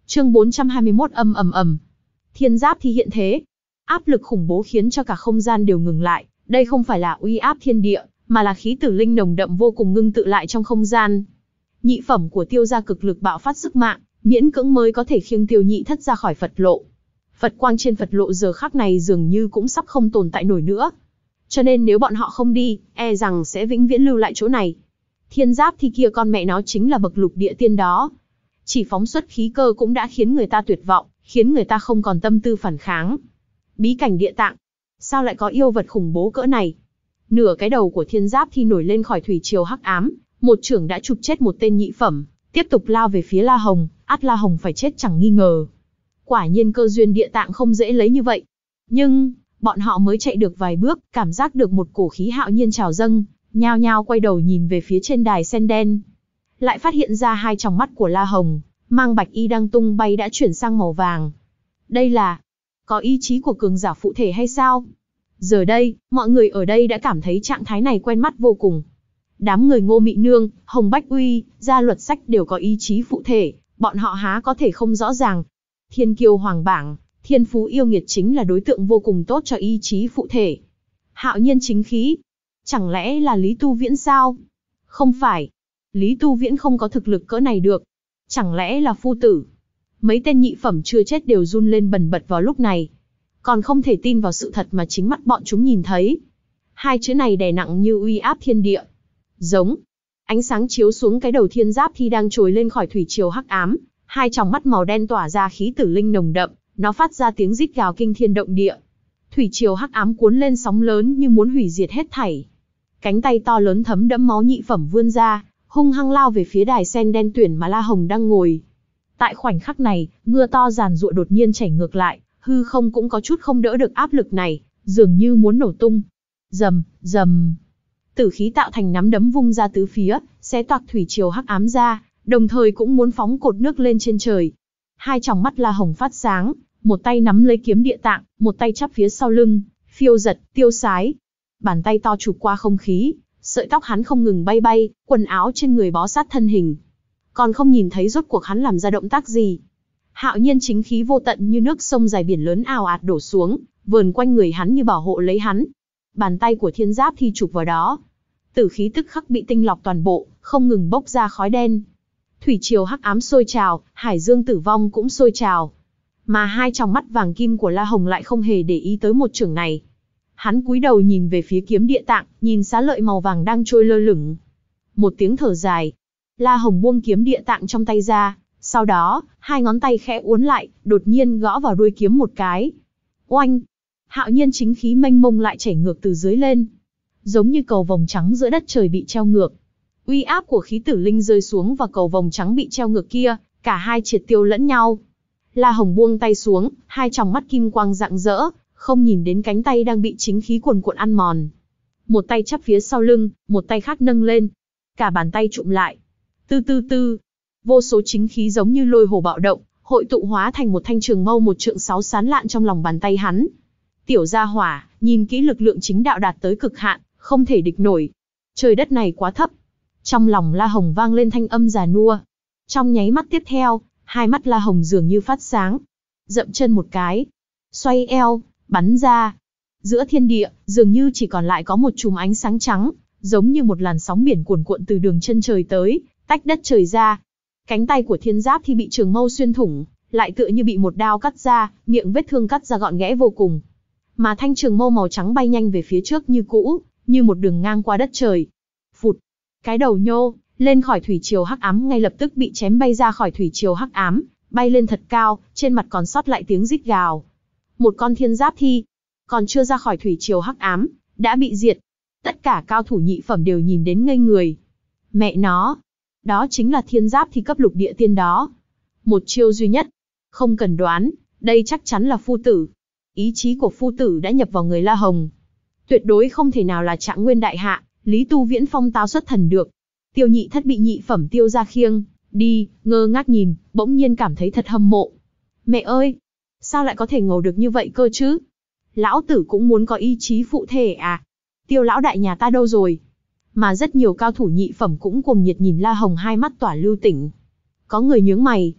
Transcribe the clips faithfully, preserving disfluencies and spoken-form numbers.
Chương bốn trăm hai mươi mốt ầm ầm ầm. Thiên giáp thi hiện thế. Áp lực khủng bố khiến cho cả không gian đều ngừng lại, đây không phải là uy áp thiên địa, mà là khí tử linh nồng đậm vô cùng ngưng tụ lại trong không gian. Nhị phẩm của Tiêu gia cực lực bạo phát sức mạnh, miễn cưỡng mới có thể khiêng Tiêu Nhị Thất ra khỏi Phật lộ. Phật quang trên Phật lộ giờ khắc này dường như cũng sắp không tồn tại nổi nữa. Cho nên nếu bọn họ không đi, e rằng sẽ vĩnh viễn lưu lại chỗ này. Thiên giáp thi kia con mẹ nó chính là bậc lục địa tiên đó. Chỉ phóng xuất khí cơ cũng đã khiến người ta tuyệt vọng, khiến người ta không còn tâm tư phản kháng. Bí cảnh địa tạng, sao lại có yêu vật khủng bố cỡ này? Nửa cái đầu của thiên giáp thi nổi lên khỏi thủy triều hắc ám, một chưởng đã chụp chết một tên nhị phẩm, tiếp tục lao về phía La Hồng, ắt La Hồng phải chết chẳng nghi ngờ. Quả nhiên cơ duyên địa tạng không dễ lấy như vậy. Nhưng, bọn họ mới chạy được vài bước, cảm giác được một cổ khí hạo nhiên trào dâng, nhao nhao quay đầu nhìn về phía trên đài sen đen. Lại phát hiện ra hai tròng mắt của La Hồng, mang bạch y đang tung bay đã chuyển sang màu vàng. Đây là, có ý chí của cường giả phụ thể hay sao? Giờ đây, mọi người ở đây đã cảm thấy trạng thái này quen mắt vô cùng. Đám người Ngô Mị Nương, Hồng Bách Uy, Gia Luật Sách đều có ý chí phụ thể, bọn họ há có thể không rõ ràng. Thiên kiêu hoàng bảng, thiên phú yêu nghiệt chính là đối tượng vô cùng tốt cho ý chí phụ thể. Hạo nhiên chính khí, chẳng lẽ là Lý Tu Viễn sao? Không phải, Lý Tu Viễn không có thực lực cỡ này được. Chẳng lẽ là phu tử? Mấy tên nhị phẩm chưa chết đều run lên bần bật vào lúc này. Còn không thể tin vào sự thật mà chính mắt bọn chúng nhìn thấy. Hai chữ này đè nặng như uy áp thiên địa. Giống. Ánh sáng chiếu xuống cái đầu thiên giáp thi đang trồi lên khỏi thủy triều hắc ám. Hai tròng mắt màu đen tỏa ra khí tử linh nồng đậm. Nó phát ra tiếng rít gào kinh thiên động địa. Thủy triều hắc ám cuốn lên sóng lớn như muốn hủy diệt hết thảy. Cánh tay to lớn thấm đẫm máu nhị phẩm vươn ra, hung hăng lao về phía đài sen đen tuyển mà La Hồng đang ngồi. Tại khoảnh khắc này, mưa to giàn giụa đột nhiên chảy ngược lại, hư không cũng có chút không đỡ được áp lực này, dường như muốn nổ tung. Rầm, rầm. Tử khí tạo thành nắm đấm vung ra tứ phía, xé toạc thủy triều hắc ám ra, đồng thời cũng muốn phóng cột nước lên trên trời. Hai tròng mắt La Hồng phát sáng, một tay nắm lấy kiếm địa tạng, một tay chắp phía sau lưng, phiêu giật, tiêu sái. Bàn tay to chụp qua không khí, sợi tóc hắn không ngừng bay bay, quần áo trên người bó sát thân hình. Còn không nhìn thấy rốt cuộc hắn làm ra động tác gì. Hạo nhiên chính khí vô tận như nước sông dài biển lớn ào ạt đổ xuống, vờn quanh người hắn như bảo hộ lấy hắn. Bàn tay của thiên giáp thi chụp vào đó. Tử khí tức khắc bị tinh lọc toàn bộ, không ngừng bốc ra khói đen. Thủy triều hắc ám sôi trào, hải dương tử vong cũng sôi trào. Mà hai tròng mắt vàng kim của La Hồng lại không hề để ý tới một chưởng này. Hắn cúi đầu nhìn về phía kiếm địa tạng, nhìn xá lợi màu vàng đang trôi lơ lửng. Một tiếng thở dài, La Hồng buông kiếm địa tạng trong tay ra, sau đó, hai ngón tay khẽ uốn lại, đột nhiên gõ vào đuôi kiếm một cái. Oanh! Hạo nhiên chính khí mênh mông lại chảy ngược từ dưới lên. Giống như cầu vồng trắng giữa đất trời bị treo ngược. Uy áp của khí tử linh rơi xuống và cầu vồng trắng bị treo ngược kia, cả hai triệt tiêu lẫn nhau. La Hồng buông tay xuống, hai tròng mắt kim quang rạng rỡ, không nhìn đến cánh tay đang bị chính khí cuồn cuộn ăn mòn. Một tay chắp phía sau lưng, một tay khác nâng lên. Cả bàn tay trụm lại. Tư tư tư. Vô số chính khí giống như lôi hồ bạo động, hội tụ hóa thành một thanh trường mâu một trượng sáu sán lạn trong lòng bàn tay hắn. Tiểu gia hỏa, nhìn kỹ lực lượng chính đạo đạt tới cực hạn, không thể địch nổi. Trời đất này quá thấp. Trong lòng La Hồng vang lên thanh âm già nua. Trong nháy mắt tiếp theo, hai mắt La Hồng dường như phát sáng. Dậm chân một cái. Xoay eo, bắn ra. Giữa thiên địa, dường như chỉ còn lại có một chùm ánh sáng trắng, giống như một làn sóng biển cuồn cuộn từ đường chân trời tới, tách đất trời ra. Cánh tay của thiên giáp thì bị trường mâu xuyên thủng, lại tựa như bị một đao cắt ra, miệng vết thương cắt ra gọn ghẽ vô cùng. Mà thanh trường mâu màu trắng bay nhanh về phía trước như cũ, như một đường ngang qua đất trời. Phụt! Cái đầu nhô lên khỏi thủy triều hắc ám ngay lập tức bị chém bay ra khỏi thủy triều hắc ám, bay lên thật cao, trên mặt còn sót lại tiếng rít gào. Một con thiên giáp thi, còn chưa ra khỏi thủy triều hắc ám, đã bị diệt. Tất cả cao thủ nhị phẩm đều nhìn đến ngây người. Mẹ nó! Đó chính là thiên giáp thi cấp lục địa tiên đó. Một chiêu duy nhất. Không cần đoán, đây chắc chắn là phu tử. Ý chí của phu tử đã nhập vào người La Hồng. Tuyệt đối không thể nào là Trạng Nguyên đại hạ, Lý Tu Viễn phong tao xuất thần được. Tiêu Nhị Thất bị nhị phẩm Tiêu gia khiêng đi, ngơ ngác nhìn, bỗng nhiên cảm thấy thật hâm mộ. Mẹ ơi! Sao lại có thể ngầu được như vậy cơ chứ? Lão tử cũng muốn có ý chí phụ thể à? Tiêu lão đại nhà ta đâu rồi? Mà rất nhiều cao thủ nhị phẩm cũng cuồng nhiệt nhìn La Hồng hai mắt tỏa lưu tỉnh. Có người nhướng mày.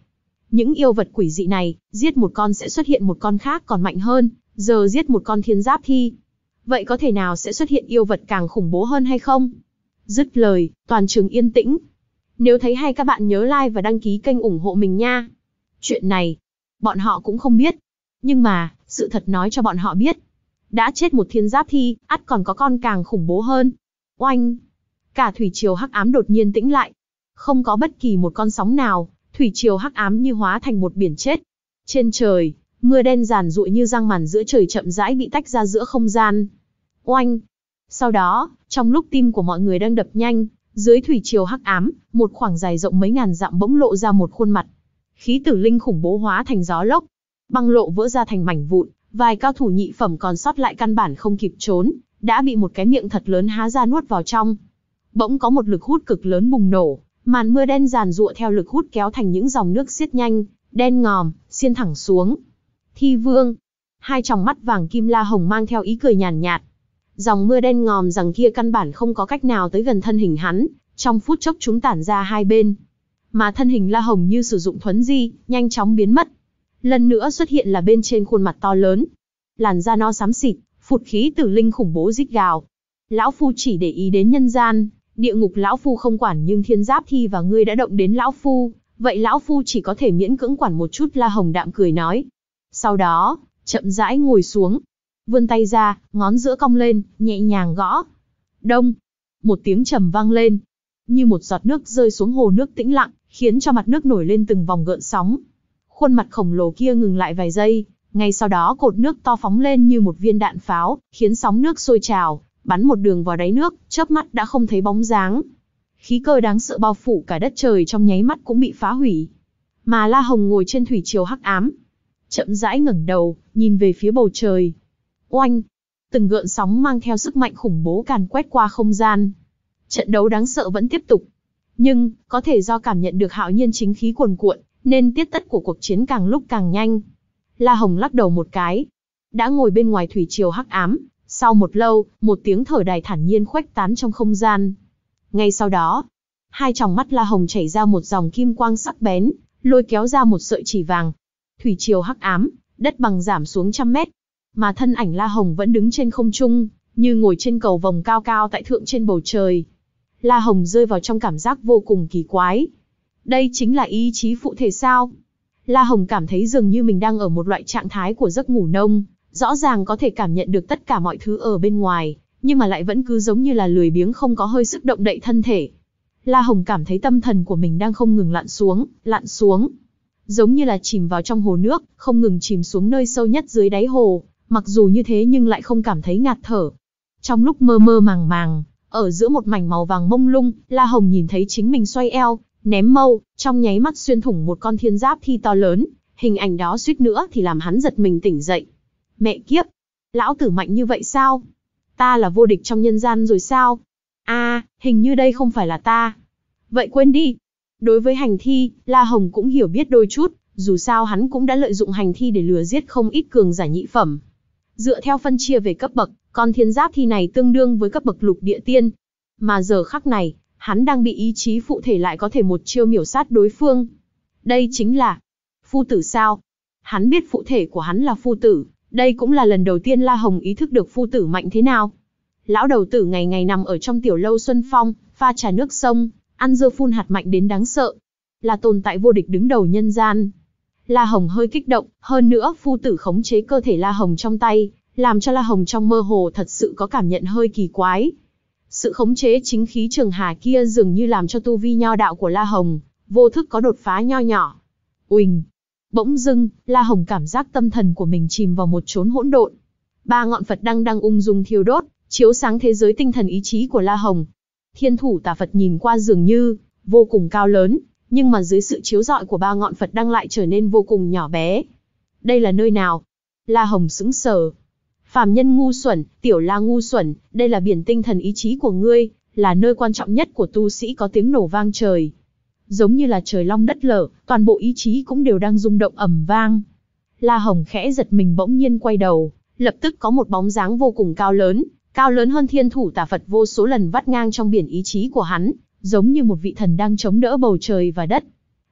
Những yêu vật quỷ dị này, giết một con sẽ xuất hiện một con khác còn mạnh hơn, giờ giết một con thiên giáp thi. Vậy có thể nào sẽ xuất hiện yêu vật càng khủng bố hơn hay không? Dứt lời, toàn trường yên tĩnh. Nếu thấy hay các bạn nhớ like và đăng ký kênh ủng hộ mình nha. Chuyện này, bọn họ cũng không biết. Nhưng mà, sự thật nói cho bọn họ biết. Đã chết một thiên giáp thi, ắt còn có con càng khủng bố hơn. Oanh! Cả thủy triều hắc ám đột nhiên tĩnh lại. Không có bất kỳ một con sóng nào, thủy triều hắc ám như hóa thành một biển chết. Trên trời, mưa đen giàn giụa như giăng màn giữa trời chậm rãi bị tách ra giữa không gian. Oanh! Sau đó, trong lúc tim của mọi người đang đập nhanh, dưới thủy triều hắc ám, một khoảng dài rộng mấy ngàn dặm bỗng lộ ra một khuôn mặt. Khí tử linh khủng bố hóa thành gió lốc, băng lộ vỡ ra thành mảnh vụn, vài cao thủ nhị phẩm còn sót lại căn bản không kịp trốn, đã bị một cái miệng thật lớn há ra nuốt vào trong. Bỗng có một lực hút cực lớn bùng nổ, màn mưa đen giàn giụa theo lực hút kéo thành những dòng nước xiết nhanh, đen ngòm, xiên thẳng xuống. Thi vương, hai tròng mắt vàng kim La Hồng mang theo ý cười nhàn nhạt. Dòng mưa đen ngòm rằng kia căn bản không có cách nào tới gần thân hình hắn, trong phút chốc chúng tản ra hai bên. Mà thân hình La Hồng như sử dụng thuấn di, nhanh chóng biến mất. Lần nữa xuất hiện là bên trên khuôn mặt to lớn. Làn da no xám xịt, phụt khí tử linh khủng bố rít gào. Lão Phu chỉ để ý đến nhân gian, địa ngục Lão Phu không quản, nhưng thiên giáp thi và ngươi đã động đến Lão Phu, vậy Lão Phu chỉ có thể miễn cưỡng quản một chút, La Hồng đạm cười nói. Sau đó, chậm rãi ngồi xuống. Vươn tay ra, ngón giữa cong lên, nhẹ nhàng gõ. Đông! Một tiếng trầm vang lên. Như một giọt nước rơi xuống hồ nước tĩnh lặng, khiến cho mặt nước nổi lên từng vòng gợn sóng. Khuôn mặt khổng lồ kia ngừng lại vài giây, ngay sau đó cột nước to phóng lên như một viên đạn pháo, khiến sóng nước sôi trào, bắn một đường vào đáy nước, chớp mắt đã không thấy bóng dáng. Khí cơ đáng sợ bao phủ cả đất trời trong nháy mắt cũng bị phá hủy. Mà La Hồng ngồi trên thủy triều hắc ám, chậm rãi ngẩng đầu, nhìn về phía bầu trời. Oanh! Từng gợn sóng mang theo sức mạnh khủng bố càn quét qua không gian. Trận đấu đáng sợ vẫn tiếp tục. Nhưng, có thể do cảm nhận được hạo nhiên chính khí cuồn cuộn, nên tiết tất của cuộc chiến càng lúc càng nhanh. La Hồng lắc đầu một cái. Đã ngồi bên ngoài thủy triều hắc ám, sau một lâu, một tiếng thở dài thản nhiên khuếch tán trong không gian. Ngay sau đó, hai tròng mắt La Hồng chảy ra một dòng kim quang sắc bén, lôi kéo ra một sợi chỉ vàng. Thủy triều hắc ám, đất bằng giảm xuống trăm mét. Mà thân ảnh La Hồng vẫn đứng trên không trung, như ngồi trên cầu vồng cao cao tại thượng trên bầu trời. La Hồng rơi vào trong cảm giác vô cùng kỳ quái. Đây chính là ý chí phụ thể sao? La Hồng cảm thấy dường như mình đang ở một loại trạng thái của giấc ngủ nông, rõ ràng có thể cảm nhận được tất cả mọi thứ ở bên ngoài, nhưng mà lại vẫn cứ giống như là lười biếng không có hơi sức động đậy thân thể. La Hồng cảm thấy tâm thần của mình đang không ngừng lặn xuống, lặn xuống. Giống như là chìm vào trong hồ nước, không ngừng chìm xuống nơi sâu nhất dưới đáy hồ, mặc dù như thế nhưng lại không cảm thấy ngạt thở. Trong lúc mơ mơ màng màng, ở giữa một mảnh màu vàng mông lung, La Hồng nhìn thấy chính mình xoay eo, ném mâu, trong nháy mắt xuyên thủng một con thiên giáp thi to lớn, hình ảnh đó suýt nữa thì làm hắn giật mình tỉnh dậy. Mẹ kiếp! Lão tử mạnh như vậy sao? Ta là vô địch trong nhân gian rồi sao? A, à, hình như đây không phải là ta. Vậy quên đi. Đối với hành thi, La Hồng cũng hiểu biết đôi chút, dù sao hắn cũng đã lợi dụng hành thi để lừa giết không ít cường giả nhị phẩm. Dựa theo phân chia về cấp bậc, con thiên giáp thi này tương đương với cấp bậc lục địa tiên. Mà giờ khắc này, hắn đang bị ý chí phụ thể lại có thể một chiêu miểu sát đối phương. Đây chính là phu tử sao? Hắn biết phụ thể của hắn là phu tử, đây cũng là lần đầu tiên La Hồng ý thức được phu tử mạnh thế nào. Lão đầu tử ngày ngày nằm ở trong tiểu lâu Xuân Phong, pha trà nước sông, ăn dưa phun hạt mạnh đến đáng sợ. Là tồn tại vô địch đứng đầu nhân gian. La Hồng hơi kích động, hơn nữa phu tử khống chế cơ thể La Hồng trong tay, làm cho La Hồng trong mơ hồ thật sự có cảm nhận hơi kỳ quái. Sự khống chế chính khí trường hà kia dường như làm cho tu vi nho đạo của La Hồng, vô thức có đột phá nho nhỏ. Uỳnh! Bỗng dưng, La Hồng cảm giác tâm thần của mình chìm vào một chốn hỗn độn. Ba ngọn Phật đăng đang ung dung thiêu đốt, chiếu sáng thế giới tinh thần ý chí của La Hồng. Thiên thủ tà Phật nhìn qua dường như vô cùng cao lớn, nhưng mà dưới sự chiếu rọi của ba ngọn Phật đăng lại trở nên vô cùng nhỏ bé. Đây là nơi nào? La Hồng sững sờ. Phàm nhân ngu xuẩn, tiểu La ngu xuẩn, đây là biển tinh thần ý chí của ngươi, là nơi quan trọng nhất của tu sĩ có tiếng nổ vang trời. Giống như là trời long đất lở, toàn bộ ý chí cũng đều đang rung động ầm vang. La Hồng khẽ giật mình bỗng nhiên quay đầu, lập tức có một bóng dáng vô cùng cao lớn, cao lớn hơn thiên thủ tà Phật vô số lần vắt ngang trong biển ý chí của hắn, giống như một vị thần đang chống đỡ bầu trời và đất.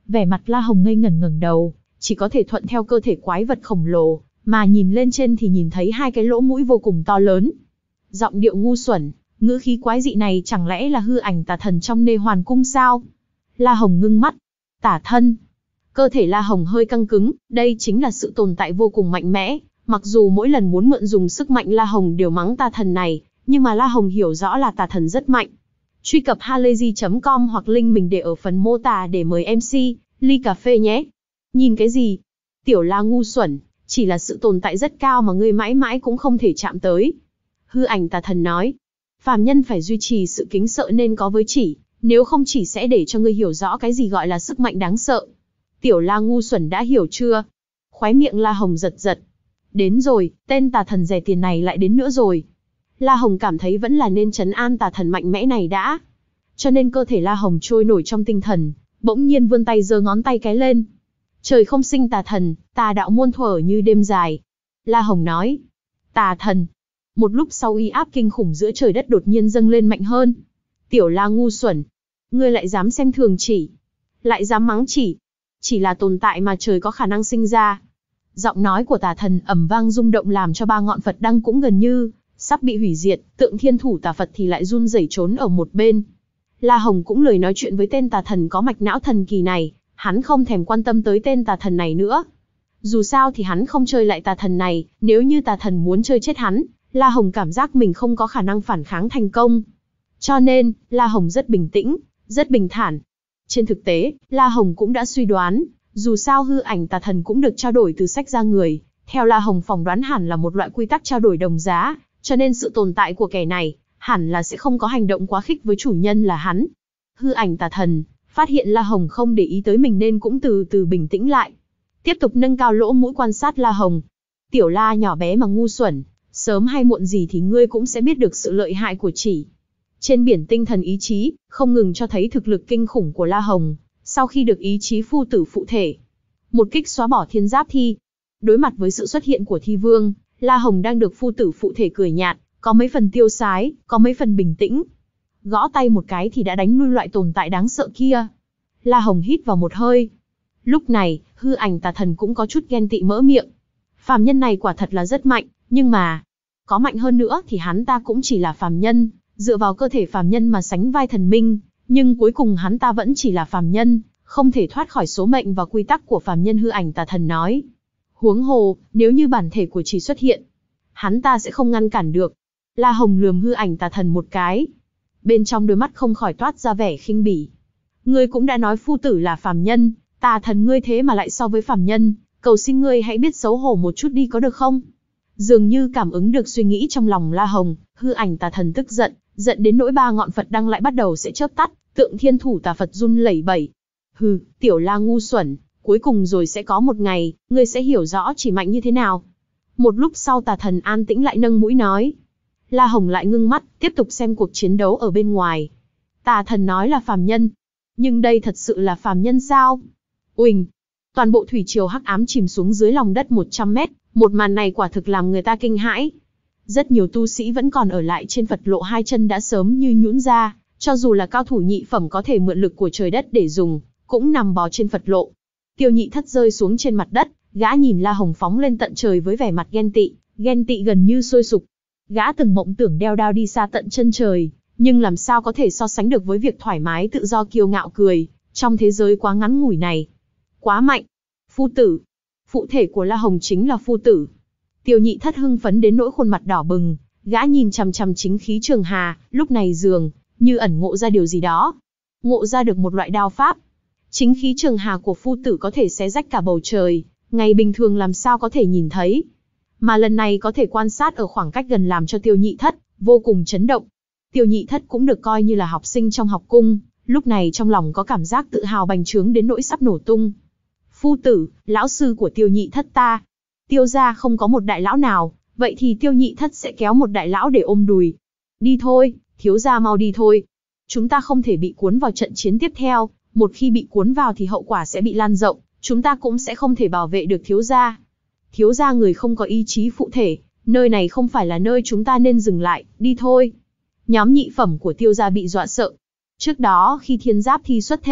Vẻ mặt La Hồng ngây ngẩn ngẩng đầu, chỉ có thể thuận theo cơ thể quái vật khổng lồ, mà nhìn lên trên thì nhìn thấy hai cái lỗ mũi vô cùng to lớn. Giọng điệu ngu xuẩn, ngữ khí quái dị này chẳng lẽ là hư ảnh tà thần trong Nê Hoàn Cung sao? La Hồng ngưng mắt. Tà thân. Cơ thể La Hồng hơi căng cứng, đây chính là sự tồn tại vô cùng mạnh mẽ. Mặc dù mỗi lần muốn mượn dùng sức mạnh La Hồng đều mắng tà thần này, nhưng mà La Hồng hiểu rõ là tà thần rất mạnh. Truy cập halayzi chấm com hoặc link mình để ở phần mô tả để mời em xê, ly cà phê nhé. Nhìn cái gì? Tiểu La ngu xuẩn, chỉ là sự tồn tại rất cao mà ngươi mãi mãi cũng không thể chạm tới. Hư ảnh tà thần nói. Phàm nhân phải duy trì sự kính sợ nên có với chỉ, nếu không chỉ sẽ để cho ngươi hiểu rõ cái gì gọi là sức mạnh đáng sợ. Tiểu La ngu xuẩn đã hiểu chưa? Khóe miệng La Hồng giật giật. Đến rồi, tên tà thần rẻ tiền này lại đến nữa rồi. La Hồng cảm thấy vẫn là nên trấn an tà thần mạnh mẽ này đã. Cho nên cơ thể La Hồng trôi nổi trong tinh thần, bỗng nhiên vươn tay giơ ngón tay cái lên. Trời không sinh tà thần, tà đạo muôn thuở như đêm dài. La Hồng nói. Tà thần. Một lúc sau uy áp kinh khủng giữa trời đất đột nhiên dâng lên mạnh hơn. Tiểu La ngu xuẩn. Ngươi lại dám xem thường chỉ. Lại dám mắng chỉ. Chỉ là tồn tại mà trời có khả năng sinh ra. Giọng nói của tà thần ầm vang rung động làm cho ba ngọn Phật đăng cũng gần như sắp bị hủy diệt, tượng thiên thủ tà Phật thì lại run rẩy trốn ở một bên. La Hồng cũng lời nói chuyện với tên tà thần có mạch não thần kỳ này, hắn không thèm quan tâm tới tên tà thần này nữa. Dù sao thì hắn không chơi lại tà thần này, nếu như tà thần muốn chơi chết hắn, La Hồng cảm giác mình không có khả năng phản kháng thành công. Cho nên, La Hồng rất bình tĩnh, rất bình thản. Trên thực tế, La Hồng cũng đã suy đoán, dù sao hư ảnh tà thần cũng được trao đổi từ sách ra người, theo La Hồng phỏng đoán hẳn là một loại quy tắc trao đổi đồng giá, cho nên sự tồn tại của kẻ này, hẳn là sẽ không có hành động quá khích với chủ nhân là hắn. Hư ảnh tà thần, phát hiện La Hồng không để ý tới mình nên cũng từ từ bình tĩnh lại. Tiếp tục nâng cao lỗ mũi quan sát La Hồng. Tiểu La nhỏ bé mà ngu xuẩn, sớm hay muộn gì thì ngươi cũng sẽ biết được sự lợi hại của chỉ. Trên biển tinh thần ý chí, không ngừng cho thấy thực lực kinh khủng của La Hồng, sau khi được ý chí phu tử phụ thể. Một kích xóa bỏ thiên giáp thi. Đối mặt với sự xuất hiện của thi vương, La Hồng đang được phu tử phụ thể cười nhạt, có mấy phần tiêu sái, có mấy phần bình tĩnh. Gõ tay một cái thì đã đánh lui loại tồn tại đáng sợ kia. La Hồng hít vào một hơi. Lúc này, hư ảnh tà thần cũng có chút ghen tị mỡ miệng. Phàm nhân này quả thật là rất mạnh, nhưng mà, có mạnh hơn nữa thì hắn ta cũng chỉ là phàm nhân, dựa vào cơ thể phàm nhân mà sánh vai thần minh, nhưng cuối cùng hắn ta vẫn chỉ là phàm nhân, không thể thoát khỏi số mệnh và quy tắc của phàm nhân. Hư ảnh tà thần nói. Huống hồ, nếu như bản thể của chỉ xuất hiện, hắn ta sẽ không ngăn cản được. La Hồng lườm hư ảnh tà thần một cái. Bên trong đôi mắt không khỏi toát ra vẻ khinh bỉ. Ngươi cũng đã nói phu tử là phàm nhân, tà thần ngươi thế mà lại so với phàm nhân, cầu xin ngươi hãy biết xấu hổ một chút đi có được không? Dường như cảm ứng được suy nghĩ trong lòng La Hồng, hư ảnh tà thần tức giận, giận đến nỗi ba ngọn Phật đăng lại bắt đầu sẽ chớp tắt, tượng thiên thủ tà Phật run lẩy bẩy. Hừ, tiểu La ngu xuẩn, cuối cùng rồi sẽ có một ngày, ngươi sẽ hiểu rõ chỉ mạnh như thế nào. Một lúc sau tà thần an tĩnh lại nâng mũi nói. La Hồng lại ngưng mắt, tiếp tục xem cuộc chiến đấu ở bên ngoài. Tà thần nói là phàm nhân, nhưng đây thật sự là phàm nhân sao? Uỳnh! Toàn bộ thủy triều hắc ám chìm xuống dưới lòng đất một trăm mét, một màn này quả thực làm người ta kinh hãi. Rất nhiều tu sĩ vẫn còn ở lại trên Phật lộ hai chân đã sớm như nhũn ra, cho dù là cao thủ nhị phẩm có thể mượn lực của trời đất để dùng, cũng nằm bò trên Phật lộ. Tiêu Nhị Thất rơi xuống trên mặt đất, gã nhìn La Hồng phóng lên tận trời với vẻ mặt ghen tị, ghen tị gần như sôi sục. Gã từng mộng tưởng đeo đao đi xa tận chân trời, nhưng làm sao có thể so sánh được với việc thoải mái tự do kiêu ngạo cười, trong thế giới quá ngắn ngủi này. Quá mạnh. Phu tử. Phụ thể của La Hồng chính là phu tử. Tiêu Nhị Thất hưng phấn đến nỗi khuôn mặt đỏ bừng, gã nhìn chằm chằm chính khí Trường Hà, lúc này dường như ẩn ngộ ra điều gì đó. Ngộ ra được một loại đao pháp. Chính khí Trường Hà của phu tử có thể xé rách cả bầu trời, ngày bình thường làm sao có thể nhìn thấy. Mà lần này có thể quan sát ở khoảng cách gần làm cho Tiêu Nhị Thất vô cùng chấn động. Tiêu Nhị Thất cũng được coi như là học sinh trong học cung, lúc này trong lòng có cảm giác tự hào bành trướng đến nỗi sắp nổ tung. Phu tử, lão sư của Tiêu Nhị Thất ta. Tiêu gia không có một đại lão nào, vậy thì Tiêu Nhị Thất sẽ kéo một đại lão để ôm đùi. Đi thôi, thiếu gia mau đi thôi. Chúng ta không thể bị cuốn vào trận chiến tiếp theo, một khi bị cuốn vào thì hậu quả sẽ bị lan rộng, chúng ta cũng sẽ không thể bảo vệ được thiếu gia. Thiếu gia người không có ý chí phụ thể, nơi này không phải là nơi chúng ta nên dừng lại, đi thôi. Nhóm nhị phẩm của Tiêu gia bị dọa sợ. Trước đó khi thiên giáp thi xuất thế,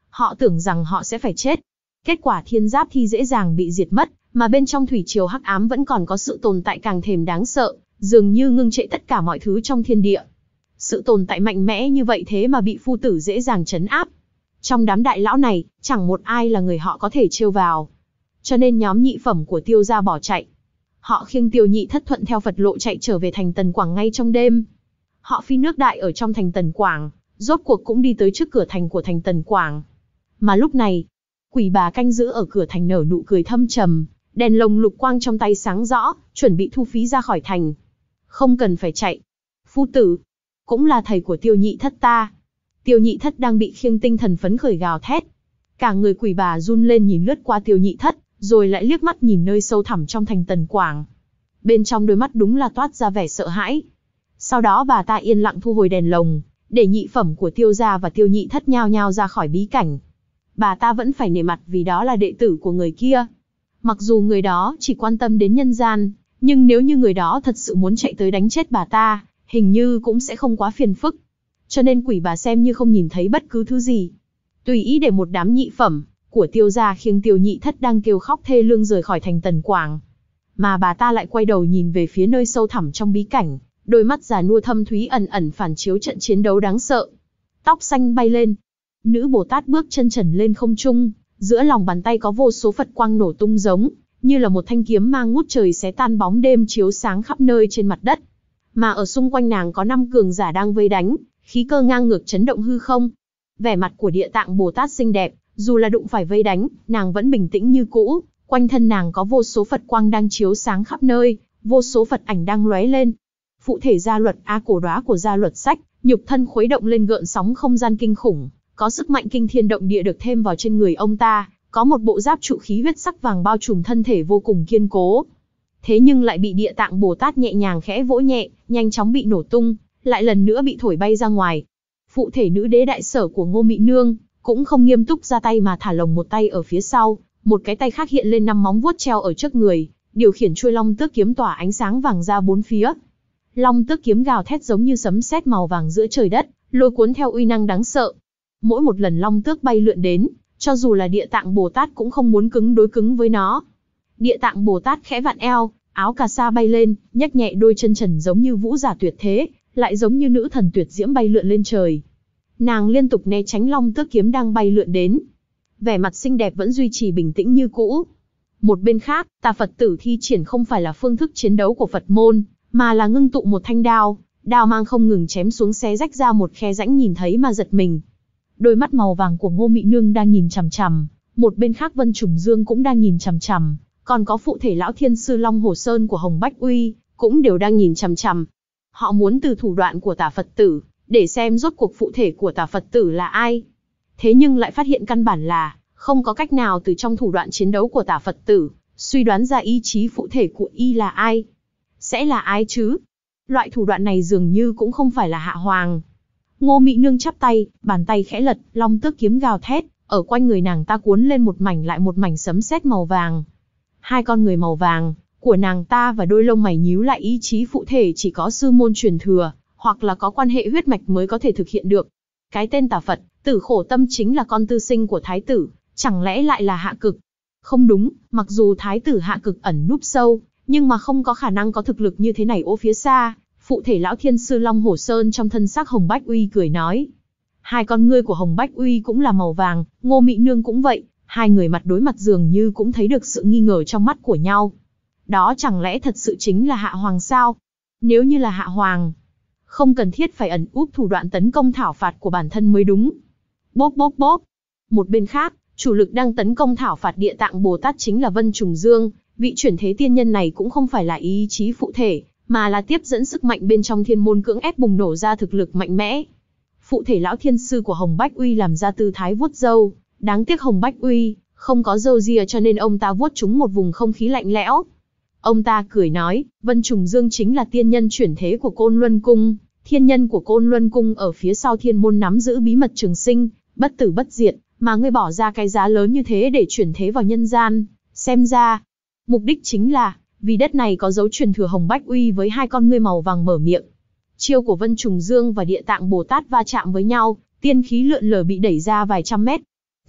Họ tưởng rằng họ sẽ phải chết. Kết quả thiên giáp thi dễ dàng bị diệt mất, mà bên trong thủy triều hắc ám vẫn còn có sự tồn tại càng thêm đáng sợ, dường như ngưng trệ tất cả mọi thứ trong thiên địa. Sự tồn tại mạnh mẽ như vậy thế mà bị phu tử dễ dàng trấn áp. Trong đám đại lão này, chẳng một ai là người họ có thể trêu vào. Cho nên nhóm nhị phẩm của Tiêu gia bỏ chạy. Họ khiêng Tiêu Nhị Thất thuận theo Phật lộ chạy trở về thành Tần Quảng ngay trong đêm. Họ phi nước đại ở trong thành Tần Quảng, rốt cuộc cũng đi tới trước cửa thành của thành Tần Quảng. Mà lúc này, quỷ bà canh giữ ở cửa thành nở nụ cười thâm trầm, đèn lồng lục quang trong tay sáng rõ, chuẩn bị thu phí ra khỏi thành. Không cần phải chạy. Phu tử, cũng là thầy của Tiêu Nhị Thất ta. Tiêu Nhị Thất đang bị khiêng tinh thần phấn khởi gào thét. Cả người quỷ bà run lên nhìn lướt qua Tiêu Nhị Thất, rồi lại liếc mắt nhìn nơi sâu thẳm trong thành Tần Quảng. Bên trong đôi mắt đúng là toát ra vẻ sợ hãi. Sau đó bà ta yên lặng thu hồi đèn lồng, để nhị phẩm của Tiêu gia và Tiêu Nhị Thất nhao nhao ra khỏi bí cảnh. Bà ta vẫn phải nể mặt vì đó là đệ tử của người kia. Mặc dù người đó chỉ quan tâm đến nhân gian, nhưng nếu như người đó thật sự muốn chạy tới đánh chết bà ta, hình như cũng sẽ không quá phiền phức. Cho nên quỷ bà xem như không nhìn thấy bất cứ thứ gì. Tùy ý để một đám nhị phẩm của Tiêu gia khiêng Tiêu Nhị Thất đang kêu khóc thê lương rời khỏi thành Tần Quảng. Mà bà ta lại quay đầu nhìn về phía nơi sâu thẳm trong bí cảnh, đôi mắt già nua thâm thúy ẩn ẩn phản chiếu trận chiến đấu đáng sợ. Tóc xanh bay lên. Nữ Bồ Tát bước chân trần lên không trung, giữa lòng bàn tay có vô số Phật quang nổ tung giống như là một thanh kiếm mang ngút trời xé tan bóng đêm chiếu sáng khắp nơi trên mặt đất. Mà ở xung quanh nàng có năm cường giả đang vây đánh, khí cơ ngang ngược chấn động hư không. Vẻ mặt của Địa Tạng Bồ Tát xinh đẹp, dù là đụng phải vây đánh, nàng vẫn bình tĩnh như cũ. Quanh thân nàng có vô số Phật quang đang chiếu sáng khắp nơi, vô số Phật ảnh đang lóe lên. Phụ thể gia luật A cổ đóa của gia luật sách, nhục thân khuấy động lên gợn sóng không gian kinh khủng, có sức mạnh kinh thiên động địa được thêm vào trên người ông ta, có một bộ giáp trụ khí huyết sắc vàng bao trùm thân thể vô cùng kiên cố. Thế nhưng lại bị Địa Tạng Bồ Tát nhẹ nhàng khẽ vỗ nhẹ, nhanh chóng bị nổ tung, lại lần nữa bị thổi bay ra ngoài. Phụ thể nữ đế đại sở của Ngô Mị Nương cũng không nghiêm túc ra tay mà thả lồng một tay ở phía sau, một cái tay khác hiện lên năm móng vuốt treo ở trước người, điều khiển chuôi long tước kiếm tỏa ánh sáng vàng ra bốn phía. Long tước kiếm gào thét giống như sấm sét màu vàng giữa trời đất, lôi cuốn theo uy năng đáng sợ. Mỗi một lần long tước bay lượn đến, cho dù là Địa Tạng Bồ Tát cũng không muốn cứng đối cứng với nó. Địa Tạng Bồ Tát khẽ vặn eo, áo cà sa bay lên, nhấc nhẹ đôi chân trần giống như vũ giả tuyệt thế, lại giống như nữ thần tuyệt diễm bay lượn lên trời. Nàng liên tục né tránh long tước kiếm đang bay lượn đến. Vẻ mặt xinh đẹp vẫn duy trì bình tĩnh như cũ. Một bên khác, Tà Phật tử thi triển không phải là phương thức chiến đấu của Phật môn, mà là ngưng tụ một thanh đao, đao mang không ngừng chém xuống xé rách ra một khe rãnh nhìn thấy mà giật mình. Đôi mắt màu vàng của Ngô Mị Nương đang nhìn chằm chằm, một bên khác Vân Trùng Dương cũng đang nhìn chằm chằm, còn có phụ thể lão thiên sư Long Hồ Sơn của Hồng Bách Uy cũng đều đang nhìn chằm chằm. Họ muốn từ thủ đoạn của Tà Phật tử để xem rốt cuộc phụ thể của Tà Phật tử là ai. Thế nhưng lại phát hiện căn bản là không có cách nào từ trong thủ đoạn chiến đấu của Tà Phật tử suy đoán ra ý chí phụ thể của y là ai. Sẽ là ai chứ? Loại thủ đoạn này dường như cũng không phải là Hạ Hoàng. Ngô Mị Nương chắp tay, bàn tay khẽ lật, long tước kiếm gào thét, ở quanh người nàng ta cuốn lên một mảnh lại một mảnh sấm sét màu vàng. Hai con người màu vàng của nàng ta và đôi lông mày nhíu lại, ý chí phụ thể chỉ có sư môn truyền thừa, hoặc là có quan hệ huyết mạch mới có thể thực hiện được. Cái tên Tà Phật tử khổ tâm chính là con tư sinh của thái tử, chẳng lẽ lại là hạ cực? Không đúng, mặc dù thái tử hạ cực ẩn núp sâu, nhưng mà không có khả năng có thực lực như thế này ô phía xa. Phụ thể lão thiên sư Long Hồ Sơn trong thân xác Hồng Bách Uy cười nói. Hai con ngươi của Hồng Bách Uy cũng là màu vàng, Ngô Mị Nương cũng vậy, hai người mặt đối mặt dường như cũng thấy được sự nghi ngờ trong mắt của nhau. Đó chẳng lẽ thật sự chính là Hạ Hoàng sao? Nếu như là Hạ Hoàng, không cần thiết phải ẩn úp thủ đoạn tấn công thảo phạt của bản thân mới đúng. Bốp bốp bốp. Một bên khác, chủ lực đang tấn công thảo phạt Địa Tạng Bồ Tát chính là Vân Trùng Dương, vị chuyển thế tiên nhân này cũng không phải là ý chí phụ thể, mà là tiếp dẫn sức mạnh bên trong thiên môn cưỡng ép bùng nổ ra thực lực mạnh mẽ. Phụ thể lão thiên sư của Hồng Bách Uy làm ra tư thái vuốt râu, đáng tiếc Hồng Bách Uy không có râu ria cho nên ông ta vuốt trúng một vùng không khí lạnh lẽo. Ông ta cười nói, Vân Trùng Dương chính là tiên nhân chuyển thế của Côn Luân Cung, thiên nhân của Côn Luân Cung ở phía sau thiên môn nắm giữ bí mật trường sinh, bất tử bất diệt, mà ngươi bỏ ra cái giá lớn như thế để chuyển thế vào nhân gian, xem ra mục đích chính là vì đất này có dấu truyền thừa. Hồng Bách Uy với hai con ngươi màu vàng mở miệng. Chiêu của Vân Trùng Dương và Địa Tạng Bồ Tát va chạm với nhau, tiên khí lượn lờ bị đẩy ra vài trăm mét.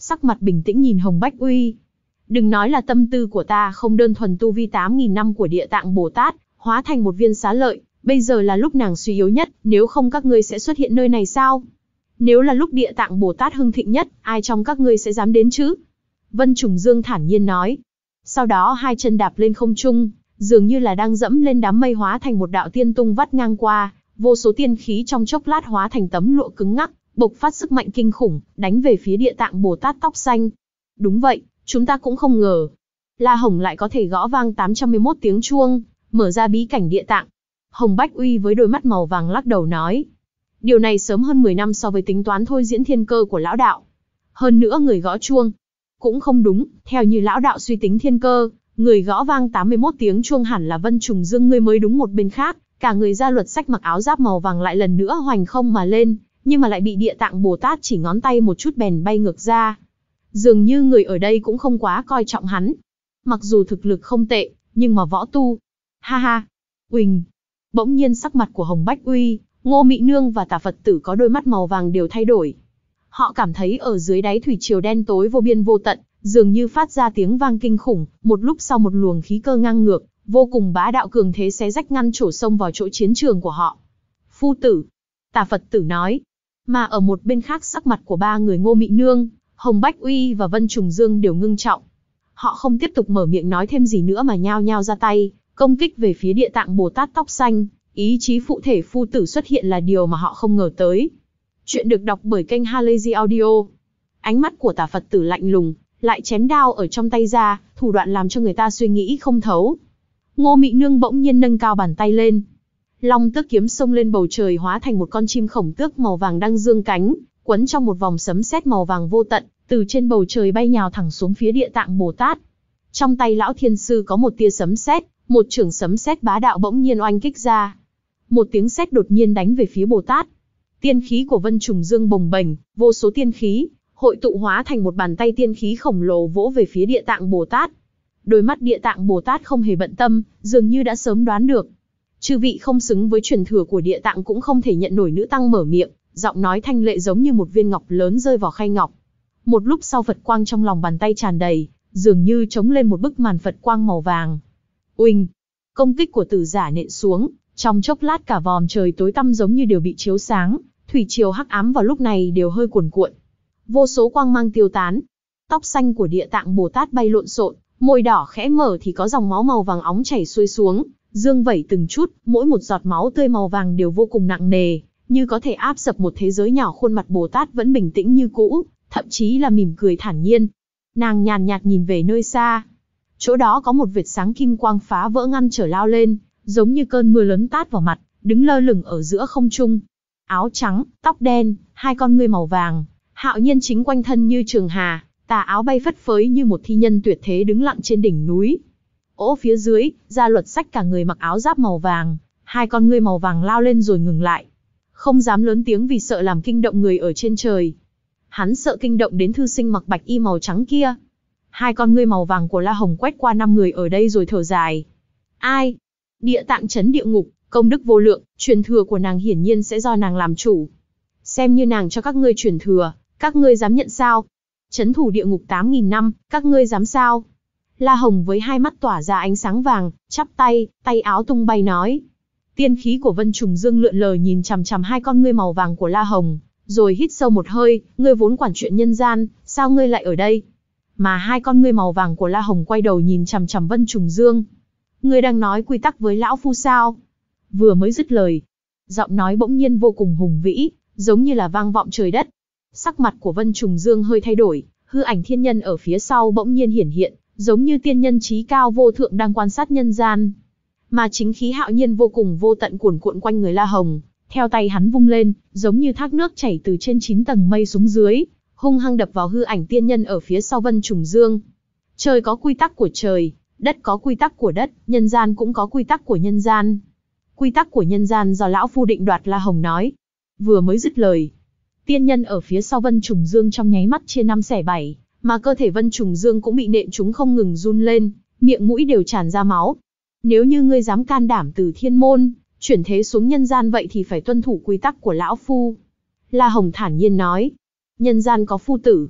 sắc mặt bình tĩnh nhìn Hồng Bách Uy. Đừng nói là tâm tư của ta không đơn thuần tu vi tám nghìn năm của Địa Tạng Bồ Tát, hóa thành một viên xá lợi, bây giờ là lúc nàng suy yếu nhất, nếu không các ngươi sẽ xuất hiện nơi này sao? Nếu là lúc Địa Tạng Bồ Tát hưng thịnh nhất, ai trong các ngươi sẽ dám đến chứ? Vân Trùng Dương thản nhiên nói. Sau đó hai chân đạp lên không trung, dường như là đang dẫm lên đám mây hóa thành một đạo tiên tung vắt ngang qua, vô số tiên khí trong chốc lát hóa thành tấm lụa cứng ngắc, bộc phát sức mạnh kinh khủng, đánh về phía Địa Tạng Bồ Tát tóc xanh. Đúng vậy, chúng ta cũng không ngờ. La Hồng lại có thể gõ vang tám trăm mười mốt tiếng chuông, mở ra bí cảnh Địa Tạng. Hồng Bách Uy với đôi mắt màu vàng lắc đầu nói. Điều này sớm hơn mười năm so với tính toán thôi diễn thiên cơ của lão đạo. Hơn nữa người gõ chuông. Cũng không đúng, theo như lão đạo suy tính thiên cơ, người gõ vang tám mươi mốt tiếng chuông hẳn là Vân Trùng Dương ngươi mới đúng. Một bên khác, cả người gia luật sách mặc áo giáp màu vàng lại lần nữa hoành không mà lên, nhưng mà lại bị Địa Tạng Bồ Tát chỉ ngón tay một chút bèn bay ngược ra. Dường như người ở đây cũng không quá coi trọng hắn. Mặc dù thực lực không tệ, nhưng mà võ tu. Ha ha. Uỳnh. Bỗng nhiên sắc mặt của Hồng Bách Uy, Ngô Mị Nương và Tả Phật Tử có đôi mắt màu vàng đều thay đổi. Họ cảm thấy ở dưới đáy thủy triều đen tối vô biên vô tận, dường như phát ra tiếng vang kinh khủng, một lúc sau một luồng khí cơ ngang ngược, vô cùng bá đạo cường thế xé rách ngăn trổ sông vào chỗ chiến trường của họ. Phu tử. Tả Phật Tử nói. Mà ở một bên khác sắc mặt của ba người Ngô Mị Nương, Hồng Bách Uy và Vân Trùng Dương đều ngưng trọng. Họ không tiếp tục mở miệng nói thêm gì nữa mà nhao nhao ra tay, công kích về phía Địa Tạng Bồ Tát tóc xanh. Ý chí phụ thể phu tử xuất hiện là điều mà họ không ngờ tới. Chuyện được đọc bởi kênh Halazy Audio. Ánh mắt của Tả Phật Tử lạnh lùng, lại chém đao ở trong tay ra, thủ đoạn làm cho người ta suy nghĩ không thấu. Ngô Mị Nương bỗng nhiên nâng cao bàn tay lên. Long tước kiếm xông lên bầu trời hóa thành một con chim khổng tước màu vàng đang dương cánh, quấn trong một vòng sấm sét màu vàng vô tận, từ trên bầu trời bay nhào thẳng xuống phía Địa Tạng Bồ Tát. Trong tay lão thiên sư có một tia sấm sét, một chưởng sấm sét bá đạo bỗng nhiên oanh kích ra. Một tiếng sét đột nhiên đánh về phía Bồ Tát. Tiên khí của Vân Trùng Dương bồng bềnh, vô số tiên khí hội tụ hóa thành một bàn tay tiên khí khổng lồ vỗ về phía Địa Tạng Bồ Tát. Đôi mắt Địa Tạng Bồ Tát không hề bận tâm, dường như đã sớm đoán được. Chư vị không xứng với truyền thừa của Địa Tạng cũng không thể nhận nổi. Nữ tăng mở miệng, giọng nói thanh lệ giống như một viên ngọc lớn rơi vào khay ngọc. Một lúc sau Phật quang trong lòng bàn tay tràn đầy, dường như chống lên một bức màn Phật quang màu vàng. Uỳnh, công kích của tử giả nện xuống, trong chốc lát cả vòm trời tối tăm giống như đều bị chiếu sáng, thủy triều hắc ám vào lúc này đều hơi cuồn cuộn. Vô số quang mang tiêu tán, tóc xanh của Địa Tạng Bồ Tát bay lộn xộn, môi đỏ khẽ mở thì có dòng máu màu vàng óng chảy xuôi xuống, dương vẩy từng chút, mỗi một giọt máu tươi màu vàng đều vô cùng nặng nề, như có thể áp sập một thế giới nhỏ. Khuôn mặt Bồ Tát vẫn bình tĩnh như cũ, thậm chí là mỉm cười thản nhiên. Nàng nhàn nhạt nhìn về nơi xa. Chỗ đó có một vệt sáng kim quang phá vỡ ngăn trở lao lên, giống như cơn mưa lớn tát vào mặt, đứng lơ lửng ở giữa không trung. Áo trắng, tóc đen, hai con ngươi màu vàng, hạo nhiên chính quanh thân như trường hà, tà áo bay phất phới như một thi nhân tuyệt thế đứng lặng trên đỉnh núi. Ỗ phía dưới, gia luật sách cả người mặc áo giáp màu vàng, hai con ngươi màu vàng lao lên rồi ngừng lại. Không dám lớn tiếng vì sợ làm kinh động người ở trên trời. Hắn sợ kinh động đến thư sinh mặc bạch y màu trắng kia. Hai con ngươi màu vàng của La Hồng quét qua năm người ở đây rồi thở dài. Ai? Địa Tạng trấn địa ngục, công đức vô lượng, truyền thừa của nàng hiển nhiên sẽ do nàng làm chủ. Xem như nàng cho các ngươi truyền thừa, các ngươi dám nhận sao? Trấn thủ địa ngục tám nghìn năm, các ngươi dám sao? La Hồng với hai mắt tỏa ra ánh sáng vàng, chắp tay, tay áo tung bay nói. Tiên khí của Vân Trùng Dương lượn lờ nhìn chằm chằm hai con ngươi màu vàng của La Hồng, rồi hít sâu một hơi, ngươi vốn quản chuyện nhân gian, sao ngươi lại ở đây? Mà hai con ngươi màu vàng của La Hồng quay đầu nhìn chằm chằm Vân Trùng Dương. Ngươi đang nói quy tắc với lão phu sao? Vừa mới dứt lời, giọng nói bỗng nhiên vô cùng hùng vĩ, giống như là vang vọng trời đất. Sắc mặt của Vân Trùng Dương hơi thay đổi, hư ảnh thiên nhân ở phía sau bỗng nhiên hiển hiện, giống như tiên nhân trí cao vô thượng đang quan sát nhân gian. Mà chính khí hạo nhiên vô cùng vô tận cuồn cuộn quanh người La Hồng, theo tay hắn vung lên, giống như thác nước chảy từ trên chín tầng mây xuống dưới, hung hăng đập vào hư ảnh tiên nhân ở phía sau Vân Trùng Dương. Trời có quy tắc của trời, đất có quy tắc của đất, nhân gian cũng có quy tắc của nhân gian. Quy tắc của nhân gian do lão phu định đoạt, La Hồng nói. Vừa mới dứt lời, tiên nhân ở phía sau Vân Trùng Dương trong nháy mắt chia năm xẻ bảy, mà cơ thể Vân Trùng Dương cũng bị nện chúng không ngừng run lên, miệng mũi đều tràn ra máu. Nếu như ngươi dám can đảm từ thiên môn, chuyển thế xuống nhân gian vậy thì phải tuân thủ quy tắc của lão phu. La Hồng thản nhiên nói. Nhân gian có phu tử.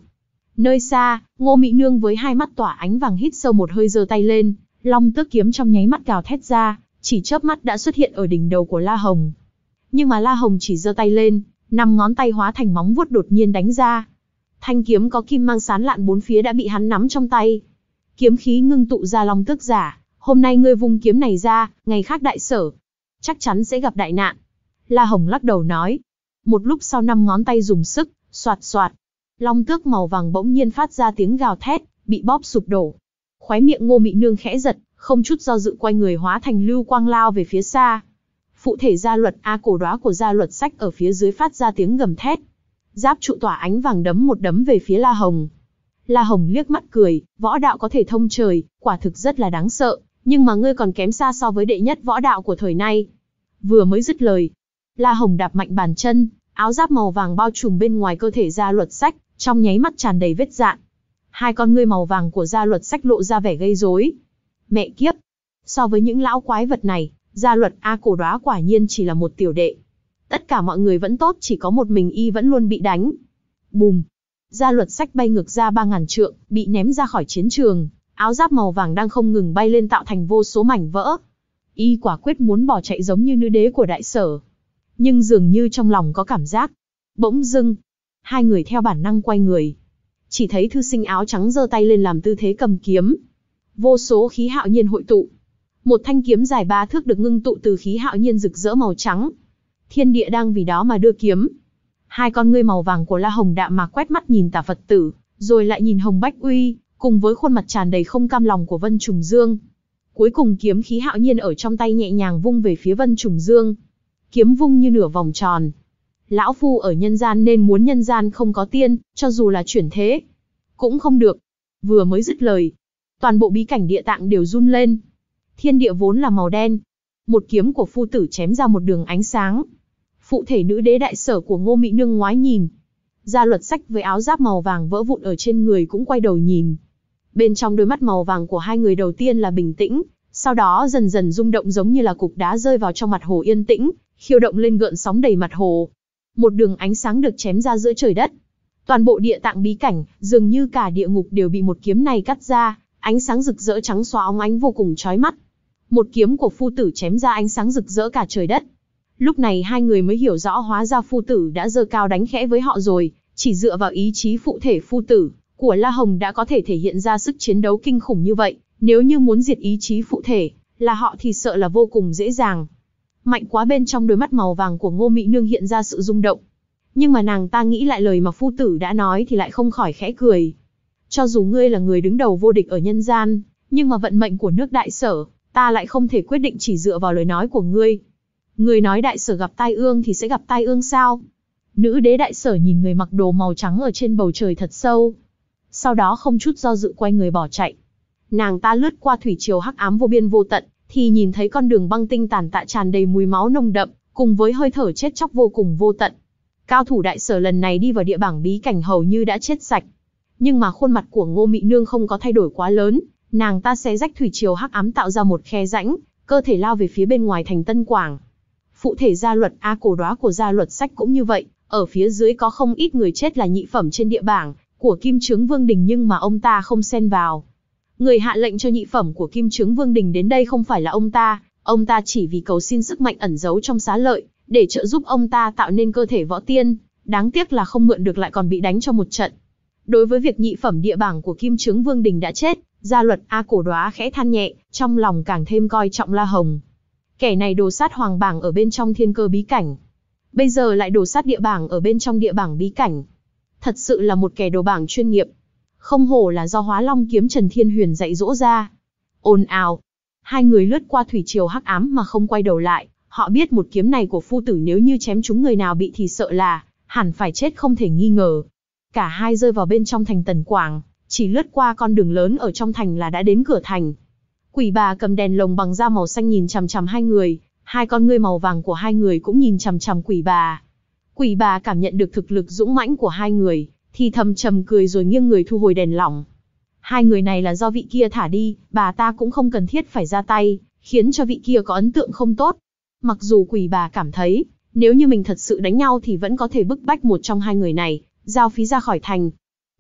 Nơi xa, Ngô Mị Nương với hai mắt tỏa ánh vàng hít sâu một hơi giơ tay lên, Long Tước kiếm trong nháy mắt gào thét ra, chỉ chớp mắt đã xuất hiện ở đỉnh đầu của La Hồng. Nhưng mà La Hồng chỉ giơ tay lên, năm ngón tay hóa thành móng vuốt đột nhiên đánh ra. Thanh kiếm có kim mang sán lạn bốn phía đã bị hắn nắm trong tay. Kiếm khí ngưng tụ ra Long Tước giả, hôm nay ngươi vung kiếm này ra, ngày khác đại sở, chắc chắn sẽ gặp đại nạn. La Hồng lắc đầu nói. Một lúc sau năm ngón tay dùng sức, xoạt xoạt. Long Tước màu vàng bỗng nhiên phát ra tiếng gào thét, bị bóp sụp đổ. Khóe miệng Ngô Mị Nương khẽ giật, không chút do dự quay người hóa thành lưu quang lao về phía xa. Phụ thể gia luật A Cổ Đóa của gia luật sách ở phía dưới phát ra tiếng gầm thét. Giáp trụ tỏa ánh vàng đấm một đấm về phía La Hồng. La Hồng liếc mắt cười, võ đạo có thể thông trời, quả thực rất là đáng sợ, nhưng mà ngươi còn kém xa so với đệ nhất võ đạo của thời nay. Vừa mới dứt lời, La Hồng đạp mạnh bàn chân, áo giáp màu vàng bao trùm bên ngoài cơ thể gia luật sách, trong nháy mắt tràn đầy vết rạn. Hai con ngươi màu vàng của gia luật sách lộ ra vẻ gây rối. Mẹ kiếp! So với những lão quái vật này, gia luật A Cổ Đóa quả nhiên chỉ là một tiểu đệ. Tất cả mọi người vẫn tốt, chỉ có một mình y vẫn luôn bị đánh. Bùm! Gia luật sách bay ngược ra ba ngàn trượng, bị ném ra khỏi chiến trường, áo giáp màu vàng đang không ngừng bay lên tạo thành vô số mảnh vỡ. Y quả quyết muốn bỏ chạy giống như nữ đế của đại sở. Nhưng dường như trong lòng có cảm giác. Bỗng dưng, hai người theo bản năng quay người. Chỉ thấy thư sinh áo trắng giơ tay lên làm tư thế cầm kiếm. Vô số khí hạo nhiên hội tụ. Một thanh kiếm dài ba thước được ngưng tụ từ khí hạo nhiên rực rỡ màu trắng. Thiên địa đang vì đó mà đưa kiếm. Hai con ngươi màu vàng của La Hồng đạm mà quét mắt nhìn Tả Phật Tử, rồi lại nhìn Hồng Bách Uy, cùng với khuôn mặt tràn đầy không cam lòng của Vân Trùng Dương. Cuối cùng kiếm khí hạo nhiên ở trong tay nhẹ nhàng vung về phía Vân Trùng Dương. Kiếm vung như nửa vòng tròn. Lão phu ở nhân gian nên muốn nhân gian không có tiên, cho dù là chuyển thế, cũng không được. Vừa mới dứt lời, toàn bộ bí cảnh địa tạng đều run lên. Thiên địa vốn là màu đen. Một kiếm của phu tử chém ra một đường ánh sáng. Phụ thể nữ đế đại sở của Ngô Mị Nương ngoái nhìn. Gia luật sách với áo giáp màu vàng vỡ vụn ở trên người cũng quay đầu nhìn. Bên trong đôi mắt màu vàng của hai người đầu tiên là bình tĩnh, sau đó dần dần rung động giống như là cục đá rơi vào trong mặt hồ yên tĩnh, khiêu động lên gợn sóng đầy mặt hồ. Một đường ánh sáng được chém ra giữa trời đất. Toàn bộ địa tạng bí cảnh, dường như cả địa ngục đều bị một kiếm này cắt ra, ánh sáng rực rỡ trắng xóa óng ánh vô cùng chói mắt. Một kiếm của phu tử chém ra ánh sáng rực rỡ cả trời đất. Lúc này hai người mới hiểu rõ hóa ra phu tử đã giơ cao đánh khẽ với họ rồi, chỉ dựa vào ý chí phụ thể phu tử của La Hồng đã có thể thể hiện ra sức chiến đấu kinh khủng như vậy, nếu như muốn diệt ý chí phụ thể là họ thì sợ là vô cùng dễ dàng. Mạnh quá. Bên trong đôi mắt màu vàng của Ngô Mị Nương hiện ra sự rung động. Nhưng mà nàng ta nghĩ lại lời mà phu tử đã nói thì lại không khỏi khẽ cười. Cho dù ngươi là người đứng đầu vô địch ở nhân gian, nhưng mà vận mệnh của nước đại sở, ta lại không thể quyết định chỉ dựa vào lời nói của ngươi. Ngươi nói đại sở gặp tai ương thì sẽ gặp tai ương sao? Nữ đế đại sở nhìn người mặc đồ màu trắng ở trên bầu trời thật sâu. Sau đó không chút do dự quay người bỏ chạy. Nàng ta lướt qua thủy triều hắc ám vô biên vô tận, thì nhìn thấy con đường băng tinh tàn tạ tràn đầy mùi máu nồng đậm, cùng với hơi thở chết chóc vô cùng vô tận. Cao thủ đại sở lần này đi vào địa bảng bí cảnh hầu như đã chết sạch. Nhưng mà khuôn mặt của Ngô Mị Nương không có thay đổi quá lớn, nàng ta xé rách thủy triều hắc ám tạo ra một khe rãnh, cơ thể lao về phía bên ngoài thành Tân Quảng. Phụ thể gia luật A Cổ Đóa của gia luật sách cũng như vậy, ở phía dưới có không ít người chết là nhị phẩm trên địa bảng của Kim Chướng Vương Đình, nhưng mà ông ta không xen vào. Người hạ lệnh cho nhị phẩm của Kim Chướng Vương Đình đến đây không phải là ông ta, ông ta chỉ vì cầu xin sức mạnh ẩn giấu trong xá lợi, để trợ giúp ông ta tạo nên cơ thể võ tiên, đáng tiếc là không mượn được lại còn bị đánh cho một trận. Đối với việc nhị phẩm địa bảng của Kim Chướng Vương Đình đã chết, gia luật A Cổ Đóa khẽ than nhẹ, trong lòng càng thêm coi trọng La Hồng. Kẻ này đồ sát hoàng bảng ở bên trong thiên cơ bí cảnh, bây giờ lại đồ sát địa bảng ở bên trong địa bảng bí cảnh. Thật sự là một kẻ đồ bảng chuyên nghiệp. Không hổ là do Hóa Long kiếm Trần Thiên Huyền dạy dỗ ra. Ồn ào. Hai người lướt qua thủy triều hắc ám mà không quay đầu lại. Họ biết một kiếm này của phu tử nếu như chém trúng người nào bị thì sợ là hẳn phải chết không thể nghi ngờ. Cả hai rơi vào bên trong thành Tần Quảng, chỉ lướt qua con đường lớn ở trong thành là đã đến cửa thành. Quỷ bà cầm đèn lồng bằng da màu xanh nhìn chằm chằm hai người, hai con ngươi màu vàng của hai người cũng nhìn chằm chằm quỷ bà. Quỷ bà cảm nhận được thực lực dũng mãnh của hai người, thì thầm trầm cười rồi nghiêng người thu hồi đèn lỏng. Hai người này là do vị kia thả đi, bà ta cũng không cần thiết phải ra tay, khiến cho vị kia có ấn tượng không tốt. Mặc dù quỷ bà cảm thấy, nếu như mình thật sự đánh nhau thì vẫn có thể bức bách một trong hai người này, giao phí ra khỏi thành.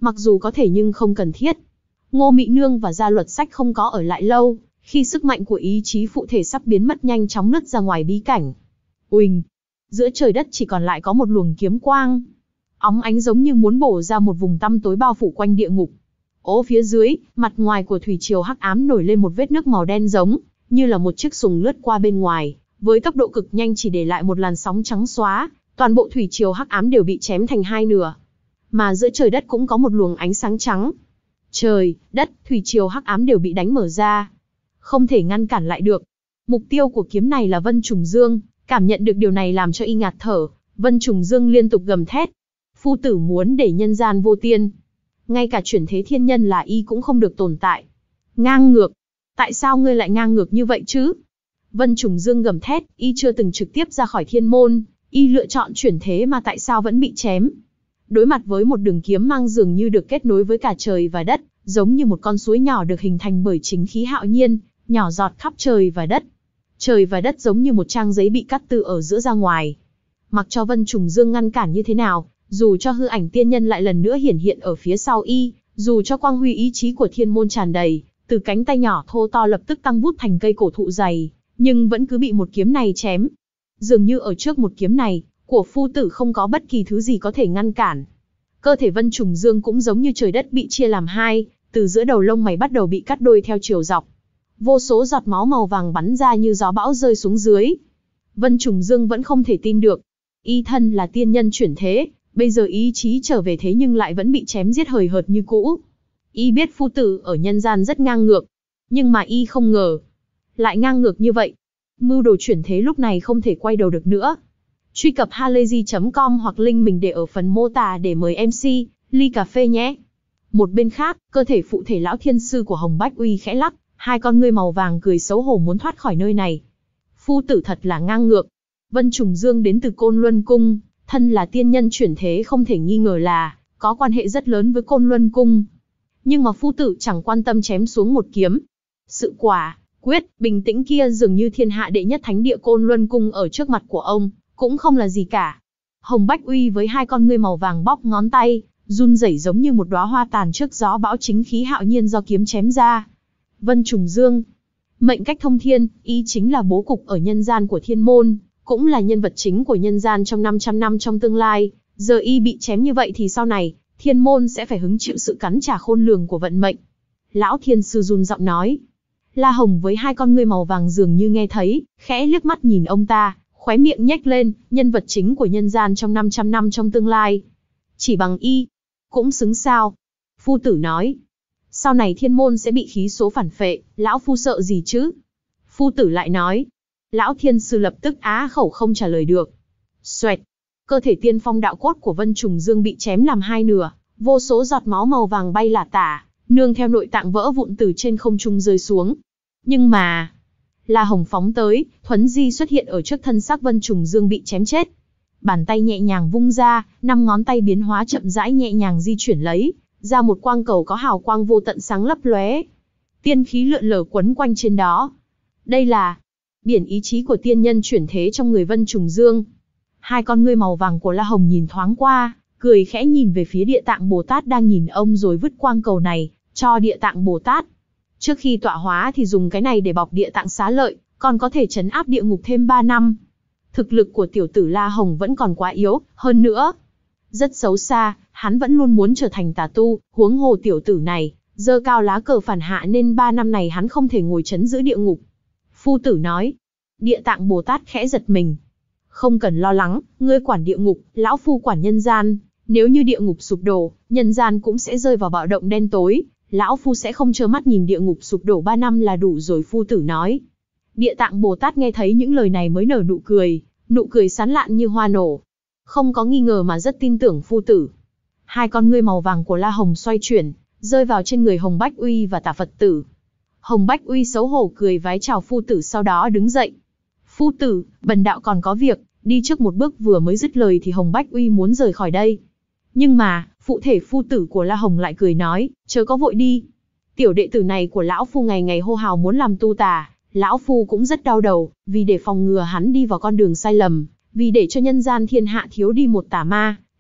Mặc dù có thể nhưng không cần thiết. Ngô Mị Nương và Gia Luật Sách không có ở lại lâu, khi sức mạnh của ý chí phụ thể sắp biến mất nhanh chóng nứt ra ngoài bí cảnh. Uỳnh! Giữa trời đất chỉ còn lại có một luồng kiếm quang. Óng ánh giống như muốn bổ ra một vùng tăm tối bao phủ quanh địa ngục. Ố phía dưới, mặt ngoài của thủy triều hắc ám nổi lên một vết nước màu đen giống như là một chiếc xuồng lướt qua bên ngoài, với tốc độ cực nhanh chỉ để lại một làn sóng trắng xóa, toàn bộ thủy triều hắc ám đều bị chém thành hai nửa. Mà giữa trời đất cũng có một luồng ánh sáng trắng. Trời, đất, thủy triều hắc ám đều bị đánh mở ra, không thể ngăn cản lại được. Mục tiêu của kiếm này là Vân Trùng Dương, cảm nhận được điều này làm cho y ngạt thở, Vân Trùng Dương liên tục gầm thét. Phu tử muốn để nhân gian vô tiên. Ngay cả chuyển thế thiên nhân là y cũng không được tồn tại. Ngang ngược. Tại sao ngươi lại ngang ngược như vậy chứ? Vân Trùng Dương gầm thét, y chưa từng trực tiếp ra khỏi thiên môn, y lựa chọn chuyển thế mà tại sao vẫn bị chém. Đối mặt với một đường kiếm mang dường như được kết nối với cả trời và đất, giống như một con suối nhỏ được hình thành bởi chính khí hạo nhiên, nhỏ giọt khắp trời và đất. Trời và đất giống như một trang giấy bị cắt từ ở giữa ra ngoài. Mặc cho Vân Trùng Dương ngăn cản như thế nào, dù cho hư ảnh tiên nhân lại lần nữa hiển hiện ở phía sau y, dù cho quang huy ý chí của thiên môn tràn đầy, từ cánh tay nhỏ thô to lập tức tăng vút thành cây cổ thụ dày, nhưng vẫn cứ bị một kiếm này chém. Dường như ở trước một kiếm này, của phu tử không có bất kỳ thứ gì có thể ngăn cản. Cơ thể Vân Trùng Dương cũng giống như trời đất bị chia làm hai, từ giữa đầu lông mày bắt đầu bị cắt đôi theo chiều dọc. Vô số giọt máu màu vàng bắn ra như gió bão rơi xuống dưới. Vân Trùng Dương vẫn không thể tin được. Y thân là tiên nhân chuyển thế, bây giờ ý chí trở về thế nhưng lại vẫn bị chém giết hời hợt như cũ. Y biết phu tử ở nhân gian rất ngang ngược, nhưng mà y không ngờ lại ngang ngược như vậy. Mưu đồ chuyển thế lúc này không thể quay đầu được nữa. Truy cập halayzi chấm com hoặc link mình để ở phần mô tả để mời em xê ly cà phê nhé. Một bên khác, cơ thể phụ thể lão thiên sư của Hồng Bách Uy khẽ lắc, hai con ngươi màu vàng cười xấu hổ muốn thoát khỏi nơi này. Phu tử thật là ngang ngược. Vân Trùng Dương đến từ Côn Luân Cung, thân là tiên nhân chuyển thế không thể nghi ngờ là có quan hệ rất lớn với Côn Luân Cung. Nhưng mà phu tử chẳng quan tâm chém xuống một kiếm. Sự quả quyết, bình tĩnh kia dường như thiên hạ đệ nhất thánh địa Côn Luân Cung ở trước mặt của ông, cũng không là gì cả. Hồng Bách Uy với hai con ngươi màu vàng bóp ngón tay, run rẩy giống như một đóa hoa tàn trước gió bão chính khí hạo nhiên do kiếm chém ra. Vân Trùng Dương, mệnh cách thông thiên, ý chính là bố cục ở nhân gian của thiên môn, cũng là nhân vật chính của nhân gian trong năm trăm năm trong tương lai. Giờ y bị chém như vậy thì sau này, thiên môn sẽ phải hứng chịu sự cắn trả khôn lường của vận mệnh. Lão thiên sư run giọng nói. La Hồng với hai con ngươi màu vàng dường như nghe thấy, khẽ liếc mắt nhìn ông ta, khóe miệng nhếch lên, nhân vật chính của nhân gian trong năm trăm năm trong tương lai. Chỉ bằng y, cũng xứng sao. Phu tử nói. Sau này thiên môn sẽ bị khí số phản phệ, lão phu sợ gì chứ? Phu tử lại nói. Lão thiên sư lập tức á khẩu không trả lời được. Xoẹt. Cơ thể tiên phong đạo cốt của Vân Trùng Dương bị chém làm hai nửa, vô số giọt máu màu vàng bay lả tả, nương theo nội tạng vỡ vụn từ trên không trung rơi xuống. Nhưng mà, La Hồng phóng tới, thuấn di xuất hiện ở trước thân xác Vân Trùng Dương bị chém chết. Bàn tay nhẹ nhàng vung ra, năm ngón tay biến hóa chậm rãi nhẹ nhàng di chuyển lấy ra một quang cầu có hào quang vô tận sáng lấp lóe. Tiên khí lượn lờ quấn quanh trên đó. Đây là biển ý chí của tiên nhân chuyển thế trong người Vân Trùng Dương. Hai con ngươi màu vàng của La Hồng nhìn thoáng qua, cười khẽ nhìn về phía Địa Tạng Bồ Tát đang nhìn ông rồi vứt quang cầu này cho Địa Tạng Bồ Tát. Trước khi tọa hóa thì dùng cái này để bọc Địa Tạng Xá Lợi, còn có thể trấn áp địa ngục thêm ba năm. Thực lực của tiểu tử La Hồng vẫn còn quá yếu, hơn nữa rất xấu xa, hắn vẫn luôn muốn trở thành tà tu, huống hồ tiểu tử này giơ cao lá cờ phản hạ nên ba năm này hắn không thể ngồi trấn giữ địa ngục. Phu tử nói. Địa Tạng Bồ Tát khẽ giật mình. Không cần lo lắng, ngươi quản địa ngục, lão phu quản nhân gian. Nếu như địa ngục sụp đổ, nhân gian cũng sẽ rơi vào bạo động đen tối. Lão phu sẽ không trơ mắt nhìn địa ngục sụp đổ ba năm là đủ rồi, phu tử nói. Địa Tạng Bồ Tát nghe thấy những lời này mới nở nụ cười, nụ cười sán lạn như hoa nổ. Không có nghi ngờ mà rất tin tưởng phu tử. Hai con ngươi màu vàng của La Hồng xoay chuyển, rơi vào trên người Hồng Bách Uy và Tả Phật tử. Hồng Bách Uy xấu hổ cười vái chào phu tử, sau đó đứng dậy. Phu tử, bần đạo còn có việc, đi trước một bước. Vừa mới dứt lời thì Hồng Bách Uy muốn rời khỏi đây. Nhưng mà, phụ thể phu tử của La Hồng lại cười nói, chớ có vội đi. Tiểu đệ tử này của lão phu ngày ngày hô hào muốn làm tu tà, lão phu cũng rất đau đầu, vì để phòng ngừa hắn đi vào con đường sai lầm, vì để cho nhân gian thiên hạ thiếu đi một tà ma,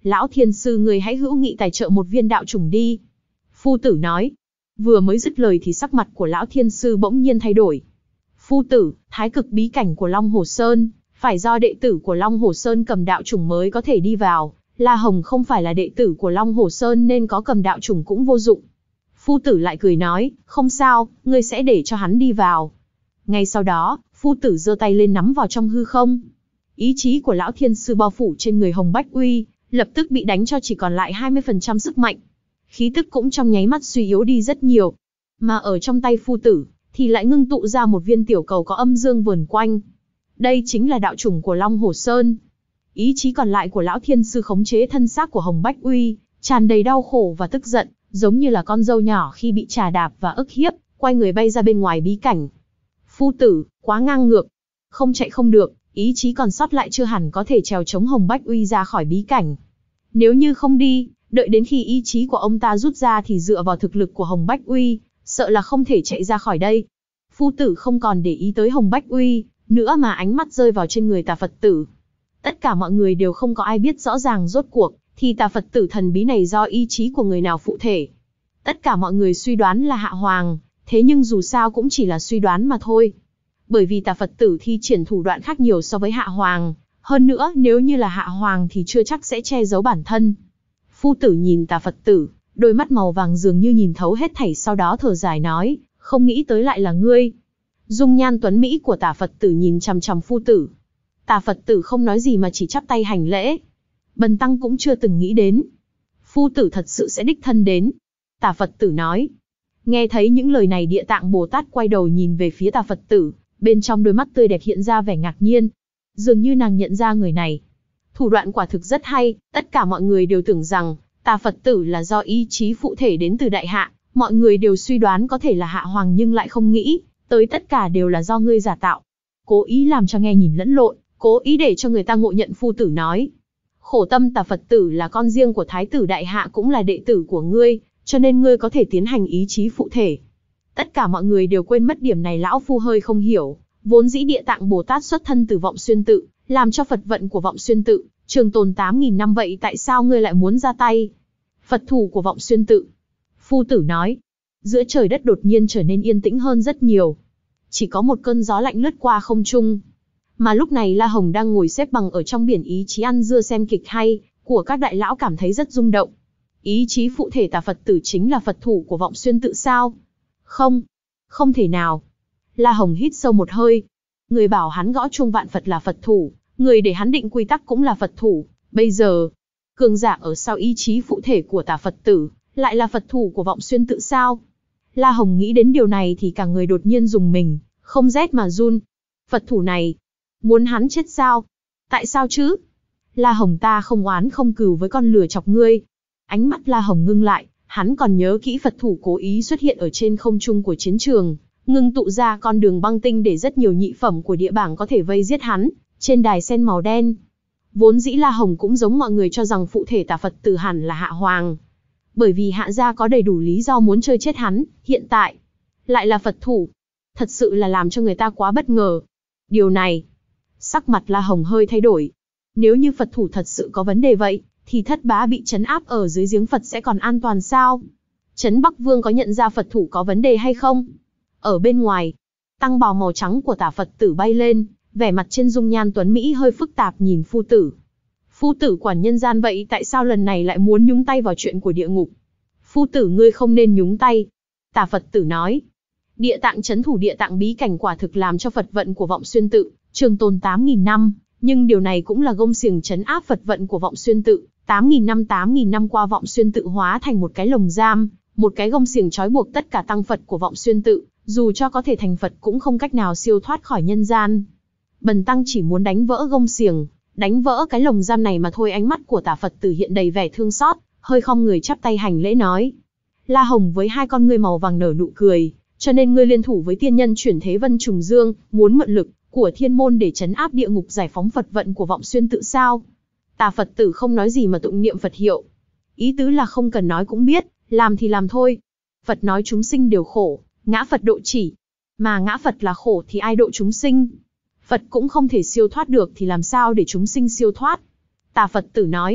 Lão thiên sư người hãy hữu nghị tài trợ một viên đạo chủng đi. Phu tử nói. Vừa mới dứt lời thì sắc mặt của lão thiên sư bỗng nhiên thay đổi. Phu tử, thái cực bí cảnh của Long Hồ Sơn, phải do đệ tử của Long Hồ Sơn cầm đạo chủng mới có thể đi vào. La Hồng không phải là đệ tử của Long Hồ Sơn nên có cầm đạo chủng cũng vô dụng. Phu tử lại cười nói, không sao, ngươi sẽ để cho hắn đi vào. Ngay sau đó, phu tử giơ tay lên nắm vào trong hư không. Ý chí của lão thiên sư bao phủ trên người Hồng Bách Uy, lập tức bị đánh cho chỉ còn lại hai mươi phần trăm sức mạnh. Khí tức cũng trong nháy mắt suy yếu đi rất nhiều. Mà ở trong tay phu tử, thì lại ngưng tụ ra một viên tiểu cầu có âm dương vờn quanh. Đây chính là đạo chủng của Long Hồ Sơn. Ý chí còn lại của lão thiên sư khống chế thân xác của Hồng Bách Uy, tràn đầy đau khổ và tức giận, giống như là con dâu nhỏ khi bị trà đạp và ức hiếp, quay người bay ra bên ngoài bí cảnh. Phu tử, quá ngang ngược. Không chạy không được, ý chí còn sót lại chưa hẳn có thể trèo chống Hồng Bách Uy ra khỏi bí cảnh. Nếu như không đi, đợi đến khi ý chí của ông ta rút ra thì dựa vào thực lực của Hồng Bách Uy, sợ là không thể chạy ra khỏi đây. Phu tử không còn để ý tới Hồng Bách Uy nữa mà ánh mắt rơi vào trên người Tà Phật tử. Tất cả mọi người đều không có ai biết rõ ràng rốt cuộc, thì Tà Phật tử thần bí này do ý chí của người nào phụ thể. Tất cả mọi người suy đoán là Hạ Hoàng, thế nhưng dù sao cũng chỉ là suy đoán mà thôi. Bởi vì Tà Phật tử thi triển thủ đoạn khác nhiều so với Hạ Hoàng, hơn nữa nếu như là Hạ Hoàng thì chưa chắc sẽ che giấu bản thân. Phu tử nhìn Tà Phật tử, đôi mắt màu vàng dường như nhìn thấu hết thảy, sau đó thở dài nói, không nghĩ tới lại là ngươi. Dung nhan tuấn mỹ của Tà Phật tử nhìn chằm chằm phu tử. Tà Phật tử không nói gì mà chỉ chắp tay hành lễ. Bần tăng cũng chưa từng nghĩ đến. Phu tử thật sự sẽ đích thân đến. Tà Phật tử nói. Nghe thấy những lời này, Địa Tạng Bồ Tát quay đầu nhìn về phía Tà Phật tử, bên trong đôi mắt tươi đẹp hiện ra vẻ ngạc nhiên. Dường như nàng nhận ra người này. Thủ đoạn quả thực rất hay, tất cả mọi người đều tưởng rằng Tà Phật tử là do ý chí phụ thể đến từ Đại Hạ, mọi người đều suy đoán có thể là Hạ Hoàng nhưng lại không nghĩ tới tất cả đều là do ngươi giả tạo. Cố ý làm cho nghe nhìn lẫn lộn, cố ý để cho người ta ngộ nhận. Phu tử nói. Khổ tâm Tà Phật tử là con riêng của Thái tử Đại Hạ cũng là đệ tử của ngươi, cho nên ngươi có thể tiến hành ý chí phụ thể. Tất cả mọi người đều quên mất điểm này, lão phu hơi không hiểu. Vốn dĩ Địa Tạng Bồ Tát xuất thân từ Vọng Xuyên tự, làm cho Phật vận của Vọng Xuyên tự trường tồn tám nghìn năm, vậy tại sao ngươi lại muốn ra tay? Phật thủ của Vọng Xuyên tự. Phu tử nói. Giữa trời đất đột nhiên trở nên yên tĩnh hơn rất nhiều. Chỉ có một cơn gió lạnh lướt qua không trung. Mà lúc này La Hồng đang ngồi xếp bằng ở trong biển ý chí ăn dưa xem kịch hay của các đại lão, cảm thấy rất rung động. Ý chí phụ thể Tà Phật tử chính là Phật thủ của Vọng Xuyên tự sao? Không, không thể nào. La Hồng hít sâu một hơi. Người bảo hắn gõ chuông vạn Phật là Phật thủ, người để hắn định quy tắc cũng là Phật thủ. Bây giờ, cường giả ở sau ý chí phụ thể của Tà Phật tử lại là Phật thủ của Vọng Xuyên tự sao? La Hồng nghĩ đến điều này thì cả người đột nhiên rùng mình, không rét mà run. Phật thủ này, muốn hắn chết sao? Tại sao chứ? La Hồng, ta không oán không cừu với con lừa chọc ngươi. Ánh mắt La Hồng ngưng lại, hắn còn nhớ kỹ Phật thủ cố ý xuất hiện ở trên không trung của chiến trường, ngưng tụ ra con đường băng tinh để rất nhiều nhị phẩm của địa bảng có thể vây giết hắn, trên đài sen màu đen. Vốn dĩ La Hồng cũng giống mọi người cho rằng phụ thể Tà Phật tử hẳn là Hạ Hoàng. Bởi vì Hạ gia có đầy đủ lý do muốn chơi chết hắn, hiện tại lại là Phật thủ. Thật sự là làm cho người ta quá bất ngờ. Điều này, sắc mặt La Hồng hơi thay đổi. Nếu như Phật thủ thật sự có vấn đề vậy, thì Thất Bá bị trấn áp ở dưới giếng Phật sẽ còn an toàn sao? Trấn Bắc Vương có nhận ra Phật thủ có vấn đề hay không? Ở bên ngoài, tăng bào màu trắng của Tà Phật tử bay lên, vẻ mặt trên dung nhan tuấn mỹ hơi phức tạp nhìn phu tử. Phu tử quản nhân gian vậy tại sao lần này lại muốn nhúng tay vào chuyện của địa ngục? Phu tử, ngươi không nên nhúng tay. Tà Phật tử nói. Địa tạng trấn thủ địa tạng bí cảnh quả thực làm cho Phật vận của Vọng Xuyên tự trường tồn tám nghìn năm, nhưng điều này cũng là gông xiềng trấn áp Phật vận của Vọng Xuyên tự. tám nghìn năm tám nghìn năm qua Vọng Xuyên tự hóa thành một cái lồng giam, một cái gông xiềng trói buộc tất cả tăng Phật của Vọng Xuyên tự, dù cho có thể thành Phật cũng không cách nào siêu thoát khỏi nhân gian. Bần tăng chỉ muốn đánh vỡ gông xiềng, đánh vỡ cái lồng giam này mà thôi. Ánh mắt của Tà Phật tử hiện đầy vẻ thương xót, hơi khom người chắp tay hành lễ nói. La Hồng với hai con ngươi màu vàng nở nụ cười, cho nên ngươi liên thủ với tiên nhân chuyển thế Vân Trùng Dương, muốn mượn lực của thiên môn để trấn áp địa ngục, giải phóng Phật vận của Vọng Xuyên tự sao? Tà Phật tử không nói gì mà tụng niệm Phật hiệu. Ý tứ là không cần nói cũng biết, làm thì làm thôi. Phật nói chúng sinh đều khổ, ngã Phật độ chỉ. Mà ngã Phật là khổ thì ai độ chúng sinh? Phật cũng không thể siêu thoát được thì làm sao để chúng sinh siêu thoát? Tà Phật tử nói.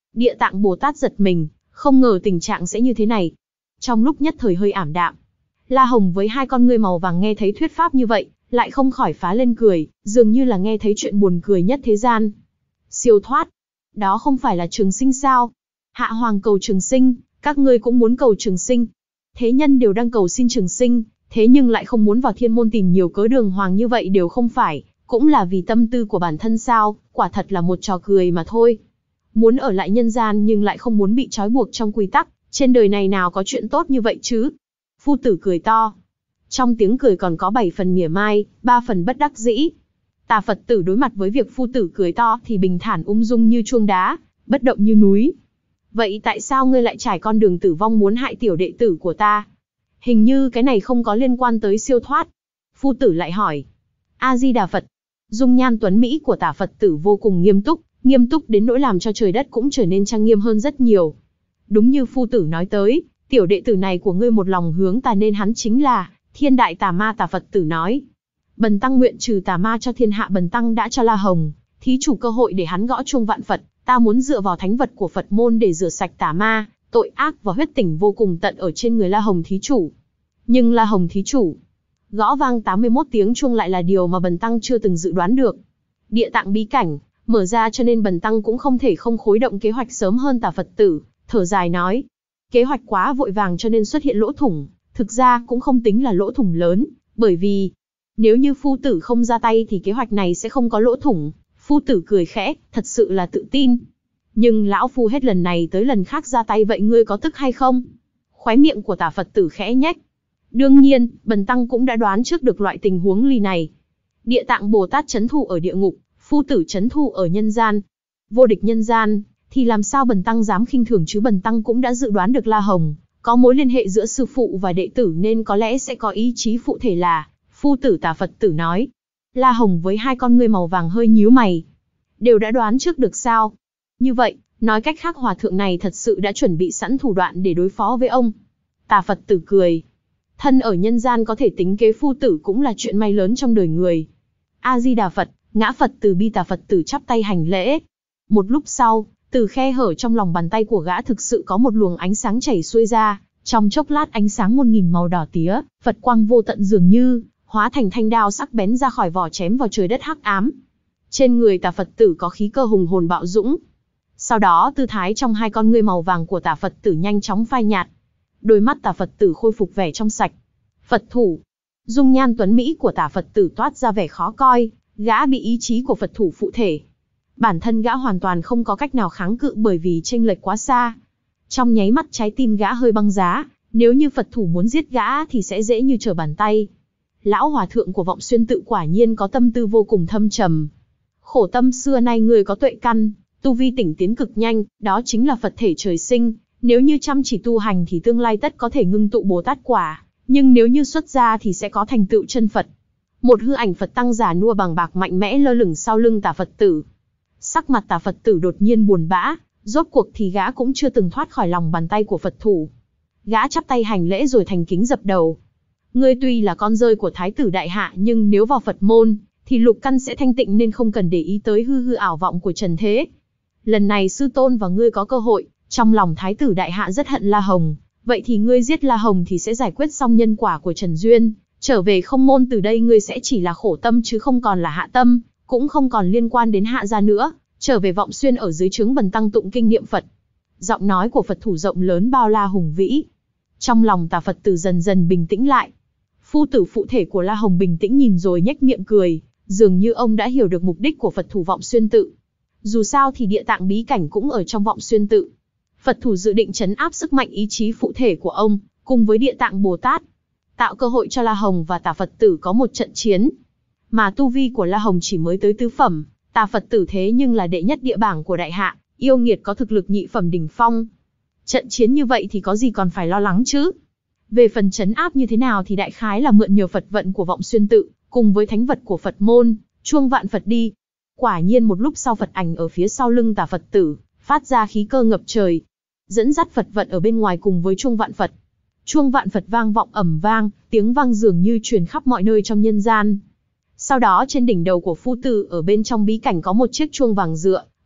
Địa Tạng Bồ Tát giật mình, không ngờ tình trạng sẽ như thế này. Trong lúc nhất thời hơi ảm đạm, La Hồng với hai con ngươi màu vàng nghe thấy thuyết pháp như vậy, lại không khỏi phá lên cười, dường như là nghe thấy chuyện buồn cười nhất thế gian. Siêu thoát, đó không phải là trường sinh sao? Hạ hoàng cầu trường sinh, các ngươi cũng muốn cầu trường sinh. Thế nhân đều đang cầu xin trường sinh, thế nhưng lại không muốn vào thiên môn tìm nhiều cớ đường hoàng như vậy đều không phải, cũng là vì tâm tư của bản thân sao, quả thật là một trò cười mà thôi. Muốn ở lại nhân gian nhưng lại không muốn bị trói buộc trong quy tắc, trên đời này nào có chuyện tốt như vậy chứ? Phu tử cười to. Trong tiếng cười còn có bảy phần mỉa mai, ba phần bất đắc dĩ. Tà Phật tử đối mặt với việc phu tử cười to thì bình thản ung dung như chuông đá, bất động như núi. Vậy tại sao ngươi lại trải con đường tử vong muốn hại tiểu đệ tử của ta? Hình như cái này không có liên quan tới siêu thoát. Phu tử lại hỏi. A-di-đà Phật. Dung nhan tuấn Mỹ của Tà Phật tử vô cùng nghiêm túc, nghiêm túc đến nỗi làm cho trời đất cũng trở nên trang nghiêm hơn rất nhiều. Đúng như phu tử nói tới, tiểu đệ tử này của ngươi một lòng hướng ta nên hắn chính là thiên đại tà ma. Tà Phật tử nói. Bần tăng nguyện trừ tà ma cho thiên hạ. Bần tăng đã cho La Hồng, thí chủ cơ hội để hắn gõ chuông vạn Phật. Ta muốn dựa vào thánh vật của Phật môn để rửa sạch tà ma, tội ác và huyết tỉnh vô cùng tận ở trên người La Hồng thí chủ. Nhưng La Hồng thí chủ, gõ vang tám mươi mốt tiếng chuông lại là điều mà bần tăng chưa từng dự đoán được. Địa tạng bí cảnh mở ra cho nên bần tăng cũng không thể không khối động kế hoạch sớm hơn. Tà Phật tử thở dài nói, kế hoạch quá vội vàng cho nên xuất hiện lỗ thủng. Thực ra cũng không tính là lỗ thủng lớn, bởi vì nếu như phu tử không ra tay thì kế hoạch này sẽ không có lỗ thủng. Phu tử cười khẽ, thật sự là tự tin. Nhưng lão phu hết lần này tới lần khác ra tay, vậy ngươi có tức hay không? Khóe miệng của Tà Phật tử khẽ nhếch. Đương nhiên, bần tăng cũng đã đoán trước được loại tình huống ly này. Địa Tạng Bồ Tát trấn thủ ở địa ngục, phu tử trấn thủ ở nhân gian. Vô địch nhân gian, thì làm sao bần tăng dám khinh thường chứ? Bần tăng cũng đã dự đoán được La Hồng có mối liên hệ giữa sư phụ và đệ tử nên có lẽ sẽ có ý chí phụ thể là phu tử. Tà Phật tử nói. La Hồng với hai con ngươi màu vàng hơi nhíu mày. Đều đã đoán trước được sao? Như vậy, nói cách khác hòa thượng này thật sự đã chuẩn bị sẵn thủ đoạn để đối phó với ông. Tà Phật tử cười. Thân ở nhân gian có thể tính kế phu tử cũng là chuyện may lớn trong đời người. A-di-đà Phật, ngã Phật từ bi. Tà Phật tử chắp tay hành lễ. Một lúc sau, từ khe hở trong lòng bàn tay của gã thực sự có một luồng ánh sáng chảy xuôi ra. Trong chốc lát ánh sáng muôn nghìn màu đỏ tía, Phật quang vô tận dường như hóa thành thanh đao sắc bén ra khỏi vỏ chém vào trời đất hắc ám. Trên người Tà Phật tử có khí cơ hùng hồn bạo dũng. Sau đó tư thái trong hai con ngươi màu vàng của Tà Phật tử nhanh chóng phai nhạt. Đôi mắt Tà Phật tử khôi phục vẻ trong sạch. Phật thủ. Dung nhan tuấn Mỹ của Tà Phật tử toát ra vẻ khó coi, gã bị ý chí của Phật thủ phụ thể. Bản thân gã hoàn toàn không có cách nào kháng cự bởi vì chênh lệch quá xa. Trong nháy mắt trái tim gã hơi băng giá, nếu như Phật thủ muốn giết gã thì sẽ dễ như trở bàn tay. Lão hòa thượng của Vọng Xuyên tự quả nhiên có tâm tư vô cùng thâm trầm. Khổ tâm xưa nay người có tuệ căn, tu vi tỉnh tiến cực nhanh, đó chính là Phật thể trời sinh. Nếu như chăm chỉ tu hành thì tương lai tất có thể ngưng tụ Bồ Tát quả, nhưng nếu như xuất gia thì sẽ có thành tựu chân Phật. Một hư ảnh Phật tăng giả nua bằng bạc mạnh mẽ lơ lửng sau lưng Tà Phật tử. Sắc mặt Tà Phật tử đột nhiên buồn bã, rốt cuộc thì gã cũng chưa từng thoát khỏi lòng bàn tay của Phật thủ. Gã chắp tay hành lễ rồi thành kính dập đầu. Ngươi tuy là con rơi của Thái tử Đại Hạ nhưng nếu vào Phật môn, thì lục căn sẽ thanh tịnh nên không cần để ý tới hư hư ảo vọng của trần thế. Lần này sư tôn và ngươi có cơ hội, trong lòng Thái tử Đại Hạ rất hận La Hồng, vậy thì ngươi giết La Hồng thì sẽ giải quyết xong nhân quả của Trần Duyên, trở về không môn từ đây ngươi sẽ chỉ là khổ tâm chứ không còn là hạ tâm, cũng không còn liên quan đến hạ gia nữa, trở về Vọng Xuyên ở dưới trướng bần tăng tụng kinh niệm Phật. Giọng nói của Phật thủ rộng lớn bao la hùng vĩ. Trong lòng Tà Phật tử dần dần bình tĩnh lại. Phu tử phụ thể của La Hồng bình tĩnh nhìn rồi nhếch miệng cười, dường như ông đã hiểu được mục đích của Phật thủ Vọng Xuyên tự. Dù sao thì địa tạng bí cảnh cũng ở trong Vọng Xuyên tự. Phật thủ dự định trấn áp sức mạnh ý chí phụ thể của ông, cùng với địa tạng Bồ Tát, tạo cơ hội cho La Hồng và Tà Phật tử có một trận chiến. Mà tu vi của La Hồng chỉ mới tới tứ phẩm, Tà Phật tử thế nhưng là đệ nhất địa bảng của Đại Hạ, yêu nghiệt có thực lực nhị phẩm đỉnh phong. Trận chiến như vậy thì có gì còn phải lo lắng chứ? Về phần trấn áp như thế nào thì đại khái là mượn nhờ Phật vận của Vọng Xuyên tự, cùng với thánh vật của Phật môn, chuông vạn Phật đi. Quả nhiên một lúc sau Phật ảnh ở phía sau lưng Tà Phật tử, phát ra khí cơ ngập trời, dẫn dắt Phật vận ở bên ngoài cùng với chuông vạn Phật. Chuông vạn Phật vang vọng ầm vang, tiếng vang dường như truyền khắp mọi nơi trong nhân gian. Sau đó trên đỉnh đầu của phu tử ở bên trong bí cảnh có một chiếc chuông vàng dựa,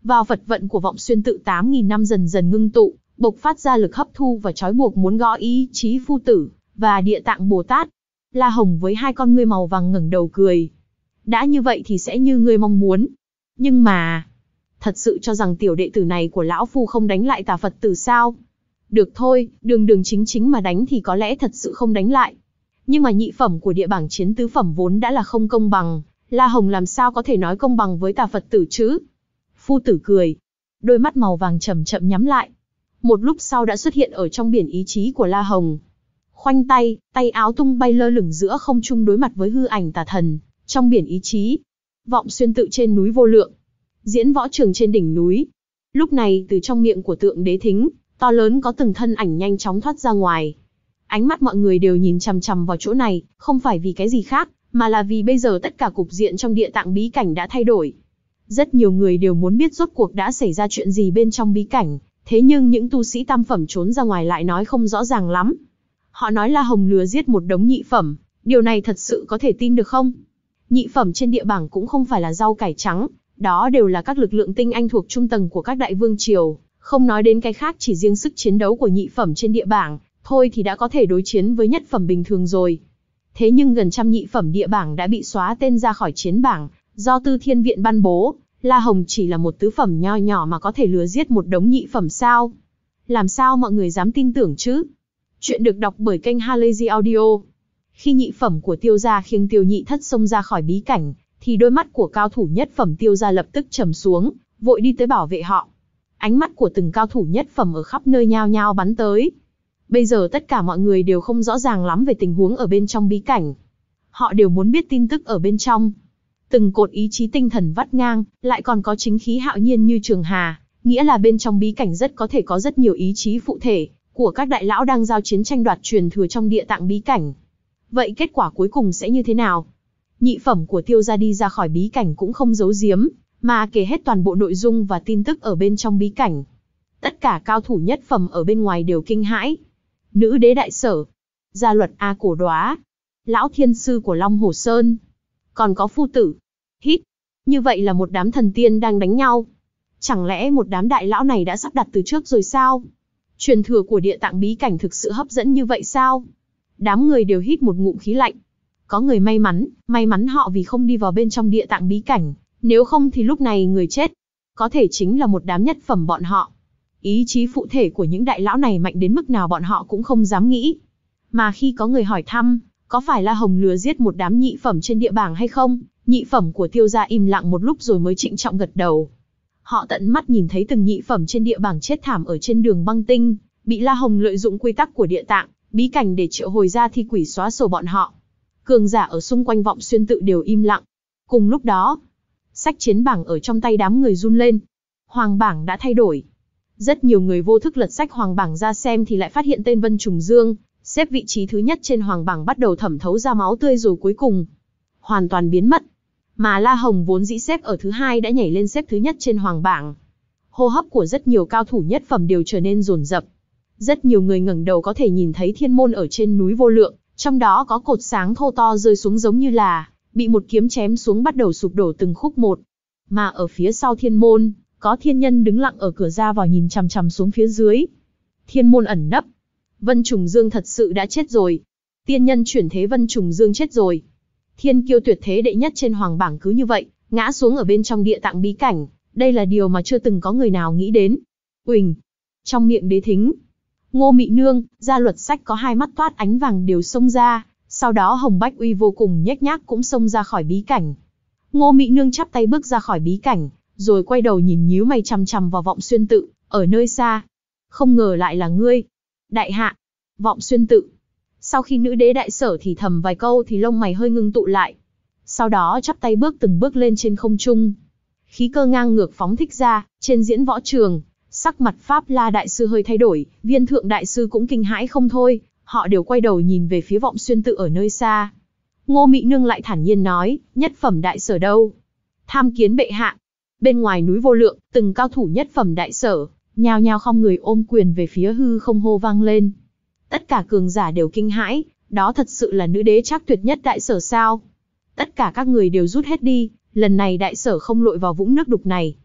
Vào Phật vận của Vọng Xuyên Tự tám nghìn năm dần dần ngưng tụ, bộc phát ra lực hấp thu và trói buộc muốn gõ ý chí Phu Tử và Địa Tạng Bồ Tát. La Hồng với hai con ngươi màu vàng ngẩng đầu cười. Đã như vậy thì sẽ như ngươi mong muốn. Nhưng mà, thật sự cho rằng tiểu đệ tử này của lão phu không đánh lại Tà Phật tử sao? Được thôi, đường đường chính chính mà đánh thì có lẽ thật sự không đánh lại. Nhưng mà nhị phẩm của địa bảng chiến tứ phẩm vốn đã là không công bằng, La Hồng làm sao có thể nói công bằng với Tà Phật tử chứ? Phu tử cười, đôi mắt màu vàng chậm chậm nhắm lại. Một lúc sau đã xuất hiện ở trong biển ý chí của La Hồng. Khoanh tay, tay áo tung bay lơ lửng giữa không trung đối mặt với hư ảnh tà thần, trong biển ý chí. Vọng Xuyên Tự trên núi vô lượng, diễn võ trường trên đỉnh núi. Lúc này từ trong miệng của tượng đế thính, to lớn có từng thân ảnh nhanh chóng thoát ra ngoài. Ánh mắt mọi người đều nhìn chằm chằm vào chỗ này, không phải vì cái gì khác, mà là vì bây giờ tất cả cục diện trong địa tạng bí cảnh đã thay đổi. Rất nhiều người đều muốn biết rốt cuộc đã xảy ra chuyện gì bên trong bí cảnh, thế nhưng những tu sĩ tam phẩm trốn ra ngoài lại nói không rõ ràng lắm. Họ nói La Hồng lừa giết một đống nhị phẩm, điều này thật sự có thể tin được không? Nhị phẩm trên địa bảng cũng không phải là rau cải trắng, đó đều là các lực lượng tinh anh thuộc trung tầng của các đại vương triều, không nói đến cái khác, chỉ riêng sức chiến đấu của nhị phẩm trên địa bảng, thôi thì đã có thể đối chiến với nhất phẩm bình thường rồi. Thế nhưng gần trăm nhị phẩm địa bảng đã bị xóa tên ra khỏi chiến bảng, do Tư Thiên Viện ban bố, La Hồng chỉ là một tứ phẩm nho nhỏ mà có thể lừa giết một đống nhị phẩm sao? Làm sao mọi người dám tin tưởng chứ? Chuyện được đọc bởi kênh Halazy Audio. Khi nhị phẩm của Tiêu gia khiêng Tiêu Nhị Thất xông ra khỏi bí cảnh, thì đôi mắt của cao thủ nhất phẩm Tiêu gia lập tức trầm xuống, vội đi tới bảo vệ họ. Ánh mắt của từng cao thủ nhất phẩm ở khắp nơi nhao nhao bắn tới. Bây giờ tất cả mọi người đều không rõ ràng lắm về tình huống ở bên trong bí cảnh. Họ đều muốn biết tin tức ở bên trong. Từng cột ý chí tinh thần vắt ngang, lại còn có chính khí hạo nhiên như trường hà, nghĩa là bên trong bí cảnh rất có thể có rất nhiều ý chí phụ thể của các đại lão đang giao chiến tranh đoạt truyền thừa trong địa tạng bí cảnh. Vậy kết quả cuối cùng sẽ như thế nào? Nhị phẩm của Tiêu gia đi ra khỏi bí cảnh cũng không giấu giếm, mà kể hết toàn bộ nội dung và tin tức ở bên trong bí cảnh. Tất cả cao thủ nhất phẩm ở bên ngoài đều kinh hãi. Nữ đế đại sở, gia luật A Cổ Đoá, lão thiên sư của Long Hồ Sơn, còn có Phu Tử. Hít, như vậy là một đám thần tiên đang đánh nhau. Chẳng lẽ một đám đại lão này đã sắp đặt từ trước rồi sao? Truyền thừa của địa tạng bí cảnh thực sự hấp dẫn như vậy sao? Đám người đều hít một ngụm khí lạnh. Có người may mắn, may mắn họ vì không đi vào bên trong địa tạng bí cảnh, nếu không thì lúc này người chết có thể chính là một đám nhất phẩm bọn họ. Ý chí phụ thể của những đại lão này mạnh đến mức nào bọn họ cũng không dám nghĩ. Mà khi có người hỏi thăm, có phải La Hồng lừa giết một đám nhị phẩm trên địa bảng hay không, nhị phẩm của Tiêu gia im lặng một lúc rồi mới trịnh trọng gật đầu. Họ tận mắt nhìn thấy từng nhị phẩm trên địa bảng chết thảm ở trên đường băng tinh, bị La Hồng lợi dụng quy tắc của địa tạng bí cảnh để triệu hồi ra thi quỷ xóa sổ bọn họ. Cường giả ở xung quanh Vọng Xuyên Tự đều im lặng. Cùng lúc đó, sách chiến bảng ở trong tay đám người run lên. Hoàng bảng đã thay đổi. Rất nhiều người vô thức lật sách hoàng bảng ra xem thì lại phát hiện tên Vân Trùng Dương xếp vị trí thứ nhất trên hoàng bảng bắt đầu thẩm thấu ra máu tươi rồi cuối cùng hoàn toàn biến mất. Mà La Hồng vốn dĩ xếp ở thứ hai đã nhảy lên xếp thứ nhất trên hoàng bảng. Hô hấp của rất nhiều cao thủ nhất phẩm đều trở nên dồn dập. Rất nhiều người ngẩng đầu có thể nhìn thấy thiên môn ở trên núi vô lượng, trong đó có cột sáng thô to rơi xuống giống như là bị một kiếm chém xuống bắt đầu sụp đổ từng khúc một. Mà ở phía sau thiên môn, có thiên nhân đứng lặng ở cửa ra vào nhìn chằm chằm xuống phía dưới. Thiên môn ẩn nấp. Vân Trùng Dương thật sự đã chết rồi. Tiên nhân chuyển thế Vân Trùng Dương chết rồi. Thiên kiêu tuyệt thế đệ nhất trên hoàng bảng cứ như vậy, ngã xuống ở bên trong địa tạng bí cảnh. Đây là điều mà chưa từng có người nào nghĩ đến. Uỳnh. Trong miệng đế thính, Ngô Mị Nương, gia luật sách có hai mắt toát ánh vàng đều xông ra. Sau đó Hồng Bách Uy vô cùng nhếch nhác cũng xông ra khỏi bí cảnh. Ngô Mị Nương chắp tay bước ra khỏi bí cảnh, rồi quay đầu nhìn nhíu mày chằm chằm vào Vọng Xuyên Tự, ở nơi xa. Không ngờ lại là ngươi. Đại hạ. Vọng Xuyên Tự. Sau khi nữ đế đại sở thì thầm vài câu thì lông mày hơi ngưng tụ lại. Sau đó chắp tay bước từng bước lên trên không trung. Khí cơ ngang ngược phóng thích ra, trên diễn võ trường, sắc mặt Pháp La đại sư hơi thay đổi, Viên Thượng đại sư cũng kinh hãi không thôi, họ đều quay đầu nhìn về phía Vọng Xuyên Tự ở nơi xa. Ngô Mị Nương lại thản nhiên nói, nhất phẩm đại sở đâu? Tham kiến bệ hạ. Bên ngoài núi vô lượng, từng cao thủ nhất phẩm đại sở, nhao nhao không người ôm quyền về phía hư không hô vang lên. Tất cả cường giả đều kinh hãi, đó thật sự là nữ đế Trác Tuyệt nhất đại sở sao? Tất cả các người đều rút hết đi, lần này đại sở không lội vào vũng nước đục này.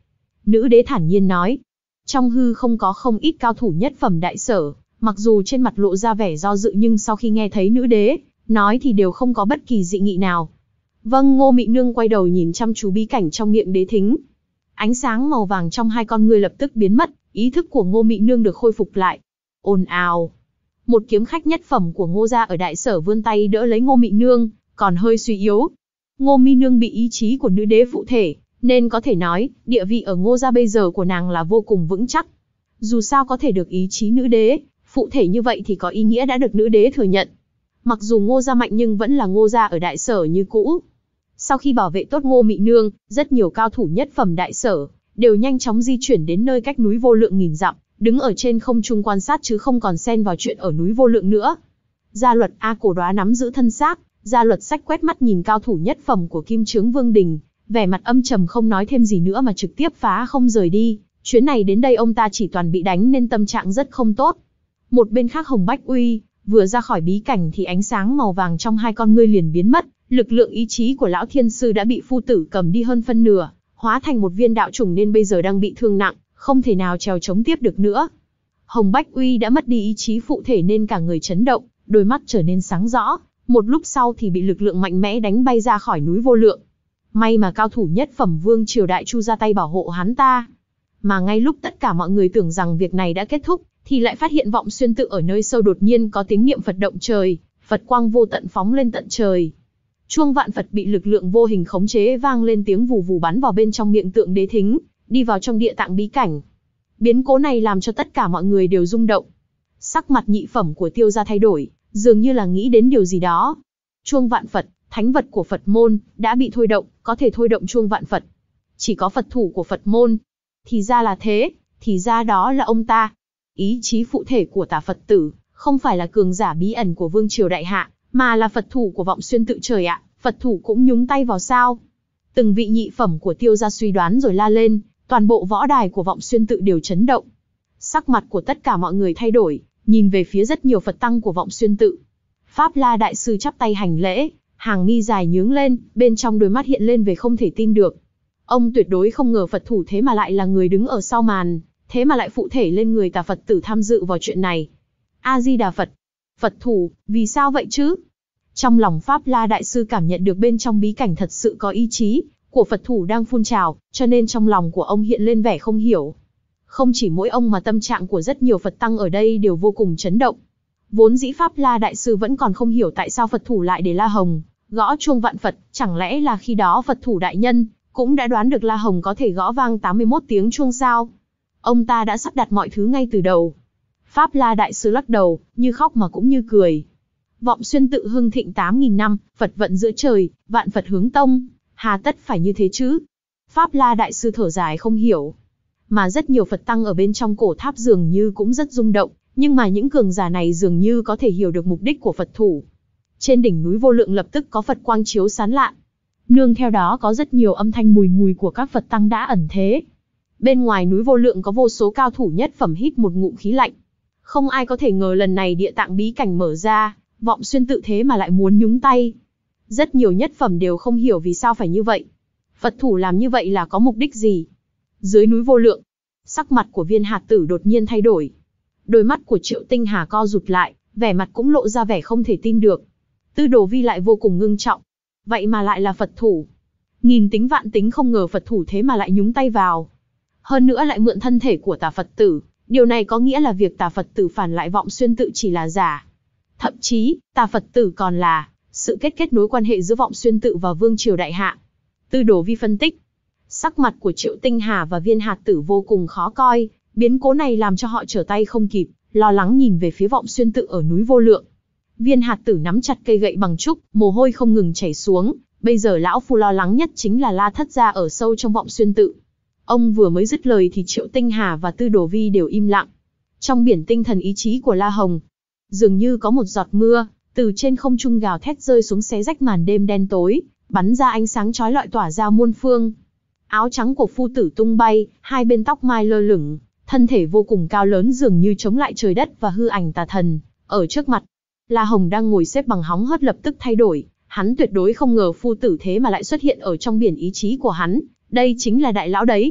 Nữ đế thản nhiên nói. Trong hư không có không ít cao thủ nhất phẩm đại sở, mặc dù trên mặt lộ ra vẻ do dự nhưng sau khi nghe thấy nữ đế nói thì đều không có bất kỳ dị nghị nào. Vâng, Ngô Mị Nương quay đầu nhìn chăm chú bí cảnh trong miệng đế thính. Ánh sáng màu vàng trong hai con ngươi lập tức biến mất, ý thức của Ngô Mị Nương được khôi phục lại. Ồn ào. Một kiếm khách nhất phẩm của Ngô gia ở đại sở vươn tay đỡ lấy Ngô Mị Nương, còn hơi suy yếu. Ngô Mị Nương bị ý chí của nữ đế phụ thể, nên có thể nói, địa vị ở Ngô gia bây giờ của nàng là vô cùng vững chắc. Dù sao có thể được ý chí nữ đế phụ thể như vậy thì có ý nghĩa đã được nữ đế thừa nhận. Mặc dù Ngô gia mạnh nhưng vẫn là Ngô gia ở đại sở như cũ. Sau khi bảo vệ tốt Ngô Mị Nương, rất nhiều cao thủ nhất phẩm đại sở đều nhanh chóng di chuyển đến nơi cách núi vô lượng nghìn dặm, đứng ở trên không trung quan sát chứ không còn xen vào chuyện ở núi vô lượng nữa. Gia Luật A Cổ Đoá nắm giữ thân xác, Gia Luật Sách quét mắt nhìn cao thủ nhất phẩm của Kim Chướng Vương Đình, vẻ mặt âm trầm không nói thêm gì nữa mà trực tiếp phá không rời đi. Chuyến này đến đây ông ta chỉ toàn bị đánh nên tâm trạng rất không tốt. Một bên khác Hồng Bách Uy vừa ra khỏi bí cảnh thì ánh sáng màu vàng trong hai con ngươi liền biến mất, lực lượng ý chí của lão thiên sư đã bị phu tử cầm đi hơn phân nửa, hóa thành một viên đạo chủng nên bây giờ đang bị thương nặng, không thể nào trèo chống tiếp được nữa. Hồng Bách Uy đã mất đi ý chí phụ thể nên cả người chấn động, đôi mắt trở nên sáng rõ, một lúc sau thì bị lực lượng mạnh mẽ đánh bay ra khỏi núi vô lượng. May mà cao thủ nhất phẩm Vương Triều Đại Chu ra tay bảo hộ hắn ta. Mà ngay lúc tất cả mọi người tưởng rằng việc này đã kết thúc, thì lại phát hiện Vọng Xuyên Tự ở nơi sâu đột nhiên có tiếng niệm Phật động trời, Phật quang vô tận phóng lên tận trời. Chuông vạn Phật bị lực lượng vô hình khống chế vang lên tiếng vù vù bắn vào bên trong miệng tượng đế thính, đi vào trong địa tạng bí cảnh. Biến cố này làm cho tất cả mọi người đều rung động. Sắc mặt nhị phẩm của Tiêu gia thay đổi, dường như là nghĩ đến điều gì đó. Chuông vạn Phật, thánh vật của Phật môn, đã bị thôi động, có thể thôi động chuông vạn Phật. Chỉ có Phật thủ của Phật môn. Thì ra là thế, thì ra đó là ông ta. Ý chí phụ thể của Tả Phật tử, không phải là cường giả bí ẩn của Vương Triều Đại Hạ, mà là Phật thủ của Vọng Xuyên Tự trời ạ, Phật thủ cũng nhúng tay vào sao? Từng vị nhị phẩm của Tiêu gia suy đoán rồi la lên, toàn bộ võ đài của Vọng Xuyên Tự đều chấn động. Sắc mặt của tất cả mọi người thay đổi, nhìn về phía rất nhiều Phật tăng của Vọng Xuyên Tự. Pháp La đại sư chắp tay hành lễ, hàng mi dài nhướng lên, bên trong đôi mắt hiện lên về không thể tin được. Ông tuyệt đối không ngờ Phật thủ thế mà lại là người đứng ở sau màn, thế mà lại phụ thể lên người Tà Phật tử tham dự vào chuyện này. A Di Đà Phật. Phật thủ, vì sao vậy chứ? Trong lòng Pháp La đại sư cảm nhận được bên trong bí cảnh thật sự có ý chí của Phật thủ đang phun trào, cho nên trong lòng của ông hiện lên vẻ không hiểu. Không chỉ mỗi ông mà tâm trạng của rất nhiều Phật tăng ở đây đều vô cùng chấn động. Vốn dĩ Pháp La đại sư vẫn còn không hiểu tại sao Phật thủ lại để La Hồng gõ chuông vạn Phật, chẳng lẽ là khi đó Phật thủ đại nhân cũng đã đoán được La Hồng có thể gõ vang tám mươi mốt tiếng chuông sao? Ông ta đã sắp đặt mọi thứ ngay từ đầu. Pháp La đại sư lắc đầu, như khóc mà cũng như cười. Vọng Xuyên Tự hưng thịnh tám nghìn năm, Phật vận giữa trời, vạn Phật hướng tông, hà tất phải như thế chứ? Pháp La đại sư thở dài không hiểu. Mà rất nhiều Phật tăng ở bên trong cổ tháp dường như cũng rất rung động, nhưng mà những cường giả này dường như có thể hiểu được mục đích của Phật thủ. Trên đỉnh núi vô lượng lập tức có Phật quang chiếu sáng lạn. Nương theo đó có rất nhiều âm thanh mùi mùi của các Phật tăng đã ẩn thế. Bên ngoài núi vô lượng có vô số cao thủ nhất phẩm hít một ngụm khí lạnh. Không ai có thể ngờ lần này địa tạng bí cảnh mở ra, Vọng Xuyên Tự thế mà lại muốn nhúng tay. Rất nhiều nhất phẩm đều không hiểu vì sao phải như vậy. Phật thủ làm như vậy là có mục đích gì? Dưới núi vô lượng, sắc mặt của Viên Hạt Tử đột nhiên thay đổi. Đôi mắt của Triệu Tinh Hà co rụt lại, vẻ mặt cũng lộ ra vẻ không thể tin được. Tư Đồ Vi lại vô cùng ngưng trọng. Vậy mà lại là Phật thủ. Nghìn tính vạn tính không ngờ Phật thủ thế mà lại nhúng tay vào. Hơn nữa lại mượn thân thể của Tà Phật tử. Điều này có nghĩa là việc Tà Phật tử phản lại Vọng Xuyên Tự chỉ là giả. Thậm chí, Tà Phật tử còn là sự kết kết nối quan hệ giữa Vọng Xuyên Tự và Vương Triều Đại Hạ. Tư Đồ Vi phân tích. Sắc mặt của Triệu Tinh Hà và Viên Hạt Tử vô cùng khó coi. Biến cố này làm cho họ trở tay không kịp, lo lắng nhìn về phía Vọng Xuyên Tự ở núi vô lượng. Viên Hạt Tử nắm chặt cây gậy bằng trúc, mồ hôi không ngừng chảy xuống. Bây giờ lão phu lo lắng nhất chính là La Thất gia ở sâu trong Vọng Xuyên Tự. Ông vừa mới dứt lời thì Triệu Tinh Hà và Tư Đồ Vi đều im lặng. Trong biển tinh thần ý chí của La Hồng, dường như có một giọt mưa từ trên không trung gào thét rơi xuống xé rách màn đêm đen tối, bắn ra ánh sáng chói lọi tỏa ra muôn phương. Áo trắng của phu tử tung bay, hai bên tóc mai lơ lửng, thân thể vô cùng cao lớn dường như chống lại trời đất và hư ảnh tà thần. Ở trước mặt, La Hồng đang ngồi xếp bằng hóng hớt lập tức thay đổi, hắn tuyệt đối không ngờ phu tử thế mà lại xuất hiện ở trong biển ý chí của hắn, đây chính là đại lão đấy.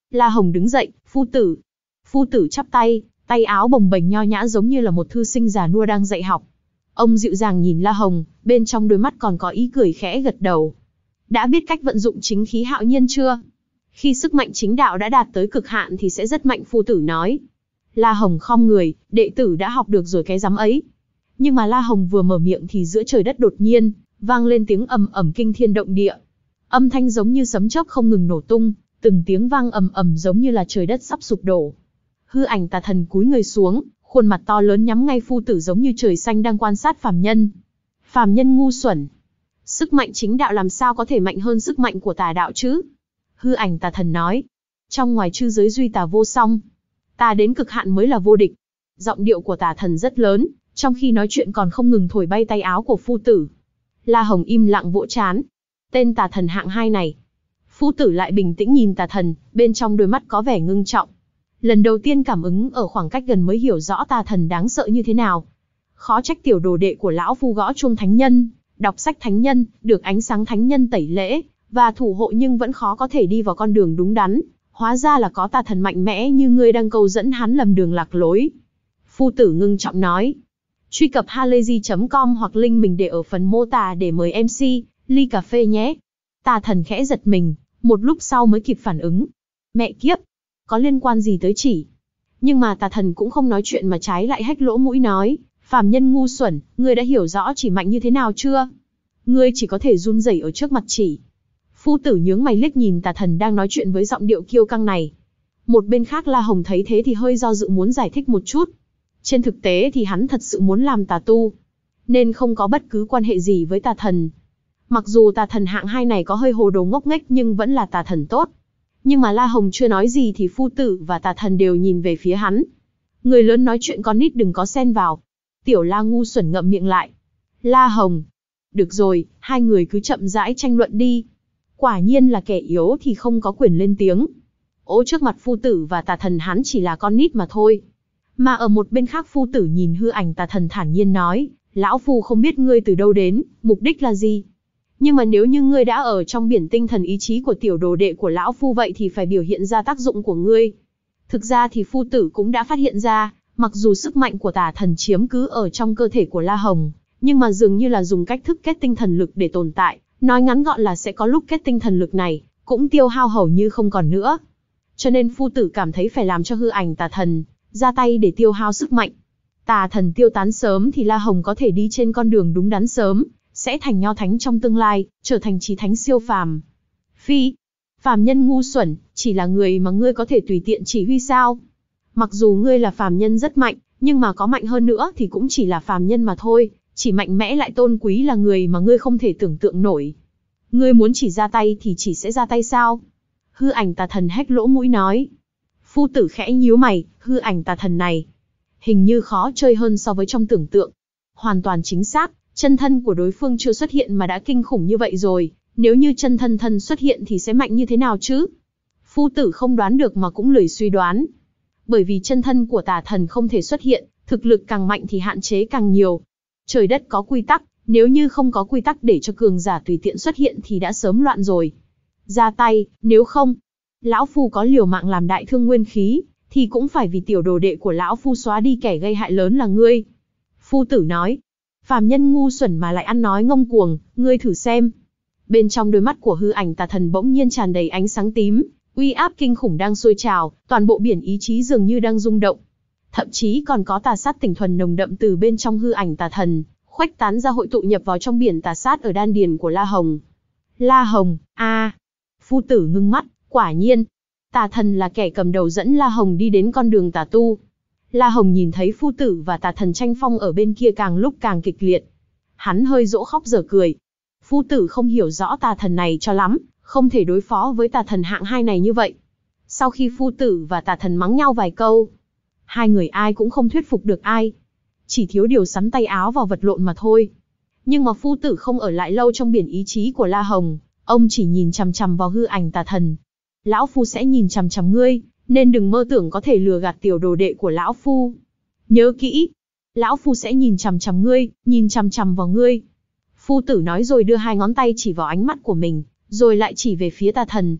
La Hồng đứng dậy, phu tử. Phu tử chắp tay, tay áo bồng bềnh nho nhã giống như là một thư sinh già nua đang dạy học. Ông dịu dàng nhìn La Hồng, bên trong đôi mắt còn có ý cười khẽ gật đầu. Đã biết cách vận dụng chính khí hạo nhiên chưa? Khi sức mạnh chính đạo đã đạt tới cực hạn thì sẽ rất mạnh, phu tử nói. La Hồng khom người, đệ tử đã học được rồi cái rắm ấy. Nhưng mà La Hồng vừa mở miệng thì giữa trời đất đột nhiên vang lên tiếng ầm ầm kinh thiên động địa. Âm thanh giống như sấm chớp không ngừng nổ tung, từng tiếng vang ầm ầm giống như là trời đất sắp sụp đổ. Hư ảnh tà thần cúi người xuống, khuôn mặt to lớn nhắm ngay phu tử giống như trời xanh đang quan sát phàm nhân. Phàm nhân ngu xuẩn. Sức mạnh chính đạo làm sao có thể mạnh hơn sức mạnh của tà đạo chứ? Hư ảnh tà thần nói. Trong ngoài chư giới duy tà vô song. Ta đến cực hạn mới là vô địch. Giọng điệu của tà thần rất lớn, trong khi nói chuyện còn không ngừng thổi bay tay áo của phu tử. La Hồng im lặng vỗ trán. Tên tà thần hạng hai này. Phu tử lại bình tĩnh nhìn tà thần, bên trong đôi mắt có vẻ ngưng trọng. Lần đầu tiên cảm ứng ở khoảng cách gần mới hiểu rõ tà thần đáng sợ như thế nào. Khó trách tiểu đồ đệ của lão phu gõ chuông thánh nhân, đọc sách thánh nhân, được ánh sáng thánh nhân tẩy lễ, và thủ hộ nhưng vẫn khó có thể đi vào con đường đúng đắn. Hóa ra là có tà thần mạnh mẽ như ngươi đang câu dẫn hắn lầm đường lạc lối. Phu tử ngưng trọng nói. Truy cập halayzi chấm com hoặc link mình để ở phần mô tả để mời em xê, ly cà phê nhé. Tà thần khẽ giật mình, một lúc sau mới kịp phản ứng. Mẹ kiếp, có liên quan gì tới chỉ? Nhưng mà tà thần cũng không nói chuyện mà trái lại hách lỗ mũi nói. Phàm nhân ngu xuẩn, ngươi đã hiểu rõ chỉ mạnh như thế nào chưa? Ngươi chỉ có thể run rẩy ở trước mặt chỉ. Phu tử nhướng mày liếc nhìn tà thần đang nói chuyện với giọng điệu kiêu căng này. Một bên khác La Hồng thấy thế thì hơi do dự muốn giải thích một chút. Trên thực tế thì hắn thật sự muốn làm tà tu, nên không có bất cứ quan hệ gì với tà thần. Mặc dù tà thần hạng hai này có hơi hồ đồ ngốc nghếch nhưng vẫn là tà thần tốt. Nhưng mà La Hồng chưa nói gì thì phu tử và tà thần đều nhìn về phía hắn. Người lớn nói chuyện con nít đừng có xen vào. Tiểu La ngu xuẩn ngậm miệng lại. La Hồng. Được rồi, hai người cứ chậm rãi tranh luận đi. Quả nhiên là kẻ yếu thì không có quyền lên tiếng. Ố trước mặt phu tử và tà thần hắn chỉ là con nít mà thôi. Mà ở một bên khác phu tử nhìn hư ảnh tà thần thản nhiên nói. Lão phu không biết ngươi từ đâu đến, mục đích là gì. Nhưng mà nếu như ngươi đã ở trong biển tinh thần ý chí của tiểu đồ đệ của lão phu vậy thì phải biểu hiện ra tác dụng của ngươi. Thực ra thì phu tử cũng đã phát hiện ra, mặc dù sức mạnh của tà thần chiếm cứ ở trong cơ thể của La Hồng, nhưng mà dường như là dùng cách thức kết tinh thần lực để tồn tại, nói ngắn gọn là sẽ có lúc kết tinh thần lực này cũng tiêu hao hầu như không còn nữa. Cho nên phu tử cảm thấy phải làm cho hư ảnh tà thần ra tay để tiêu hao sức mạnh. Tà thần tiêu tán sớm thì La Hồng có thể đi trên con đường đúng đắn sớm, sẽ thành nho thánh trong tương lai, trở thành chí thánh siêu phàm. Phi, phàm nhân ngu xuẩn, chỉ là người mà ngươi có thể tùy tiện chỉ huy sao? Mặc dù ngươi là phàm nhân rất mạnh, nhưng mà có mạnh hơn nữa thì cũng chỉ là phàm nhân mà thôi, chỉ mạnh mẽ lại tôn quý là người mà ngươi không thể tưởng tượng nổi. Ngươi muốn chỉ ra tay thì chỉ sẽ ra tay sao? Hư ảnh tà thần hét lỗ mũi nói. Phu tử khẽ nhíu mày, hư ảnh tà thần này hình như khó chơi hơn so với trong tưởng tượng. Hoàn toàn chính xác, chân thân của đối phương chưa xuất hiện mà đã kinh khủng như vậy rồi, nếu như chân thân thân xuất hiện thì sẽ mạnh như thế nào chứ? Phu tử không đoán được mà cũng lười suy đoán. Bởi vì chân thân của tà thần không thể xuất hiện, thực lực càng mạnh thì hạn chế càng nhiều. Trời đất có quy tắc, nếu như không có quy tắc để cho cường giả tùy tiện xuất hiện thì đã sớm loạn rồi. Ra tay, nếu không, lão phu có liều mạng làm đại thương nguyên khí, thì cũng phải vì tiểu đồ đệ của lão phu xóa đi kẻ gây hại lớn là ngươi. Phu tử nói, phàm nhân ngu xuẩn mà lại ăn nói ngông cuồng, ngươi thử xem. Bên trong đôi mắt của hư ảnh tà thần bỗng nhiên tràn đầy ánh sáng tím, uy áp kinh khủng đang sôi trào, toàn bộ biển ý chí dường như đang rung động. Thậm chí còn có tà sát tỉnh thuần nồng đậm từ bên trong hư ảnh tà thần, khuếch tán ra hội tụ nhập vào trong biển tà sát ở đan điền của La Hồng. La Hồng, a, à. Phu tử ngưng mắt, quả nhiên, tà thần là kẻ cầm đầu dẫn La Hồng đi đến con đường tà tu. La Hồng nhìn thấy phu tử và tà thần tranh phong ở bên kia càng lúc càng kịch liệt. Hắn hơi dỗ khóc dở cười. Phu tử không hiểu rõ tà thần này cho lắm, không thể đối phó với tà thần hạng hai này như vậy. Sau khi phu tử và tà thần mắng nhau vài câu, hai người ai cũng không thuyết phục được ai. Chỉ thiếu điều sắn tay áo vào vật lộn mà thôi. Nhưng mà phu tử không ở lại lâu trong biển ý chí của La Hồng, ông chỉ nhìn chằm chằm vào hư ảnh tà thần. Lão phu sẽ nhìn chằm chằm ngươi, nên đừng mơ tưởng có thể lừa gạt tiểu đồ đệ của lão phu. Nhớ kỹ, lão phu sẽ nhìn chằm chằm ngươi, nhìn chằm chằm vào ngươi. Phu tử nói rồi đưa hai ngón tay chỉ vào ánh mắt của mình, rồi lại chỉ về phía tà thần.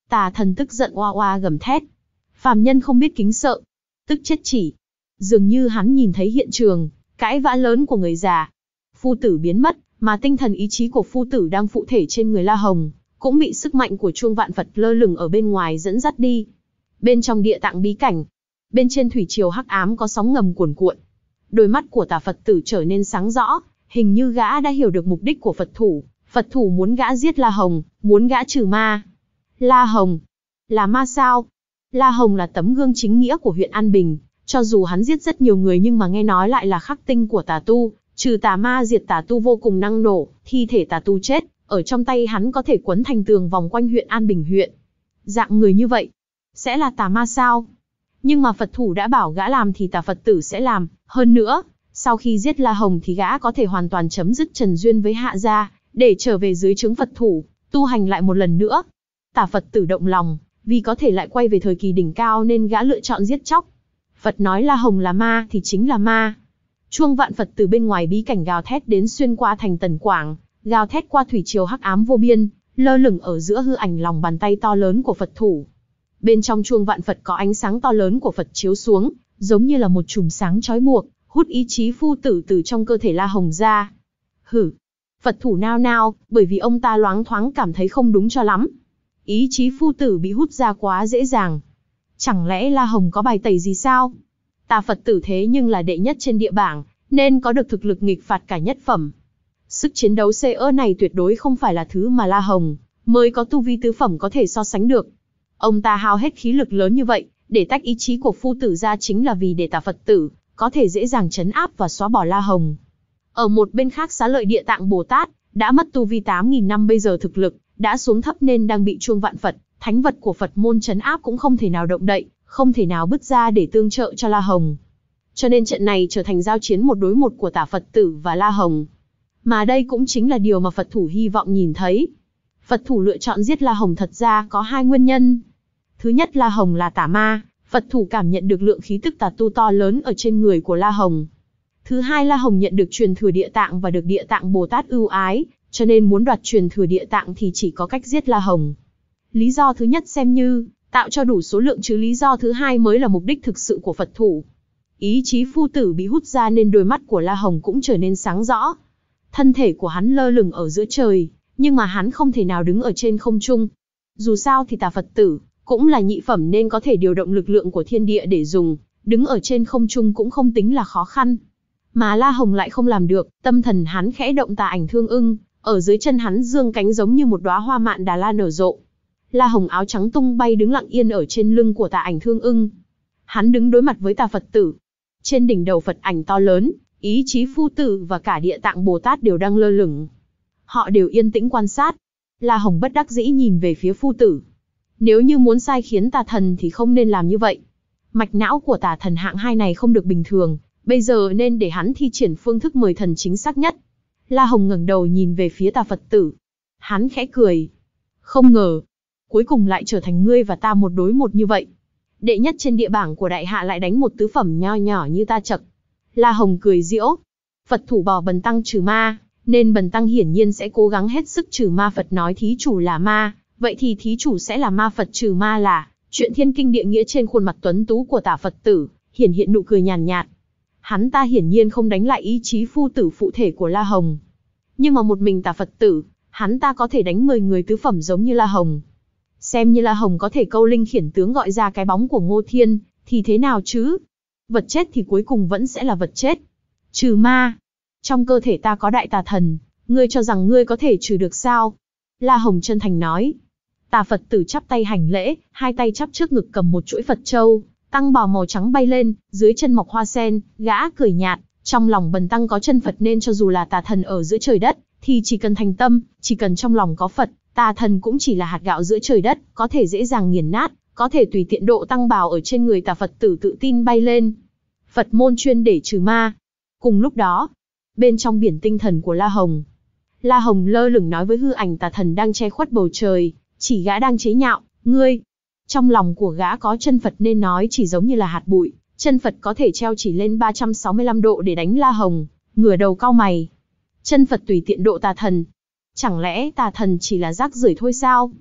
Tà thần tức giận oa oa gầm thét. Phàm nhân không biết kính sợ, tức chết chỉ. Dường như hắn nhìn thấy hiện trường cãi vã lớn của người già. Phu tử biến mất, mà tinh thần ý chí của phu tử đang phụ thể trên người La Hồng, cũng bị sức mạnh của chuông vạn Phật lơ lửng ở bên ngoài dẫn dắt đi. Bên trong địa tạng bí cảnh, bên trên thủy triều hắc ám có sóng ngầm cuồn cuộn. Đôi mắt của Tà Phật tử trở nên sáng rõ, hình như gã đã hiểu được mục đích của Phật thủ. Phật thủ muốn gã giết La Hồng, muốn gã trừ ma. La Hồng là ma sao? La Hồng là tấm gương chính nghĩa của huyện An Bình, cho dù hắn giết rất nhiều người nhưng mà nghe nói lại là khắc tinh của tà tu, trừ tà ma diệt tà tu vô cùng năng nổ, thi thể tà tu chết, ở trong tay hắn có thể quấn thành tường vòng quanh huyện An Bình huyện. Dạng người như vậy, sẽ là tà ma sao? Nhưng mà Phật thủ đã bảo gã làm thì Tà Phật tử sẽ làm, hơn nữa, sau khi giết La Hồng thì gã có thể hoàn toàn chấm dứt trần duyên với Hạ gia, để trở về dưới trướng Phật thủ, tu hành lại một lần nữa. Tà Phật tử động lòng, vì có thể lại quay về thời kỳ đỉnh cao nên gã lựa chọn giết chóc. Phật nói La Hồng là ma thì chính là ma. Chuông vạn Phật từ bên ngoài bí cảnh gào thét đến xuyên qua thành Tần Quảng, gào thét qua thủy triều hắc ám vô biên, lơ lửng ở giữa hư ảnh lòng bàn tay to lớn của Phật thủ. Bên trong chuông vạn Phật có ánh sáng to lớn của Phật chiếu xuống, giống như là một chùm sáng chói buộc, hút ý chí phu tử từ trong cơ thể La Hồng ra. Hử! Phật thủ nao nao, bởi vì ông ta loáng thoáng cảm thấy không đúng cho lắm. Ý chí phu tử bị hút ra quá dễ dàng. Chẳng lẽ La Hồng có bài tẩy gì sao? Tà Phật tử thế nhưng là đệ nhất trên địa bảng, nên có được thực lực nghịch phạt cả nhất phẩm. Sức chiến đấu xê ơ này tuyệt đối không phải là thứ mà La Hồng mới có tu vi tứ phẩm có thể so sánh được. Ông ta hao hết khí lực lớn như vậy, để tách ý chí của phu tử ra chính là vì để Tà Phật tử có thể dễ dàng trấn áp và xóa bỏ La Hồng. Ở một bên khác Xá Lợi Địa Tạng Bồ Tát, đã mất tu vi tám nghìn năm bây giờ thực lực đã xuống thấp nên đang bị chuông vạn Phật, thánh vật của Phật môn trấn áp cũng không thể nào động đậy, không thể nào bứt ra để tương trợ cho La Hồng. Cho nên trận này trở thành giao chiến một đối một của Tà Phật tử và La Hồng. Mà đây cũng chính là điều mà Phật thủ hy vọng nhìn thấy. Phật thủ lựa chọn giết La Hồng thật ra có hai nguyên nhân. Thứ nhất, La Hồng là tà ma, Phật thủ cảm nhận được lượng khí tức tà tu to lớn ở trên người của La Hồng. Thứ hai, La Hồng nhận được truyền thừa địa tạng và được địa tạng Bồ Tát ưu ái, cho nên muốn đoạt truyền thừa địa tạng thì chỉ có cách giết La Hồng. Lý do thứ nhất xem như tạo cho đủ số lượng chứ lý do thứ hai mới là mục đích thực sự của Phật thủ. Ý chí phu tử bị hút ra nên đôi mắt của La Hồng cũng trở nên sáng rõ. Thân thể của hắn lơ lửng ở giữa trời, nhưng mà hắn không thể nào đứng ở trên không trung. Dù sao thì Tà Phật tử cũng là nhị phẩm nên có thể điều động lực lượng của thiên địa để dùng, đứng ở trên không trung cũng không tính là khó khăn. Mà La Hồng lại không làm được, tâm thần hắn khẽ động tà ảnh thương ưng, ở dưới chân hắn dương cánh giống như một đóa hoa mạn Đà La nở rộ. La Hồng áo trắng tung bay đứng lặng yên ở trên lưng của tà ảnh thương ưng. Hắn đứng đối mặt với Tà Phật tử. Trên đỉnh đầu Phật ảnh to lớn, ý chí phu tử và cả địa tạng Bồ Tát đều đang lơ lửng. Họ đều yên tĩnh quan sát. La Hồng bất đắc dĩ nhìn về phía phu tử. Nếu như muốn sai khiến tà thần thì không nên làm như vậy. Mạch não của tà thần hạng hai này không được bình thường, bây giờ nên để hắn thi triển phương thức mời thần chính xác nhất. La Hồng ngẩng đầu nhìn về phía Tà Phật tử. Hắn khẽ cười. Không ngờ, cuối cùng lại trở thành ngươi và ta một đối một như vậy. Đệ nhất trên địa bảng của đại hạ lại đánh một tứ phẩm nho nhỏ như ta chậc. La Hồng cười giễu. Phật thủ bảo Bần tăng trừ ma, nên Bần tăng hiển nhiên sẽ cố gắng hết sức trừ ma. Phật nói thí chủ là ma, vậy thì thí chủ sẽ là ma. Phật trừ ma là chuyện thiên kinh địa nghĩa. Trên khuôn mặt tuấn tú của Tà Phật tử hiển hiện nụ cười nhàn nhạt, nhạt. Hắn ta hiển nhiên không đánh lại ý chí phu tử phụ thể của La Hồng. Nhưng mà một mình Tà Phật tử, hắn ta có thể đánh mười người tứ phẩm giống như La Hồng. Xem như La Hồng có thể câu linh khiển tướng gọi ra cái bóng của Ngô Thiên, thì thế nào chứ? Vật chết thì cuối cùng vẫn sẽ là vật chết. Trừ ma. Trong cơ thể ta có đại tà thần, ngươi cho rằng ngươi có thể trừ được sao? La Hồng chân thành nói. Tà Phật tử chắp tay hành lễ, hai tay chắp trước ngực cầm một chuỗi Phật châu, tăng bào màu trắng bay lên, dưới chân mọc hoa sen, gã cười nhạt, trong lòng Bần tăng có chân Phật nên cho dù là tà thần ở giữa trời đất, thì chỉ cần thành tâm, chỉ cần trong lòng có Phật, tà thần cũng chỉ là hạt gạo giữa trời đất, có thể dễ dàng nghiền nát, có thể tùy tiện độ tăng bào ở trên người. Tà Phật tử tự tin bay lên. Phật môn chuyên để trừ ma. Cùng lúc đó, bên trong biển tinh thần của La Hồng, La Hồng lơ lửng nói với hư ảnh tà thần đang che khuất bầu trời, chỉ gã đang chế nhạo, ngươi. Trong lòng của gã có chân Phật nên nói chỉ giống như là hạt bụi, chân Phật có thể treo chỉ lên ba trăm sáu mươi lăm độ để đánh La Hồng, ngửa đầu cau mày. Chân Phật tùy tiện độ tà thần. Chẳng lẽ tà thần chỉ là rác rưởi thôi sao?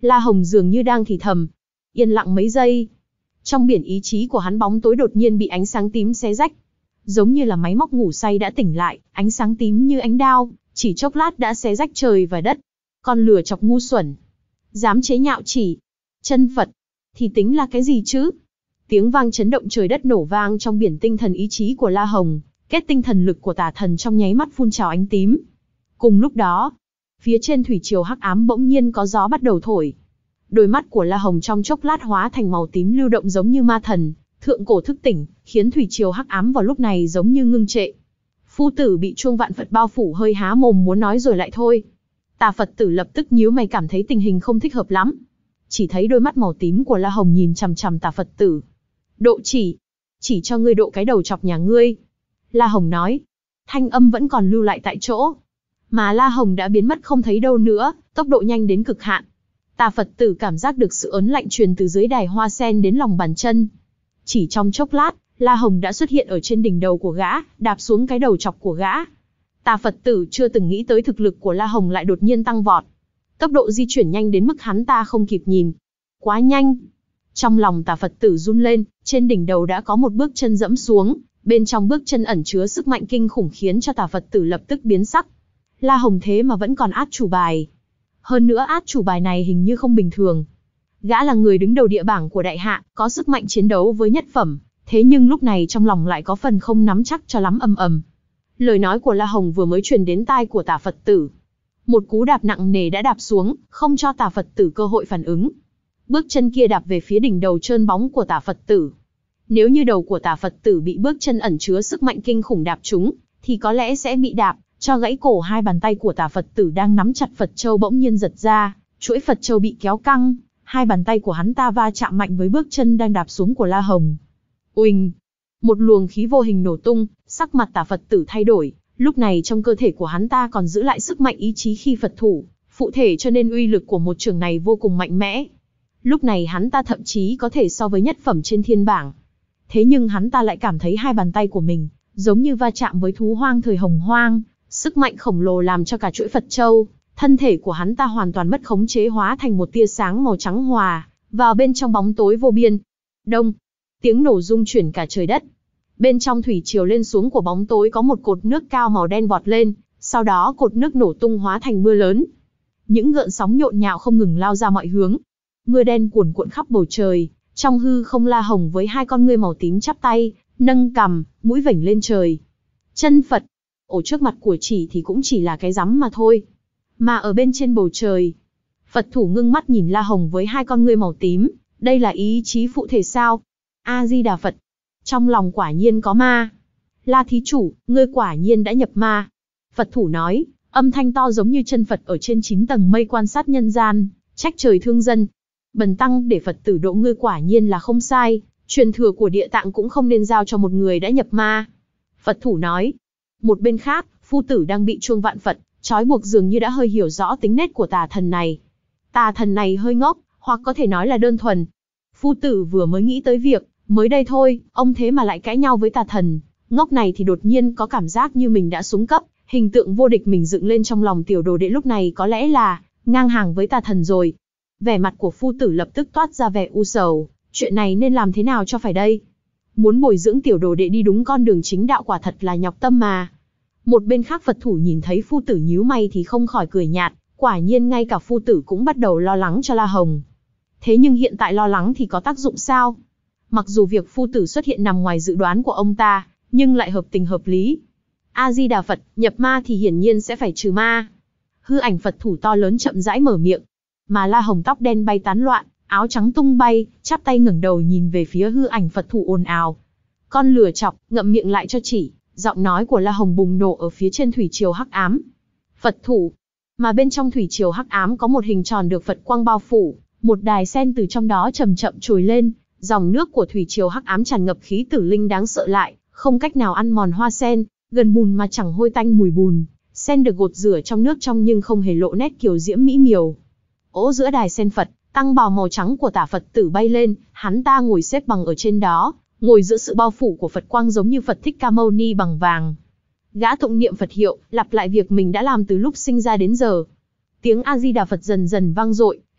La Hồng dường như đang thì thầm. Yên lặng mấy giây. Trong biển ý chí của hắn, bóng tối đột nhiên bị ánh sáng tím xé rách. Giống như là máy móc ngủ say đã tỉnh lại, ánh sáng tím như ánh đao, chỉ chốc lát đã xé rách trời và đất. Con lừa chọc ngu xuẩn. Dám chế nhạo chỉ. Chân Phật. Thì tính là cái gì chứ? Tiếng vang chấn động trời đất nổ vang trong biển tinh thần ý chí của La Hồng, kết tinh thần lực của tà thần trong nháy mắt phun trào ánh tím. Cùng lúc đó, phía trên thủy triều hắc ám bỗng nhiên có gió bắt đầu thổi. Đôi mắt của La Hồng trong chốc lát hóa thành màu tím lưu động giống như ma thần, thượng cổ thức tỉnh, khiến thủy triều hắc ám vào lúc này giống như ngưng trệ. Phu tử bị chuông vạn Phật bao phủ hơi há mồm muốn nói rồi lại thôi. Tà Phật tử lập tức nhíu mày cảm thấy tình hình không thích hợp lắm. Chỉ thấy đôi mắt màu tím của La Hồng nhìn chằm chằm Tà Phật tử. Độ chỉ. Chỉ cho ngươi độ cái đầu chọc nhà ngươi. La Hồng nói. Thanh âm vẫn còn lưu lại tại chỗ. Mà La Hồng đã biến mất không thấy đâu nữa, tốc độ nhanh đến cực hạn. Tà Phật tử cảm giác được sự ớn lạnh truyền từ dưới đài hoa sen đến lòng bàn chân. Chỉ trong chốc lát, La Hồng đã xuất hiện ở trên đỉnh đầu của gã, đạp xuống cái đầu chọc của gã. Tà Phật tử chưa từng nghĩ tới thực lực của La Hồng lại đột nhiên tăng vọt. Tốc độ di chuyển nhanh đến mức hắn ta không kịp nhìn. Quá nhanh. Trong lòng Tà Phật tử run lên, trên đỉnh đầu đã có một bước chân dẫm xuống, bên trong bước chân ẩn chứa sức mạnh kinh khủng khiến cho Tà Phật tử lập tức biến sắc. La Hồng thế mà vẫn còn át chủ bài. Hơn nữa át chủ bài này hình như không bình thường. Gã là người đứng đầu địa bảng của đại hạ, có sức mạnh chiến đấu với nhất phẩm, thế nhưng lúc này trong lòng lại có phần không nắm chắc cho lắm. Ầm ầm. Lời nói của La Hồng vừa mới truyền đến tai của Tà Phật tử. Một cú đạp nặng nề đã đạp xuống, không cho Tà Phật tử cơ hội phản ứng. Bước chân kia đạp về phía đỉnh đầu trơn bóng của Tà Phật tử. Nếu như đầu của Tà Phật tử bị bước chân ẩn chứa sức mạnh kinh khủng đạp trúng, thì có lẽ sẽ bị đạp cho gãy cổ. Hai bàn tay của Tà Phật tử đang nắm chặt Phật châu bỗng nhiên giật ra, chuỗi Phật châu bị kéo căng, hai bàn tay của hắn ta va chạm mạnh với bước chân đang đạp xuống của La Hồng. Uỳnh! Một luồng khí vô hình nổ tung, sắc mặt Tà Phật tử thay đổi, lúc này trong cơ thể của hắn ta còn giữ lại sức mạnh ý chí khi Phật thủ, phụ thể cho nên uy lực của một trường này vô cùng mạnh mẽ. Lúc này hắn ta thậm chí có thể so với nhất phẩm trên thiên bảng. Thế nhưng hắn ta lại cảm thấy hai bàn tay của mình, giống như va chạm với thú hoang thời hồng hoang, sức mạnh khổng lồ làm cho cả chuỗi Phật châu, thân thể của hắn ta hoàn toàn mất khống chế hóa thành một tia sáng màu trắng hòa, vào bên trong bóng tối vô biên. Đông! Tiếng nổ rung chuyển cả trời đất. Bên trong thủy triều lên xuống của bóng tối có một cột nước cao màu đen vọt lên, sau đó cột nước nổ tung hóa thành mưa lớn. Những gợn sóng nhộn nhạo không ngừng lao ra mọi hướng. Mưa đen cuồn cuộn khắp bầu trời, trong hư không La Hồng với hai con ngươi màu tím chắp tay, nâng cằm, mũi vểnh lên trời. Chân Phật! Ở trước mặt của chỉ thì cũng chỉ là cái rắm mà thôi. Mà ở bên trên bầu trời, Phật thủ ngưng mắt nhìn La Hồng với hai con ngươi màu tím, đây là ý chí phụ thể sao? A-di-đà Phật! Trong lòng quả nhiên có ma. La thí chủ, ngươi quả nhiên đã nhập ma. Phật thủ nói, âm thanh to giống như chân Phật ở trên chín tầng mây quan sát nhân gian, trách trời thương dân. Bần tăng để Phật tử độ ngươi quả nhiên là không sai, truyền thừa của địa tạng cũng không nên giao cho một người đã nhập ma. Phật thủ nói. Một bên khác, phu tử đang bị chuông vạn Phật trói buộc dường như đã hơi hiểu rõ tính nết của tà thần này. Tà thần này hơi ngốc, hoặc có thể nói là đơn thuần. Phu tử vừa mới nghĩ tới việc, mới đây thôi, ông thế mà lại cãi nhau với tà thần. Ngốc này thì đột nhiên có cảm giác như mình đã xuống cấp, hình tượng vô địch mình dựng lên trong lòng tiểu đồ đệ lúc này có lẽ là ngang hàng với tà thần rồi. Vẻ mặt của phu tử lập tức toát ra vẻ u sầu, chuyện này nên làm thế nào cho phải đây? Muốn bồi dưỡng tiểu đồ đệ đi đúng con đường chính đạo quả thật là nhọc tâm mà. Một bên khác Phật thủ nhìn thấy phu tử nhíu mày thì không khỏi cười nhạt, quả nhiên ngay cả phu tử cũng bắt đầu lo lắng cho La Hồng. Thế nhưng hiện tại lo lắng thì có tác dụng sao? Mặc dù việc phu tử xuất hiện nằm ngoài dự đoán của ông ta, nhưng lại hợp tình hợp lý. A-di-đà Phật, nhập ma thì hiển nhiên sẽ phải trừ ma. Hư ảnh Phật thủ to lớn chậm rãi mở miệng. Mà La Hồng tóc đen bay tán loạn, áo trắng tung bay, chắp tay ngẩng đầu nhìn về phía hư ảnh Phật thủ ồn ào. Con lừa chọc, ngậm miệng lại cho chỉ. Giọng nói của La Hồng bùng nổ ở phía trên thủy triều hắc ám. Phật thủ. Mà bên trong thủy triều hắc ám có một hình tròn được Phật quang bao phủ, một đài sen từ trong đó chậm chậm trồi lên, dòng nước của thủy triều hắc ám tràn ngập khí tử linh đáng sợ lại, không cách nào ăn mòn hoa sen, gần bùn mà chẳng hôi tanh mùi bùn. Sen được gột rửa trong nước trong nhưng không hề lộ nét kiều diễm mỹ miều. Ố giữa đài sen Phật, tăng bào màu trắng của tả Phật tử bay lên, hắn ta ngồi xếp bằng ở trên đó, ngồi giữa sự bao phủ của Phật quang giống như Phật Thích Ca Mâu Ni bằng vàng. Gã tụng niệm Phật hiệu, lặp lại việc mình đã làm từ lúc sinh ra đến giờ. Tiếng A Di Đà Phật dần dần vang dội,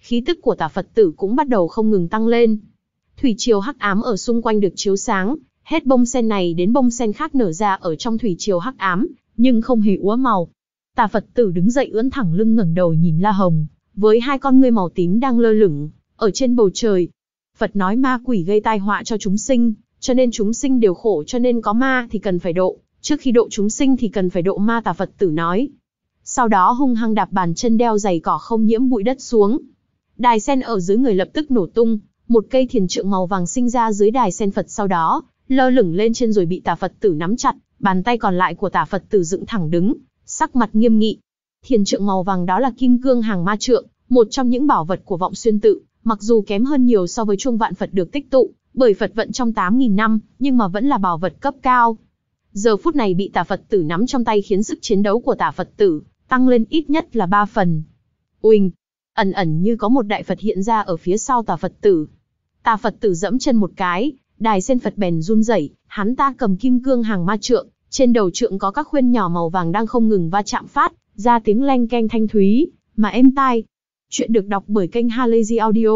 khí tức của Tà Phật tử cũng bắt đầu không ngừng tăng lên. Thủy triều hắc ám ở xung quanh được chiếu sáng, hết bông sen này đến bông sen khác nở ra ở trong thủy triều hắc ám, nhưng không hề úa màu. Tà Phật tử đứng dậy ưỡn thẳng lưng ngẩng đầu nhìn La Hồng, với hai con ngươi màu tím đang lơ lửng ở trên bầu trời. Phật nói ma quỷ gây tai họa cho chúng sinh, cho nên chúng sinh đều khổ, cho nên có ma thì cần phải độ, trước khi độ chúng sinh thì cần phải độ ma, Tà Phật tử nói. Sau đó hung hăng đạp bàn chân đeo giày cỏ không nhiễm bụi đất xuống. Đài sen ở dưới người lập tức nổ tung, một cây thiền trượng màu vàng sinh ra dưới đài sen Phật, sau đó lơ lửng lên trên rồi bị Tà Phật tử nắm chặt, bàn tay còn lại của Tà Phật tử dựng thẳng đứng, sắc mặt nghiêm nghị. Thiền trượng màu vàng đó là kim cương hàng ma trượng, một trong những bảo vật của Vọng Xuyên tự, mặc dù kém hơn nhiều so với chuông vạn Phật được tích tụ bởi Phật vận trong tám nghìn năm, nhưng mà vẫn là bảo vật cấp cao. Giờ phút này bị Tà Phật tử nắm trong tay khiến sức chiến đấu của Tà Phật tử tăng lên ít nhất là ba phần. Uỳnh, ẩn ẩn như có một đại Phật hiện ra ở phía sau Tà Phật tử. Tà Phật tử dẫm chân một cái, đài sen Phật bèn run rẩy, hắn ta cầm kim cương hàng ma trượng, trên đầu trượng có các khuyên nhỏ màu vàng đang không ngừng va chạm phát ra tiếng leng keng thanh thúy mà êm tai. Chuyện được đọc bởi kênh Halazy Audio.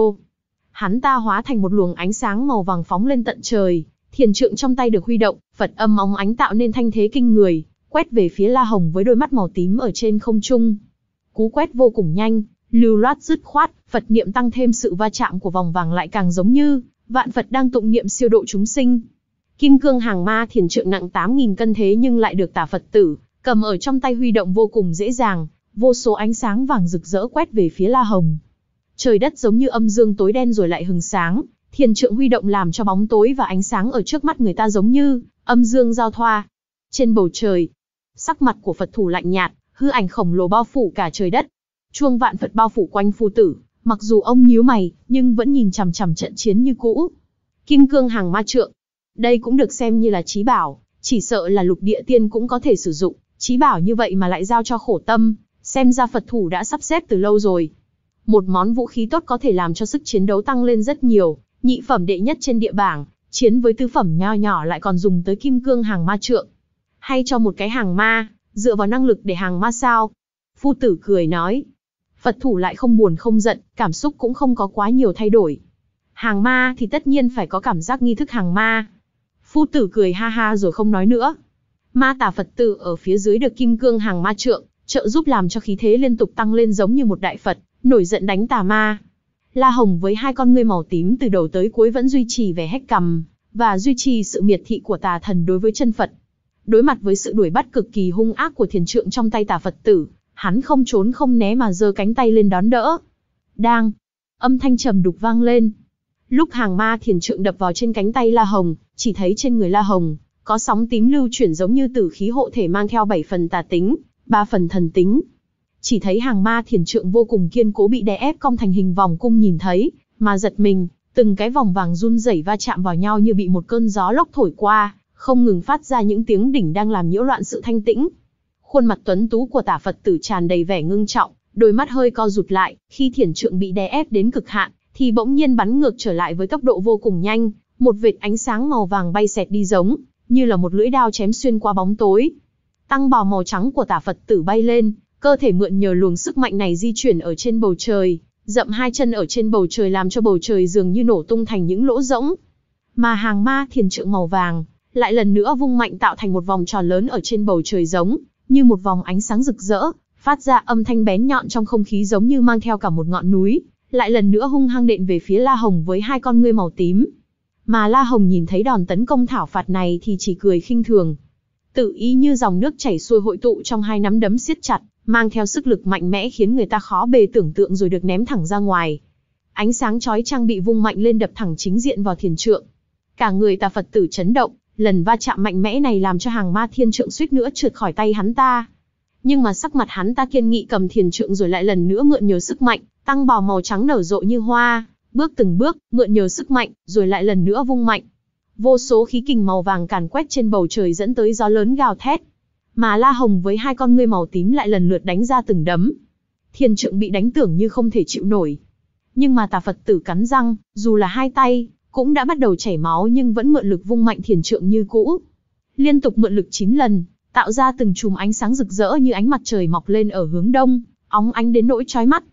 Hắn ta hóa thành một luồng ánh sáng màu vàng phóng lên tận trời, thiền trượng trong tay được huy động, Phật âm óng ánh tạo nên thanh thế kinh người, quét về phía La Hồng với đôi mắt màu tím ở trên không trung. Cú quét vô cùng nhanh, lưu loát dứt khoát, Phật niệm tăng thêm sự va chạm của vòng vàng lại càng giống như vạn Phật đang tụng niệm siêu độ chúng sinh. Kim cương hàng ma thiền trượng nặng tám nghìn cân thế nhưng lại được Tà Phật tử cầm ở trong tay huy động vô cùng dễ dàng, vô số ánh sáng vàng rực rỡ quét về phía La Hồng. Trời đất giống như âm dương tối đen rồi lại hừng sáng, thiền trượng huy động làm cho bóng tối và ánh sáng ở trước mắt người ta giống như âm dương giao thoa. Trên bầu trời, sắc mặt của Phật thủ lạnh nhạt, hư ảnh khổng lồ bao phủ cả trời đất. Chuông vạn Phật bao phủ quanh phu tử, mặc dù ông nhíu mày, nhưng vẫn nhìn chằm chằm trận chiến như cũ. Kim cương hàng ma trượng, đây cũng được xem như là chí bảo, chỉ sợ là lục địa tiên cũng có thể sử dụng. Chí bảo như vậy mà lại giao cho Khổ Tâm, xem ra Phật thủ đã sắp xếp từ lâu rồi. Một món vũ khí tốt có thể làm cho sức chiến đấu tăng lên rất nhiều, nhị phẩm đệ nhất trên địa bảng, chiến với tứ phẩm nho nhỏ lại còn dùng tới kim cương hàng ma trượng. Hay cho một cái hàng ma, dựa vào năng lực để hàng ma sao? Phu tử cười nói. Phật thủ lại không buồn không giận, cảm xúc cũng không có quá nhiều thay đổi. Hàng ma thì tất nhiên phải có cảm giác nghi thức hàng ma. Phu tử cười ha ha rồi không nói nữa. Ma Tà Phật tử ở phía dưới được kim cương hàng ma trượng trợ giúp làm cho khí thế liên tục tăng lên giống như một đại Phật, nổi giận đánh tà ma. La Hồng với hai con ngươi màu tím từ đầu tới cuối vẫn duy trì vẻ hét cằm, và duy trì sự miệt thị của tà thần đối với chân Phật. Đối mặt với sự đuổi bắt cực kỳ hung ác của thiền trượng trong tay Tà Phật tử, hắn không trốn không né mà giơ cánh tay lên đón đỡ. Đang, âm thanh trầm đục vang lên. Lúc hàng ma thiền trượng đập vào trên cánh tay La Hồng, chỉ thấy trên người La Hồng có sóng tím lưu chuyển giống như tử khí hộ thể mang theo bảy phần tà tính, ba phần thần tính. Chỉ thấy hàng ma thiền trượng vô cùng kiên cố bị đè ép cong thành hình vòng cung, nhìn thấy mà giật mình, từng cái vòng vàng run rẩy va chạm vào nhau như bị một cơn gió lốc thổi qua, không ngừng phát ra những tiếng đỉnh đang làm nhiễu loạn sự thanh tĩnh. Khuôn mặt tuấn tú của Tà Phật tử tràn đầy vẻ ngưng trọng, đôi mắt hơi co rụt lại, khi thiền trượng bị đè ép đến cực hạn, thì bỗng nhiên bắn ngược trở lại với tốc độ vô cùng nhanh, một vệt ánh sáng màu vàng bay xẹt đi giống như là một lưỡi đao chém xuyên qua bóng tối. Tăng bào màu trắng của Tà Phật tử bay lên, cơ thể mượn nhờ luồng sức mạnh này di chuyển ở trên bầu trời, dậm hai chân ở trên bầu trời làm cho bầu trời dường như nổ tung thành những lỗ rỗng. Mà hàng ma thiền trượng màu vàng lại lần nữa vung mạnh tạo thành một vòng tròn lớn ở trên bầu trời giống như một vòng ánh sáng rực rỡ, phát ra âm thanh bén nhọn trong không khí giống như mang theo cả một ngọn núi, lại lần nữa hung hăng đện về phía La Hồng với hai con ngươi màu tím. Mà La Hồng nhìn thấy đòn tấn công thảo phạt này thì chỉ cười khinh thường. Tự ý như dòng nước chảy xuôi hội tụ trong hai nắm đấm siết chặt, mang theo sức lực mạnh mẽ khiến người ta khó bề tưởng tượng rồi được ném thẳng ra ngoài. Ánh sáng chói chang bị vung mạnh lên đập thẳng chính diện vào thiền trượng. Cả người Tà Phật tử chấn động, lần va chạm mạnh mẽ này làm cho hàng ma thiên trượng suýt nữa trượt khỏi tay hắn ta. Nhưng mà sắc mặt hắn ta kiên nghị cầm thiền trượng rồi lại lần nữa mượn nhờ sức mạnh, tăng bào màu trắng nở rộ như hoa, bước từng bước, mượn nhờ sức mạnh, rồi lại lần nữa vung mạnh. Vô số khí kình màu vàng càn quét trên bầu trời dẫn tới gió lớn gào thét. Mà La Hồng với hai con ngươi màu tím lại lần lượt đánh ra từng đấm. Thiền trượng bị đánh tưởng như không thể chịu nổi. Nhưng mà Tà Phật tử cắn răng, dù là hai tay cũng đã bắt đầu chảy máu nhưng vẫn mượn lực vung mạnh thiền trượng như cũ. Liên tục mượn lực chín lần, tạo ra từng chùm ánh sáng rực rỡ như ánh mặt trời mọc lên ở hướng đông, óng ánh đến nỗi chói mắt.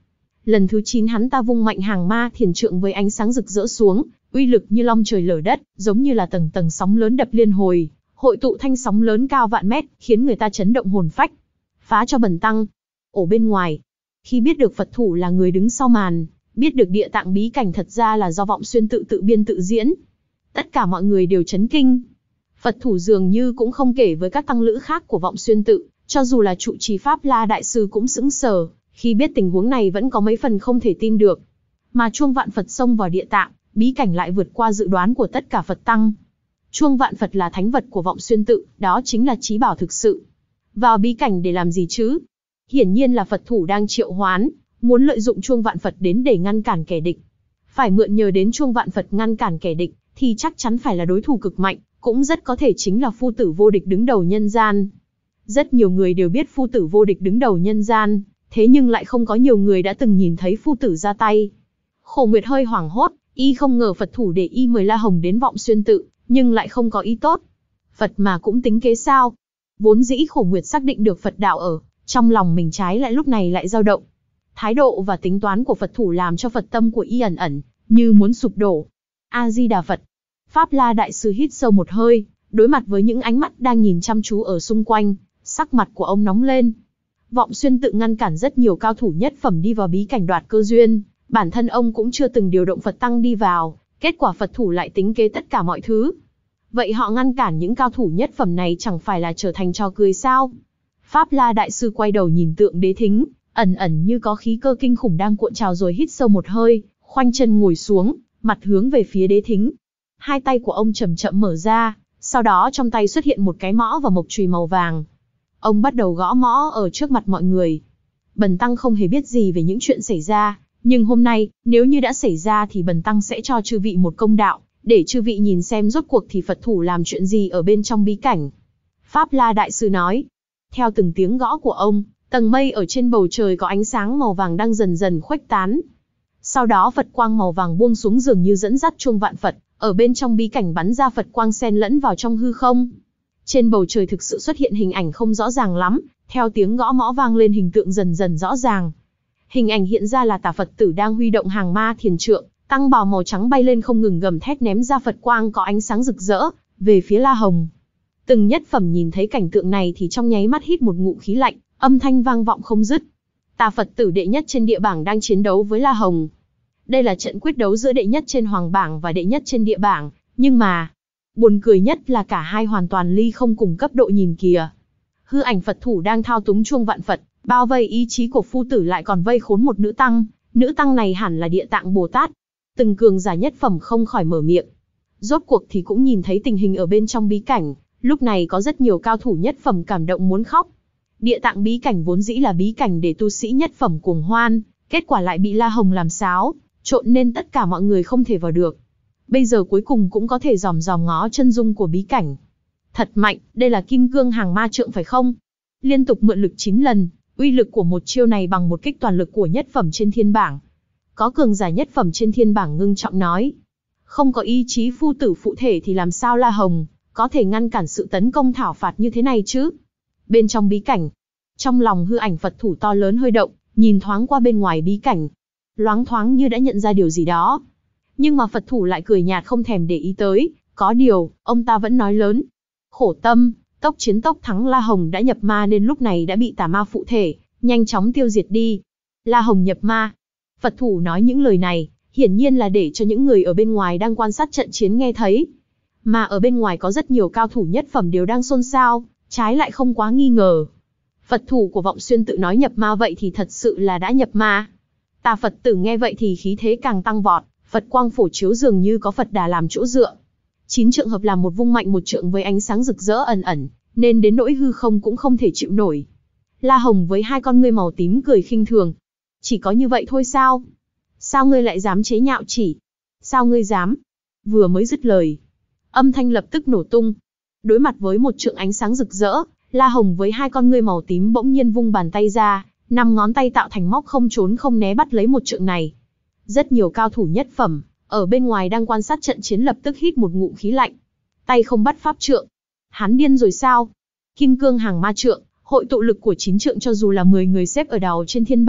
Lần thứ chín hắn ta vung mạnh hàng ma thiền trượng với ánh sáng rực rỡ xuống, uy lực như long trời lở đất, giống như là tầng tầng sóng lớn đập liên hồi, hội tụ thanh sóng lớn cao vạn mét, khiến người ta chấn động hồn phách. Phá cho bần tăng. Ở bên ngoài, khi biết được Phật thủ là người đứng sau màn, biết được địa tạng bí cảnh thật ra là do Vọng Xuyên tự tự biên tự diễn, tất cả mọi người đều chấn kinh. Phật thủ dường như cũng không kể với các tăng lữ khác của Vọng Xuyên tự, cho dù là trụ trì Pháp La đại sư cũng sững sờ, khi biết tình huống này vẫn có mấy phần không thể tin được. Mà chuông vạn Phật xông vào địa tạng bí cảnh lại vượt qua dự đoán của tất cả Phật tăng. Chuông vạn Phật là thánh vật của Vọng Xuyên tự, đó chính là chí bảo thực sự. Vào bí cảnh để làm gì chứ? Hiển nhiên là Phật thủ đang triệu hoán, muốn lợi dụng chuông vạn Phật đến để ngăn cản kẻ địch. Phải mượn nhờ đến chuông vạn Phật ngăn cản kẻ địch, thì chắc chắn phải là đối thủ cực mạnh, cũng rất có thể chính là phu tử vô địch đứng đầu nhân gian. Rất nhiều người đều biết phu tử vô địch đứng đầu nhân gian, thế nhưng lại không có nhiều người đã từng nhìn thấy phu tử ra tay. Khổ Nguyệt hơi hoảng hốt, y không ngờ Phật thủ để y mời La Hồng đến Vọng Xuyên tự, nhưng lại không có ý tốt. Phật mà cũng tính kế sao? Vốn dĩ Khổ Nguyệt xác định được Phật đạo ở, trong lòng mình trái lại lúc này lại dao động. Thái độ và tính toán của Phật thủ làm cho Phật tâm của y ẩn ẩn, như muốn sụp đổ. A-di-đà Phật. Pháp La đại sư hít sâu một hơi, đối mặt với những ánh mắt đang nhìn chăm chú ở xung quanh, sắc mặt của ông nóng lên. Vọng Xuyên tự ngăn cản rất nhiều cao thủ nhất phẩm đi vào bí cảnh đoạt cơ duyên, bản thân ông cũng chưa từng điều động Phật tăng đi vào, kết quả Phật thủ lại tính kế tất cả mọi thứ. Vậy họ ngăn cản những cao thủ nhất phẩm này chẳng phải là trở thành trò cười sao? Pháp La đại sư quay đầu nhìn Tượng Đế Thính, ẩn ẩn như có khí cơ kinh khủng đang cuộn trào rồi hít sâu một hơi, khoanh chân ngồi xuống, mặt hướng về phía Đế Thính. Hai tay của ông chậm chậm mở ra, sau đó trong tay xuất hiện một cái mõ và mộc chùy màu vàng. Ông bắt đầu gõ mõ ở trước mặt mọi người. Bần tăng không hề biết gì về những chuyện xảy ra, nhưng hôm nay, nếu như đã xảy ra thì bần tăng sẽ cho chư vị một công đạo, để chư vị nhìn xem rốt cuộc thì Phật thủ làm chuyện gì ở bên trong bí cảnh. Pháp La đại sư nói. Theo từng tiếng gõ của ông, tầng mây ở trên bầu trời có ánh sáng màu vàng đang dần dần khuếch tán. Sau đó Phật quang màu vàng buông xuống dường như dẫn dắt chuông vạn Phật, ở bên trong bí cảnh bắn ra Phật quang xen lẫn vào trong hư không. Trên bầu trời thực sự xuất hiện hình ảnh không rõ ràng lắm, theo tiếng gõ mõ vang lên hình tượng dần dần rõ ràng. Hình ảnh hiện ra là tả Phật tử đang huy động hàng ma thiền trượng, tăng bào màu trắng bay lên không ngừng gầm thét ném ra Phật quang có ánh sáng rực rỡ, về phía La Hồng. Từng nhất phẩm nhìn thấy cảnh tượng này thì trong nháy mắt hít một ngụm khí lạnh, âm thanh vang vọng không dứt. Tà Phật tử đệ nhất trên địa bảng đang chiến đấu với La Hồng. Đây là trận quyết đấu giữa đệ nhất trên hoàng bảng và đệ nhất trên địa bảng, nhưng mà, buồn cười nhất là cả hai hoàn toàn ly không cùng cấp độ nhìn kìa. Hư ảnh Phật thủ đang thao túng chuông vạn Phật, bao vây ý chí của phu tử lại còn vây khốn một nữ tăng, nữ tăng này hẳn là Địa Tạng Bồ Tát. Từng cường giả nhất phẩm không khỏi mở miệng. Rốt cuộc thì cũng nhìn thấy tình hình ở bên trong bí cảnh, lúc này có rất nhiều cao thủ nhất phẩm cảm động muốn khóc. Địa Tạng bí cảnh vốn dĩ là bí cảnh để tu sĩ nhất phẩm cuồng hoan, kết quả lại bị La Hồng làm xáo, trộn nên tất cả mọi người không thể vào được. Bây giờ cuối cùng cũng có thể dòm dòm ngó chân dung của bí cảnh. Thật mạnh, đây là kim cương hàng ma trượng phải không? Liên tục mượn lực chín lần, uy lực của một chiêu này bằng một kích toàn lực của nhất phẩm trên thiên bảng. Có cường giả nhất phẩm trên thiên bảng ngưng trọng nói. Không có ý chí phu tử phụ thể thì làm sao La Hồng có thể ngăn cản sự tấn công thảo phạt như thế này chứ? Bên trong bí cảnh, trong lòng hư ảnh Phật thủ to lớn hơi động, nhìn thoáng qua bên ngoài bí cảnh. Loáng thoáng như đã nhận ra điều gì đó. Nhưng mà Phật thủ lại cười nhạt không thèm để ý tới, có điều, ông ta vẫn nói lớn. Khổ tâm, tốc chiến tốc thắng La Hồng đã nhập ma nên lúc này đã bị tà ma phụ thể, nhanh chóng tiêu diệt đi. La Hồng nhập ma. Phật thủ nói những lời này, hiển nhiên là để cho những người ở bên ngoài đang quan sát trận chiến nghe thấy. Mà ở bên ngoài có rất nhiều cao thủ nhất phẩm đều đang xôn xao, trái lại không quá nghi ngờ. Phật thủ của Vọng Xuyên tự nói nhập ma vậy thì thật sự là đã nhập ma. Tà Phật tử nghe vậy thì khí thế càng tăng vọt, Phật quang phổ chiếu dường như có Phật Đà làm chỗ dựa. Chín trượng hợp làm một vung mạnh một trượng với ánh sáng rực rỡ ẩn ẩn, nên đến nỗi hư không cũng không thể chịu nổi. La Hồng với hai con ngươi màu tím cười khinh thường. Chỉ có như vậy thôi sao? Sao ngươi lại dám chế nhạo chỉ? Sao ngươi dám? Vừa mới dứt lời, âm thanh lập tức nổ tung. Đối mặt với một trượng ánh sáng rực rỡ, La Hồng với hai con ngươi màu tím bỗng nhiên vung bàn tay ra, năm ngón tay tạo thành móc không trốn không né bắt lấy một trượng này. Rất nhiều cao thủ nhất phẩm ở bên ngoài đang quan sát trận chiến lập tức hít một ngụm khí lạnh. Tay không bắt pháp trượng. Hắn điên rồi sao? Kim cương hàng ma trượng, hội tụ lực của chín trượng cho dù là mười người xếp ở đầu trên thiên bảng,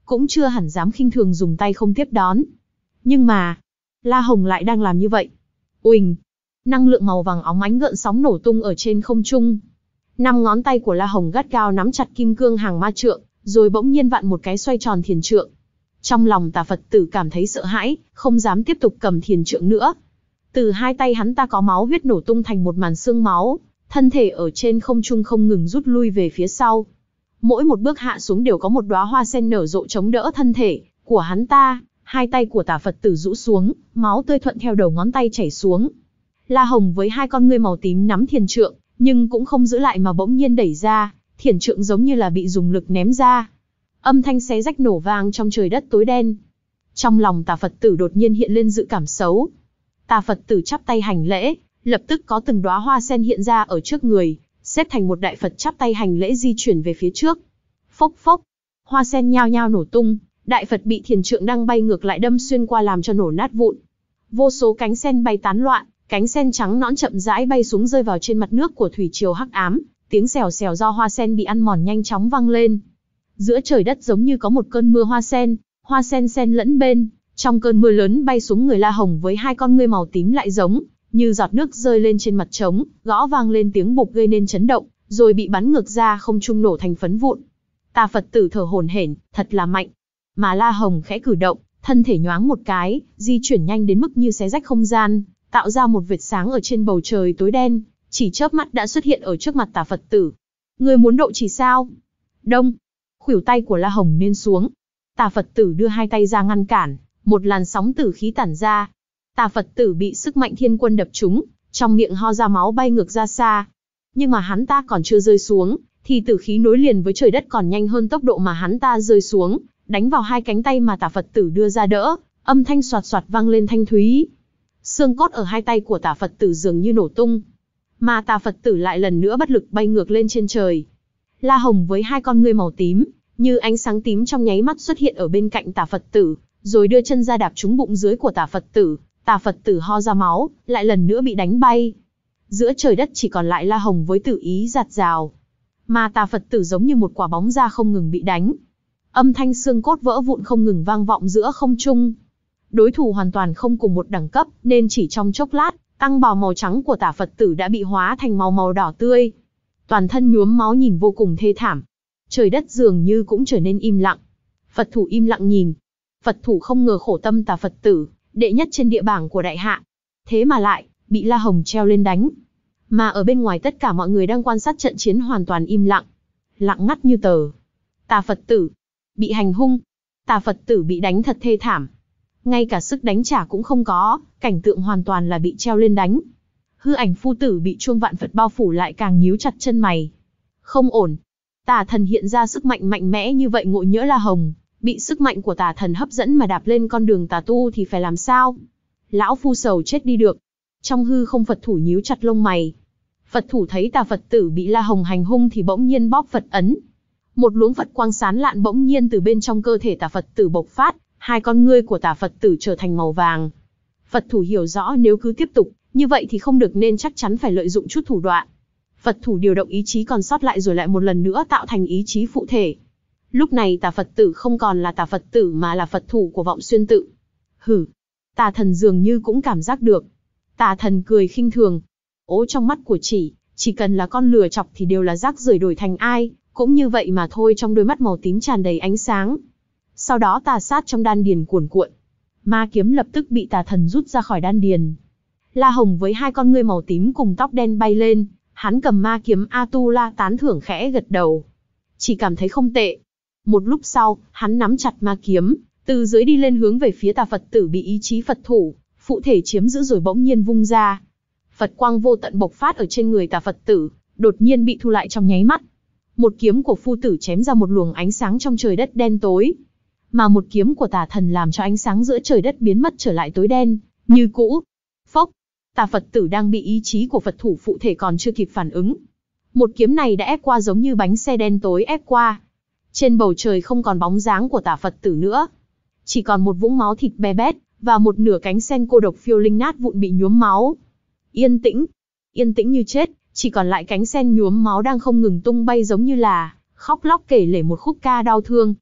cũng chưa hẳn dám khinh thường dùng tay không tiếp đón. Nhưng mà, La Hồng lại đang làm như vậy. Uỳnh, năng lượng màu vàng óng ánh gợn sóng nổ tung ở trên không trung. Năm ngón tay của La Hồng gắt gao nắm chặt kim cương hàng ma trượng, rồi bỗng nhiên vặn một cái xoay tròn thiền trượng. Trong lòng Tà Phật tử cảm thấy sợ hãi, không dám tiếp tục cầm thiền trượng nữa. Từ hai tay hắn ta có máu huyết nổ tung thành một màn xương máu, thân thể ở trên không trung không ngừng rút lui về phía sau. Mỗi một bước hạ xuống đều có một đóa hoa sen nở rộ chống đỡ thân thể của hắn ta. Hai tay của Tà Phật tử rũ xuống, máu tươi thuận theo đầu ngón tay chảy xuống. La Hồng với hai con ngươi màu tím nắm thiền trượng, nhưng cũng không giữ lại mà bỗng nhiên đẩy ra, thiền trượng giống như là bị dùng lực ném ra. Âm thanh xé rách nổ vang trong trời đất tối đen. Trong lòng Tà Phật tử đột nhiên hiện lên dự cảm xấu. Tà Phật tử chắp tay hành lễ, lập tức có từng đóa hoa sen hiện ra ở trước người, xếp thành một đại Phật chắp tay hành lễ di chuyển về phía trước. Phốc phốc, hoa sen nhao nhao nổ tung, đại Phật bị thiền trượng đang bay ngược lại đâm xuyên qua làm cho nổ nát vụn. Vô số cánh sen bay tán loạn, cánh sen trắng nõn chậm rãi bay xuống rơi vào trên mặt nước của thủy triều hắc ám, tiếng xèo xèo do hoa sen bị ăn mòn nhanh chóng vang lên. Giữa trời đất giống như có một cơn mưa hoa sen, hoa sen sen lẫn bên, trong cơn mưa lớn bay xuống người La Hồng với hai con ngươi màu tím lại giống như giọt nước rơi lên trên mặt trống, gõ vang lên tiếng bục gây nên chấn động, rồi bị bắn ngược ra không trung nổ thành phấn vụn. Tà Phật tử thở hổn hển, thật là mạnh. Mà La Hồng khẽ cử động, thân thể nhoáng một cái, di chuyển nhanh đến mức như xé rách không gian, tạo ra một vệt sáng ở trên bầu trời tối đen, chỉ chớp mắt đã xuất hiện ở trước mặt Tà Phật tử. Người muốn độ chỉ sao? Đông, khuỷu tay của La Hồng nên xuống. Tà Phật tử đưa hai tay ra ngăn cản, một làn sóng tử khí tản ra. Tà Phật tử bị sức mạnh thiên quân đập trúng, trong miệng ho ra máu bay ngược ra xa. Nhưng mà hắn ta còn chưa rơi xuống, thì tử khí nối liền với trời đất còn nhanh hơn tốc độ mà hắn ta rơi xuống, đánh vào hai cánh tay mà Tà Phật tử đưa ra đỡ, âm thanh xoạt xoạt vang lên thanh thúy. Xương cốt ở hai tay của Tà Phật tử dường như nổ tung, mà Tà Phật tử lại lần nữa bất lực bay ngược lên trên trời. La Hồng với hai con ngươi màu tím, như ánh sáng tím trong nháy mắt xuất hiện ở bên cạnh Tà Phật tử, rồi đưa chân ra đạp trúng bụng dưới của Tà Phật tử. Tà Phật tử ho ra máu, lại lần nữa bị đánh bay. Giữa trời đất chỉ còn lại La Hồng với tử ý giạt rào, mà Tà Phật tử giống như một quả bóng da không ngừng bị đánh. Âm thanh xương cốt vỡ vụn không ngừng vang vọng giữa không trung. Đối thủ hoàn toàn không cùng một đẳng cấp, nên chỉ trong chốc lát, tăng bào màu trắng của Tà Phật tử đã bị hóa thành màu màu đỏ tươi. Toàn thân nhuốm máu nhìn vô cùng thê thảm. Trời đất dường như cũng trở nên im lặng. Phật thủ im lặng nhìn. Phật thủ không ngờ khổ tâm Tà Phật tử, đệ nhất trên địa bảng của đại hạ, thế mà lại bị La Hồng treo lên đánh. Mà ở bên ngoài tất cả mọi người đang quan sát trận chiến hoàn toàn im lặng, lặng ngắt như tờ. Tà Phật tử bị hành hung, Tà Phật tử bị đánh thật thê thảm, ngay cả sức đánh trả cũng không có, cảnh tượng hoàn toàn là bị treo lên đánh. Hư ảnh phu tử bị chuông vạn Phật bao phủ lại càng nhíu chặt chân mày. Không ổn. Tà thần hiện ra sức mạnh mạnh mẽ như vậy, ngộ nhỡ La Hồng bị sức mạnh của tà thần hấp dẫn mà đạp lên con đường tà tu thì phải làm sao? Lão phu sầu chết đi được. Trong hư không Phật thủ nhíu chặt lông mày. Phật thủ thấy Tà Phật tử bị La Hồng hành hung thì bỗng nhiên bóp Phật ấn. Một luống Phật quang sáng lạn bỗng nhiên từ bên trong cơ thể Tà Phật tử bộc phát, hai con ngươi của Tà Phật tử trở thành màu vàng. Phật thủ hiểu rõ nếu cứ tiếp tục như vậy thì không được, nên chắc chắn phải lợi dụng chút thủ đoạn. Phật thủ điều động ý chí còn sót lại rồi lại một lần nữa tạo thành ý chí phụ thể. Lúc này Tà Phật tử không còn là Tà Phật tử mà là Phật thủ của Vọng Xuyên tự. Hử, Tà thần dường như cũng cảm giác được. Tà thần cười khinh thường. Ố, trong mắt của chỉ, chỉ cần là con lừa chọc thì đều là rác rưởi, đổi thành ai cũng như vậy mà thôi. Trong đôi mắt màu tím tràn đầy ánh sáng. Sau đó tà sát trong đan điền cuồn cuộn. Ma kiếm lập tức bị tà thần rút ra khỏi đan điền. La Hồng với hai con ngươi màu tím cùng tóc đen bay lên, hắn cầm ma kiếm Atula tán thưởng khẽ gật đầu. Chỉ cảm thấy không tệ. Một lúc sau, hắn nắm chặt ma kiếm, từ dưới đi lên hướng về phía Tà Phật tử bị ý chí Phật thủ phụ thể chiếm giữ rồi bỗng nhiên vung ra. Phật quang vô tận bộc phát ở trên người Tà Phật tử, đột nhiên bị thu lại trong nháy mắt. Một kiếm của phu tử chém ra một luồng ánh sáng trong trời đất đen tối, mà một kiếm của tà thần làm cho ánh sáng giữa trời đất biến mất trở lại tối đen như cũ. Phốc, Tà Phật tử đang bị ý chí của Phật thủ phụ thể còn chưa kịp phản ứng, một kiếm này đã ép qua giống như bánh xe đen tối ép qua. Trên bầu trời không còn bóng dáng của Tà Phật tử nữa, chỉ còn một vũng máu thịt be bét và một nửa cánh sen cô độc phiêu linh nát vụn bị nhuốm máu. Yên tĩnh, yên tĩnh như chết, chỉ còn lại cánh sen nhuốm máu đang không ngừng tung bay giống như là khóc lóc kể lể một khúc ca đau thương.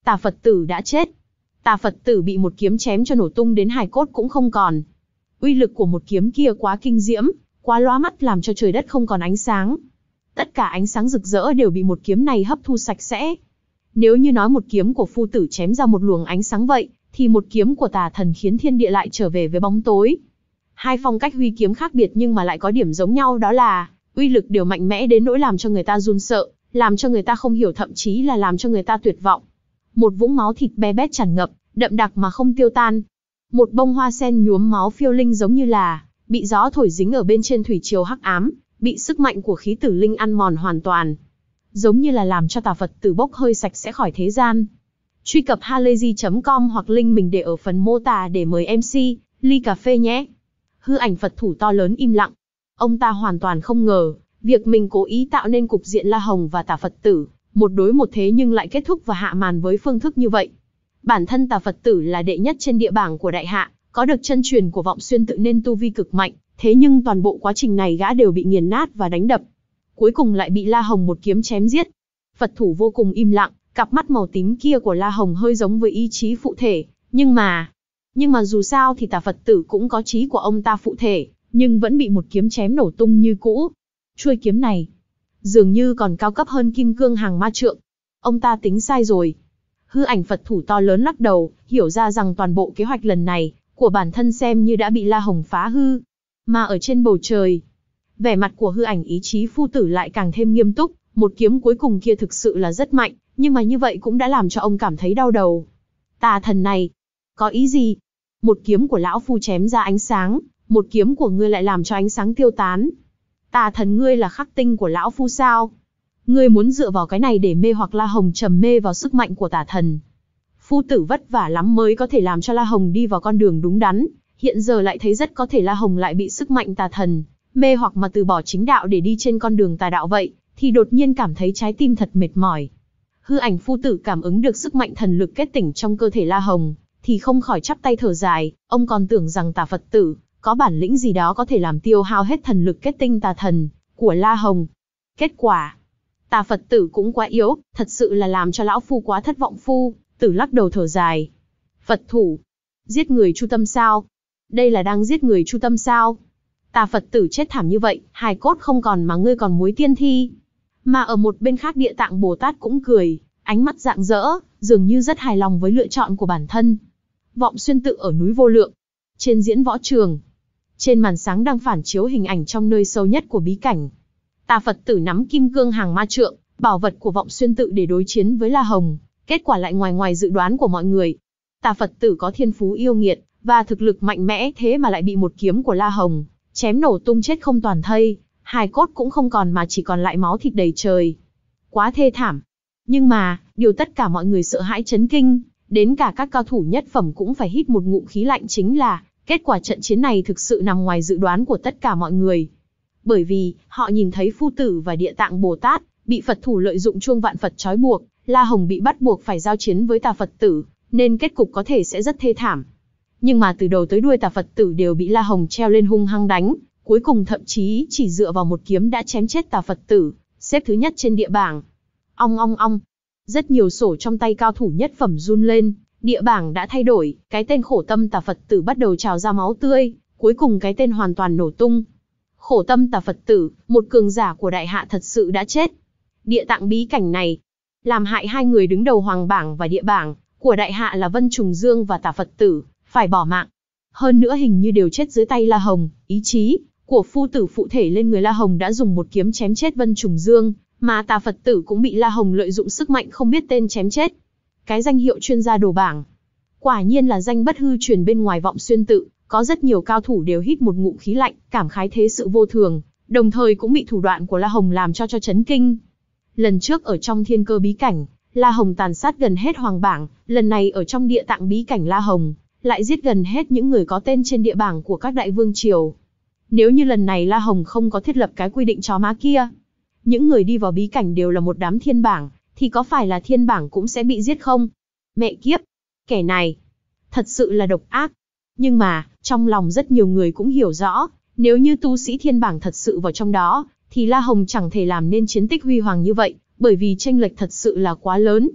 Tà Phật tử đã chết. Tà Phật tử bị một kiếm chém cho nổ tung đến hài cốt cũng không còn. Uy lực của một kiếm kia quá kinh diễm, quá lóa mắt làm cho trời đất không còn ánh sáng. Tất cả ánh sáng rực rỡ đều bị một kiếm này hấp thu sạch sẽ. Nếu như nói một kiếm của phu tử chém ra một luồng ánh sáng vậy, thì một kiếm của tà thần khiến thiên địa lại trở về với bóng tối. Hai phong cách huy kiếm khác biệt nhưng mà lại có điểm giống nhau, đó là uy lực đều mạnh mẽ đến nỗi làm cho người ta run sợ, làm cho người ta không hiểu, thậm chí là làm cho người ta tuyệt vọng. Một vũng máu thịt be bét tràn ngập, đậm đặc mà không tiêu tan. Một bông hoa sen nhuốm máu phiêu linh giống như là bị gió thổi dính ở bên trên thủy triều hắc ám, bị sức mạnh của khí tử linh ăn mòn hoàn toàn. Giống như là làm cho tà Phật tử bốc hơi sạch sẽ khỏi thế gian. Truy cập halayzi chấm com hoặc link mình để ở phần mô tả để mời em xê, ly cà phê nhé. Hư ảnh Phật thủ to lớn im lặng. Ông ta hoàn toàn không ngờ, việc mình cố ý tạo nên cục diện La Hồng và tà Phật tử, một đối một thế nhưng lại kết thúc và hạ màn với phương thức như vậy. Bản thân tà Phật tử là đệ nhất trên địa bảng của đại hạ, có được chân truyền của Vọng Xuyên tự nên tu vi cực mạnh, thế nhưng toàn bộ quá trình này gã đều bị nghiền nát và đánh đập. Cuối cùng lại bị La Hồng một kiếm chém giết. Phật thủ vô cùng im lặng, cặp mắt màu tím kia của La Hồng hơi giống với ý chí phụ thể, nhưng mà... Nhưng mà dù sao thì tà Phật tử cũng có trí của ông ta phụ thể, nhưng vẫn bị một kiếm chém nổ tung như cũ. Chuôi kiếm này, dường như còn cao cấp hơn kim cương hàng ma trượng. Ông ta tính sai rồi. Hư ảnh Phật thủ to lớn lắc đầu, hiểu ra rằng toàn bộ kế hoạch lần này của bản thân xem như đã bị La Hồng phá hư. Mà ở trên bầu trời, vẻ mặt của hư ảnh ý chí phu tử lại càng thêm nghiêm túc. Một kiếm cuối cùng kia thực sự là rất mạnh, nhưng mà như vậy cũng đã làm cho ông cảm thấy đau đầu. Tà thần này, có ý gì? Một kiếm của lão phu chém ra ánh sáng, một kiếm của ngươi lại làm cho ánh sáng tiêu tán. Tà thần, ngươi là khắc tinh của lão phu sao? Ngươi muốn dựa vào cái này để mê hoặc La Hồng trầm mê vào sức mạnh của tà thần. Phu tử vất vả lắm mới có thể làm cho La Hồng đi vào con đường đúng đắn, hiện giờ lại thấy rất có thể La Hồng lại bị sức mạnh tà thần mê hoặc mà từ bỏ chính đạo để đi trên con đường tà đạo vậy, thì đột nhiên cảm thấy trái tim thật mệt mỏi. Hư ảnh phu tử cảm ứng được sức mạnh thần lực kết tỉnh trong cơ thể La Hồng, thì không khỏi chắp tay thở dài, ông còn tưởng rằng tà Phật tử có bản lĩnh gì đó có thể làm tiêu hao hết thần lực kết tinh tà thần của La Hồng. Kết quả, tà Phật tử cũng quá yếu, thật sự là làm cho lão phu quá thất vọng. Phu tử lắc đầu thở dài. Phật thủ, giết người chu tâm sao? Đây là đang giết người chu tâm sao? Tà Phật tử chết thảm như vậy, hài cốt không còn mà ngươi còn muối tiên thi. Mà ở một bên khác Địa Tạng Bồ Tát cũng cười, ánh mắt rạng rỡ, dường như rất hài lòng với lựa chọn của bản thân. Vọng Xuyên tự ở núi Vô Lượng. Trên diễn võ trường, trên màn sáng đang phản chiếu hình ảnh trong nơi sâu nhất của bí cảnh. Tà Phật tử nắm kim cương hàng ma trượng, bảo vật của Vọng Xuyên tự để đối chiến với La Hồng. Kết quả lại ngoài ngoài dự đoán của mọi người. Tà Phật tử có thiên phú yêu nghiệt và thực lực mạnh mẽ, thế mà lại bị một kiếm của La Hồng chém nổ tung chết không toàn thây, hài cốt cũng không còn mà chỉ còn lại máu thịt đầy trời. Quá thê thảm. Nhưng mà, điều tất cả mọi người sợ hãi chấn kinh, đến cả các cao thủ nhất phẩm cũng phải hít một ngụm khí lạnh, chính là kết quả trận chiến này thực sự nằm ngoài dự đoán của tất cả mọi người. Bởi vì, họ nhìn thấy Phu tử và Địa Tạng Bồ Tát bị Phật thủ lợi dụng chuông vạn Phật trói buộc, La Hồng bị bắt buộc phải giao chiến với tà Phật tử, nên kết cục có thể sẽ rất thê thảm. Nhưng mà từ đầu tới đuôi tà Phật tử đều bị La Hồng treo lên hung hăng đánh, cuối cùng thậm chí chỉ dựa vào một kiếm đã chém chết tà Phật tử, xếp thứ nhất trên địa bảng. Ong ong ong, rất nhiều sổ trong tay cao thủ nhất phẩm run lên, địa bảng đã thay đổi, cái tên khổ tâm tà Phật tử bắt đầu trào ra máu tươi, cuối cùng cái tên hoàn toàn nổ tung. Khổ tâm tà Phật tử, một cường giả của đại hạ thật sự đã chết. Địa tạng bí cảnh này, làm hại hai người đứng đầu hoàng bảng và địa bảng của đại hạ là Vân Trùng Dương và tà Phật tử, phải bỏ mạng. Hơn nữa hình như đều chết dưới tay La Hồng, ý chí của phu tử phụ thể lên người La Hồng đã dùng một kiếm chém chết Vân Trùng Dương, mà tà Phật tử cũng bị La Hồng lợi dụng sức mạnh không biết tên chém chết. Cái danh hiệu chuyên gia đồ bảng, quả nhiên là danh bất hư truyền bên ngoài Vọng Xuyên tự, có rất nhiều cao thủ đều hít một ngụm khí lạnh, cảm khái thế sự vô thường, đồng thời cũng bị thủ đoạn của La Hồng làm cho cho chấn kinh. Lần trước ở trong Thiên Cơ bí cảnh, La Hồng tàn sát gần hết hoàng bảng, lần này ở trong Địa Tạng bí cảnh La Hồng lại giết gần hết những người có tên trên địa bảng của các đại vương triều. Nếu như lần này La Hồng không có thiết lập cái quy định chó má kia, những người đi vào bí cảnh đều là một đám thiên bảng, thì có phải là thiên bảng cũng sẽ bị giết không? Mẹ kiếp, kẻ này thật sự là độc ác. Nhưng mà, trong lòng rất nhiều người cũng hiểu rõ, nếu như tu sĩ thiên bảng thật sự vào trong đó, thì La Hồng chẳng thể làm nên chiến tích huy hoàng như vậy, bởi vì chênh lệch thật sự là quá lớn.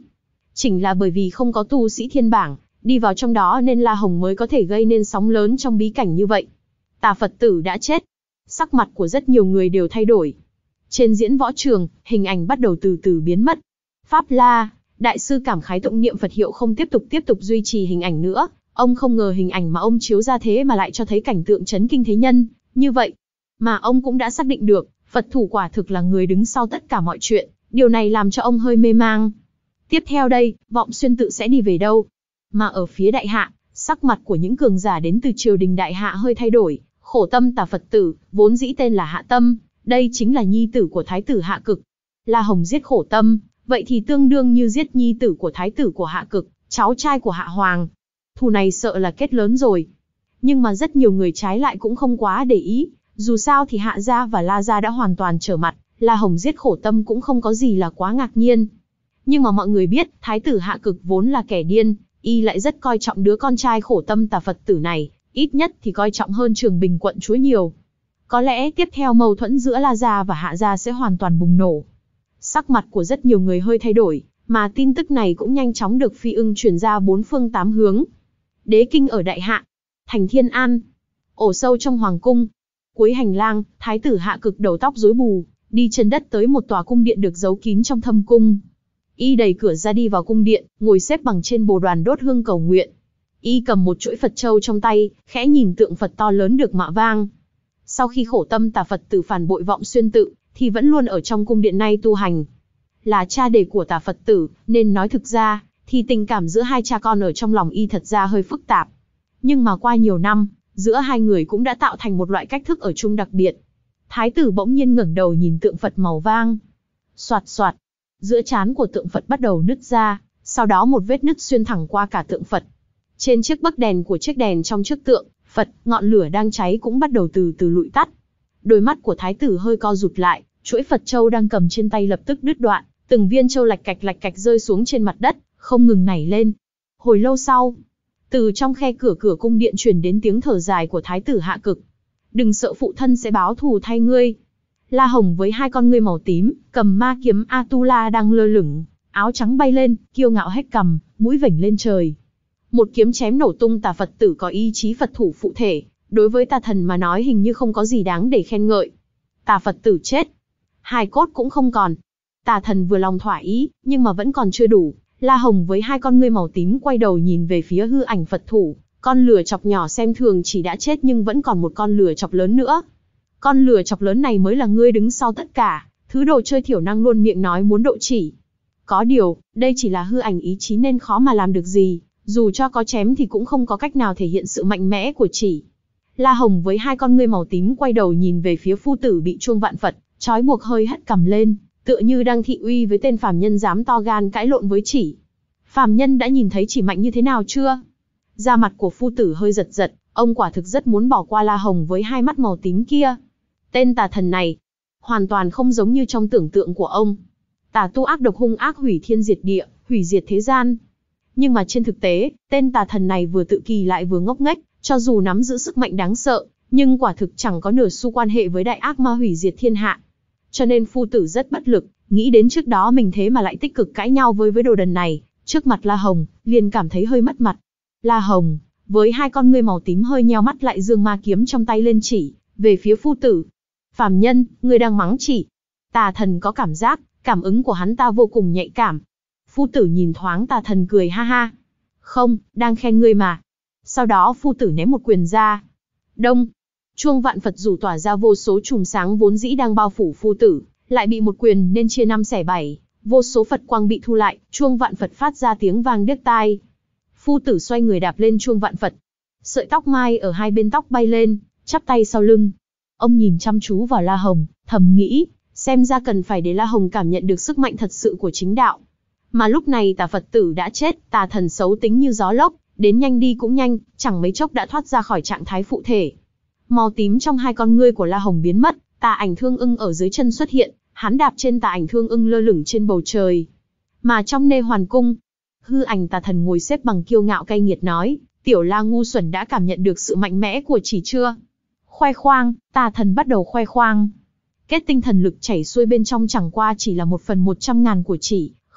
Chỉnh là bởi vì không có tu sĩ thiên bảng đi vào trong đó nên La Hồng mới có thể gây nên sóng lớn trong bí cảnh như vậy. Tà Phật tử đã chết. Sắc mặt của rất nhiều người đều thay đổi. Trên diễn võ trường, hình ảnh bắt đầu từ từ biến mất. Pháp La, đại sư cảm khái tụng niệm Phật hiệu không tiếp tục tiếp tục duy trì hình ảnh nữa. Ông không ngờ hình ảnh mà ông chiếu ra thế mà lại cho thấy cảnh tượng chấn kinh thế nhân, như vậy. Mà ông cũng đã xác định được, Phật thủ quả thực là người đứng sau tất cả mọi chuyện. Điều này làm cho ông hơi mê mang. Tiếp theo đây, Vọng Xuyên tự sẽ đi về đâu? Mà ở phía Đại Hạ, sắc mặt của những cường giả đến từ triều đình Đại Hạ hơi thay đổi. Khổ Tâm Tà Phật tử, vốn dĩ tên là Hạ Tâm, đây chính là nhi tử của Thái tử Hạ Cực. La Hồng giết Khổ Tâm, vậy thì tương đương như giết nhi tử của Thái tử của Hạ Cực, cháu trai của Hạ Hoàng. Thù này sợ là kết lớn rồi. Nhưng mà rất nhiều người trái lại cũng không quá để ý. Dù sao thì Hạ gia và La gia đã hoàn toàn trở mặt, La Hồng giết Khổ Tâm cũng không có gì là quá ngạc nhiên. Nhưng mà mọi người biết, Thái tử Hạ Cực vốn là kẻ điên, y lại rất coi trọng đứa con trai Khổ Tâm Tà Phật tử này, ít nhất thì coi trọng hơn Trường Bình quận chúa nhiều. Có lẽ tiếp theo mâu thuẫn giữa La gia và Hạ gia sẽ hoàn toàn bùng nổ. Sắc mặt của rất nhiều người hơi thay đổi, mà tin tức này cũng nhanh chóng được phi ưng truyền ra bốn phương tám hướng. Đế kinh ở Đại Hạ, thành Thiên An, ổ sâu trong hoàng cung. Cuối hành lang, Thái tử Hạ Cực đầu tóc rối bù, đi chân đất tới một tòa cung điện được giấu kín trong thâm cung. Y đẩy cửa ra đi vào cung điện, ngồi xếp bằng trên bồ đoàn đốt hương cầu nguyện. Y cầm một chuỗi Phật châu trong tay, khẽ nhìn tượng Phật to lớn được mạ vang. Sau khi Khổ Tâm Tà Phật tử phản bội Vọng Xuyên tự, thì vẫn luôn ở trong cung điện này tu hành. Là cha đẻ của Tà Phật tử, nên nói thực ra, thì tình cảm giữa hai cha con ở trong lòng y thật ra hơi phức tạp. Nhưng mà qua nhiều năm, giữa hai người cũng đã tạo thành một loại cách thức ở chung đặc biệt. Thái tử bỗng nhiên ngẩng đầu nhìn tượng Phật màu vang. Soạt soạt, giữa trán của tượng Phật bắt đầu nứt ra, sau đó một vết nứt xuyên thẳng qua cả tượng Phật. Trên chiếc bấc đèn của chiếc đèn trong trước tượng Phật, ngọn lửa đang cháy cũng bắt đầu từ từ lụi tắt. Đôi mắt của thái tử hơi co rụt lại, chuỗi Phật châu đang cầm trên tay lập tức đứt đoạn, từng viên châu lạch cạch lạch cạch rơi xuống trên mặt đất, không ngừng nảy lên. Hồi lâu sau, từ trong khe cửa cửa cung điện truyền đến tiếng thở dài của Thái tử Hạ Cực. Đừng sợ phụ thân sẽ báo thù thay ngươi. La Hồng với hai con ngươi màu tím, cầm ma kiếm Atula đang lơ lửng, áo trắng bay lên, kiêu ngạo hét cằm, mũi vểnh lên trời. Một kiếm chém nổ tung Tà Phật tử có ý chí Phật thủ phụ thể, đối với Tà thần mà nói hình như không có gì đáng để khen ngợi. Tà Phật tử chết, hài cốt cũng không còn. Tà thần vừa lòng thỏa ý, nhưng mà vẫn còn chưa đủ. La Hồng với hai con ngươi màu tím quay đầu nhìn về phía hư ảnh Phật thủ, con lửa chọc nhỏ xem thường chỉ đã chết nhưng vẫn còn một con lửa chọc lớn nữa. Con lửa chọc lớn này mới là ngươi đứng sau tất cả, thứ đồ chơi thiểu năng luôn miệng nói muốn độ chỉ. Có điều, đây chỉ là hư ảnh ý chí nên khó mà làm được gì, dù cho có chém thì cũng không có cách nào thể hiện sự mạnh mẽ của chỉ. La Hồng với hai con ngươi màu tím quay đầu nhìn về phía phu tử bị chuông vạn Phật trói buộc hơi hất cằm lên, tựa như đang thị uy với tên phàm nhân dám to gan cãi lộn với chỉ. Phàm nhân đã nhìn thấy chỉ mạnh như thế nào chưa? Da mặt của phu tử hơi giật giật, ông quả thực rất muốn bỏ qua La Hồng với hai mắt màu tím kia. Tên tà thần này, hoàn toàn không giống như trong tưởng tượng của ông. Tà tu ác độc hung ác hủy thiên diệt địa, hủy diệt thế gian. Nhưng mà trên thực tế, tên tà thần này vừa tự kỳ lại vừa ngốc nghếch, cho dù nắm giữ sức mạnh đáng sợ, nhưng quả thực chẳng có nửa xu quan hệ với đại ác ma hủy diệt thiên hạ. Cho nên phu tử rất bất lực, nghĩ đến trước đó mình thế mà lại tích cực cãi nhau với với đồ đần này, trước mặt La Hồng, liền cảm thấy hơi mất mặt. La Hồng, với hai con ngươi màu tím hơi nheo mắt lại giương ma kiếm trong tay lên chỉ, về phía phu tử. Phàm nhân, ngươi đang mắng chỉ. Tà thần có cảm giác, cảm ứng của hắn ta vô cùng nhạy cảm. Phu tử nhìn thoáng tà thần cười ha ha. Không, đang khen ngươi mà. Sau đó phu tử ném một quyền ra. Đông. Chuông vạn Phật rủ tỏa ra vô số chùm sáng vốn dĩ đang bao phủ phu tử, lại bị một quyền nên chia năm xẻ bảy, vô số Phật quang bị thu lại, chuông vạn Phật phát ra tiếng vang điếc tai. Phu tử xoay người đạp lên chuông vạn Phật. Sợi tóc mai ở hai bên tóc bay lên, chắp tay sau lưng. Ông nhìn chăm chú vào La Hồng, thầm nghĩ, xem ra cần phải để La Hồng cảm nhận được sức mạnh thật sự của chính đạo. Mà lúc này Tà Phật tử đã chết, tà thần xấu tính như gió lốc, đến nhanh đi cũng nhanh, chẳng mấy chốc đã thoát ra khỏi trạng thái phụ thể. Màu tím trong hai con ngươi của La Hồng biến mất, tà ảnh thương ưng ở dưới chân xuất hiện, hắn đạp trên tà ảnh thương ưng lơ lửng trên bầu trời. Mà trong Nê Hoàn cung, hư ảnh tà thần ngồi xếp bằng kiêu ngạo cay nghiệt nói, tiểu La ngu xuẩn đã cảm nhận được sự mạnh mẽ của chỉ chưa? Khoe khoang, tà thần bắt đầu khoe khoang. Kết tinh thần lực chảy xuôi bên trong chẳng qua chỉ là một phần một trăm ngàn của chỉ,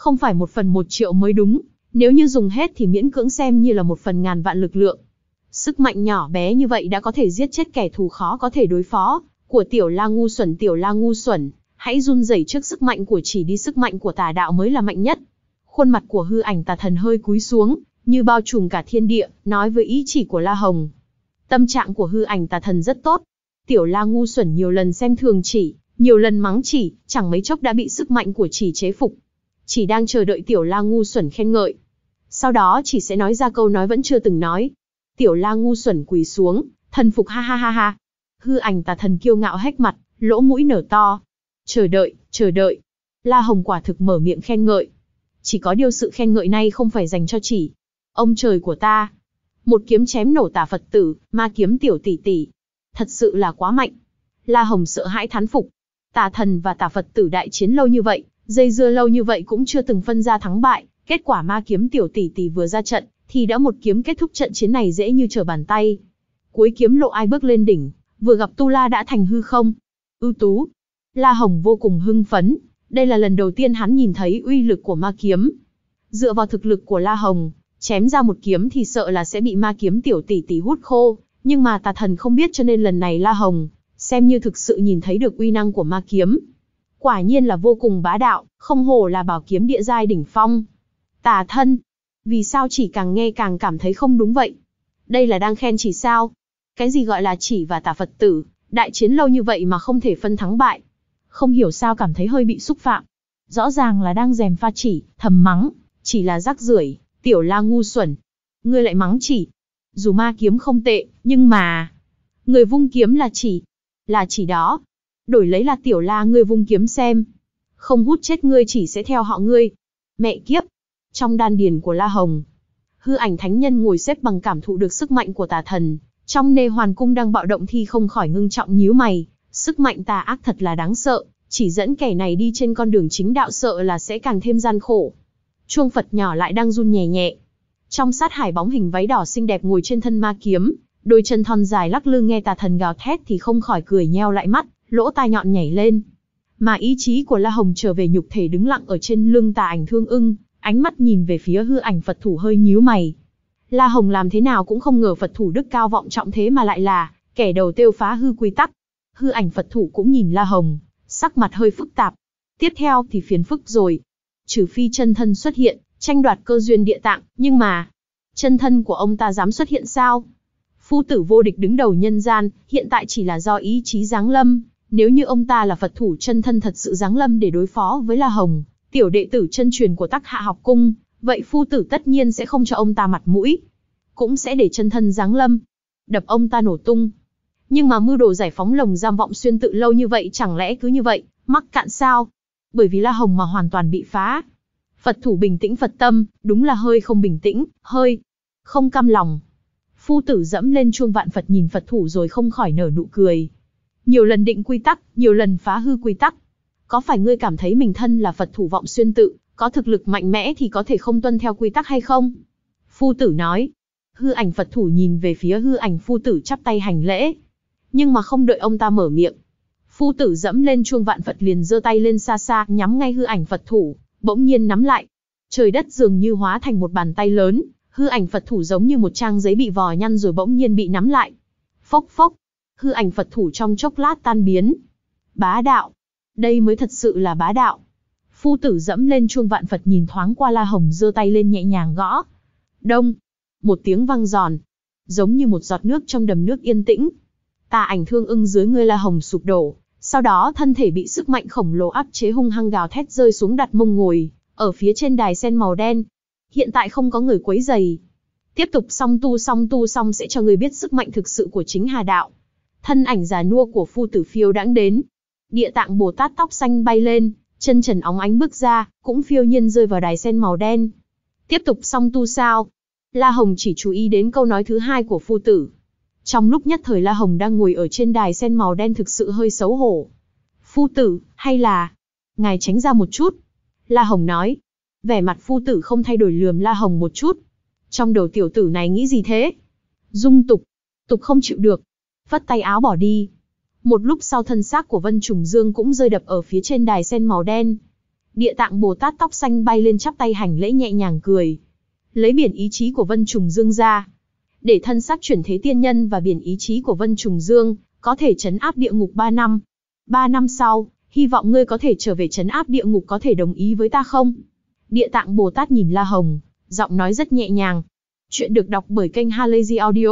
Không phải một phần một triệu mới đúng, nếu như dùng hết thì miễn cưỡng xem như là một phần ngàn vạn lực lượng. Sức mạnh nhỏ bé như vậy đã có thể giết chết kẻ thù khó có thể đối phó, của Tiểu La ngu xuẩn Tiểu La ngu xuẩn, hãy run rẩy trước sức mạnh của chỉ đi sức mạnh của tà đạo mới là mạnh nhất. Khuôn mặt của hư ảnh tà thần hơi cúi xuống, như bao trùm cả thiên địa, nói với ý chỉ của La Hồng. Tâm trạng của hư ảnh tà thần rất tốt. Tiểu La ngu xuẩn nhiều lần xem thường chỉ, nhiều lần mắng chỉ, chẳng mấy chốc đã bị sức mạnh của chỉ chế phục. Chỉ đang chờ đợi Tiểu La ngu xuẩn khen ngợi. Sau đó chỉ sẽ nói ra câu nói vẫn chưa từng nói. Tiểu La ngu xuẩn quỳ xuống, thần phục ha ha ha ha. Hư ảnh tà thần kiêu ngạo hét mặt, lỗ mũi nở to. Chờ đợi, chờ đợi. La Hồng quả thực mở miệng khen ngợi. Chỉ có điều sự khen ngợi này không phải dành cho chỉ. Ông trời của ta. Một kiếm chém nổ tà Phật tử, ma kiếm tiểu tỷ tỷ. Thật sự là quá mạnh. La Hồng sợ hãi thán phục. Tà thần và tà Phật tử đại chiến lâu như vậy, dây dưa lâu như vậy cũng chưa từng phân ra thắng bại. Kết quả ma kiếm tiểu tỷ tỷ vừa ra trận, thì đã một kiếm kết thúc trận chiến này dễ như trở bàn tay. Cuối kiếm lộ ai bước lên đỉnh, vừa gặp Tu La đã thành hư không. Ưu tú. La Hồng vô cùng hưng phấn. Đây là lần đầu tiên hắn nhìn thấy uy lực của ma kiếm. Dựa vào thực lực của La Hồng, chém ra một kiếm thì sợ là sẽ bị ma kiếm tiểu tỷ tỷ hút khô. Nhưng mà tà thần không biết cho nên lần này La Hồng, xem như thực sự nhìn thấy được uy năng của ma kiếm. Quả nhiên là vô cùng bá đạo, không hổ là bảo kiếm địa giai đỉnh phong. Tà thân. Vì sao chỉ càng nghe càng cảm thấy không đúng vậy? Đây là đang khen chỉ sao? Cái gì gọi là chỉ và tà Phật tử, đại chiến lâu như vậy mà không thể phân thắng bại. Không hiểu sao cảm thấy hơi bị xúc phạm. Rõ ràng là đang gièm pha chỉ, thầm mắng, chỉ là rác rưởi, Tiểu La ngu xuẩn. Ngươi lại mắng chỉ. Dù ma kiếm không tệ, nhưng mà... Người vung kiếm là chỉ. Là chỉ đó. Đổi lấy là Tiểu La ngươi vung kiếm xem. Không hút chết ngươi chỉ sẽ theo họ ngươi. Mẹ kiếp. Trong đan điền của La Hồng, hư ảnh thánh nhân ngồi xếp bằng cảm thụ được sức mạnh của tà thần. Trong nê hoàn cung đang bạo động thì không khỏi ngưng trọng nhíu mày. Sức mạnh tà ác thật là đáng sợ. Chỉ dẫn kẻ này đi trên con đường chính đạo sợ là sẽ càng thêm gian khổ. Chuông Phật nhỏ lại đang run nhẹ nhẹ. Trong sát hải bóng hình váy đỏ xinh đẹp ngồi trên thân ma kiếm, đôi chân thon dài lắc lư nghe tà thần gào thét thì không khỏi cười nheo lại mắt, lỗ tai nhọn nhảy lên. Mà ý chí của La Hồng trở về nhục thể đứng lặng ở trên lưng tà ảnh Thương Ưng, ánh mắt nhìn về phía hư ảnh Phật thủ hơi nhíu mày. La Hồng làm thế nào cũng không ngờ Phật thủ đức cao vọng trọng thế mà lại là kẻ đầu tiêu phá hư quy tắc. Hư ảnh Phật thủ cũng nhìn La Hồng, sắc mặt hơi phức tạp. Tiếp theo thì phiền phức rồi. Trừ phi chân thân xuất hiện, tranh đoạt cơ duyên địa tạng, nhưng mà... chân thân của ông ta dám xuất hiện sao? Phu tử vô địch đứng đầu nhân gian, hiện tại chỉ là do ý chí giáng lâm. Nếu như ông ta là Phật thủ chân thân thật sự giáng lâm để đối phó với La Hồng, tiểu đệ tử chân truyền của Tắc Hạ học cung, vậy phu tử tất nhiên sẽ không cho ông ta mặt mũi. Cũng sẽ để chân thân giáng lâm, đập ông ta nổ tung. Nhưng mà mưu đồ giải phóng lồng giam Vọng Xuyên tự lâu như vậy chẳng lẽ cứ như vậy, mắc cạn sao? Bởi vì La Hồng mà hoàn toàn bị phá. Phật thủ bình tĩnh Phật tâm, đúng là hơi không bình tĩnh, hơi không cam lòng. Phu tử dẫm lên chuông vạn Phật nhìn Phật thủ rồi không khỏi nở nụ cười. Nhiều lần định quy tắc, nhiều lần phá hư quy tắc. Có phải ngươi cảm thấy mình thân là Phật thủ Vọng Xuyên tự, có thực lực mạnh mẽ thì có thể không tuân theo quy tắc hay không? Phu tử nói. Hư ảnh Phật thủ nhìn về phía hư ảnh phu tử chắp tay hành lễ. Nhưng mà không đợi ông ta mở miệng, phu tử dẫm lên chuông vạn Phật liền giơ tay lên xa xa nhắm ngay hư ảnh Phật thủ, bỗng nhiên nắm lại. Trời đất dường như hóa thành một bàn tay lớn, hư ảnh Phật thủ giống như một trang giấy bị vò nhăn rồi bỗng nhiên bị nắm lại. Phốc phốc, hư ảnh Phật thủ trong chốc lát tan biến. Bá đạo, đây mới thật sự là bá đạo. Phu tử dẫm lên chuông vạn Phật nhìn thoáng qua La Hồng giơ tay lên nhẹ nhàng gõ. Đông, một tiếng vang giòn, giống như một giọt nước trong đầm nước yên tĩnh. Tà ảnh Thương Ưng dưới người La Hồng sụp đổ, sau đó thân thể bị sức mạnh khổng lồ áp chế hung hăng gào thét rơi xuống đặt mông ngồi ở phía trên đài sen màu đen. Hiện tại không có người quấy rầy. Tiếp tục song tu song tu xong sẽ cho người biết sức mạnh thực sự của chính Hà đạo. Thân ảnh già nua của phu tử phiêu đãng đến. Địa Tạng Bồ Tát tóc xanh bay lên, chân trần óng ánh bước ra, cũng phiêu nhiên rơi vào đài sen màu đen. Tiếp tục song tu sao? La Hồng chỉ chú ý đến câu nói thứ hai của phu tử. Trong lúc nhất thời La Hồng đang ngồi ở trên đài sen màu đen thực sự hơi xấu hổ. Phu tử, hay là... ngài tránh ra một chút. La Hồng nói. Vẻ mặt phu tử không thay đổi lườm La Hồng một chút. Trong đầu tiểu tử này nghĩ gì thế? Dung tục. Tục không chịu được. Phất tay áo bỏ đi. Một lúc sau thân xác của Vân Trùng Dương cũng rơi đập ở phía trên đài sen màu đen. Địa Tạng Bồ Tát tóc xanh bay lên chắp tay hành lễ nhẹ nhàng cười. Lấy biển ý chí của Vân Trùng Dương ra, để thân xác chuyển thế tiên nhân và biển ý chí của Vân Trùng Dương, có thể trấn áp địa ngục ba năm. Ba năm sau, hy vọng ngươi có thể trở về trấn áp địa ngục, có thể đồng ý với ta không? Địa Tạng Bồ Tát nhìn La Hồng, giọng nói rất nhẹ nhàng. Chuyện được đọc bởi kênh Halazy Audio.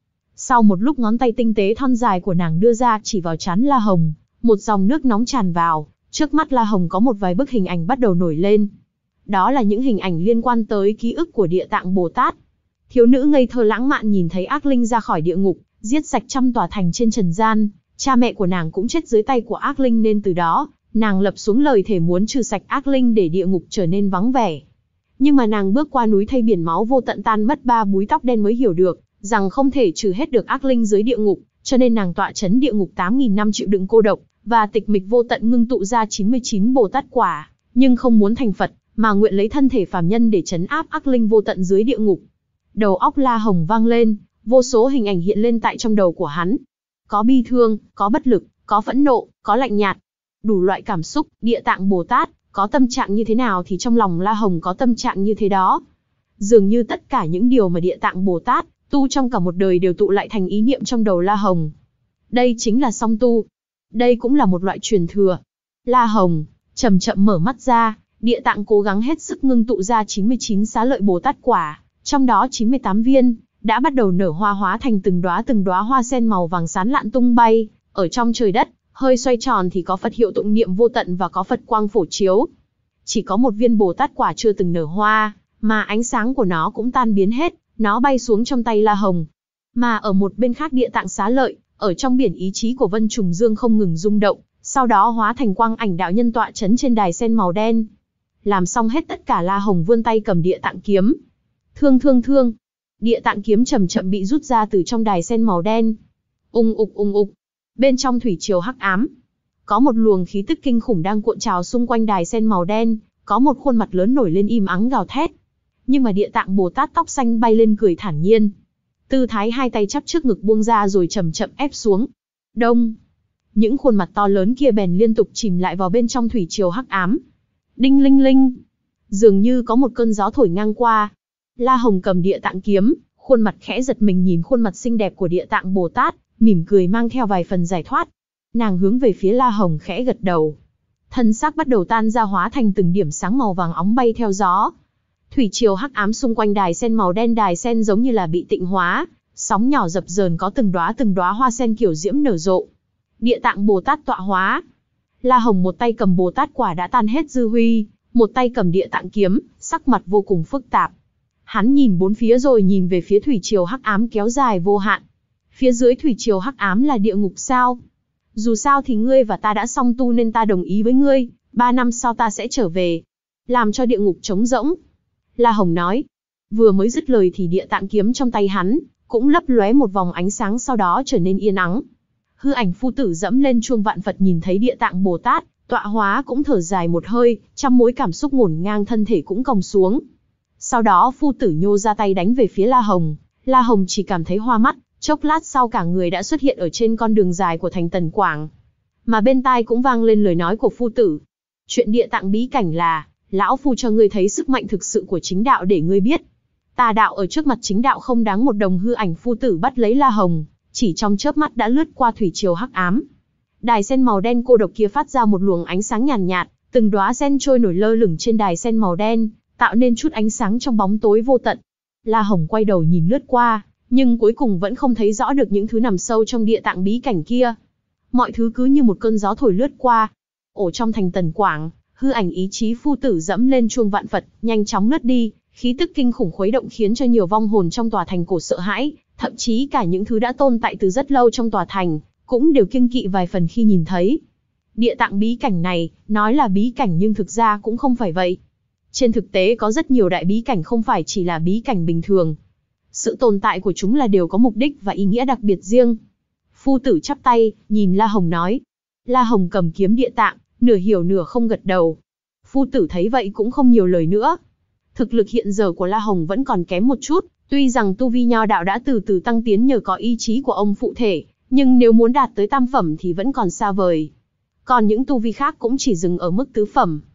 Sau một lúc, ngón tay tinh tế thon dài của nàng đưa ra chỉ vào trán La Hồng, một dòng nước nóng tràn vào, trước mắt La Hồng có một vài bức hình ảnh bắt đầu nổi lên. Đó là những hình ảnh liên quan tới ký ức của Địa Tạng Bồ Tát. Thiếu nữ ngây thơ lãng mạn nhìn thấy ác linh ra khỏi địa ngục, giết sạch trăm tòa thành trên trần gian, cha mẹ của nàng cũng chết dưới tay của ác linh, nên từ đó, nàng lập xuống lời thề muốn trừ sạch ác linh để địa ngục trở nên vắng vẻ. Nhưng mà nàng bước qua núi thay biển máu vô tận, tan mất ba búi tóc đen mới hiểu được rằng không thể trừ hết được ác linh dưới địa ngục, cho nên nàng tọa trấn địa ngục tám nghìn năm chịu đựng cô độc và tịch mịch vô tận, ngưng tụ ra chín mươi chín Bồ Tát quả, nhưng không muốn thành Phật, mà nguyện lấy thân thể phàm nhân để trấn áp ác linh vô tận dưới địa ngục. Đầu óc La Hồng vang lên, vô số hình ảnh hiện lên tại trong đầu của hắn. Có bi thương, có bất lực, có phẫn nộ, có lạnh nhạt, đủ loại cảm xúc. Địa Tạng Bồ Tát có tâm trạng như thế nào thì trong lòng La Hồng có tâm trạng như thế đó. Dường như tất cả những điều mà Địa Tạng Bồ Tát tu trong cả một đời đều tụ lại thành ý niệm trong đầu La Hồng. Đây chính là song tu. Đây cũng là một loại truyền thừa. La Hồng chậm chậm mở mắt ra, Địa Tạng cố gắng hết sức ngưng tụ ra chín mươi chín xá lợi Bồ Tát quả, trong đó chín mươi tám viên đã bắt đầu nở hoa, hóa thành từng đóa từng đóa hoa sen màu vàng sáng lạn tung bay ở trong trời đất, hơi xoay tròn thì có Phật hiệu tụng niệm vô tận và có Phật quang phổ chiếu. Chỉ có một viên Bồ Tát quả chưa từng nở hoa, mà ánh sáng của nó cũng tan biến hết, nó bay xuống trong tay La Hồng. Mà ở một bên khác, Địa Tạng xá lợi ở trong biển ý chí của Vân Trùng Dương không ngừng rung động, sau đó hóa thành quang ảnh đạo nhân tọa trấn trên đài sen màu đen. Làm xong hết tất cả, La Hồng vươn tay cầm Địa Tạng kiếm. Thương thương thương. Địa Tạng kiếm chậm chậm bị rút ra từ trong đài sen màu đen. Ung ục ung ục. Bên trong thủy triều hắc ám, có một luồng khí tức kinh khủng đang cuộn trào xung quanh đài sen màu đen, có một khuôn mặt lớn nổi lên im ắng gào thét. Nhưng mà Địa Tạng Bồ Tát tóc xanh bay lên cười thản nhiên. Tư thái hai tay chắp trước ngực buông ra rồi chậm chậm ép xuống. Đông. Những khuôn mặt to lớn kia bèn liên tục chìm lại vào bên trong thủy triều hắc ám. Đinh linh linh. Dường như có một cơn gió thổi ngang qua. La Hồng cầm Địa Tạng kiếm, khuôn mặt khẽ giật mình nhìn khuôn mặt xinh đẹp của Địa Tạng Bồ Tát, mỉm cười mang theo vài phần giải thoát. Nàng hướng về phía La Hồng khẽ gật đầu. Thân xác bắt đầu tan ra, hóa thành từng điểm sáng màu vàng óng bay theo gió. Thủy triều hắc ám xung quanh đài sen màu đen, đài sen giống như là bị tịnh hóa, sóng nhỏ dập dờn, có từng đóa từng đóa hoa sen kiểu diễm nở rộ. Địa Tạng Bồ Tát tọa hóa. La Hồng một tay cầm Bồ Tát quả đã tan hết dư huy, một tay cầm Địa Tạng kiếm, sắc mặt vô cùng phức tạp. Hắn nhìn bốn phía rồi nhìn về phía thủy triều hắc ám kéo dài vô hạn. Phía dưới thủy triều hắc ám là địa ngục sao? Dù sao thì ngươi và ta đã song tu nên ta đồng ý với ngươi, ba năm sau ta sẽ trở về, làm cho địa ngục trống rỗng. La Hồng nói. Vừa mới dứt lời thì Địa Tạng kiếm trong tay hắn cũng lấp lóe một vòng ánh sáng, sau đó trở nên yên ắng. Hư ảnh phu tử dẫm lên chuông vạn Phật nhìn thấy Địa Tạng Bồ Tát tọa hóa cũng thở dài một hơi, trăm mối cảm xúc ngổn ngang, thân thể cũng còng xuống. Sau đó phu tử nhô ra tay đánh về phía La Hồng. La Hồng chỉ cảm thấy hoa mắt, chốc lát sau cả người đã xuất hiện ở trên con đường dài của thành Tần Quảng. Mà bên tai cũng vang lên lời nói của phu tử. Chuyện Địa Tạng bí cảnh là, lão phu cho ngươi thấy sức mạnh thực sự của chính đạo để ngươi biết. Tà đạo ở trước mặt chính đạo không đáng một đồng. Hư ảnh phu tử bắt lấy La Hồng, chỉ trong chớp mắt đã lướt qua thủy triều hắc ám. Đài sen màu đen cô độc kia phát ra một luồng ánh sáng nhàn nhạt, nhạt, từng đóa sen trôi nổi lơ lửng trên đài sen màu đen, tạo nên chút ánh sáng trong bóng tối vô tận. La Hồng quay đầu nhìn lướt qua, nhưng cuối cùng vẫn không thấy rõ được những thứ nằm sâu trong Địa Tạng bí cảnh kia. Mọi thứ cứ như một cơn gió thổi lướt qua. Ở trong thành Tần Quảng, hư ảnh ý chí phu tử dẫm lên chuông vạn Phật, nhanh chóng lướt đi, khí tức kinh khủng khuấy động khiến cho nhiều vong hồn trong tòa thành cổ sợ hãi, thậm chí cả những thứ đã tồn tại từ rất lâu trong tòa thành cũng đều kiêng kỵ vài phần khi nhìn thấy. Địa Tạng bí cảnh này, nói là bí cảnh nhưng thực ra cũng không phải vậy. Trên thực tế có rất nhiều đại bí cảnh không phải chỉ là bí cảnh bình thường. Sự tồn tại của chúng là đều có mục đích và ý nghĩa đặc biệt riêng. Phu tử chắp tay, nhìn La Hồng nói. La Hồng cầm kiếm Địa Tạng, nửa hiểu nửa không gật đầu. Phu tử thấy vậy cũng không nhiều lời nữa. Thực lực hiện giờ của La Hồng vẫn còn kém một chút, tuy rằng tu vi nho đạo đã từ từ tăng tiến nhờ có ý chí của ông phụ thể, nhưng nếu muốn đạt tới tam phẩm thì vẫn còn xa vời. Còn những tu vi khác cũng chỉ dừng ở mức tứ phẩm.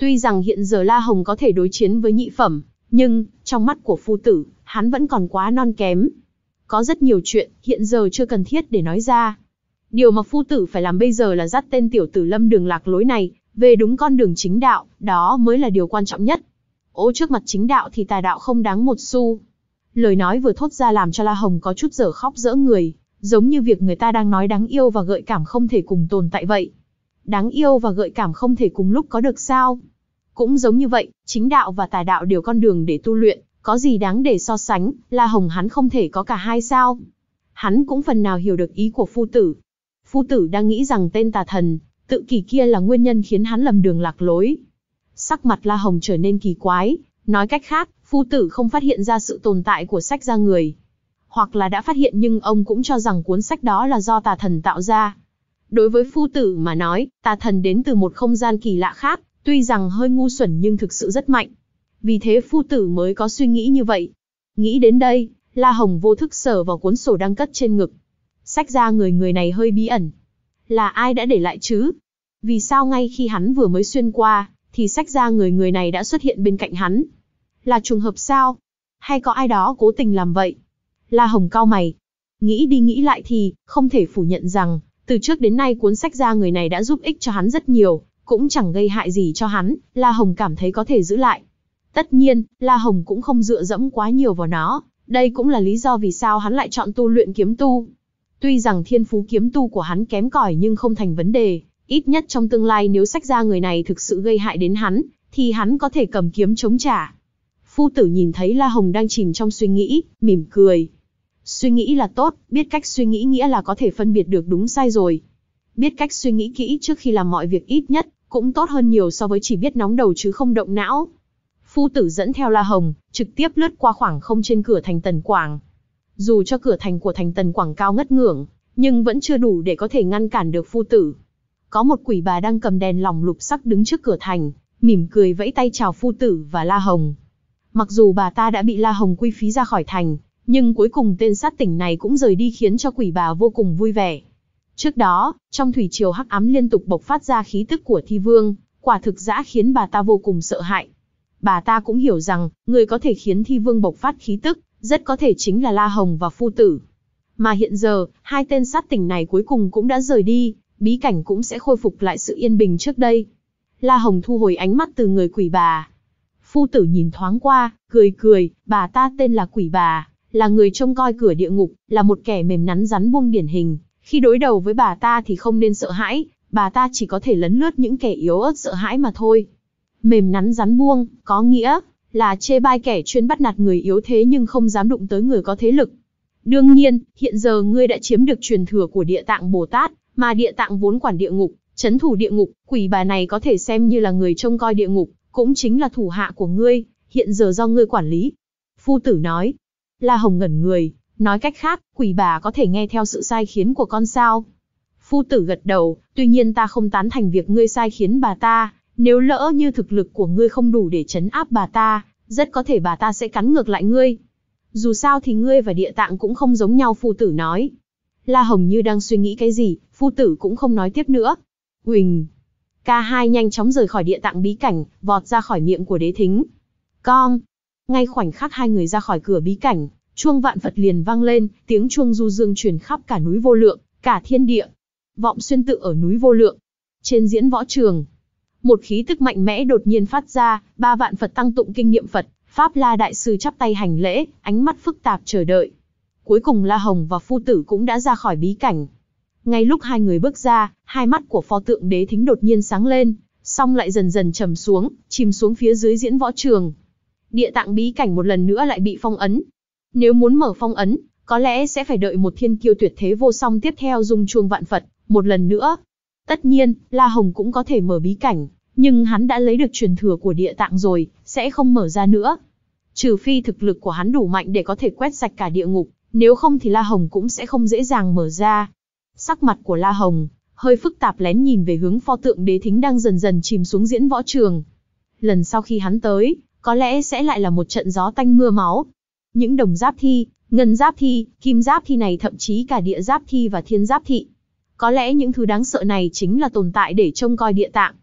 Tuy rằng hiện giờ La Hồng có thể đối chiến với nhị phẩm, nhưng, trong mắt của phu tử, hắn vẫn còn quá non kém. Có rất nhiều chuyện, hiện giờ chưa cần thiết để nói ra. Điều mà phu tử phải làm bây giờ là dắt tên tiểu tử lâm đường lạc lối này, về đúng con đường chính đạo, đó mới là điều quan trọng nhất. Ô trước mặt chính đạo thì tà đạo không đáng một xu. Lời nói vừa thốt ra làm cho La Hồng có chút dở khóc dở người, giống như việc người ta đang nói đáng yêu và gợi cảm không thể cùng tồn tại vậy. Đáng yêu và gợi cảm không thể cùng lúc có được sao? Cũng giống như vậy, chính đạo và tà đạo đều con đường để tu luyện, có gì đáng để so sánh, La Hồng hắn không thể có cả hai sao? Hắn cũng phần nào hiểu được ý của phu tử. Phu tử đang nghĩ rằng tên tà thần, tự kỷ kia là nguyên nhân khiến hắn lầm đường lạc lối. Sắc mặt La Hồng trở nên kỳ quái, nói cách khác, phu tử không phát hiện ra sự tồn tại của sách ra người. Hoặc là đã phát hiện nhưng ông cũng cho rằng cuốn sách đó là do tà thần tạo ra. Đối với phu tử mà nói, tà thần đến từ một không gian kỳ lạ khác, tuy rằng hơi ngu xuẩn nhưng thực sự rất mạnh. Vì thế phu tử mới có suy nghĩ như vậy. Nghĩ đến đây, La Hồng vô thức sờ vào cuốn sổ đang cất trên ngực. Sách ra người người này hơi bí ẩn. Là ai đã để lại chứ? Vì sao ngay khi hắn vừa mới xuyên qua, thì sách ra người người này đã xuất hiện bên cạnh hắn? Là trùng hợp sao? Hay có ai đó cố tình làm vậy? La Hồng cau mày. Nghĩ đi nghĩ lại thì, không thể phủ nhận rằng, từ trước đến nay cuốn sách ra người này đã giúp ích cho hắn rất nhiều, cũng chẳng gây hại gì cho hắn, La Hồng cảm thấy có thể giữ lại. Tất nhiên, La Hồng cũng không dựa dẫm quá nhiều vào nó, đây cũng là lý do vì sao hắn lại chọn tu luyện kiếm tu. Tuy rằng thiên phú kiếm tu của hắn kém cỏi nhưng không thành vấn đề, ít nhất trong tương lai nếu sách ra người này thực sự gây hại đến hắn, thì hắn có thể cầm kiếm chống trả. Phu tử nhìn thấy La Hồng đang chìm trong suy nghĩ, mỉm cười. Suy nghĩ là tốt, biết cách suy nghĩ nghĩa là có thể phân biệt được đúng sai rồi. Biết cách suy nghĩ kỹ trước khi làm mọi việc ít nhất, cũng tốt hơn nhiều so với chỉ biết nóng đầu chứ không động não. Phu tử dẫn theo La Hồng, trực tiếp lướt qua khoảng không trên cửa thành Tần Quảng. Dù cho cửa thành của thành Tần Quảng cao ngất ngưởng, nhưng vẫn chưa đủ để có thể ngăn cản được phu tử. Có một quỷ bà đang cầm đèn lồng lục sắc đứng trước cửa thành, mỉm cười vẫy tay chào phu tử và La Hồng. Mặc dù bà ta đã bị La Hồng quy phí ra khỏi thành, nhưng cuối cùng tên sát tỉnh này cũng rời đi khiến cho quỷ bà vô cùng vui vẻ. Trước đó, trong thủy triều hắc ám liên tục bộc phát ra khí tức của thi vương, quả thực dã khiến bà ta vô cùng sợ hãi. Bà ta cũng hiểu rằng, người có thể khiến thi vương bộc phát khí tức, rất có thể chính là La Hồng và phu tử. Mà hiện giờ, hai tên sát tỉnh này cuối cùng cũng đã rời đi, bí cảnh cũng sẽ khôi phục lại sự yên bình trước đây. La Hồng thu hồi ánh mắt từ người quỷ bà. Phu tử nhìn thoáng qua, cười cười, bà ta tên là quỷ bà, là người trông coi cửa địa ngục, là một kẻ mềm nắn rắn buông điển hình. Khi đối đầu với bà ta thì không nên sợ hãi, bà ta chỉ có thể lấn lướt những kẻ yếu ớt sợ hãi mà thôi. Mềm nắn rắn buông, có nghĩa là chê bai kẻ chuyên bắt nạt người yếu thế nhưng không dám đụng tới người có thế lực. Đương nhiên, hiện giờ ngươi đã chiếm được truyền thừa của Địa Tạng Bồ Tát, mà Địa Tạng vốn quản địa ngục, trấn thủ địa ngục, quỷ bà này có thể xem như là người trông coi địa ngục, cũng chính là thủ hạ của ngươi, hiện giờ do ngươi quản lý. Phu tử nói. La Hồng ngẩn người, nói cách khác, quỷ bà có thể nghe theo sự sai khiến của con sao? Phu tử gật đầu, tuy nhiên ta không tán thành việc ngươi sai khiến bà ta, nếu lỡ như thực lực của ngươi không đủ để trấn áp bà ta, rất có thể bà ta sẽ cắn ngược lại ngươi. Dù sao thì ngươi và Địa Tạng cũng không giống nhau, phu tử nói. La Hồng như đang suy nghĩ cái gì, phu tử cũng không nói tiếp nữa. Huỳnh! Cả hai nhanh chóng rời khỏi Địa Tạng bí cảnh, vọt ra khỏi miệng của Đế Thính. Con! Ngay khoảnh khắc hai người ra khỏi cửa bí cảnh, chuông vạn Phật liền vang lên, tiếng chuông du dương truyền khắp cả núi Vô Lượng, cả thiên địa. Vọng Xuyên tự ở núi Vô Lượng. Trên diễn võ trường, một khí tức mạnh mẽ đột nhiên phát ra, ba vạn Phật tăng tụng kinh niệm Phật, Pháp La đại sư chắp tay hành lễ, ánh mắt phức tạp chờ đợi. Cuối cùng La Hồng và phu tử cũng đã ra khỏi bí cảnh. Ngay lúc hai người bước ra, hai mắt của pho tượng Đế Thính đột nhiên sáng lên, xong lại dần dần trầm xuống, chìm xuống phía dưới diễn võ trường. Địa Tạng bí cảnh một lần nữa lại bị phong ấn. Nếu muốn mở phong ấn, có lẽ sẽ phải đợi một thiên kiêu tuyệt thế vô song tiếp theo rung chuông vạn Phật, một lần nữa. Tất nhiên, La Hồng cũng có thể mở bí cảnh, nhưng hắn đã lấy được truyền thừa của Địa Tạng rồi, sẽ không mở ra nữa. Trừ phi thực lực của hắn đủ mạnh để có thể quét sạch cả địa ngục, nếu không thì La Hồng cũng sẽ không dễ dàng mở ra. Sắc mặt của La Hồng hơi phức tạp, lén nhìn về hướng pho tượng Đế Thính đang dần dần chìm xuống diễn võ trường. Lần sau khi hắn tới, có lẽ sẽ lại là một trận gió tanh mưa máu. Những đồng giáp thi, ngân giáp thi, kim giáp thi này, thậm chí cả địa giáp thi và thiên giáp thị. Có lẽ những thứ đáng sợ này chính là tồn tại để trông coi Địa Tạng.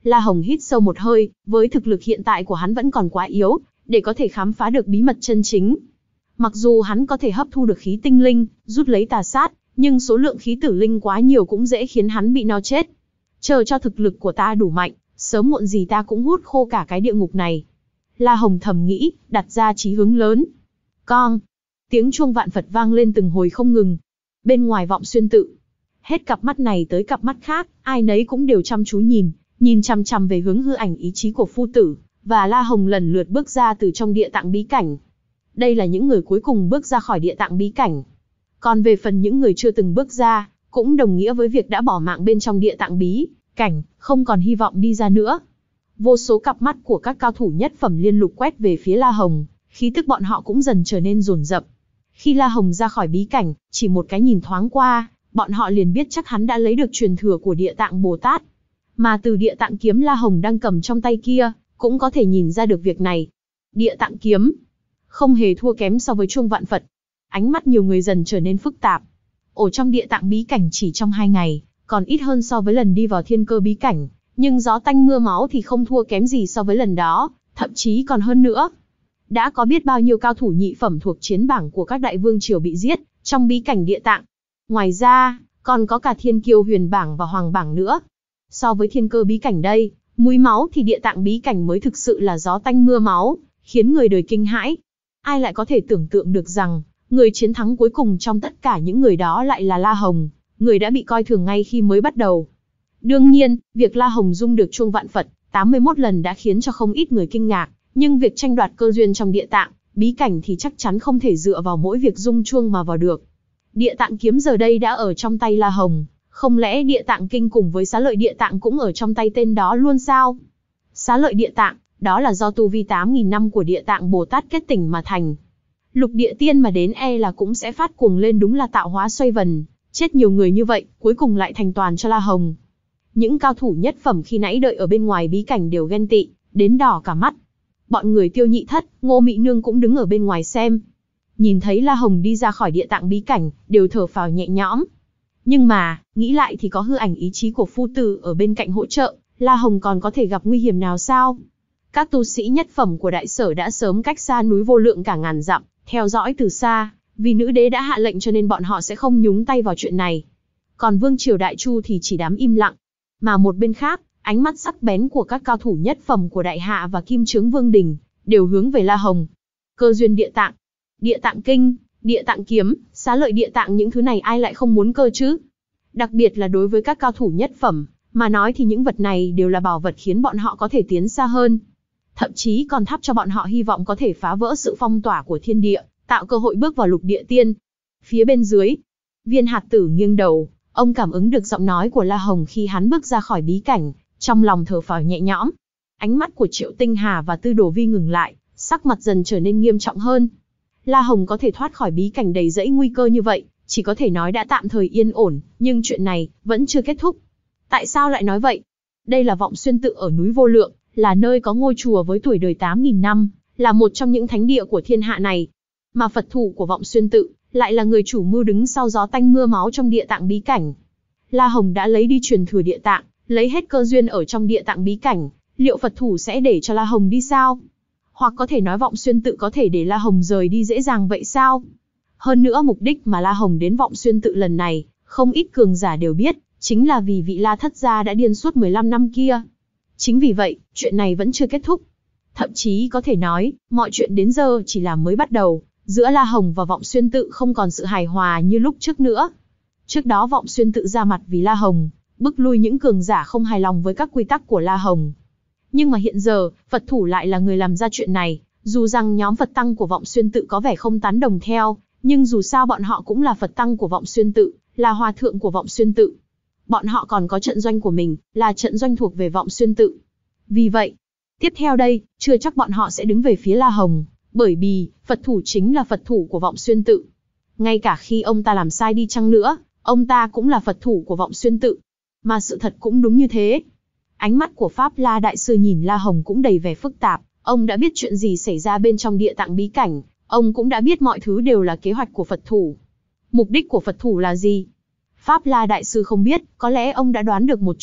La Hồng hít sâu một hơi, với thực lực hiện tại của hắn vẫn còn quá yếu, để có thể khám phá được bí mật chân chính. Mặc dù hắn có thể hấp thu được khí tinh linh, rút lấy tà sát, nhưng số lượng khí tử linh quá nhiều cũng dễ khiến hắn bị no chết. Chờ cho thực lực của ta đủ mạnh, sớm muộn gì ta cũng hút khô cả cái địa ngục này. La Hồng thầm nghĩ, đặt ra chí hướng lớn. Con! Tiếng chuông vạn Phật vang lên từng hồi không ngừng. Bên ngoài Vọng Xuyên tự, hết cặp mắt này tới cặp mắt khác, ai nấy cũng đều chăm chú nhìn, nhìn chằm chằm về hướng hư ảnh ý chí của phu tử, và La Hồng lần lượt bước ra từ trong địa tạng bí cảnh. Đây là những người cuối cùng bước ra khỏi địa tạng bí cảnh. Còn về phần những người chưa từng bước ra, cũng đồng nghĩa với việc đã bỏ mạng bên trong địa tạng bí cảnh, không còn hy vọng đi ra nữa. Vô số cặp mắt của các cao thủ nhất phẩm liên lục quét về phía La Hồng, khí tức bọn họ cũng dần trở nên dồn dập. Khi La Hồng ra khỏi bí cảnh, chỉ một cái nhìn thoáng qua, bọn họ liền biết chắc hắn đã lấy được truyền thừa của Địa Tạng Bồ Tát. Mà từ Địa Tạng kiếm La Hồng đang cầm trong tay kia, cũng có thể nhìn ra được việc này. Địa Tạng kiếm không hề thua kém so với chuông vạn Phật. Ánh mắt nhiều người dần trở nên phức tạp. Ở trong Địa Tạng bí cảnh chỉ trong hai ngày, còn ít hơn so với lần đi vào Thiên Cơ bí cảnh, nhưng gió tanh mưa máu thì không thua kém gì so với lần đó, thậm chí còn hơn nữa. Đã có biết bao nhiêu cao thủ nhị phẩm thuộc chiến bảng của các đại vương triều bị giết trong bí cảnh Địa Tạng. Ngoài ra, còn có cả Thiên Kiêu huyền bảng và hoàng bảng nữa. So với Thiên Cơ bí cảnh đây, múi máu thì Địa Tạng bí cảnh mới thực sự là gió tanh mưa máu, khiến người đời kinh hãi. Ai lại có thể tưởng tượng được rằng, người chiến thắng cuối cùng trong tất cả những người đó lại là La Hồng, người đã bị coi thường ngay khi mới bắt đầu. Đương nhiên, việc La Hồng dung được chuông vạn Phật tám mươi mốt lần đã khiến cho không ít người kinh ngạc, nhưng việc tranh đoạt cơ duyên trong Địa Tạng bí cảnh thì chắc chắn không thể dựa vào mỗi việc dung chuông mà vào được. Địa Tạng kiếm giờ đây đã ở trong tay La Hồng, không lẽ Địa Tạng kinh cùng với Xá Lợi Địa Tạng cũng ở trong tay tên đó luôn sao? Xá Lợi Địa Tạng, đó là do tu vi tám nghìn năm của Địa Tạng Bồ Tát kết tỉnh mà thành. Lục địa tiên mà đến e là cũng sẽ phát cuồng lên, đúng là tạo hóa xoay vần, chết nhiều người như vậy, cuối cùng lại thành toàn cho La Hồng. Những cao thủ nhất phẩm khi nãy đợi ở bên ngoài bí cảnh đều ghen tị, đến đỏ cả mắt. Bọn người Tiêu Nhị Thất, Ngô Mị Nương cũng đứng ở bên ngoài xem. Nhìn thấy La Hồng đi ra khỏi Địa Tạng bí cảnh, đều thở phào nhẹ nhõm. Nhưng mà, nghĩ lại thì có hư ảnh ý chí của phu tử ở bên cạnh hỗ trợ, La Hồng còn có thể gặp nguy hiểm nào sao? Các tu sĩ nhất phẩm của đại sở đã sớm cách xa núi vô lượng cả ngàn dặm, theo dõi từ xa, vì nữ đế đã hạ lệnh cho nên bọn họ sẽ không nhúng tay vào chuyện này. Còn Vương Triều Đại Chu thì chỉ đám im lặng. Mà một bên khác, ánh mắt sắc bén của các cao thủ nhất phẩm của Đại Hạ và Kim Chướng Vương Đình, đều hướng về La Hồng. Cơ duyên Địa Tạng, Địa Tạng kinh, Địa Tạng kiếm, Xá Lợi Địa Tạng, những thứ này ai lại không muốn cơ chứ? Đặc biệt là đối với các cao thủ nhất phẩm, mà nói thì những vật này đều là bảo vật khiến bọn họ có thể tiến xa hơn. Thậm chí còn thắp cho bọn họ hy vọng có thể phá vỡ sự phong tỏa của thiên địa, tạo cơ hội bước vào lục địa tiên. Phía bên dưới, Viên Hạt Tử nghiêng đầu, ông cảm ứng được giọng nói của La Hồng khi hắn bước ra khỏi bí cảnh, trong lòng thở phào nhẹ nhõm. Ánh mắt của Triệu Tinh Hà và Tư Đồ Vi ngừng lại, sắc mặt dần trở nên nghiêm trọng hơn. La Hồng có thể thoát khỏi bí cảnh đầy rẫy nguy cơ như vậy, chỉ có thể nói đã tạm thời yên ổn, nhưng chuyện này vẫn chưa kết thúc. Tại sao lại nói vậy? Đây là Vọng Xuyên tự ở núi Vô Lượng, là nơi có ngôi chùa với tuổi đời tám nghìn năm, là một trong những thánh địa của thiên hạ này. Mà Phật thủ của Vọng Xuyên tự lại là người chủ mưu đứng sau gió tanh mưa máu trong Địa Tạng bí cảnh. La Hồng đã lấy đi truyền thừa Địa Tạng, lấy hết cơ duyên ở trong Địa Tạng bí cảnh, liệu Phật thủ sẽ để cho La Hồng đi sao? Hoặc có thể nói Vọng Xuyên tự có thể để La Hồng rời đi dễ dàng vậy sao? Hơn nữa mục đích mà La Hồng đến Vọng Xuyên tự lần này, không ít cường giả đều biết, chính là vì vị La thất gia đã điên suốt mười lăm năm kia. Chính vì vậy, chuyện này vẫn chưa kết thúc. Thậm chí có thể nói, mọi chuyện đến giờ chỉ là mới bắt đầu, giữa La Hồng và Vọng Xuyên tự không còn sự hài hòa như lúc trước nữa. Trước đó Vọng Xuyên tự ra mặt vì La Hồng, bức lui những cường giả không hài lòng với các quy tắc của La Hồng. Nhưng mà hiện giờ, Phật thủ lại là người làm ra chuyện này, dù rằng nhóm Phật tăng của Vọng Xuyên tự có vẻ không tán đồng theo, nhưng dù sao bọn họ cũng là Phật tăng của Vọng Xuyên tự, là hòa thượng của Vọng Xuyên tự. Bọn họ còn có trận doanh của mình, là trận doanh thuộc về Vọng Xuyên tự. Vì vậy, tiếp theo đây, chưa chắc bọn họ sẽ đứng về phía La Hồng, bởi vì, Phật thủ chính là Phật thủ của Vọng Xuyên tự. Ngay cả khi ông ta làm sai đi chăng nữa, ông ta cũng là Phật thủ của Vọng Xuyên tự. Mà sự thật cũng đúng như thế. Ánh mắt của Pháp La Đại Sư nhìn La Hồng cũng đầy vẻ phức tạp, ông đã biết chuyện gì xảy ra bên trong Địa Tạng bí cảnh, ông cũng đã biết mọi thứ đều là kế hoạch của Phật thủ. Mục đích của Phật thủ là gì? Pháp La Đại Sư không biết, có lẽ ông đã đoán được một chút,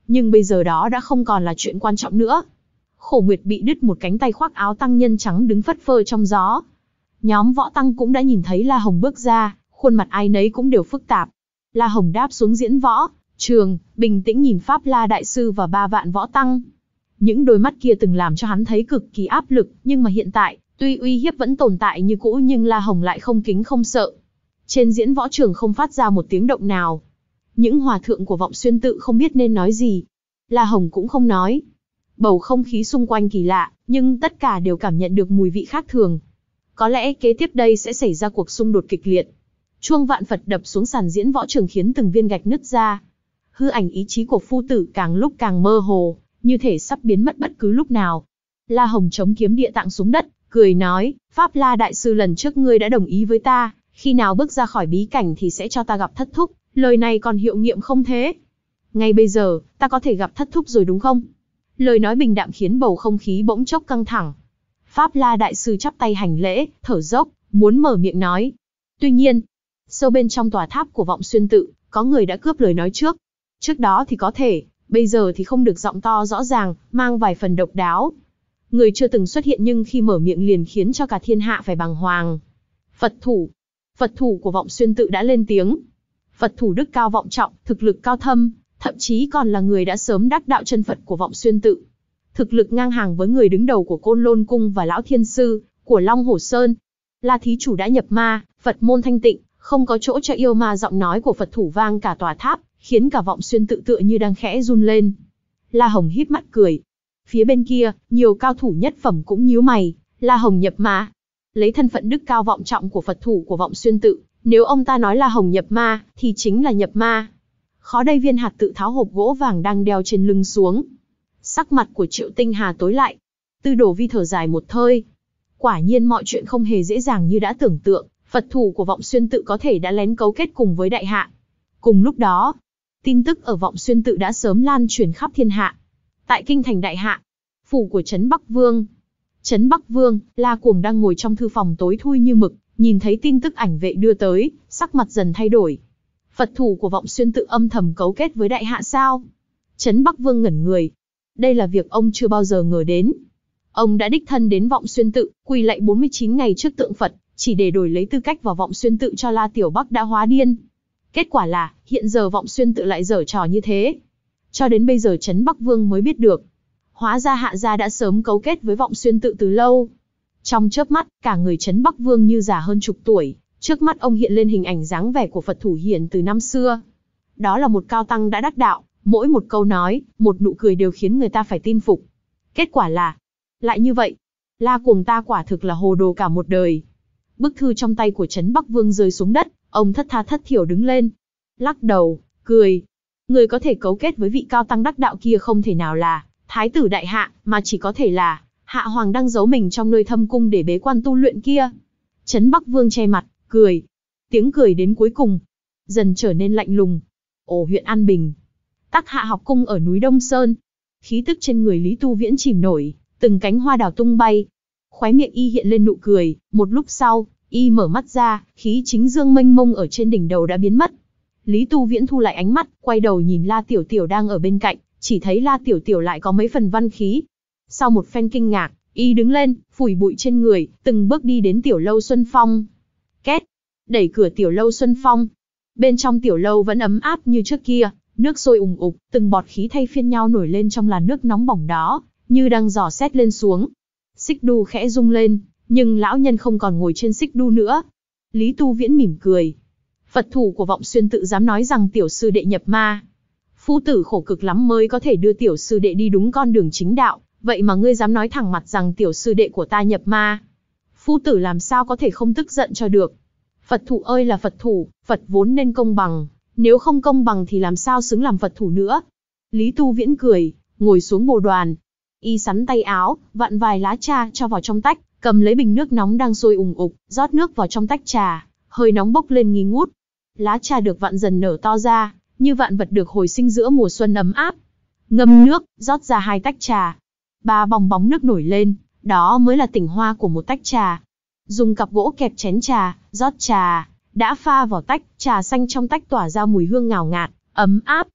nhưng bây giờ đó đã không còn là chuyện quan trọng nữa. Khổ Nguyệt bị đứt một cánh tay khoác áo tăng nhân trắng đứng phất phơ trong gió. Nhóm võ tăng cũng đã nhìn thấy La Hồng bước ra, khuôn mặt ai nấy cũng đều phức tạp. La Hồng đáp xuống diễn võ trường, bình tĩnh nhìn Pháp La Đại Sư và ba vạn võ tăng. Những đôi mắt kia từng làm cho hắn thấy cực kỳ áp lực, nhưng mà hiện tại, tuy uy hiếp vẫn tồn tại như cũ nhưng La Hồng lại không kính không sợ. Trên diễn võ trường không phát ra một tiếng động nào. Những hòa thượng của Vọng Xuyên tự không biết nên nói gì. La Hồng cũng không nói. Bầu không khí xung quanh kỳ lạ, nhưng tất cả đều cảm nhận được mùi vị khác thường. Có lẽ kế tiếp đây sẽ xảy ra cuộc xung đột kịch liệt. Chuông vạn Phật đập xuống sàn diễn võ trường khiến từng viên gạch nứt ra. Hư ảnh ý chí của phu tử càng lúc càng mơ hồ, như thể sắp biến mất bất cứ lúc nào. La Hồng chống kiếm địa tạng xuống đất, cười nói, Pháp La Đại Sư lần trước ngươi đã đồng ý với ta, khi nào bước ra khỏi bí cảnh thì sẽ cho ta gặp thất thúc, lời này còn hiệu nghiệm không thế? Ngay bây giờ, ta có thể gặp thất thúc rồi đúng không? Lời nói bình đạm khiến bầu không khí bỗng chốc căng thẳng. Pháp La Đại Sư chắp tay hành lễ, thở dốc, muốn mở miệng nói. Tuy nhiên, sâu bên trong tòa tháp của Vọng Xuyên tự, có người đã cướp lời nói trước. Trước đó thì có thể, bây giờ thì không được giọng to rõ ràng, mang vài phần độc đáo. Người chưa từng xuất hiện nhưng khi mở miệng liền khiến cho cả thiên hạ phải bàng hoàng. Phật thủ. Phật thủ của Vọng Xuyên tự đã lên tiếng. Phật thủ đức cao vọng trọng, thực lực cao thâm, thậm chí còn là người đã sớm đắc đạo chân Phật của Vọng Xuyên tự. Thực lực ngang hàng với người đứng đầu của Côn Lôn Cung và Lão Thiên Sư, của Long Hổ Sơn. La thí chủ đã nhập ma, Phật môn thanh tịnh, không có chỗ cho yêu ma. Giọng nói của Phật thủ vang cả tòa tháp, khiến cả Vọng Xuyên tự tựa như đang khẽ run lên. La Hồng híp mắt cười. Phía bên kia, nhiều cao thủ nhất phẩm cũng nhíu mày. La Hồng nhập ma. Lấy thân phận đức cao vọng trọng của Phật thủ của Vọng Xuyên tự, nếu ông ta nói La Hồng nhập ma, thì chính là nhập ma. Khó đây Viên Hạt tự tháo hộp gỗ vàng đang đeo trên lưng xuống. Sắc mặt của Triệu Tinh Hà tối lại. Tư Đồ Vi thở dài một hơi. Quả nhiên mọi chuyện không hề dễ dàng như đã tưởng tượng, Phật thủ của Vọng Xuyên tự có thể đã lén cấu kết cùng với Đại Hạ. Cùng lúc đó, tin tức ở Vọng Xuyên tự đã sớm lan truyền khắp thiên hạ. Tại kinh thành Đại Hạ, phủ của Trấn Bắc Vương. Trấn Bắc Vương, La Cuồng đang ngồi trong thư phòng tối thui như mực, nhìn thấy tin tức ảnh vệ đưa tới, sắc mặt dần thay đổi. Phật thủ của Vọng Xuyên tự âm thầm cấu kết với Đại Hạ sao? Trấn Bắc Vương ngẩn người. Đây là việc ông chưa bao giờ ngờ đến. Ông đã đích thân đến Vọng Xuyên tự, quỳ lạy bốn mươi chín ngày trước tượng Phật, chỉ để đổi lấy tư cách vào Vọng Xuyên tự cho La Tiểu Bắc đã hóa điên. Kết quả là, hiện giờ Vọng Xuyên tự lại giở trò như thế. Cho đến bây giờ Trấn Bắc Vương mới biết được. Hóa ra Hạ gia đã sớm cấu kết với Vọng Xuyên tự từ lâu. Trong chớp mắt, cả người Trấn Bắc Vương như già hơn chục tuổi, trước mắt ông hiện lên hình ảnh dáng vẻ của Phật thủ hiền từ năm xưa. Đó là một cao tăng đã đắc đạo, mỗi một câu nói, một nụ cười đều khiến người ta phải tin phục. Kết quả là, lại như vậy, La Cuồng ta quả thực là hồ đồ cả một đời. Bức thư trong tay của Trấn Bắc Vương rơi xuống đất, ông thất tha thất thiểu đứng lên, lắc đầu, cười. Người có thể cấu kết với vị cao tăng đắc đạo kia không thể nào là Thái tử Đại Hạ, mà chỉ có thể là Hạ Hoàng đang giấu mình trong nơi thâm cung để bế quan tu luyện kia. Trấn Bắc Vương che mặt, cười. Tiếng cười đến cuối cùng, dần trở nên lạnh lùng. Ổ huyện An Bình, Tắc Hạ học cung ở núi Đông Sơn. Khí tức trên người Lý Tu Viễn chìm nổi, từng cánh hoa đào tung bay. Khóe miệng y hiện lên nụ cười, một lúc sau, y mở mắt ra, khí chính dương mênh mông ở trên đỉnh đầu đã biến mất. Lý Tu Viễn thu lại ánh mắt, quay đầu nhìn La Tiểu Tiểu đang ở bên cạnh, chỉ thấy La Tiểu Tiểu lại có mấy phần văn khí. Sau một phen kinh ngạc, y đứng lên, phủi bụi trên người, từng bước đi đến tiểu lâu Xuân Phong. Két, đẩy cửa tiểu lâu Xuân Phong. Bên trong tiểu lâu vẫn ấm áp như trước kia, nước sôi ùng ục, từng bọt khí thay phiên nhau nổi lên trong làn nước nóng bỏng đó, như đang dò xét lên xuống. Xích đu khẽ rung lên, nhưng lão nhân không còn ngồi trên xích đu nữa. Lý Tu Viễn mỉm cười. Phật thủ của Vọng Xuyên tự dám nói rằng tiểu sư đệ nhập ma. Phu tử khổ cực lắm mới có thể đưa tiểu sư đệ đi đúng con đường chính đạo, vậy mà ngươi dám nói thẳng mặt rằng tiểu sư đệ của ta nhập ma. Phu tử làm sao có thể không tức giận cho được. Phật thủ ơi là Phật thủ, Phật vốn nên công bằng, nếu không công bằng thì làm sao xứng làm Phật thủ nữa. Lý Tu Viễn cười, ngồi xuống bồ đoàn. Y sắn tay áo, vặn vài lá trà cho vào trong tách, cầm lấy bình nước nóng đang sôi ùng ục, rót nước vào trong tách trà, hơi nóng bốc lên nghi ngút. Lá trà được vặn dần nở to ra, như vạn vật được hồi sinh giữa mùa xuân ấm áp. Ngâm nước, rót ra hai tách trà. Ba bong bóng nước nổi lên, đó mới là tinh hoa của một tách trà. Dùng cặp gỗ kẹp chén trà, rót trà, đã pha vào tách, trà xanh trong tách tỏa ra mùi hương ngào ngạt, ấm áp.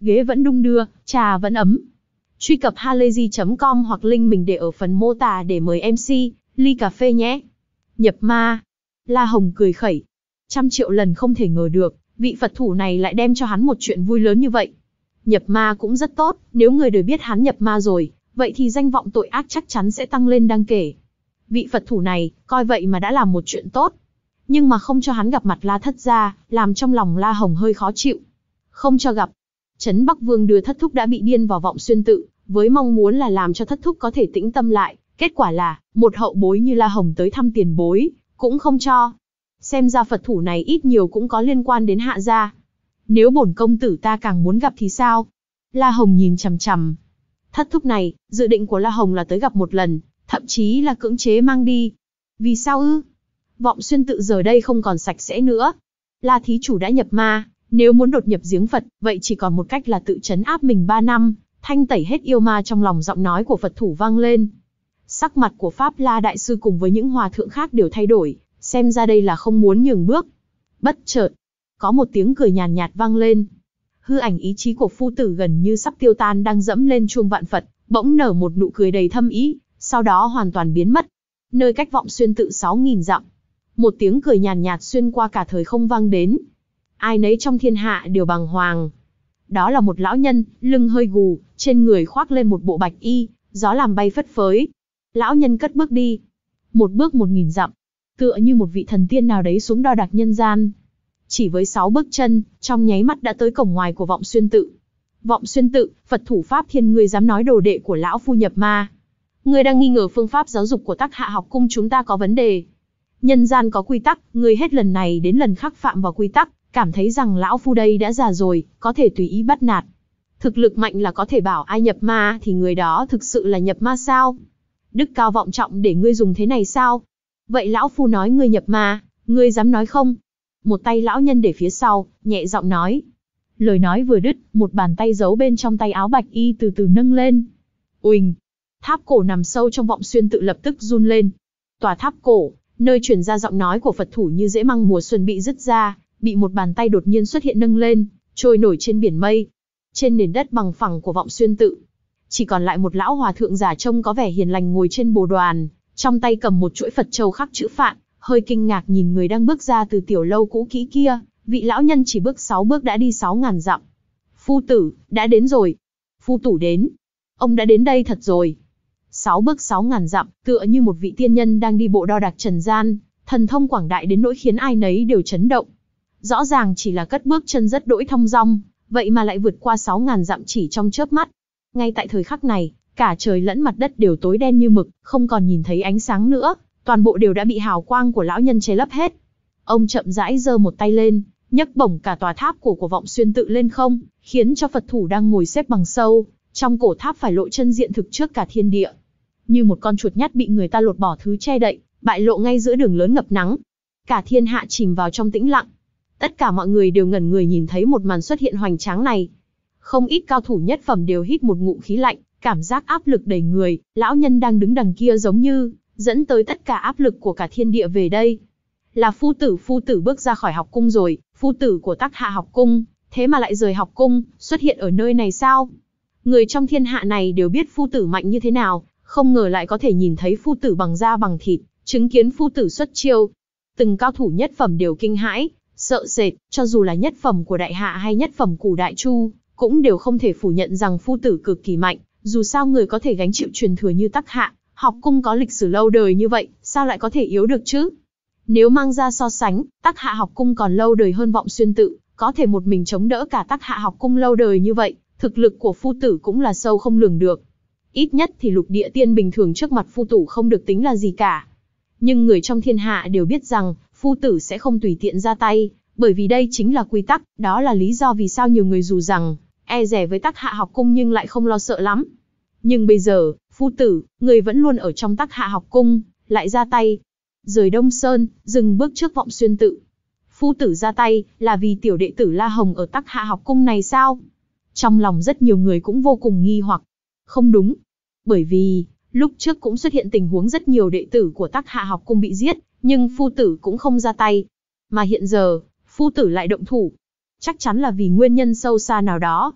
ghế vẫn đung đưa, trà vẫn ấm. Truy cập halayzi chấm com hoặc link mình để ở phần mô tả để mời em xê, ly cà phê nhé. Nhập ma. La Hồng cười khẩy. Trăm triệu lần không thể ngờ được, vị Phật thủ này lại đem cho hắn một chuyện vui lớn như vậy. Nhập ma cũng rất tốt, nếu người đời biết hắn nhập ma rồi, vậy thì danh vọng tội ác chắc chắn sẽ tăng lên đáng kể. Vị Phật thủ này, coi vậy mà đã làm một chuyện tốt. Nhưng mà không cho hắn gặp mặt La Thất gia, làm trong lòng La Hồng hơi khó chịu. Không cho gặp. Trấn Bắc Vương đưa Thất Thúc đã bị điên vào Vọng Xuyên tự, với mong muốn là làm cho Thất Thúc có thể tĩnh tâm lại. Kết quả là, một hậu bối như La Hồng tới thăm tiền bối, cũng không cho. Xem ra Phật thủ này ít nhiều cũng có liên quan đến Hạ gia. Nếu bổn công tử ta càng muốn gặp thì sao? La Hồng nhìn chằm chằm. Thất Thúc này, dự định của La Hồng là tới gặp một lần, thậm chí là cưỡng chế mang đi. Vì sao ư? Vọng Xuyên tự giờ đây không còn sạch sẽ nữa. La thí chủ đã nhập ma, nếu muốn đột nhập giếng Phật, vậy chỉ còn một cách là tự trấn áp mình ba năm, thanh tẩy hết yêu ma. Trong lòng giọng nói của Phật thủ vang lên. Sắc mặt của Pháp La đại sư cùng với những hòa thượng khác đều thay đổi, xem ra đây là không muốn nhường bước. Bất chợt, có một tiếng cười nhàn nhạt vang lên. Hư ảnh ý chí của phu tử gần như sắp tiêu tan đang dẫm lên chuông vạn Phật, bỗng nở một nụ cười đầy thâm ý, sau đó hoàn toàn biến mất. Nơi cách Vọng Xuyên tự sáu nghìn dặm, một tiếng cười nhàn nhạt xuyên qua cả thời không vang đến. Ai nấy trong thiên hạ đều bàng hoàng. Đó là một lão nhân, lưng hơi gù, trên người khoác lên một bộ bạch y, gió làm bay phất phới. Lão nhân cất bước đi, một bước một nghìn dặm, tựa như một vị thần tiên nào đấy xuống đo đạc nhân gian. Chỉ với sáu bước chân, trong nháy mắt đã tới cổng ngoài của Vọng Xuyên tự. Vọng Xuyên tự, Phật thủ Pháp Thiên, ngươi dám nói đồ đệ của lão phu nhập ma? Ngươi đang nghi ngờ phương pháp giáo dục của Tắc Hạ học cung chúng ta có vấn đề. Nhân gian có quy tắc, ngươi hết lần này đến lần khác phạm vào quy tắc, cảm thấy rằng lão phu đây đã già rồi, có thể tùy ý bắt nạt. Thực lực mạnh là có thể bảo ai nhập ma thì người đó thực sự là nhập ma sao? Đức cao vọng trọng để ngươi dùng thế này sao? Vậy lão phu nói ngươi nhập ma, ngươi dám nói không? Một tay lão nhân để phía sau, nhẹ giọng nói. Lời nói vừa dứt, một bàn tay giấu bên trong tay áo bạch y từ từ nâng lên. Uỳnh! Tháp cổ nằm sâu trong Vọng Xuyên tự lập tức run lên. Tòa tháp cổ, nơi truyền ra giọng nói của Phật thủ như rễ măng mùa xuân bị rứt ra, bị một bàn tay đột nhiên xuất hiện nâng lên, trôi nổi trên biển mây. Trên nền đất bằng phẳng của Vọng Xuyên tự, chỉ còn lại một lão hòa thượng già trông có vẻ hiền lành ngồi trên bồ đoàn, trong tay cầm một chuỗi Phật châu khắc chữ Phạn, hơi kinh ngạc nhìn người đang bước ra từ tiểu lâu cũ kỹ kia. Vị lão nhân chỉ bước sáu bước đã đi sáu ngàn dặm. Phu tử, đã đến rồi. Phu tử đến. Ông đã đến đây thật rồi. Sáu bước sáu ngàn dặm, tựa như một vị tiên nhân đang đi bộ đo đạc trần gian, thần thông quảng đại đến nỗi khiến ai nấy đều chấn động. Rõ ràng chỉ là cất bước chân rất đỗi thong dong, vậy mà lại vượt qua sáu ngàn dặm chỉ trong chớp mắt. Ngay tại thời khắc này, cả trời lẫn mặt đất đều tối đen như mực, không còn nhìn thấy ánh sáng nữa, toàn bộ đều đã bị hào quang của lão nhân che lấp hết. Ông chậm rãi giơ một tay lên, nhấc bổng cả tòa tháp cổ của Vọng Xuyên tự lên không, khiến cho Phật thủ đang ngồi xếp bằng sâu trong cổ tháp phải lộ chân diện thực trước cả thiên địa. Như một con chuột nhắt bị người ta lột bỏ thứ che đậy, bại lộ ngay giữa đường lớn ngập nắng. Cả thiên hạ chìm vào trong tĩnh lặng. Tất cả mọi người đều ngẩn người nhìn thấy một màn xuất hiện hoành tráng này. Không ít cao thủ nhất phẩm đều hít một ngụm khí lạnh, cảm giác áp lực đầy người. Lão nhân đang đứng đằng kia giống như dẫn tới tất cả áp lực của cả thiên địa về đây. Là phu tử, phu tử bước ra khỏi học cung rồi, phu tử của Tắc Hạ học cung, thế mà lại rời học cung, xuất hiện ở nơi này sao? Người trong thiên hạ này đều biết phu tử mạnh như thế nào, không ngờ lại có thể nhìn thấy phu tử bằng da bằng thịt, chứng kiến phu tử xuất chiêu. Từng cao thủ nhất phẩm đều kinh hãi, sợ sệt, cho dù là nhất phẩm của Đại Hạ hay nhất phẩm của Đại Chu, cũng đều không thể phủ nhận rằng phu tử cực kỳ mạnh, dù sao người có thể gánh chịu truyền thừa như Tắc Hạ, học cung có lịch sử lâu đời như vậy, sao lại có thể yếu được chứ? Nếu mang ra so sánh, Tắc Hạ học cung còn lâu đời hơn Vọng Xuyên tự, có thể một mình chống đỡ cả Tắc Hạ học cung lâu đời như vậy, thực lực của phu tử cũng là sâu không lường được. Ít nhất thì lục địa tiên bình thường trước mặt phu tử không được tính là gì cả. Nhưng người trong thiên hạ đều biết rằng, phu tử sẽ không tùy tiện ra tay, bởi vì đây chính là quy tắc, đó là lý do vì sao nhiều người dù rằng e dè với Tắc Hạ học cung nhưng lại không lo sợ lắm. Nhưng bây giờ, phu tử, người vẫn luôn ở trong Tắc Hạ học cung, lại ra tay. Rời Đông Sơn, dừng bước trước Vọng Xuyên tự. Phu tử ra tay, là vì tiểu đệ tử La Hồng ở Tắc Hạ học cung này sao? Trong lòng rất nhiều người cũng vô cùng nghi hoặc. Không đúng. Bởi vì, lúc trước cũng xuất hiện tình huống rất nhiều đệ tử của Tắc Hạ học cung bị giết, nhưng phu tử cũng không ra tay. Mà hiện giờ, phu tử lại động thủ. Chắc chắn là vì nguyên nhân sâu xa nào đó.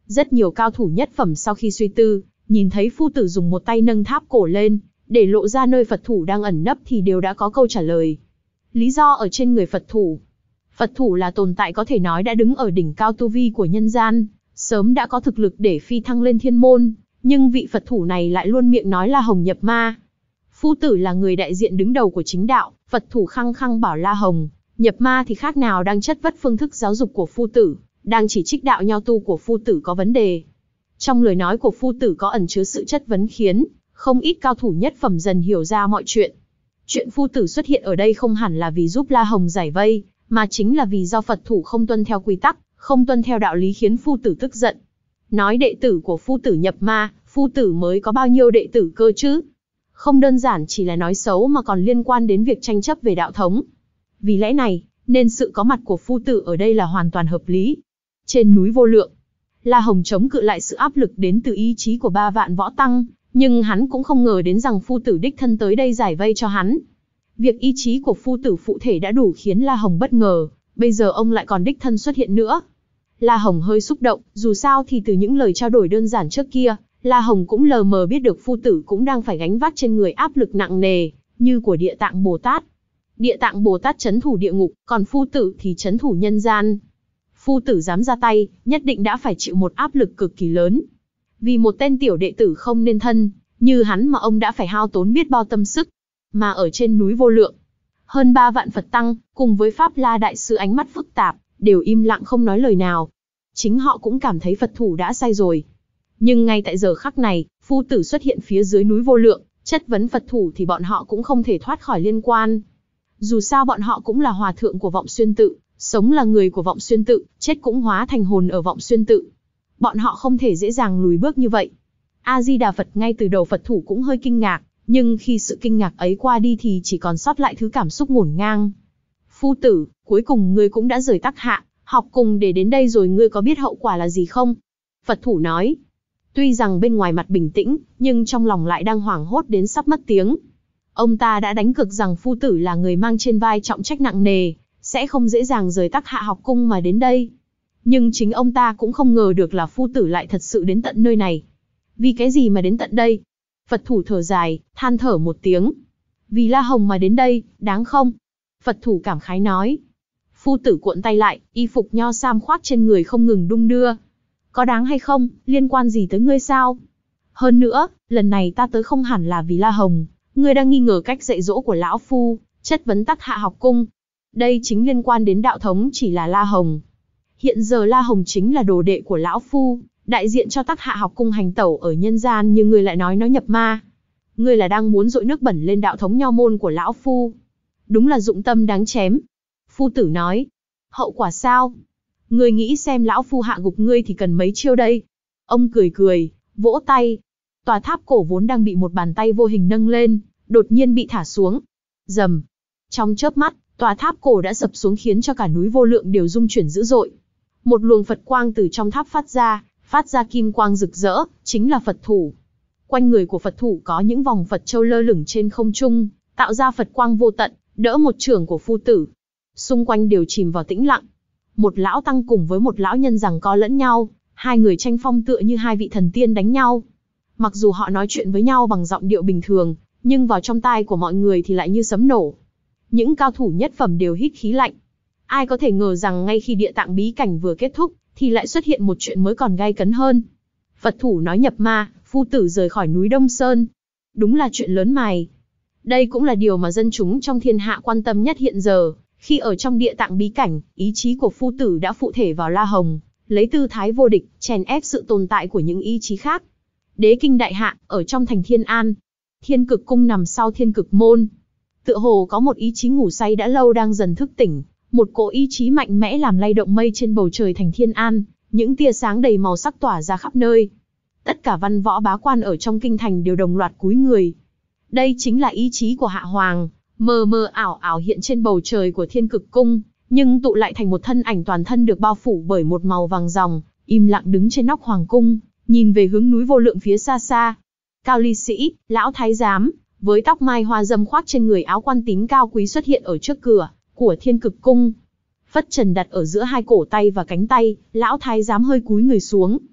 Rất nhiều cao thủ nhất phẩm sau khi suy tư, nhìn thấy phu tử dùng một tay nâng tháp cổ lên, để lộ ra nơi Phật thủ đang ẩn nấp thì đều đã có câu trả lời. Lý do ở trên người Phật thủ. Phật thủ là tồn tại có thể nói đã đứng ở đỉnh cao tu vi của nhân gian, sớm đã có thực lực để phi thăng lên thiên môn, nhưng vị Phật thủ này lại luôn miệng nói La Hồng nhập ma. Phu tử là người đại diện đứng đầu của chính đạo, Phật thủ khăng khăng bảo La Hồng nhập ma thì khác nào đang chất vấn phương thức giáo dục của phu tử, đang chỉ trích đạo nho tu của phu tử có vấn đề. Trong lời nói của phu tử có ẩn chứa sự chất vấn khiến không ít cao thủ nhất phẩm dần hiểu ra mọi chuyện. Chuyện phu tử xuất hiện ở đây không hẳn là vì giúp La Hồng giải vây, mà chính là vì do Phật thủ không tuân theo quy tắc, không tuân theo đạo lý khiến phu tử tức giận. Nói đệ tử của phu tử nhập ma, phu tử mới có bao nhiêu đệ tử cơ chứ? Không đơn giản chỉ là nói xấu mà còn liên quan đến việc tranh chấp về đạo thống. Vì lẽ này, nên sự có mặt của phu tử ở đây là hoàn toàn hợp lý. Trên núi Vô Lượng, La Hồng chống cự lại sự áp lực đến từ ý chí của ba vạn võ tăng, nhưng hắn cũng không ngờ đến rằng phu tử đích thân tới đây giải vây cho hắn. Việc ý chí của phu tử phụ thể đã đủ khiến La Hồng bất ngờ, bây giờ ông lại còn đích thân xuất hiện nữa. La Hồng hơi xúc động, dù sao thì từ những lời trao đổi đơn giản trước kia, La Hồng cũng lờ mờ biết được phu tử cũng đang phải gánh vác trên người áp lực nặng nề, như của Địa Tạng Bồ Tát. Địa Tạng Bồ Tát trấn thủ địa ngục, còn phu tử thì trấn thủ nhân gian. Phu tử dám ra tay, nhất định đã phải chịu một áp lực cực kỳ lớn. Vì một tên tiểu đệ tử không nên thân, như hắn mà ông đã phải hao tốn biết bao tâm sức. Mà ở trên núi Vô Lượng, hơn ba vạn Phật tăng, cùng với Pháp La Đại Sư ánh mắt phức tạp, đều im lặng không nói lời nào. Chính họ cũng cảm thấy Phật thủ đã sai rồi. Nhưng ngay tại giờ khắc này, phu tử xuất hiện phía dưới núi Vô Lượng, chất vấn Phật thủ thì bọn họ cũng không thể thoát khỏi liên quan. Dù sao bọn họ cũng là hòa thượng của Vọng Xuyên Tự, sống là người của Vọng Xuyên Tự, chết cũng hóa thành hồn ở Vọng Xuyên Tự. Bọn họ không thể dễ dàng lùi bước như vậy. A-di-đà Phật ngay từ đầu Phật thủ cũng hơi kinh ngạc, nhưng khi sự kinh ngạc ấy qua đi thì chỉ còn sót lại thứ cảm xúc ngổn ngang. Phu tử, cuối cùng ngươi cũng đã rời Tắc Hạ, học cùng để đến đây rồi, ngươi có biết hậu quả là gì không? Phật thủ nói. Tuy rằng bên ngoài mặt bình tĩnh, nhưng trong lòng lại đang hoảng hốt đến sắp mất tiếng. Ông ta đã đánh cược rằng phu tử là người mang trên vai trọng trách nặng nề, sẽ không dễ dàng rời Tắc Hạ học cung mà đến đây. Nhưng chính ông ta cũng không ngờ được là phu tử lại thật sự đến tận nơi này. Vì cái gì mà đến tận đây? Phật thủ thở dài, than thở một tiếng. Vì La Hồng mà đến đây, đáng không? Phật thủ cảm khái nói. Phu tử cuộn tay lại, y phục nho sam khoác trên người không ngừng đung đưa. Có đáng hay không, liên quan gì tới ngươi sao? Hơn nữa, lần này ta tới không hẳn là vì La Hồng. Ngươi đang nghi ngờ cách dạy dỗ của lão phu, chất vấn Tắc Hạ học cung. Đây chính liên quan đến đạo thống chỉ là La Hồng. Hiện giờ La Hồng chính là đồ đệ của lão phu, đại diện cho Tắc Hạ học cung hành tẩu ở nhân gian, nhưng ngươi lại nói nó nhập ma. Ngươi là đang muốn dội nước bẩn lên đạo thống nho môn của lão phu. Đúng là dụng tâm đáng chém. Phu tử nói. Hậu quả sao? Ngươi nghĩ xem lão phu hạ gục ngươi thì cần mấy chiêu đây? Ông cười cười, vỗ tay. Tòa tháp cổ vốn đang bị một bàn tay vô hình nâng lên, đột nhiên bị thả xuống. Rầm. Trong chớp mắt, tòa tháp cổ đã sập xuống khiến cho cả núi Vô Lượng đều rung chuyển dữ dội. Một luồng Phật quang từ trong tháp phát ra, phát ra kim quang rực rỡ, chính là Phật thủ. Quanh người của Phật thủ có những vòng Phật châu lơ lửng trên không trung, tạo ra Phật quang vô tận, đỡ một chưởng của phu tử. Xung quanh đều chìm vào tĩnh lặng. Một lão tăng cùng với một lão nhân giằng co lẫn nhau, hai người tranh phong tựa như hai vị thần tiên đánh nhau. Mặc dù họ nói chuyện với nhau bằng giọng điệu bình thường, nhưng vào trong tai của mọi người thì lại như sấm nổ. Những cao thủ nhất phẩm đều hít khí lạnh. Ai có thể ngờ rằng ngay khi địa tạng bí cảnh vừa kết thúc, thì lại xuất hiện một chuyện mới còn gay cấn hơn. Phật thủ nói nhập ma, phu tử rời khỏi núi Đông Sơn. Đúng là chuyện lớn mày. Đây cũng là điều mà dân chúng trong thiên hạ quan tâm nhất hiện giờ. Khi ở trong địa tạng bí cảnh, ý chí của phu tử đã phụ thể vào La Hồng, lấy tư thái vô địch, chèn ép sự tồn tại của những ý chí khác. Đế kinh đại hạ, ở trong thành Thiên An. Thiên Cực Cung nằm sau Thiên Cực Môn. Tựa hồ có một ý chí ngủ say đã lâu đang dần thức tỉnh. Một cỗ ý chí mạnh mẽ làm lay động mây trên bầu trời thành Thiên An, những tia sáng đầy màu sắc tỏa ra khắp nơi. Tất cả văn võ bá quan ở trong kinh thành đều đồng loạt cúi người. Đây chính là ý chí của Hạ Hoàng, mờ mờ ảo ảo hiện trên bầu trời của Thiên Cực Cung, nhưng tụ lại thành một thân ảnh toàn thân được bao phủ bởi một màu vàng ròng, im lặng đứng trên nóc hoàng cung, nhìn về hướng núi Vô Lượng phía xa xa. Cao Ly Sĩ, lão thái giám, với tóc mai hoa dâm khoác trên người áo quan tím cao quý xuất hiện ở trước cửa của Thiên Cực Cung. Phất trần đặt ở giữa hai cổ tay và cánh tay, lão thái giám hơi cúi người xuống.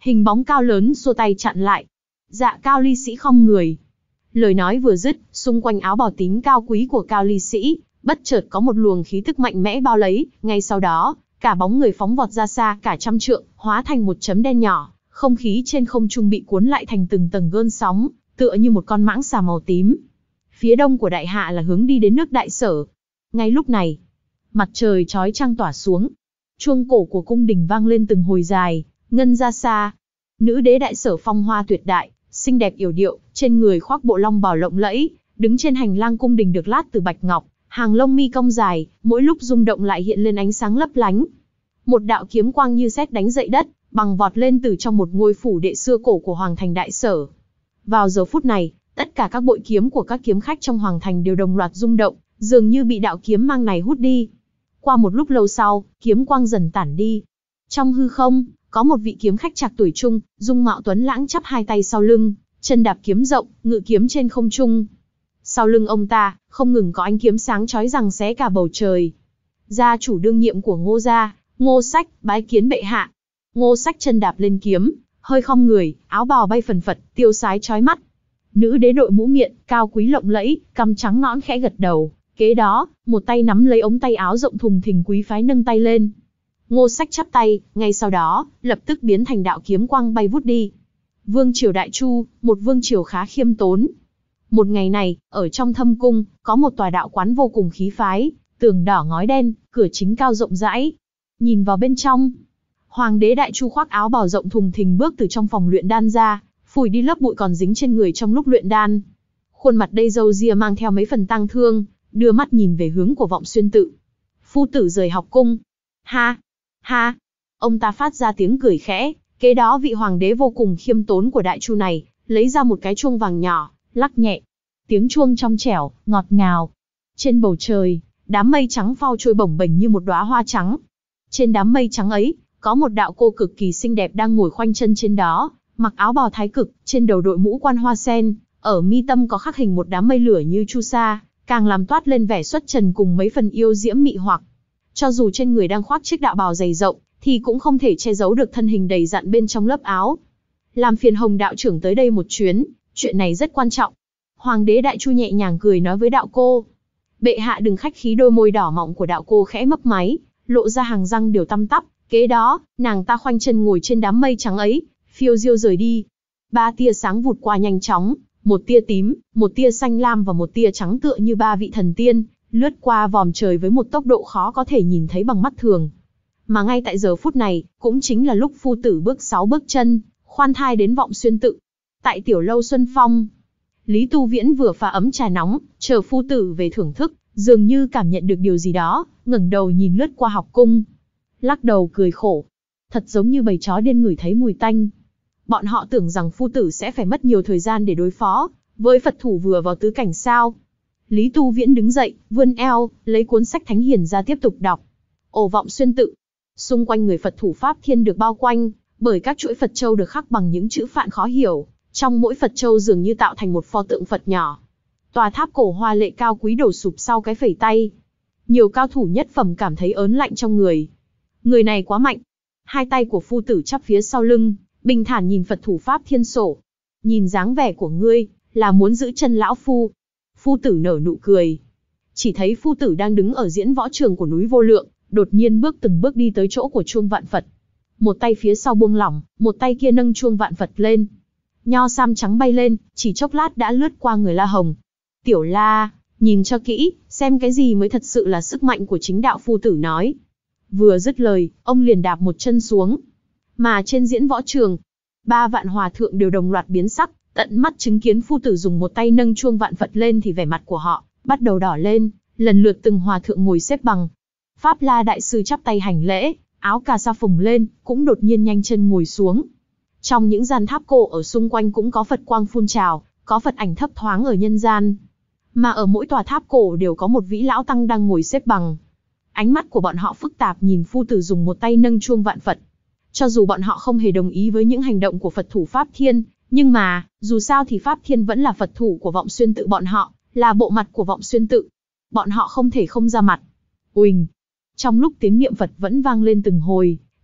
Hình bóng cao lớn xua tay chặn lại. Dạ Cao ly sĩ khom người. Lời nói vừa dứt, xung quanh áo bào tím cao quý của Cao ly sĩ, bất chợt có một luồng khí tức mạnh mẽ bao lấy, ngay sau đó, cả bóng người phóng vọt ra xa cả trăm trượng, hóa thành một chấm đen nhỏ, không khí trên không trung bị cuốn lại thành từng tầng gợn sóng, tựa như một con mãng xà màu tím. Phía đông của đại hạ là hướng đi đến nước Đại Sở. Ngay lúc này, mặt trời chói chang tỏa xuống, chuông cổ của cung đình vang lên từng hồi dài, ngân ra xa. Nữ đế Đại Sở phong hoa tuyệt đại, xinh đẹp yểu điệu, trên người khoác bộ long bào lộng lẫy, đứng trên hành lang cung đình được lát từ bạch ngọc, hàng lông mi cong dài, mỗi lúc rung động lại hiện lên ánh sáng lấp lánh. Một đạo kiếm quang như sét đánh dậy đất, bằng vọt lên từ trong một ngôi phủ đệ xưa cổ của hoàng thành Đại Sở. Vào giờ phút này, tất cả các bội kiếm của các kiếm khách trong hoàng thành đều đồng loạt rung động, dường như bị đạo kiếm mang này hút đi. Qua một lúc lâu sau, kiếm quang dần tản đi. Trong hư không, có một vị kiếm khách trạc tuổi trung, dung mạo tuấn lãng chắp hai tay sau lưng, chân đạp kiếm rộng, ngự kiếm trên không trung. Sau lưng ông ta, không ngừng có ánh kiếm sáng chói giằng xé cả bầu trời. Gia chủ đương nhiệm của Ngô gia, Ngô Sách, bái kiến bệ hạ. Ngô Sách chân đạp lên kiếm, hơi khom người, áo bào bay phần phật, tiêu sái chói mắt. Nữ đế đội mũ miện, cao quý lộng lẫy, cằm trắng nõn khẽ gật đầu. Kế đó, một tay nắm lấy ống tay áo rộng thùng thình quý phái nâng tay lên. Ngô Sách chắp tay, ngay sau đó, lập tức biến thành đạo kiếm quang bay vút đi. Vương triều Đại Chu, một vương triều khá khiêm tốn. Một ngày này, ở trong thâm cung, có một tòa đạo quán vô cùng khí phái, tường đỏ ngói đen, cửa chính cao rộng rãi. Nhìn vào bên trong, Hoàng đế Đại Chu khoác áo bào rộng thùng thình bước từ trong phòng luyện đan ra, phủi đi lớp bụi còn dính trên người trong lúc luyện đan. Khuôn mặt đầy râu ria mang theo mấy phần tang thương, đưa mắt nhìn về hướng của Vọng Xuyên tự. Phu tử rời học cung. Ha, ha. Ông ta phát ra tiếng cười khẽ, kế đó vị hoàng đế vô cùng khiêm tốn của Đại Chu này, lấy ra một cái chuông vàng nhỏ, lắc nhẹ. Tiếng chuông trong trẻo, ngọt ngào. Trên bầu trời, đám mây trắng phao trôi bổng bềnh như một đóa hoa trắng. Trên đám mây trắng ấy, có một đạo cô cực kỳ xinh đẹp đang ngồi khoanh chân trên đó, mặc áo bào thái cực, trên đầu đội mũ quan hoa sen, ở mi tâm có khắc hình một đám mây lửa như chu sa, càng làm toát lên vẻ xuất trần cùng mấy phần yêu diễm mị hoặc. Cho dù trên người đang khoác chiếc đạo bào dày rộng, thì cũng không thể che giấu được thân hình đầy dặn bên trong lớp áo. Làm phiền Hồng đạo trưởng tới đây một chuyến, chuyện này rất quan trọng. Hoàng đế Đại Chu nhẹ nhàng cười nói với đạo cô. Bệ hạ đừng khách khí. Đôi môi đỏ mọng của đạo cô khẽ mấp máy, lộ ra hàng răng đều tăm tắp. Kế đó, nàng ta khoanh chân ngồi trên đám mây trắng ấy, phiêu diêu rời đi. Ba tia sáng vụt qua nhanh chóng, một tia tím, một tia xanh lam và một tia trắng tựa như ba vị thần tiên, lướt qua vòm trời với một tốc độ khó có thể nhìn thấy bằng mắt thường. Mà ngay tại giờ phút này, cũng chính là lúc phu tử bước sáu bước chân, khoan thai đến Vọng Xuyên tự. Tại tiểu lâu Xuân Phong, Lý Tu Viễn vừa pha ấm trà nóng, chờ phu tử về thưởng thức, dường như cảm nhận được điều gì đó, ngẩng đầu nhìn lướt qua học cung. Lắc đầu cười khổ. Thật giống như bầy chó điên ngửi thấy mùi tanh. Bọn họ tưởng rằng phu tử sẽ phải mất nhiều thời gian để đối phó với Phật thủ vừa vào tứ cảnh sao. Lý Tu Viễn đứng dậy, vươn eo, lấy cuốn sách Thánh Hiền ra tiếp tục đọc. Ổ Vọng Xuyên tự. Xung quanh người Phật thủ Pháp Thiên được bao quanh bởi các chuỗi Phật châu được khắc bằng những chữ phạn khó hiểu. Trong mỗi Phật châu dường như tạo thành một pho tượng Phật nhỏ. Tòa tháp cổ hoa lệ cao quý đổ sụp sau cái phẩy tay. Nhiều cao thủ nhất phẩm cảm thấy ớn lạnh trong người. Người này quá mạnh. Hai tay của phu tử chắp phía sau lưng, bình thản nhìn Phật thủ Pháp Thiên sổ. Nhìn dáng vẻ của ngươi, là muốn giữ chân lão phu. Phu tử nở nụ cười. Chỉ thấy phu tử đang đứng ở diễn võ trường của núi Vô Lượng, đột nhiên bước từng bước đi tới chỗ của chuông vạn Phật. Một tay phía sau buông lỏng, một tay kia nâng chuông vạn Phật lên. Nho sam trắng bay lên, chỉ chốc lát đã lướt qua người La Hồng. Tiểu La, nhìn cho kỹ, xem cái gì mới thật sự là sức mạnh của chính đạo, phu tử nói. Vừa dứt lời, ông liền đạp một chân xuống. Mà trên diễn võ trường, ba vạn hòa thượng đều đồng loạt biến sắc, tận mắt chứng kiến phu tử dùng một tay nâng chuông vạn Phật lên thì vẻ mặt của họ bắt đầu đỏ lên, lần lượt từng hòa thượng ngồi xếp bằng. Pháp La đại sư chắp tay hành lễ, áo cà sa phồng lên, cũng đột nhiên nhanh chân ngồi xuống. Trong những gian tháp cổ ở xung quanh cũng có Phật quang phun trào, có Phật ảnh thấp thoáng ở nhân gian. Mà ở mỗi tòa tháp cổ đều có một vị lão tăng đang ngồi xếp bằng. Ánh mắt của bọn họ phức tạp nhìn phu tử dùng một tay nâng chuông vạn Phật. Cho dù bọn họ không hề đồng ý với những hành động của Phật thủ Pháp Thiên, nhưng mà, dù sao thì Pháp Thiên vẫn là Phật thủ của Vọng Xuyên tự bọn họ, là bộ mặt của Vọng Xuyên tự. Bọn họ không thể không ra mặt. Uỳnh! Trong lúc tiếng niệm Phật vẫn vang lên từng hồi,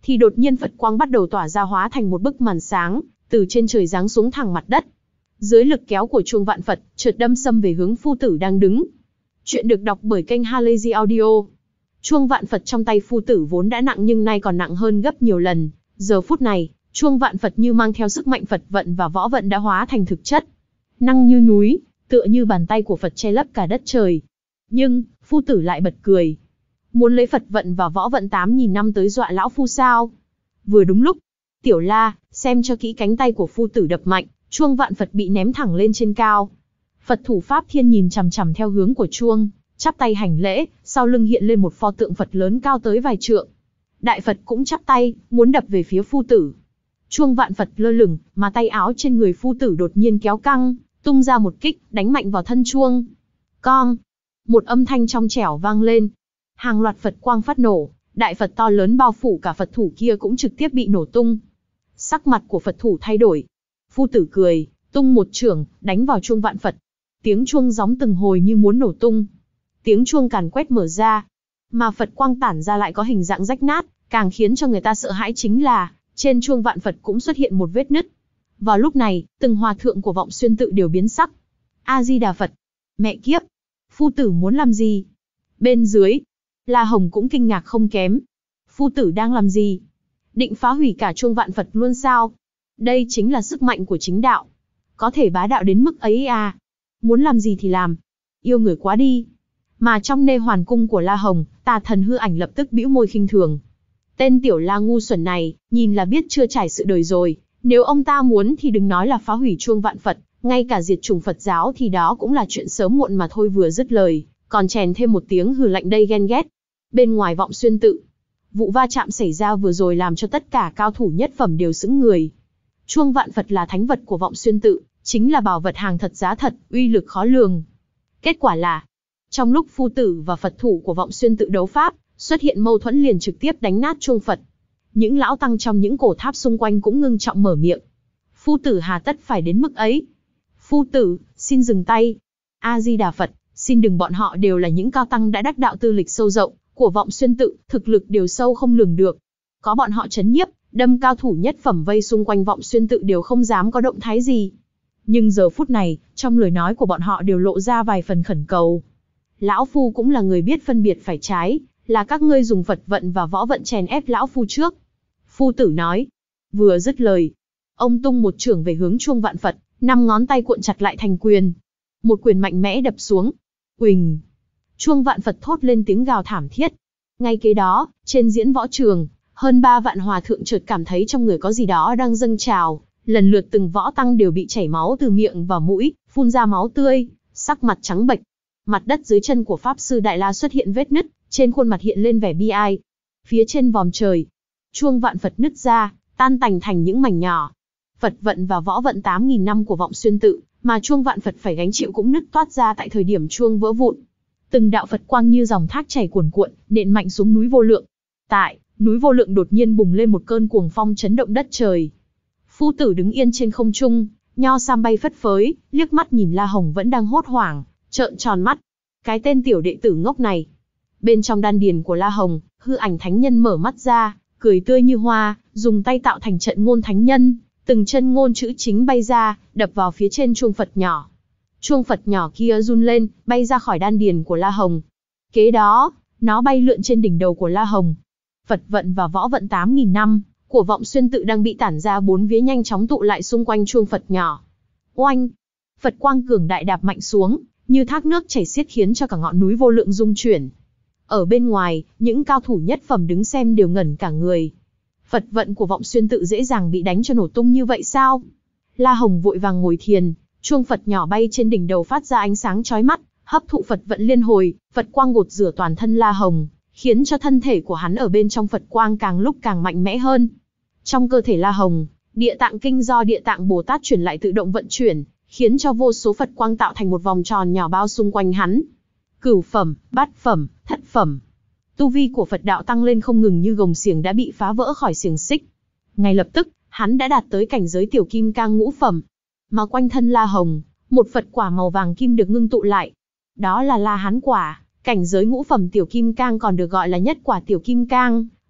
thì đột nhiên Phật quang bắt đầu tỏa ra hóa thành một bức màn sáng, từ trên trời giáng xuống thẳng mặt đất. Dưới lực kéo của chuông vạn Phật, chợt đâm xâm về hướng phu tử đang đứng. Chuyện được đọc bởi kênh Halazy Audio. Chuông vạn Phật trong tay phu tử vốn đã nặng nhưng nay còn nặng hơn gấp nhiều lần. Giờ phút này, chuông vạn Phật như mang theo sức mạnh Phật vận và võ vận đã hóa thành thực chất. Năng như núi, tựa như bàn tay của Phật che lấp cả đất trời. Nhưng, phu tử lại bật cười. Muốn lấy Phật vận và võ vận tám nghìn năm tới dọa lão phu sao? Vừa đúng lúc, Tiểu La, xem cho kỹ cánh tay của phu tử đập mạnh, chuông vạn Phật bị ném thẳng lên trên cao. Phật thủ Pháp Thiên nhìn chằm chằm theo hướng của chuông, chắp tay hành lễ, sau lưng hiện lên một pho tượng Phật lớn cao tới vài trượng. Đại Phật cũng chắp tay, muốn đập về phía phu tử. Chuông vạn Phật lơ lửng, mà tay áo trên người phu tử đột nhiên kéo căng, tung ra một kích, đánh mạnh vào thân chuông. Cong! Một âm thanh trong trẻo vang lên. Hàng loạt Phật quang phát nổ, đại Phật to lớn bao phủ cả Phật thủ kia cũng trực tiếp bị nổ tung. Sắc mặt của Phật thủ thay đổi. Phu tử cười, tung một chưởng, đánh vào chuông vạn Phật. Tiếng chuông gióng từng hồi như muốn nổ tung. Tiếng chuông càn quét mở ra. Mà Phật quang tản ra lại có hình dạng rách nát, càng khiến cho người ta sợ hãi chính là, trên chuông vạn Phật cũng xuất hiện một vết nứt. Vào lúc này, từng hòa thượng của Vọng Xuyên tự đều biến sắc. A-di-đà Phật! Mẹ kiếp! Phu tử muốn làm gì? Bên dưới, La Hồng cũng kinh ngạc không kém. Phu tử đang làm gì? Định phá hủy cả chuông vạn Phật luôn sao? Đây chính là sức mạnh của chính đạo. Có thể bá đạo đến mức ấy à? Muốn làm gì thì làm. Yêu người quá đi. Mà trong nê hoàn cung của La Hồng, Tà Thần hư ảnh lập tức bĩu môi khinh thường. Tên Tiểu La ngu xuẩn này, nhìn là biết chưa trải sự đời rồi. Nếu ông ta muốn thì đừng nói là phá hủy chuông vạn Phật, ngay cả diệt chủng Phật giáo thì đó cũng là chuyện sớm muộn mà thôi. Vừa dứt lời, còn chèn thêm một tiếng hừ lạnh đầy ghen ghét. Bên ngoài Vọng Xuyên tự, vụ va chạm xảy ra vừa rồi làm cho tất cả cao thủ nhất phẩm đều sững người. Chuông vạn Phật là thánh vật của Vọng Xuyên tự, chính là bảo vật hàng thật giá thật, uy lực khó lường. Kết quả là, trong lúc phu tử và Phật thủ của Vọng Xuyên tự đấu pháp, xuất hiện mâu thuẫn liền trực tiếp đánh nát chuông Phật. Những lão tăng trong những cổ tháp xung quanh cũng ngưng trọng mở miệng. Phu tử hà tất phải đến mức ấy? Phu tử, xin dừng tay. A-di-đà Phật, xin đừng, bọn họ đều là những cao tăng đã đắc đạo tư lịch sâu rộng, của Vọng Xuyên tự, thực lực đều sâu không lường được. Có bọn họ trấn nhiếp, đâm cao thủ nhất phẩm vây xung quanh Vọng Xuyên tự đều không dám có động thái gì. Nhưng giờ phút này, trong lời nói của bọn họ đều lộ ra vài phần khẩn cầu. Lão phu cũng là người biết phân biệt phải trái, là các ngươi dùng Phật vận và võ vận chèn ép lão phu trước. Phu tử nói. Vừa dứt lời, ông tung một chưởng về hướng chuông vạn Phật, năm ngón tay cuộn chặt lại thành quyền. Một quyền mạnh mẽ đập xuống. Uỳnh! Chuông vạn Phật thốt lên tiếng gào thảm thiết. Ngay kế đó, trên diễn võ trường, hơn ba vạn hòa thượng chợt cảm thấy trong người có gì đó đang dâng trào. Lần lượt từng võ tăng đều bị chảy máu từ miệng và mũi, phun ra máu tươi, sắc mặt trắng bệch. Mặt đất dưới chân của Pháp Sư Đại La xuất hiện vết nứt, trên khuôn mặt hiện lên vẻ bi ai. Phía trên vòm trời, chuông vạn Phật nứt ra, tan tành thành những mảnh nhỏ. Phật vận và võ vận tám nghìn năm của Vọng Xuyên tự, mà chuông vạn Phật phải gánh chịu cũng nứt toát ra tại thời điểm chuông vỡ vụn. Từng đạo Phật quang như dòng thác chảy cuồn cuộn, nện mạnh xuống núi Vô Lượng. Tại núi Vô Lượng đột nhiên bùng lên một cơn cuồng phong chấn động đất trời. Phu tử đứng yên trên không trung, nho sam bay phất phới, liếc mắt nhìn La Hồng vẫn đang hốt hoảng, trợn tròn mắt. Cái tên tiểu đệ tử ngốc này. Bên trong đan điền của La Hồng, hư ảnh thánh nhân mở mắt ra, cười tươi như hoa, dùng tay tạo thành trận ngôn thánh nhân, từng chân ngôn chữ chính bay ra, đập vào phía trên chuông Phật nhỏ. Chuông Phật nhỏ kia run lên, bay ra khỏi đan điền của La Hồng. Kế đó, nó bay lượn trên đỉnh đầu của La Hồng. Phật vận và võ vận tám nghìn năm của Vọng Xuyên tự đang bị tản ra bốn vía nhanh chóng tụ lại xung quanh chuông Phật nhỏ. Oanh! Phật quang cường đại đạp mạnh xuống, như thác nước chảy xiết khiến cho cả ngọn núi Vô Lượng rung chuyển. Ở bên ngoài, những cao thủ nhất phẩm đứng xem đều ngẩn cả người. Phật vận của Vọng Xuyên tự dễ dàng bị đánh cho nổ tung như vậy sao? La Hồng vội vàng ngồi thiền, chuông Phật nhỏ bay trên đỉnh đầu phát ra ánh sáng chói mắt, hấp thụ Phật vận liên hồi, Phật quang gột rửa toàn thân La Hồng, khiến cho thân thể của hắn ở bên trong Phật quang càng lúc càng mạnh mẽ hơn. Trong cơ thể La Hồng, Địa Tạng Kinh do Địa Tạng Bồ Tát chuyển lại tự động vận chuyển, khiến cho vô số Phật quang tạo thành một vòng tròn nhỏ bao xung quanh hắn. Cửu phẩm, bát phẩm, thất phẩm. Tu vi của Phật đạo tăng lên không ngừng, như gồng xiềng đã bị phá vỡ khỏi xiềng xích. Ngay lập tức, hắn đã đạt tới cảnh giới tiểu kim cang ngũ phẩm. Mà quanh thân La Hồng, một Phật quả màu vàng kim được ngưng tụ lại. Đó là La Hán quả, cảnh giới ngũ phẩm tiểu kim cang, còn được gọi là nhất quả tiểu kim cang,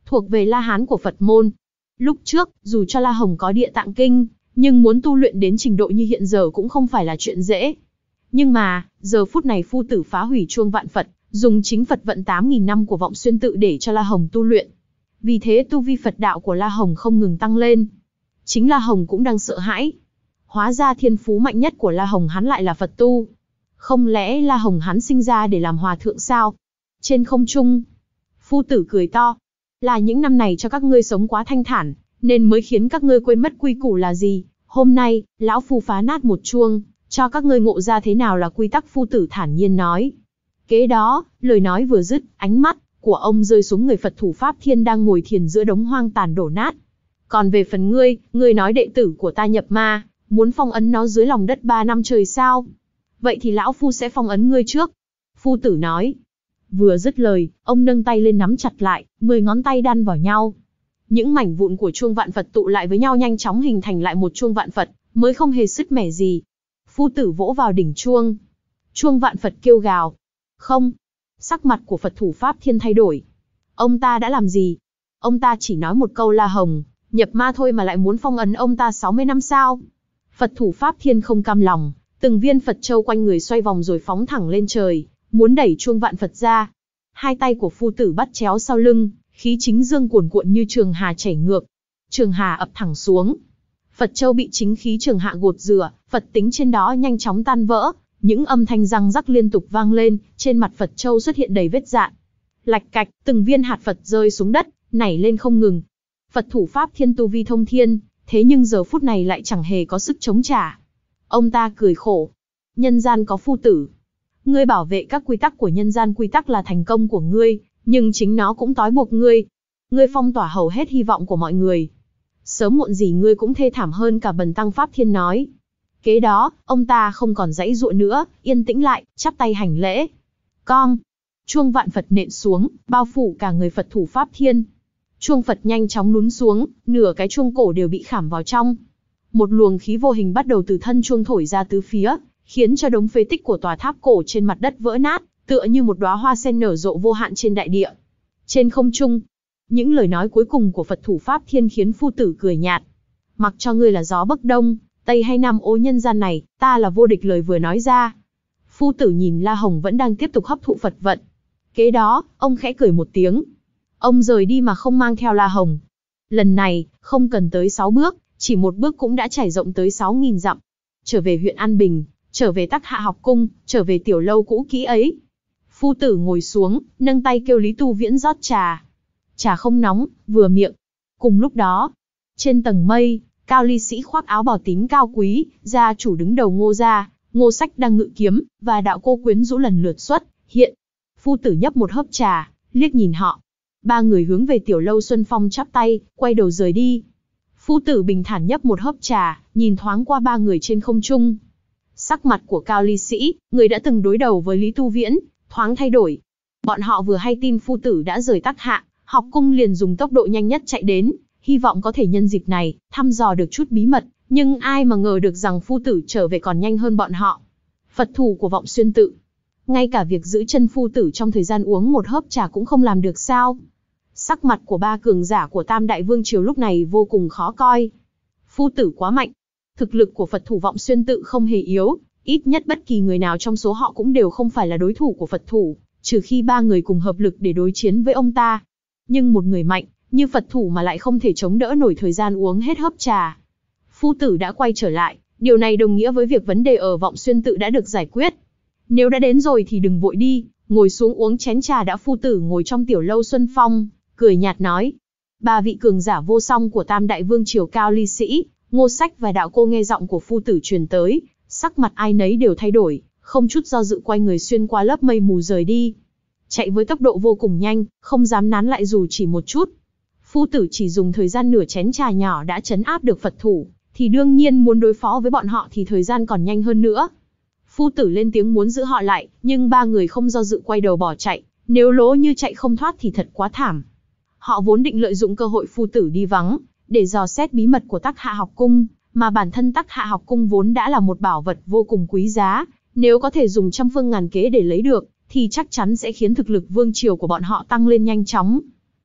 thuộc về La Hán của Phật môn. Lúc trước, dù cho La Hồng có Địa Tạng Kinh, nhưng muốn tu luyện đến trình độ như hiện giờ cũng không phải là chuyện dễ. Nhưng mà, giờ phút này phu tử phá hủy chuông vạn Phật, dùng chính Phật vận tám nghìn năm của Vọng Xuyên tự để cho La Hồng tu luyện. Vì thế tu vi Phật đạo của La Hồng không ngừng tăng lên. Chính La Hồng cũng đang sợ hãi. Hóa ra thiên phú mạnh nhất của La Hồng hắn lại là Phật tu. Không lẽ La Hồng hắn sinh ra để làm hòa thượng sao? Trên không trung, phu tử cười to. Là những năm này cho các ngươi sống quá thanh thản, nên mới khiến các ngươi quên mất quy củ là gì. Hôm nay, lão phu phá nát một chuông, cho các ngươi ngộ ra thế nào là quy tắc, phu tử thản nhiên nói. Kế đó, lời nói vừa dứt, ánh mắt của ông rơi xuống người Phật thủ Pháp Thiên đang ngồi thiền giữa đống hoang tàn đổ nát. Còn về phần ngươi, ngươi nói đệ tử của ta nhập ma, muốn phong ấn nó dưới lòng đất ba năm trời sao? Vậy thì lão phu sẽ phong ấn ngươi trước. Phu tử nói. Vừa dứt lời, ông nâng tay lên nắm chặt lại, mười ngón tay đan vào nhau. Những mảnh vụn của chuông vạn Phật tụ lại với nhau nhanh chóng hình thành lại một chuông vạn Phật, mới không hề sứt mẻ gì. Phu tử vỗ vào đỉnh chuông. Chuông vạn Phật kêu gào. Không. Sắc mặt của Phật thủ Pháp Thiên thay đổi. Ông ta đã làm gì? Ông ta chỉ nói một câu La Hồng nhập ma thôi mà lại muốn phong ấn ông ta sáu mươi năm sao? Phật thủ Pháp Thiên không cam lòng, từng viên Phật châu quanh người xoay vòng rồi phóng thẳng lên trời, muốn đẩy chuông vạn Phật ra. Hai tay của phu tử bắt chéo sau lưng, khí chính dương cuồn cuộn như trường hà chảy ngược. Trường hà ập thẳng xuống. Phật châu bị chính khí trường hạ gột rửa, Phật tính trên đó nhanh chóng tan vỡ, những âm thanh răng rắc liên tục vang lên, trên mặt Phật châu xuất hiện đầy vết rạn. Lạch cạch, từng viên hạt Phật rơi xuống đất, nảy lên không ngừng. Phật thủ Pháp Thiên tu vi thông thiên, thế nhưng giờ phút này lại chẳng hề có sức chống trả. Ông ta cười khổ. Nhân gian có phu tử. Ngươi bảo vệ các quy tắc của nhân gian, quy tắc là thành công của ngươi, nhưng chính nó cũng trói buộc ngươi. Ngươi phong tỏa hầu hết hy vọng của mọi người. Sớm muộn gì ngươi cũng thê thảm hơn cả. Bần tăng Pháp Thiên nói. Kế đó, ông ta không còn giãy giụa nữa, yên tĩnh lại, chắp tay hành lễ. Con. Chuông vạn Phật nện xuống, bao phủ cả người Phật thủ Pháp Thiên. Chuông Phật nhanh chóng lún xuống, nửa cái chuông cổ đều bị khảm vào trong. Một luồng khí vô hình bắt đầu từ thân chuông thổi ra tứ phía, khiến cho đống phế tích của tòa tháp cổ trên mặt đất vỡ nát, tựa như một đóa hoa sen nở rộ vô hạn trên đại địa. Trên không trung, những lời nói cuối cùng của Phật thủ Pháp Thiên khiến phu tử cười nhạt. Mặc cho ngươi là gió bấc đông, tây hay nam ô nhân gian này, ta là vô địch. Lời vừa nói ra, phu tử nhìn La Hồng vẫn đang tiếp tục hấp thụ Phật vận. Kế đó, ông khẽ cười một tiếng. Ông rời đi mà không mang theo La Hồng. Lần này, không cần tới sáu bước, chỉ một bước cũng đã trải rộng tới sáu nghìn dặm. Trở về huyện An Bình, trở về Tắc Hạ học cung, trở về tiểu lâu cũ kỹ ấy. Phu tử ngồi xuống, nâng tay kêu Lý Tu Viễn rót trà. Trà không nóng, vừa miệng. Cùng lúc đó, trên tầng mây, Cao Ly Sĩ khoác áo bào tím cao quý, gia chủ đứng đầu Ngô gia, Ngô Sách đang ngự kiếm, và đạo cô quyến rũ lần lượt xuất hiện. Phu tử nhấp một hớp trà, liếc nhìn họ. Ba người hướng về tiểu lâu Xuân Phong chắp tay, quay đầu rời đi. Phu tử bình thản nhấp một hớp trà, nhìn thoáng qua ba người trên không trung. Sắc mặt của Cao Ly Sĩ, người đã từng đối đầu với Lý Tu Viễn, thoáng thay đổi. Bọn họ vừa hay tin phu tử đã rời Tắc Hạ học cung liền dùng tốc độ nhanh nhất chạy đến, hy vọng có thể nhân dịp này thăm dò được chút bí mật, nhưng ai mà ngờ được rằng phu tử trở về còn nhanh hơn bọn họ. Phật thủ của Vọng Xuyên tự, ngay cả việc giữ chân phu tử trong thời gian uống một hớp trà cũng không làm được sao? Sắc mặt của ba cường giả của Tam Đại Vương triều lúc này vô cùng khó coi. Phu tử quá mạnh. Thực lực của Phật thủ Vọng Xuyên tự không hề yếu, ít nhất bất kỳ người nào trong số họ cũng đều không phải là đối thủ của Phật thủ, trừ khi ba người cùng hợp lực để đối chiến với ông ta. Nhưng một người mạnh như Phật thủ mà lại không thể chống đỡ nổi thời gian uống hết hớp trà. Phu tử đã quay trở lại, điều này đồng nghĩa với việc vấn đề ở Vọng Xuyên tự đã được giải quyết. Nếu đã đến rồi thì đừng vội đi, ngồi xuống uống chén trà đã. Phu tử ngồi trong tiểu lâu Xuân Phong, cười nhạt nói. Ba vị cường giả vô song của Tam Đại Vương triều Cao Ly Sĩ, Ngô Sách và đạo cô nghe giọng của phu tử truyền tới, sắc mặt ai nấy đều thay đổi, không chút do dự quay người xuyên qua lớp mây mù rời đi. Chạy với tốc độ vô cùng nhanh, không dám nán lại dù chỉ một chút. Phu tử chỉ dùng thời gian nửa chén trà nhỏ đã trấn áp được Phật thủ, thì đương nhiên muốn đối phó với bọn họ thì thời gian còn nhanh hơn nữa. Phu tử lên tiếng muốn giữ họ lại, nhưng ba người không do dự quay đầu bỏ chạy, nếu lố như chạy không thoát thì thật quá thảm. Họ vốn định lợi dụng cơ hội phu tử đi vắng, để dò xét bí mật của Tắc Hạ học cung, mà bản thân Tắc Hạ học cung vốn đã là một bảo vật vô cùng quý giá, nếu có thể dùng trăm phương ngàn kế để lấy được, thì chắc chắn sẽ khiến thực lực vương triều của bọn họ tăng lên nhanh chóng.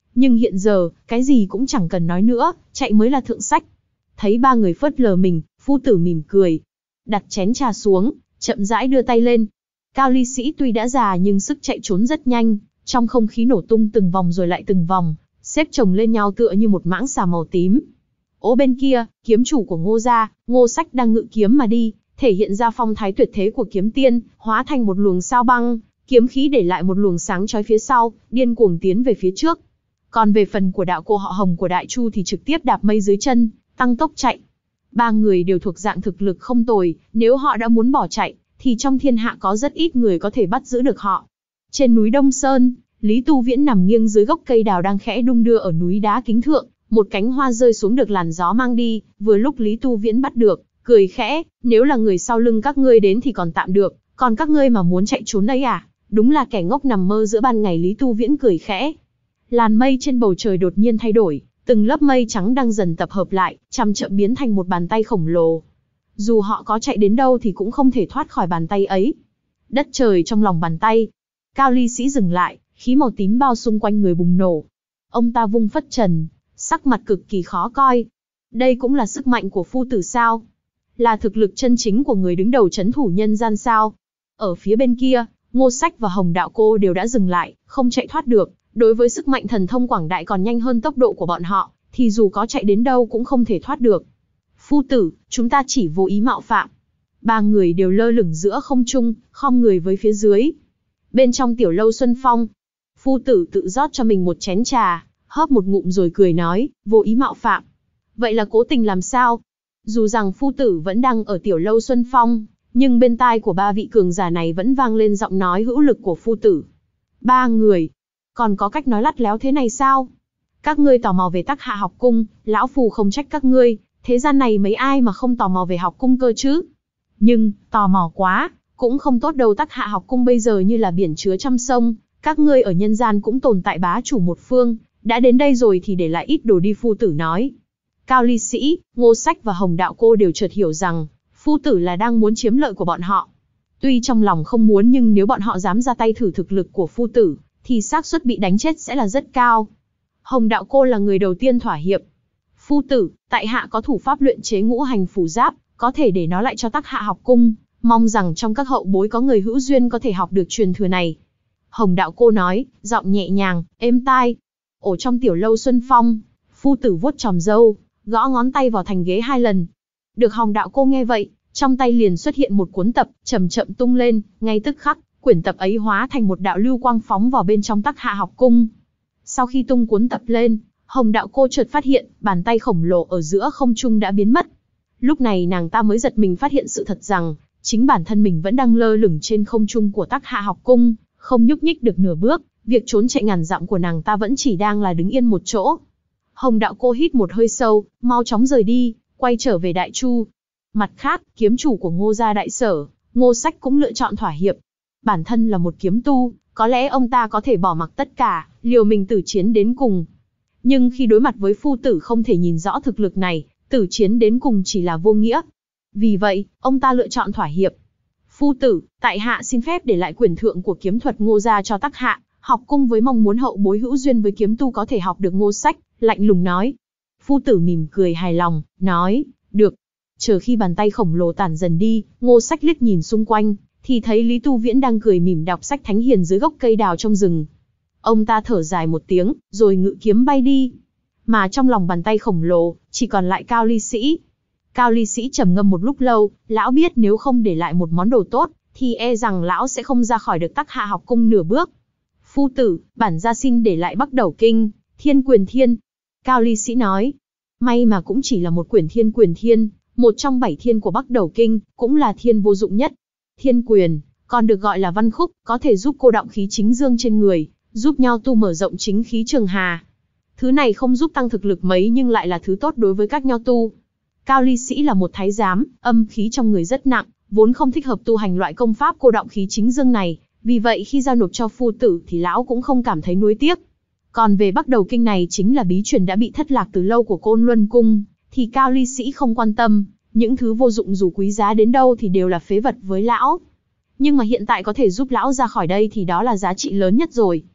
Nhưng hiện giờ, cái gì cũng chẳng cần nói nữa, chạy mới là thượng sách. Thấy ba người phớt lờ mình, phu tử mỉm cười. Đặt chén trà xuống, chậm rãi đưa tay lên. Cao Ly Sĩ tuy đã già nhưng sức chạy trốn rất nhanh, trong không khí nổ tung từng vòng rồi lại từng vòng, xếp chồng lên nhau tựa như một mãng xà màu tím. Ố bên kia, kiếm chủ của Ngô gia, Ngô Sách đang ngự kiếm mà đi, thể hiện ra phong thái tuyệt thế của kiếm tiên, hóa thành một luồng sao băng, kiếm khí để lại một luồng sáng chói phía sau, điên cuồng tiến về phía trước. Còn về phần của đạo cô họ Hồng của Đại Chu thì trực tiếp đạp mây dưới chân, tăng tốc chạy. Ba người đều thuộc dạng thực lực không tồi, nếu họ đã muốn bỏ chạy, thì trong thiên hạ có rất ít người có thể bắt giữ được họ. Trên núi Đông Sơn, Lý Tu Viễn nằm nghiêng dưới gốc cây đào đang khẽ đung đưa ở núi đá kính thượng, một cánh hoa rơi xuống được làn gió mang đi, vừa lúc Lý Tu Viễn bắt được, cười khẽ, nếu là người sau lưng các ngươi đến thì còn tạm được, còn các ngươi mà muốn chạy trốn đấy à, đúng là kẻ ngốc nằm mơ giữa ban ngày. Lý Tu Viễn cười khẽ. Làn mây trên bầu trời đột nhiên thay đổi, từng lớp mây trắng đang dần tập hợp lại, chậm chậm biến thành một bàn tay khổng lồ. Dù họ có chạy đến đâu thì cũng không thể thoát khỏi bàn tay ấy. Đất trời trong lòng bàn tay. Cao Ly Sĩ dừng lại, khí màu tím bao xung quanh người bùng nổ. Ông ta vung phất trần, sắc mặt cực kỳ khó coi. Đây cũng là sức mạnh của phu tử sao? Là thực lực chân chính của người đứng đầu trấn thủ nhân gian sao? Ở phía bên kia, Ngô Sách và Hồng Đạo Cô đều đã dừng lại, không chạy thoát được. Đối với sức mạnh thần thông quảng đại còn nhanh hơn tốc độ của bọn họ, thì dù có chạy đến đâu cũng không thể thoát được. Phu tử, chúng ta chỉ vô ý mạo phạm. Ba người đều lơ lửng giữa không trung, khom người với phía dưới. Bên trong tiểu lâu Xuân Phong, phu tử tự rót cho mình một chén trà, hớp một ngụm rồi cười nói, vô ý mạo phạm. Vậy là cố tình làm sao? Dù rằng phu tử vẫn đang ở tiểu lâu Xuân Phong, nhưng bên tai của ba vị cường giả này vẫn vang lên giọng nói hữu lực của phu tử. Ba người, còn có cách nói lắt léo thế này sao? Các ngươi tò mò về Tắc Hạ học cung, lão phù không trách các ngươi, thế gian này mấy ai mà không tò mò về học cung cơ chứ? Nhưng, tò mò quá, cũng không tốt đâu. Tắc Hạ học cung bây giờ như là biển chứa trăm sông, các ngươi ở nhân gian cũng tồn tại bá chủ một phương, đã đến đây rồi thì để lại ít đồ đi, phu tử nói. Cao Ly Sĩ, Ngô Sách và Hồng Đạo Cô đều chợt hiểu rằng, phu tử là đang muốn chiếm lợi của bọn họ. Tuy trong lòng không muốn nhưng nếu bọn họ dám ra tay thử thực lực của phu tử, thì xác suất bị đánh chết sẽ là rất cao. Hồng Đạo Cô là người đầu tiên thỏa hiệp. Phu tử, tại hạ có thủ pháp luyện chế ngũ hành phù giáp, có thể để nó lại cho Tắc Hạ học cung, mong rằng trong các hậu bối có người hữu duyên có thể học được truyền thừa này. Hồng Đạo Cô nói, giọng nhẹ nhàng, êm tai. Ở trong tiểu lâu Xuân Phong, phu tử vuốt chòm râu, gõ ngón tay vào thành ghế hai lần. Được Hồng Đạo Cô nghe vậy, trong tay liền xuất hiện một cuốn tập, chậm chậm tung lên, ngay tức khắc, quyển tập ấy hóa thành một đạo lưu quang phóng vào bên trong Tắc Hạ học cung. Sau khi tung cuốn tập lên, Hồng Đạo Cô chợt phát hiện, bàn tay khổng lồ ở giữa không trung đã biến mất. Lúc này nàng ta mới giật mình phát hiện sự thật rằng, chính bản thân mình vẫn đang lơ lửng trên không trung của Tắc Hạ học cung, không nhúc nhích được nửa bước, việc trốn chạy ngàn dặm của nàng ta vẫn chỉ đang là đứng yên một chỗ. Hồng Đạo Cô hít một hơi sâu, mau chóng rời đi, quay trở về Đại Chu. Mặt khác, kiếm chủ của Ngô gia Đại Sở, Ngô Sách cũng lựa chọn thỏa hiệp. Bản thân là một kiếm tu, có lẽ ông ta có thể bỏ mặc tất cả, liều mình tử chiến đến cùng. Nhưng khi đối mặt với phu tử không thể nhìn rõ thực lực này, tử chiến đến cùng chỉ là vô nghĩa. Vì vậy, ông ta lựa chọn thỏa hiệp. Phu tử, tại hạ xin phép để lại quyển thượng của kiếm thuật Ngô gia cho Tắc Hạ học cung với mong muốn hậu bối hữu duyên với kiếm tu có thể học được. Ngô Sách lạnh lùng nói. Phu tử mỉm cười hài lòng, nói, được. Chờ khi bàn tay khổng lồ tản dần đi, Ngô Sách liếc nhìn xung quanh, thì thấy Lý Tu Viễn đang cười mỉm đọc sách thánh hiền dưới gốc cây đào trong rừng. Ông ta thở dài một tiếng, rồi ngự kiếm bay đi. Mà trong lòng bàn tay khổng lồ, chỉ còn lại Cao Ly Sĩ. Cao Ly Sĩ trầm ngâm một lúc lâu, lão biết nếu không để lại một món đồ tốt, thì e rằng lão sẽ không ra khỏi được Tắc Hạ học cung nửa bước. Phu tử, bản gia xin để lại Bắc Đẩu Kinh, Thiên Quyền Thiên. Cao Ly Sĩ nói, may mà cũng chỉ là một quyển Thiên Quyền Thiên, một trong bảy thiên của Bắc Đẩu Kinh, cũng là thiên vô dụng nhất. Thiên quyền, còn được gọi là văn khúc, có thể giúp cô đọng khí chính dương trên người, giúp nho tu mở rộng chính khí trường hà. Thứ này không giúp tăng thực lực mấy nhưng lại là thứ tốt đối với các nho tu. Cao Ly Sĩ là một thái giám, âm khí trong người rất nặng, vốn không thích hợp tu hành loại công pháp cô đọng khí chính dương này, vì vậy khi giao nộp cho phu tử thì lão cũng không cảm thấy nuối tiếc. Còn về Bắc Đẩu Kinh này chính là bí truyền đã bị thất lạc từ lâu của Côn Luân Cung, thì Cao Ly Sĩ không quan tâm, những thứ vô dụng dù quý giá đến đâu thì đều là phế vật với lão. Nhưng mà hiện tại có thể giúp lão ra khỏi đây thì đó là giá trị lớn nhất rồi.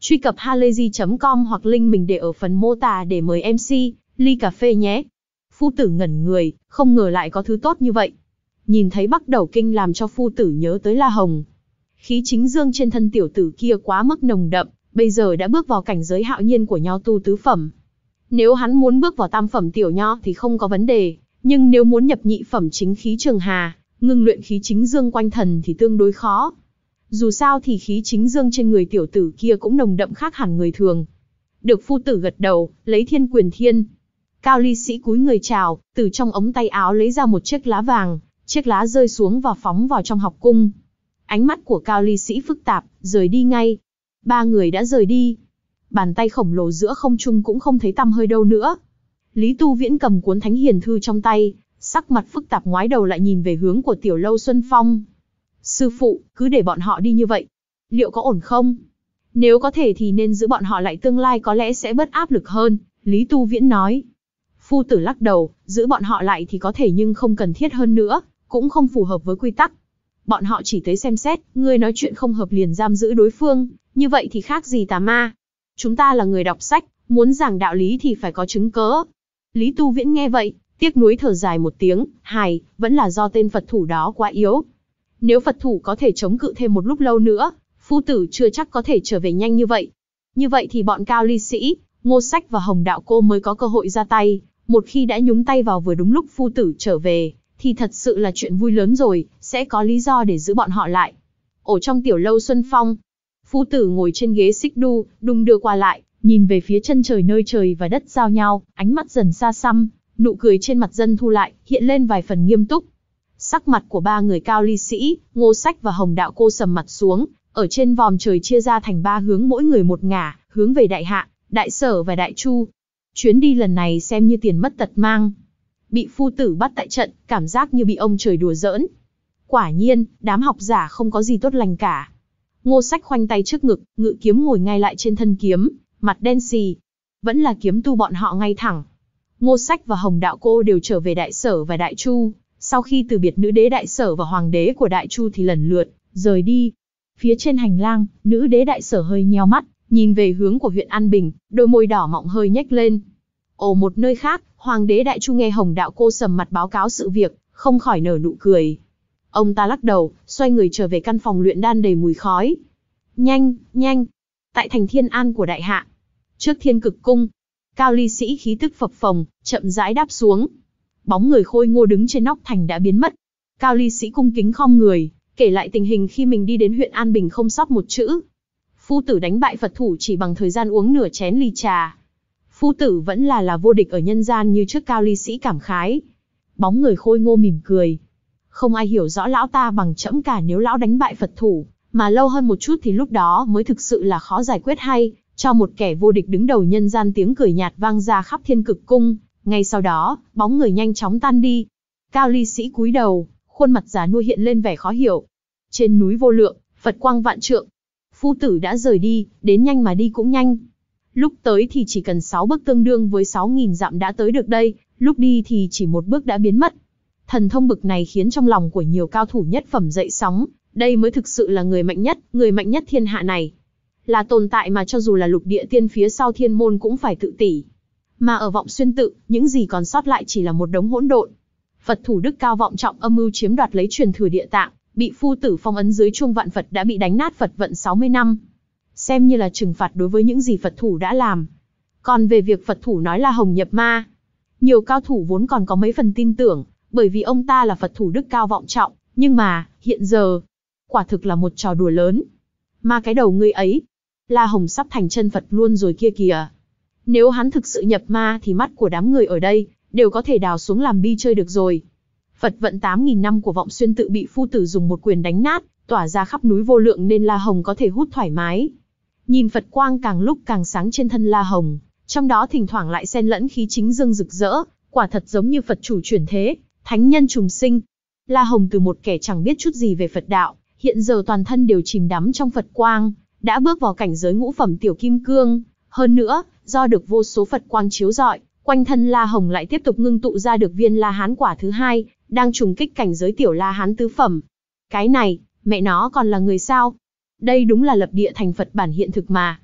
Truy cập halayzi chấm com hoặc link mình để ở phần mô tả để mời em xê, ly cà phê nhé. Phu tử ngẩn người, không ngờ lại có thứ tốt như vậy. Nhìn thấy Bắc Đầu Kinh làm cho phu tử nhớ tới La Hồng. Khí chính dương trên thân tiểu tử kia quá mức nồng đậm, bây giờ đã bước vào cảnh giới hạo nhiên của nho tu tứ phẩm. Nếu hắn muốn bước vào tam phẩm tiểu nho thì không có vấn đề, nhưng nếu muốn nhập nhị phẩm chính khí trường hà, ngưng luyện khí chính dương quanh thần thì tương đối khó. Dù sao thì khí chính dương trên người tiểu tử kia cũng nồng đậm khác hẳn người thường. Được phu tử gật đầu, lấy thiên quyền thiên. Cao ly sĩ cúi người chào, từ trong ống tay áo lấy ra một chiếc lá vàng, chiếc lá rơi xuống và phóng vào trong học cung. Ánh mắt của Cao ly sĩ phức tạp, rời đi ngay. Ba người đã rời đi. Bàn tay khổng lồ giữa không trung cũng không thấy tăm hơi đâu nữa. Lý Tu Viễn cầm cuốn Thánh Hiền Thư trong tay, sắc mặt phức tạp ngoái đầu lại nhìn về hướng của Tiểu Lâu Xuân Phong. Sư phụ, cứ để bọn họ đi như vậy, liệu có ổn không? Nếu có thể thì nên giữ bọn họ lại, tương lai có lẽ sẽ bớt áp lực hơn, Lý Tu Viễn nói. Phu tử lắc đầu, giữ bọn họ lại thì có thể nhưng không cần thiết hơn nữa, cũng không phù hợp với quy tắc. Bọn họ chỉ tới xem xét, ngươi nói chuyện không hợp liền giam giữ đối phương, như vậy thì khác gì tà ma. Chúng ta là người đọc sách, muốn giảng đạo lý thì phải có chứng cớ. Lý Tu Viễn nghe vậy, tiếc nuối thở dài một tiếng, hài, vẫn là do tên Phật thủ đó quá yếu. Nếu Phật thủ có thể chống cự thêm một lúc lâu nữa, phu tử chưa chắc có thể trở về nhanh như vậy. Như vậy thì bọn Cao ly sĩ, Ngô Sách và Hồng Đạo Cô mới có cơ hội ra tay, một khi đã nhúng tay vào vừa đúng lúc phu tử trở về, thì thật sự là chuyện vui lớn rồi, sẽ có lý do để giữ bọn họ lại. Ở trong Tiểu Lâu Xuân Phong, phu tử ngồi trên ghế xích đu, đung đưa qua lại, nhìn về phía chân trời nơi trời và đất giao nhau, ánh mắt dần xa xăm, nụ cười trên mặt dần thu lại, hiện lên vài phần nghiêm túc. Sắc mặt của ba người Cao ly sĩ, Ngô Sách và Hồng Đạo Cô sầm mặt xuống, ở trên vòm trời chia ra thành ba hướng, mỗi người một ngả, hướng về Đại Hạ, Đại Sở và Đại Chu. Chuyến đi lần này xem như tiền mất tật mang. Bị phu tử bắt tại trận, cảm giác như bị ông trời đùa giỡn. Quả nhiên, đám học giả không có gì tốt lành cả. Ngô Sách khoanh tay trước ngực, ngự kiếm ngồi ngay lại trên thân kiếm, mặt đen xì. Vẫn là kiếm tu bọn họ ngay thẳng. Ngô Sách và Hồng Đạo Cô đều trở về Đại Sở và Đại Chu. Sau khi từ biệt nữ đế Đại Sở và hoàng đế của Đại Chu thì lần lượt rời đi. Phía trên hành lang, nữ đế Đại Sở hơi nheo mắt, nhìn về hướng của huyện An Bình, đôi môi đỏ mọng hơi nhếch lên. Ở một nơi khác, hoàng đế Đại Chu nghe Hồng Đạo Cô sầm mặt báo cáo sự việc, không khỏi nở nụ cười. Ông ta lắc đầu, xoay người trở về căn phòng luyện đan đầy mùi khói. Nhanh, nhanh. Tại thành Thiên An của Đại Hạ, trước Thiên Cực Cung, Cao ly sĩ khí tức phập phồng, chậm rãi đáp xuống. Bóng người khôi ngô đứng trên nóc thành đã biến mất. Cao ly sĩ cung kính khom người, kể lại tình hình khi mình đi đến huyện An Bình không sót một chữ. Phu tử đánh bại Phật thủ chỉ bằng thời gian uống nửa chén ly trà. Phu tử vẫn là là vô địch ở nhân gian như trước, Cao ly sĩ cảm khái. Bóng người khôi ngô mỉm cười. Không ai hiểu rõ lão ta bằng trẫm cả, nếu lão đánh bại Phật thủ, mà lâu hơn một chút thì lúc đó mới thực sự là khó giải quyết hay, cho một kẻ vô địch đứng đầu nhân gian. Tiếng cười nhạt vang ra khắp Thiên Cực Cung, ngay sau đó, bóng người nhanh chóng tan đi. Cao ly sĩ cúi đầu, khuôn mặt già nua hiện lên vẻ khó hiểu. Trên núi vô lượng, Phật quang vạn trượng. Phu tử đã rời đi, đến nhanh mà đi cũng nhanh. Lúc tới thì chỉ cần sáu bước tương đương với sáu nghìn dặm đã tới được đây, lúc đi thì chỉ một bước đã biến mất. Thần thông bực này khiến trong lòng của nhiều cao thủ nhất phẩm dậy sóng, đây mới thực sự là người mạnh nhất, người mạnh nhất thiên hạ này. Là tồn tại mà cho dù là lục địa tiên phía sau thiên môn cũng phải tự tỷ. Mà ở Vọng Xuyên tự, những gì còn sót lại chỉ là một đống hỗn độn. Phật thủ đức cao vọng trọng âm mưu chiếm đoạt lấy truyền thừa địa tạng, bị phu tử phong ấn dưới chuông vạn Phật đã bị đánh nát Phật vận sáu mươi năm. Xem như là trừng phạt đối với những gì Phật thủ đã làm. Còn về việc Phật thủ nói là Hồng nhập ma, nhiều cao thủ vốn còn có mấy phần tin tưởng, bởi vì ông ta là Phật thủ đức cao vọng trọng, nhưng mà, hiện giờ, quả thực là một trò đùa lớn. Mà cái đầu ngươi ấy, La Hồng sắp thành chân Phật luôn rồi kia kìa. Nếu hắn thực sự nhập ma thì mắt của đám người ở đây đều có thể đào xuống làm bi chơi được rồi. Phật vận tám nghìn năm của Vọng Xuyên tự bị phu tử dùng một quyền đánh nát, tỏa ra khắp núi vô lượng nên La Hồng có thể hút thoải mái. Nhìn Phật quang càng lúc càng sáng trên thân La Hồng, trong đó thỉnh thoảng lại xen lẫn khí chính dương rực rỡ, quả thật giống như Phật chủ chuyển thế, thánh nhân trùng sinh. La Hồng từ một kẻ chẳng biết chút gì về Phật đạo, hiện giờ toàn thân đều chìm đắm trong Phật quang, đã bước vào cảnh giới ngũ phẩm tiểu kim cương. Hơn nữa, do được vô số Phật quang chiếu rọi, quanh thân La Hồng lại tiếp tục ngưng tụ ra được viên La Hán quả thứ hai, đang trùng kích cảnh giới tiểu La Hán tứ phẩm. Cái này, mẹ nó còn là người sao? Đây đúng là lập địa thành Phật bản hiện thực mà.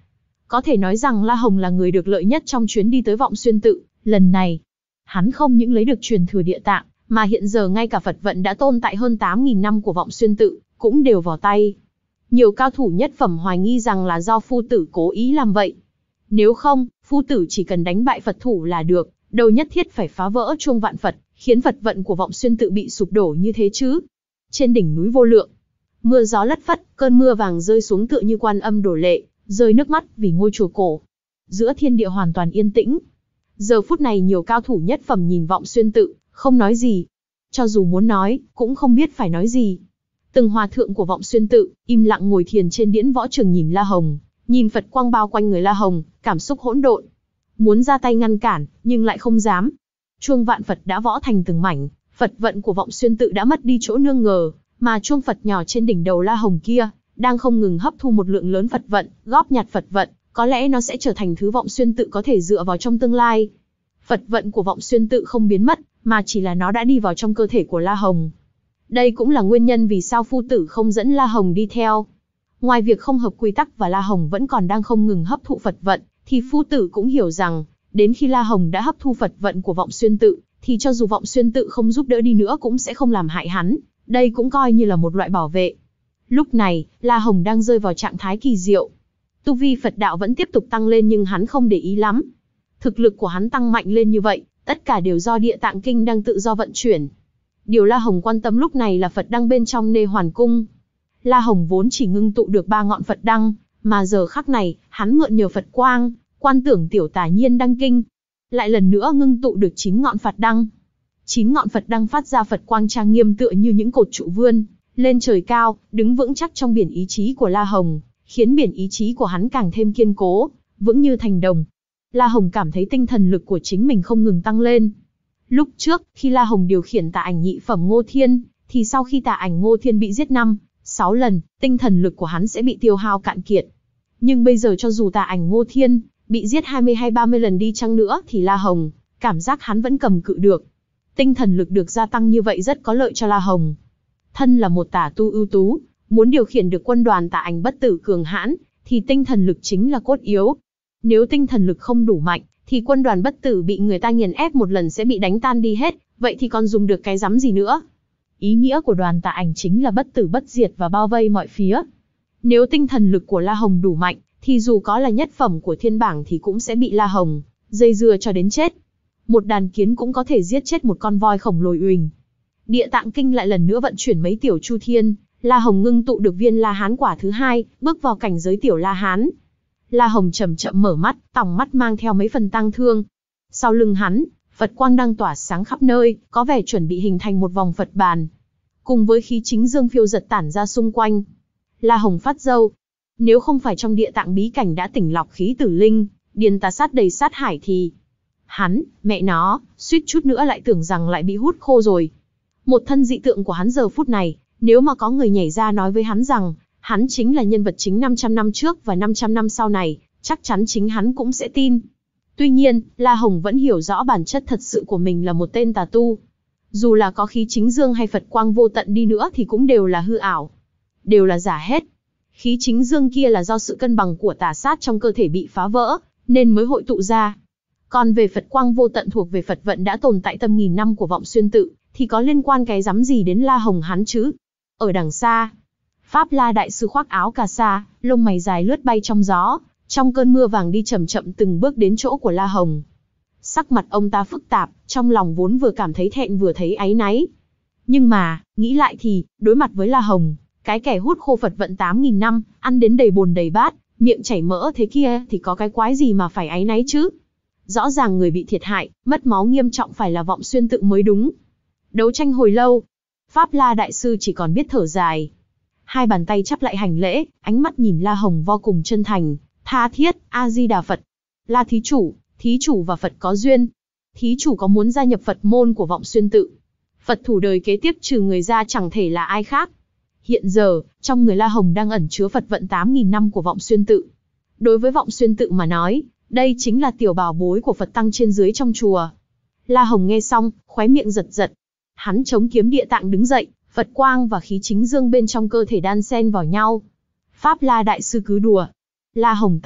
Có thể nói rằng La Hồng là người được lợi nhất trong chuyến đi tới Vọng Xuyên Tự lần này. Hắn không những lấy được truyền thừa địa tạng, mà hiện giờ ngay cả Phật vận đã tồn tại hơn tám nghìn năm của Vọng Xuyên Tự, cũng đều vào tay. Nhiều cao thủ nhất phẩm hoài nghi rằng là do phu tử cố ý làm vậy. Nếu không, phu tử chỉ cần đánh bại Phật thủ là được, đâu nhất thiết phải phá vỡ chuông vạn Phật, khiến Phật vận của Vọng Xuyên Tự bị sụp đổ như thế chứ. Trên đỉnh núi vô lượng, mưa gió lất phất, cơn mưa vàng rơi xuống tựa như Quan Âm đổ lệ, rơi nước mắt vì ngôi chùa cổ. Giữa thiên địa hoàn toàn yên tĩnh. Giờ phút này nhiều cao thủ nhất phẩm nhìn Vọng Xuyên Tự, không nói gì. Cho dù muốn nói, cũng không biết phải nói gì. Từng hòa thượng của Vọng Xuyên Tự, im lặng ngồi thiền trên điển võ trường nhìn La Hồng, nhìn Phật quang bao quanh người La Hồng, cảm xúc hỗn độn. Muốn ra tay ngăn cản, nhưng lại không dám. Chuông vạn Phật đã võ thành từng mảnh, Phật vận của Vọng Xuyên Tự đã mất đi chỗ nương ngờ, mà chuông Phật nhỏ trên đỉnh đầu La Hồng kia, đang không ngừng hấp thu một lượng lớn Phật vận, góp nhặt Phật vận, có lẽ nó sẽ trở thành thứ Vọng Xuyên Tự có thể dựa vào trong tương lai. Phật vận của Vọng Xuyên Tự không biến mất, mà chỉ là nó đã đi vào trong cơ thể của La Hồng. Đây cũng là nguyên nhân vì sao phu tử không dẫn La Hồng đi theo. Ngoài việc không hợp quy tắc và La Hồng vẫn còn đang không ngừng hấp thụ Phật vận, thì phu tử cũng hiểu rằng, đến khi La Hồng đã hấp thu Phật vận của Vọng Xuyên Tự, thì cho dù Vọng Xuyên Tự không giúp đỡ đi nữa cũng sẽ không làm hại hắn, đây cũng coi như là một loại bảo vệ. Lúc này, La Hồng đang rơi vào trạng thái kỳ diệu. Tu vi Phật đạo vẫn tiếp tục tăng lên nhưng hắn không để ý lắm. Thực lực của hắn tăng mạnh lên như vậy, tất cả đều do Địa Tạng Kinh đang tự do vận chuyển. Điều La Hồng quan tâm lúc này là Phật đăng bên trong Nê Hoàn Cung. La Hồng vốn chỉ ngưng tụ được ba ngọn Phật đăng, mà giờ khắc này, hắn mượn nhờ Phật quang, quan tưởng Tiểu Tả Nhiên đăng kinh, lại lần nữa ngưng tụ được chín ngọn Phật đăng. Chín ngọn Phật đăng phát ra Phật quang trang nghiêm tựa như những cột trụ vươn lên trời cao, đứng vững chắc trong biển ý chí của La Hồng, khiến biển ý chí của hắn càng thêm kiên cố, vững như thành đồng. La Hồng cảm thấy tinh thần lực của chính mình không ngừng tăng lên. Lúc trước, khi La Hồng điều khiển Tà Ảnh nhị phẩm Ngô Thiên, thì sau khi Tà Ảnh Ngô Thiên bị giết năm, sáu lần, tinh thần lực của hắn sẽ bị tiêu hao cạn kiệt. Nhưng bây giờ cho dù Tà Ảnh Ngô Thiên bị giết hai mươi hay ba mươi lần đi chăng nữa thì La Hồng cảm giác hắn vẫn cầm cự được. Tinh thần lực được gia tăng như vậy rất có lợi cho La Hồng. Thân là một tả tu ưu tú, muốn điều khiển được quân đoàn Tà Ảnh bất tử cường hãn, thì tinh thần lực chính là cốt yếu. Nếu tinh thần lực không đủ mạnh, thì quân đoàn bất tử bị người ta nghiền ép một lần sẽ bị đánh tan đi hết, vậy thì còn dùng được cái rắm gì nữa? Ý nghĩa của đoàn Tà Ảnh chính là bất tử bất diệt và bao vây mọi phía. Nếu tinh thần lực của La Hồng đủ mạnh, thì dù có là nhất phẩm của thiên bảng thì cũng sẽ bị La Hồng dây dưa cho đến chết. Một đàn kiến cũng có thể giết chết một con voi khổng lồ uỳnh. Địa Tạng Kinh lại lần nữa vận chuyển mấy tiểu chu thiên, La Hồng ngưng tụ được viên La Hán quả thứ hai, bước vào cảnh giới tiểu La Hán. La Hồng chậm chậm mở mắt, tòng mắt mang theo mấy phần tang thương. Sau lưng hắn, Phật quang đang tỏa sáng khắp nơi, có vẻ chuẩn bị hình thành một vòng Phật bàn. Cùng với khí chính dương phiêu giật tản ra xung quanh. La Hồng phát râu. Nếu không phải trong địa tạng bí cảnh đã tỉnh lọc khí tử linh, điền tà sát đầy sát hải thì... Hắn, mẹ nó, suýt chút nữa lại tưởng rằng lại bị hút khô rồi. Một thân dị tượng của hắn giờ phút này, nếu mà có người nhảy ra nói với hắn rằng, hắn chính là nhân vật chính năm trăm năm trước và năm trăm năm sau này, chắc chắn chính hắn cũng sẽ tin. Tuy nhiên, La Hồng vẫn hiểu rõ bản chất thật sự của mình là một tên tà tu. Dù là có khí chính dương hay Phật quang vô tận đi nữa thì cũng đều là hư ảo. Đều là giả hết. Khí chính dương kia là do sự cân bằng của tà sát trong cơ thể bị phá vỡ, nên mới hội tụ ra. Còn về Phật quang vô tận thuộc về Phật vận đã tồn tại tầm nghìn năm của Vọng Xuyên Tự, thì có liên quan cái rắm gì đến La Hồng hắn chứ? Ở đằng xa, Pháp La Đại Sư khoác áo cà sa, lông mày dài lướt bay trong gió, trong cơn mưa vàng đi chậm chậm từng bước đến chỗ của La Hồng. Sắc mặt ông ta phức tạp, trong lòng vốn vừa cảm thấy thẹn vừa thấy áy náy. Nhưng mà, nghĩ lại thì, đối mặt với La Hồng, cái kẻ hút khô Phật vận tám nghìn năm, ăn đến đầy bồn đầy bát, miệng chảy mỡ thế kia thì có cái quái gì mà phải áy náy chứ? Rõ ràng người bị thiệt hại, mất máu nghiêm trọng phải là Vọng Xuyên Tự mới đúng. Đấu tranh hồi lâu, Pháp La Đại Sư chỉ còn biết thở dài. Hai bàn tay chắp lại hành lễ, ánh mắt nhìn La Hồng vô cùng chân thành, tha thiết, A-di-đà Phật. La thí chủ, thí chủ và Phật có duyên. Thí chủ có muốn gia nhập Phật môn của Vọng Xuyên Tự? Phật thủ đời kế tiếp trừ người ra chẳng thể là ai khác. Hiện giờ, trong người La Hồng đang ẩn chứa Phật vận tám nghìn năm của Vọng Xuyên Tự. Đối với Vọng Xuyên Tự mà nói, đây chính là tiểu bảo bối của Phật tăng trên dưới trong chùa. La Hồng nghe xong, khóe miệng giật giật. Hắn chống kiếm địa tạng đứng dậy, Phật quang và khí chính dương bên trong cơ thể đan xen vào nhau. Pháp La Đại Sư cứ đùa. La Hồng ta,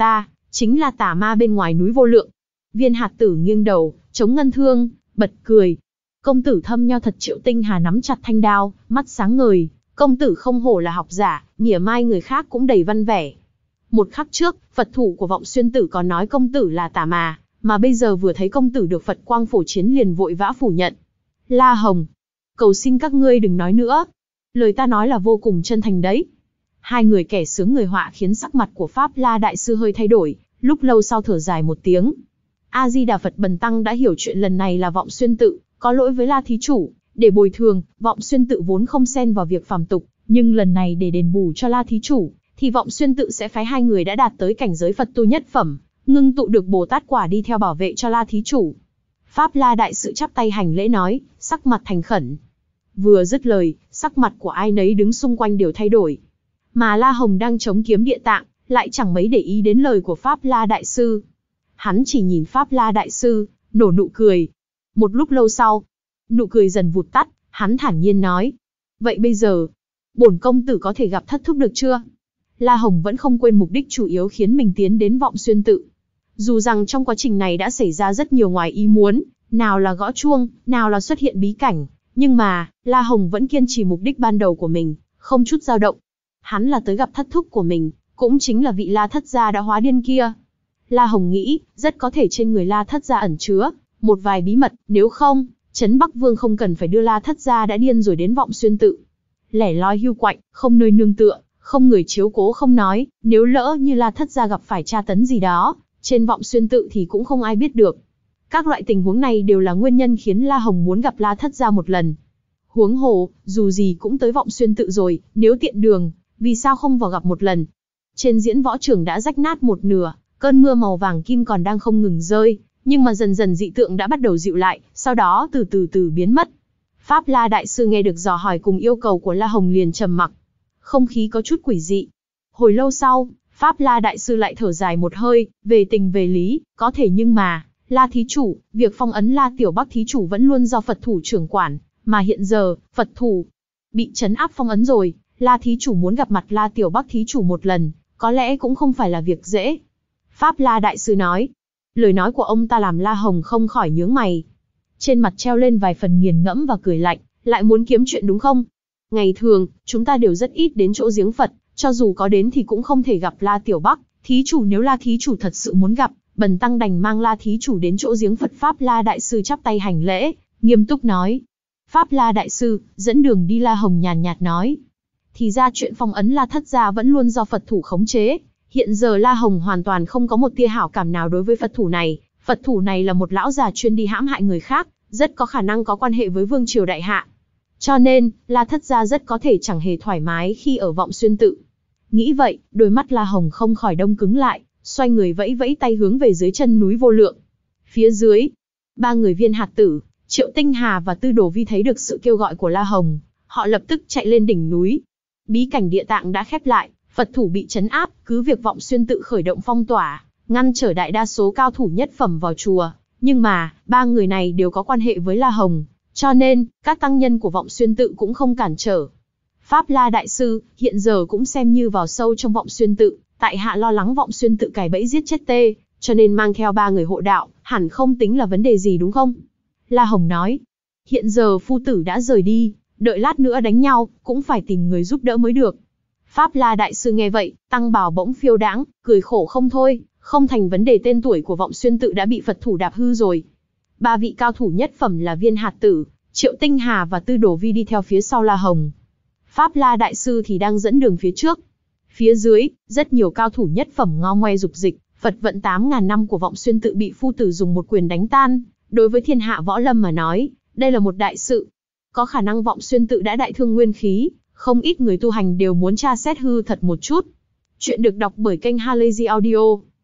chính là tà ma bên ngoài núi vô lượng. Viên hạt tử nghiêng đầu, chống ngân thương, bật cười. Công tử thâm nho thật. Triệu Tinh Hà nắm chặt thanh đao, mắt sáng ngời. Công tử không hổ là học giả, mỉa mai người khác cũng đầy văn vẻ. Một khắc trước, Phật thủ của Vọng Xuyên tử còn nói công tử là tà ma, mà bây giờ vừa thấy công tử được Phật quang phổ chiến liền vội vã phủ nhận. La Hồng, cầu xin các ngươi đừng nói nữa. Lời ta nói là vô cùng chân thành đấy. Hai người kẻ sướng người họa khiến sắc mặt của Pháp La Đại Sư hơi thay đổi, lúc lâu sau thở dài một tiếng. A-di-đà Phật. Bần tăng đã hiểu chuyện lần này là Vọng Xuyên tự có lỗi với La thí chủ, để bồi thường, Vọng Xuyên tự vốn không xen vào việc phàm tục, nhưng lần này để đền bù cho La thí chủ, thì Vọng Xuyên tự sẽ phái hai người đã đạt tới cảnh giới Phật tu nhất phẩm, ngưng tụ được Bồ Tát quả đi theo bảo vệ cho La thí chủ. Pháp La Đại Sư chắp tay hành lễ nói, sắc mặt thành khẩn. Vừa dứt lời, sắc mặt của ai nấy đứng xung quanh đều thay đổi. Mà La Hồng đang chống kiếm địa tạng, lại chẳng mấy để ý đến lời của Pháp La Đại Sư. Hắn chỉ nhìn Pháp La Đại Sư, nổ nụ cười. Một lúc lâu sau, nụ cười dần vụt tắt, hắn thản nhiên nói. Vậy bây giờ, bổn công tử có thể gặp thất thúc được chưa? La Hồng vẫn không quên mục đích chủ yếu khiến mình tiến đến Vọng Xuyên tự. Dù rằng trong quá trình này đã xảy ra rất nhiều ngoài ý muốn, nào là gõ chuông, nào là xuất hiện bí cảnh, nhưng mà, La Hồng vẫn kiên trì mục đích ban đầu của mình, không chút dao động. Hắn là tới gặp thất thúc của mình, cũng chính là vị La thất gia đã hóa điên kia. La Hồng nghĩ, rất có thể trên người La thất gia ẩn chứa một vài bí mật, nếu không, Trấn Bắc Vương không cần phải đưa La thất gia đã điên rồi đến Vọng Xuyên tự. Lẻ loi hưu quạnh, không nơi nương tựa, không người chiếu cố không nói, nếu lỡ như La thất gia gặp phải tra tấn gì đó, trên Vọng Xuyên tự thì cũng không ai biết được. Các loại tình huống này đều là nguyên nhân khiến La Hồng muốn gặp La thất gia một lần. Huống hồ, dù gì cũng tới Vọng Xuyên tự rồi, nếu tiện đường, vì sao không vào gặp một lần. Trên diễn võ trường đã rách nát một nửa, cơn mưa màu vàng kim còn đang không ngừng rơi, nhưng mà dần dần dị tượng đã bắt đầu dịu lại, sau đó từ từ từ biến mất. Pháp La Đại Sư nghe được dò hỏi cùng yêu cầu của La Hồng liền trầm mặc. Không khí có chút quỷ dị. Hồi lâu sau, Pháp La Đại Sư lại thở dài một hơi, về tình về lý, có thể nhưng mà, La thí chủ, việc phong ấn La Tiểu Bắc thí chủ vẫn luôn do Phật thủ trưởng quản, mà hiện giờ, Phật thủ bị trấn áp phong ấn rồi, La thí chủ muốn gặp mặt La Tiểu Bắc thí chủ một lần, có lẽ cũng không phải là việc dễ. Pháp La Đại Sư nói. Lời nói của ông ta làm La Hồng không khỏi nhướng mày. Trên mặt treo lên vài phần nghiền ngẫm và cười lạnh, lại muốn kiếm chuyện đúng không? Ngày thường, chúng ta đều rất ít đến chỗ giếng Phật, cho dù có đến thì cũng không thể gặp La Tiểu Bắc thí chủ. Nếu La thí chủ thật sự muốn gặp, bần tăng đành mang La thí chủ đến chỗ giếng Phật. Pháp La Đại Sư chắp tay hành lễ, nghiêm túc nói. Pháp La Đại Sư dẫn đường đi. La Hồng nhàn nhạt nói. Thì ra chuyện phong ấn La thất gia vẫn luôn do Phật thủ khống chế. Hiện giờ La Hồng hoàn toàn không có một tia hảo cảm nào đối với Phật thủ này. Phật thủ này là một lão già chuyên đi hãm hại người khác, rất có khả năng có quan hệ với Vương triều đại hạ. Cho nên, La thất gia rất có thể chẳng hề thoải mái khi ở Vọng Xuyên tự. Nghĩ vậy, đôi mắt La Hồng không khỏi đông cứng lại, xoay người vẫy vẫy tay hướng về dưới chân núi vô lượng. Phía dưới, ba người Viên Hạt Tử, Triệu Tinh Hà và Tư Đồ Vi thấy được sự kêu gọi của La Hồng, họ lập tức chạy lên đỉnh núi. Bí cảnh địa tạng đã khép lại, Phật thủ bị trấn áp, cứ việc Vọng Xuyên tự khởi động phong tỏa, ngăn trở đại đa số cao thủ nhất phẩm vào chùa, nhưng mà, ba người này đều có quan hệ với La Hồng, cho nên, các tăng nhân của Vọng Xuyên tự cũng không cản trở. Pháp La Đại Sư, hiện giờ cũng xem như vào sâu trong Vọng Xuyên tự, tại hạ lo lắng Vọng Xuyên tự cài bẫy giết chết tê, cho nên mang theo ba người hộ đạo, hẳn không tính là vấn đề gì đúng không? La Hồng nói, hiện giờ phu tử đã rời đi, đợi lát nữa đánh nhau, cũng phải tìm người giúp đỡ mới được. Pháp La Đại Sư nghe vậy, tăng bào bỗng phiêu đãng, cười khổ không thôi, không thành vấn đề. Tên tuổi của Vọng Xuyên tự đã bị Phật thủ đạp hư rồi. Ba vị cao thủ nhất phẩm là Viên Hạt Tử, Triệu Tinh Hà và Tư Đồ Vi đi theo phía sau La Hồng. Pháp La Đại Sư thì đang dẫn đường phía trước. Phía dưới, rất nhiều cao thủ nhất phẩm ngo ngoe dục dịch, Phật vận tám ngàn năm của Vọng Xuyên tự bị phu tử dùng một quyền đánh tan. Đối với thiên hạ võ lâm mà nói, đây là một đại sự. Có khả năng Vọng Xuyên tự đã đại thương nguyên khí, không ít người tu hành đều muốn tra xét hư thật một chút. Chuyện được đọc bởi kênh Halazy Audio.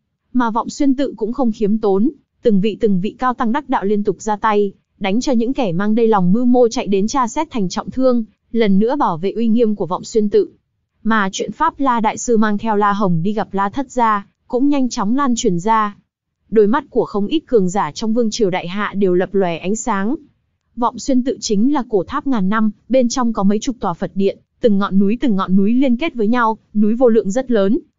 Mà Vọng Xuyên tự cũng không khiếm tốn, từng vị từng vị cao tăng đắc đạo liên tục ra tay, đánh cho những kẻ mang đầy lòng mưu mô chạy đến tra xét thành trọng thương, lần nữa bảo vệ uy nghiêm của Vọng Xuyên tự. Mà chuyện Pháp La Đại Sư mang theo La Hồng đi gặp La thất gia, cũng nhanh chóng lan truyền ra. Đôi mắt của không ít cường giả trong Vương triều đại hạ đều lập lòe ánh sáng. Vọng Xuyên tự chính là cổ tháp ngàn năm, bên trong có mấy chục tòa Phật điện, từng ngọn núi từng ngọn núi liên kết với nhau, núi vô lượng rất lớn,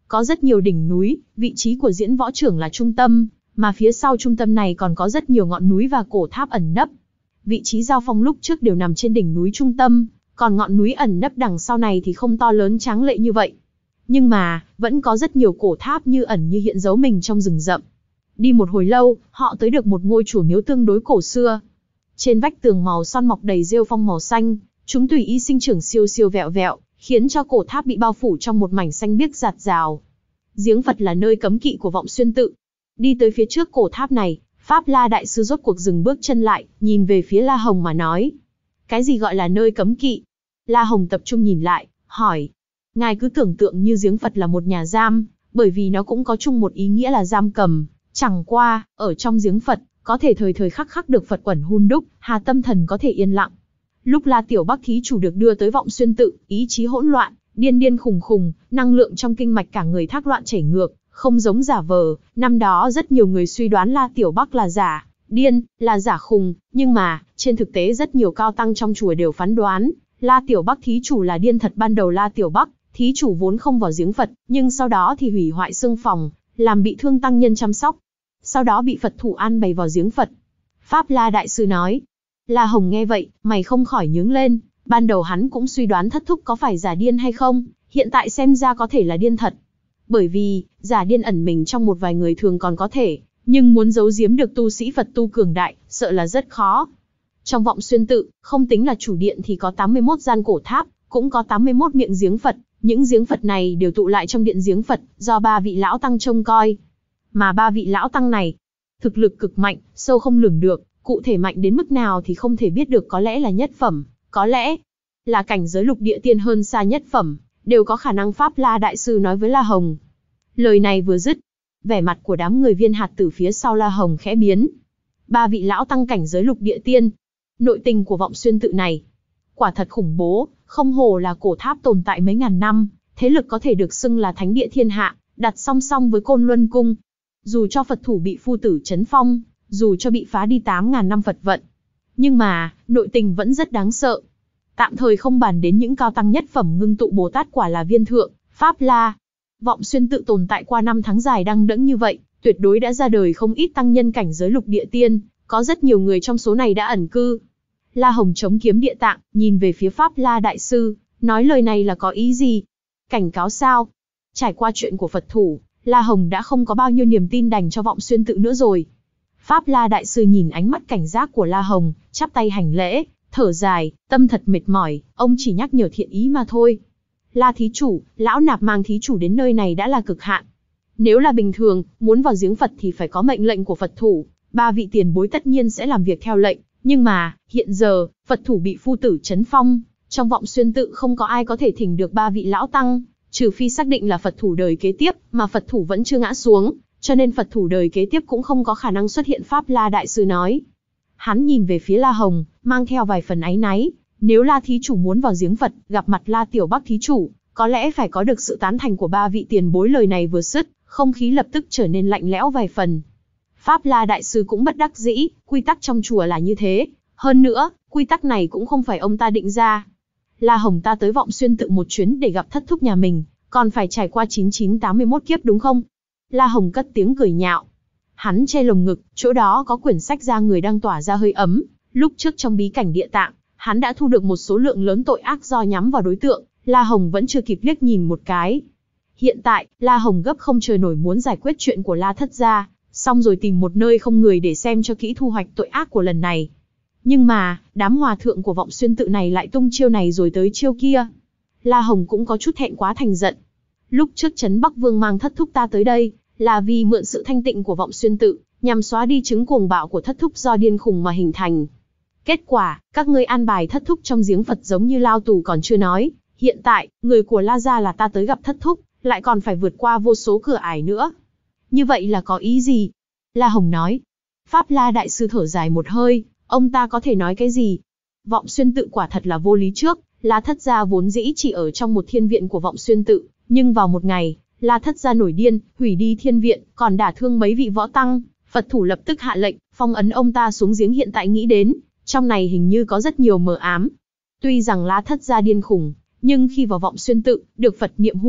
có rất nhiều đỉnh núi, vị trí của diễn võ trưởng là trung tâm, mà phía sau trung tâm này còn có rất nhiều ngọn núi và cổ tháp ẩn nấp. Vị trí giao phong lúc trước đều nằm trên đỉnh núi trung tâm, còn ngọn núi ẩn nấp đằng sau này thì không to lớn tráng lệ như vậy. Nhưng mà, vẫn có rất nhiều cổ tháp như ẩn như hiện giấu mình trong rừng rậm. Đi một hồi lâu, họ tới được một ngôi chùa miếu tương đối cổ xưa. Trên vách tường màu son mọc đầy rêu phong màu xanh, chúng tùy ý sinh trưởng siêu siêu vẹo vẹo, khiến cho cổ tháp bị bao phủ trong một mảnh xanh biếc rạt rào. Giếng Phật là nơi cấm kỵ của Vọng Xuyên tự. Đi tới phía trước cổ tháp này, Pháp La Đại Sư rốt cuộc dừng bước chân lại, nhìn về phía La Hồng mà nói. Cái gì gọi là nơi cấm kỵ? La Hồng tập trung nhìn lại, hỏi. Ngài cứ tưởng tượng như giếng Phật là một nhà giam, bởi vì nó cũng có chung một ý nghĩa là giam cầm. Chẳng qua, ở trong giếng Phật, có thể thời thời khắc khắc được Phật quẩn hun đúc, hà tâm thần có thể yên lặng. Lúc La Tiểu Bắc thí chủ được đưa tới Vọng Xuyên tự, ý chí hỗn loạn, điên điên khùng khùng, năng lượng trong kinh mạch cả người thác loạn chảy ngược, không giống giả vờ. Năm đó rất nhiều người suy đoán La Tiểu Bắc là giả, điên, là giả khùng, nhưng mà, trên thực tế rất nhiều cao tăng trong chùa đều phán đoán, La Tiểu Bắc thí chủ là điên thật. Ban đầu La Tiểu Bắc thí chủ vốn không vào giếng Phật, nhưng sau đó thì hủy hoại xương phòng, làm bị thương tăng nhân chăm sóc. Sau đó bị Phật thủ an bày vào giếng Phật. Pháp La Đại Sư nói. La Hồng nghe vậy, mày không khỏi nhướng lên. Ban đầu hắn cũng suy đoán thất thúc có phải giả điên hay không, hiện tại xem ra có thể là điên thật. Bởi vì, giả điên ẩn mình trong một vài người thường còn có thể, nhưng muốn giấu giếm được tu sĩ Phật tu cường đại, sợ là rất khó. Trong Vọng Xuyên tự, không tính là chủ điện thì có tám mươi mốt gian cổ tháp, cũng có tám mươi mốt miệng giếng Phật. Những giếng Phật này đều tụ lại trong điện giếng Phật, do ba vị lão tăng trông coi. Mà ba vị lão tăng này, thực lực cực mạnh, sâu không lường được, cụ thể mạnh đến mức nào thì không thể biết được, có lẽ là nhất phẩm, có lẽ là cảnh giới lục địa tiên hơn xa nhất phẩm, đều có khả năng. Pháp La Đại Sư nói với La Hồng. Lời này vừa dứt, vẻ mặt của đám người Viên Hạt Tử phía sau La Hồng khẽ biến. Ba vị lão tăng cảnh giới lục địa tiên, nội tình của Vọng Xuyên tự này, quả thật khủng bố, không hổ là cổ tháp tồn tại mấy ngàn năm, thế lực có thể được xưng là thánh địa thiên hạ, đặt song song với Côn Luân Cung. Dù cho Phật thủ bị phu tử chấn phong, dù cho bị phá đi tám ngàn năm Phật vận, nhưng mà, nội tình vẫn rất đáng sợ. Tạm thời không bàn đến những cao tăng nhất phẩm ngưng tụ Bồ Tát quả là viên thượng, Pháp La. Vọng Xuyên tự tồn tại qua năm tháng dài đăng đẵng như vậy, tuyệt đối đã ra đời không ít tăng nhân cảnh giới lục địa tiên, có rất nhiều người trong số này đã ẩn cư. La Hồng chống kiếm địa tạng, nhìn về phía Pháp La Đại Sư, nói lời này là có ý gì? Cảnh cáo sao? Trải qua chuyện của Phật thủ, La Hồng đã không có bao nhiêu niềm tin dành cho Vọng Xuyên tự nữa rồi. Pháp La Đại Sư nhìn ánh mắt cảnh giác của La Hồng, chắp tay hành lễ, thở dài, tâm thật mệt mỏi, ông chỉ nhắc nhở thiện ý mà thôi. La thí chủ, lão nạp mang thí chủ đến nơi này đã là cực hạn. Nếu là bình thường, muốn vào giếng Phật thì phải có mệnh lệnh của Phật thủ, ba vị tiền bối tất nhiên sẽ làm việc theo lệnh. Nhưng mà, hiện giờ, Phật thủ bị phu tử chấn phong, trong Vọng Xuyên tự không có ai có thể thỉnh được ba vị lão tăng, trừ phi xác định là Phật thủ đời kế tiếp, mà Phật thủ vẫn chưa ngã xuống, cho nên Phật thủ đời kế tiếp cũng không có khả năng xuất hiện. Pháp La Đại Sư nói. Hắn nhìn về phía La Hồng, mang theo vài phần áy náy. Nếu La thí chủ muốn vào giếng Phật, gặp mặt La Tiểu Bắc thí chủ, có lẽ phải có được sự tán thành của ba vị tiền bối. Lời này vừa dứt, không khí lập tức trở nên lạnh lẽo vài phần. Pháp La Đại Sư cũng bất đắc dĩ, quy tắc trong chùa là như thế. Hơn nữa, quy tắc này cũng không phải ông ta định ra. La Hồng ta tới Vọng Xuyên tự một chuyến để gặp thất thúc nhà mình, còn phải trải qua chín chín tám mươi mốt kiếp đúng không? La Hồng cất tiếng cười nhạo. Hắn che lồng ngực, chỗ đó có quyển sách da người đang tỏa ra hơi ấm. Lúc trước trong bí cảnh địa tạng, hắn đã thu được một số lượng lớn tội ác do nhắm vào đối tượng, La Hồng vẫn chưa kịp liếc nhìn một cái. Hiện tại, La Hồng gấp không chờ nổi muốn giải quyết chuyện của La thất gia, xong rồi tìm một nơi không người để xem cho kỹ thu hoạch tội ác của lần này. Nhưng mà, đám hòa thượng của Vọng Xuyên tự này lại tung chiêu này rồi tới chiêu kia. La Hồng cũng có chút thẹn quá thành giận. Lúc trước Trấn Bắc Vương mang thất thúc ta tới đây, là vì mượn sự thanh tịnh của Vọng Xuyên tự, nhằm xóa đi chứng cuồng bạo của thất thúc do điên khùng mà hình thành. Kết quả, các ngươi an bài thất thúc trong giếng Phật giống như lao tù còn chưa nói. Hiện tại, người của La gia là ta tới gặp thất thúc, lại còn phải vượt qua vô số cửa ải nữa. Như vậy là có ý gì? La Hồng nói. Pháp La Đại Sư thở dài một hơi, ông ta có thể nói cái gì? Vọng Xuyên tự quả thật là vô lý. Trước, La thất gia vốn dĩ chỉ ở trong một thiên viện của Vọng Xuyên tự, nhưng vào một ngày, La thất gia nổi điên, hủy đi thiên viện, còn đả thương mấy vị võ tăng. Phật thủ lập tức hạ lệnh, phong ấn ông ta xuống giếng. Hiện tại nghĩ đến, trong này hình như có rất nhiều mờ ám. Tuy rằng La thất gia điên khủng, nhưng khi vào Vọng Xuyên tự, được Phật niệm hun đúc,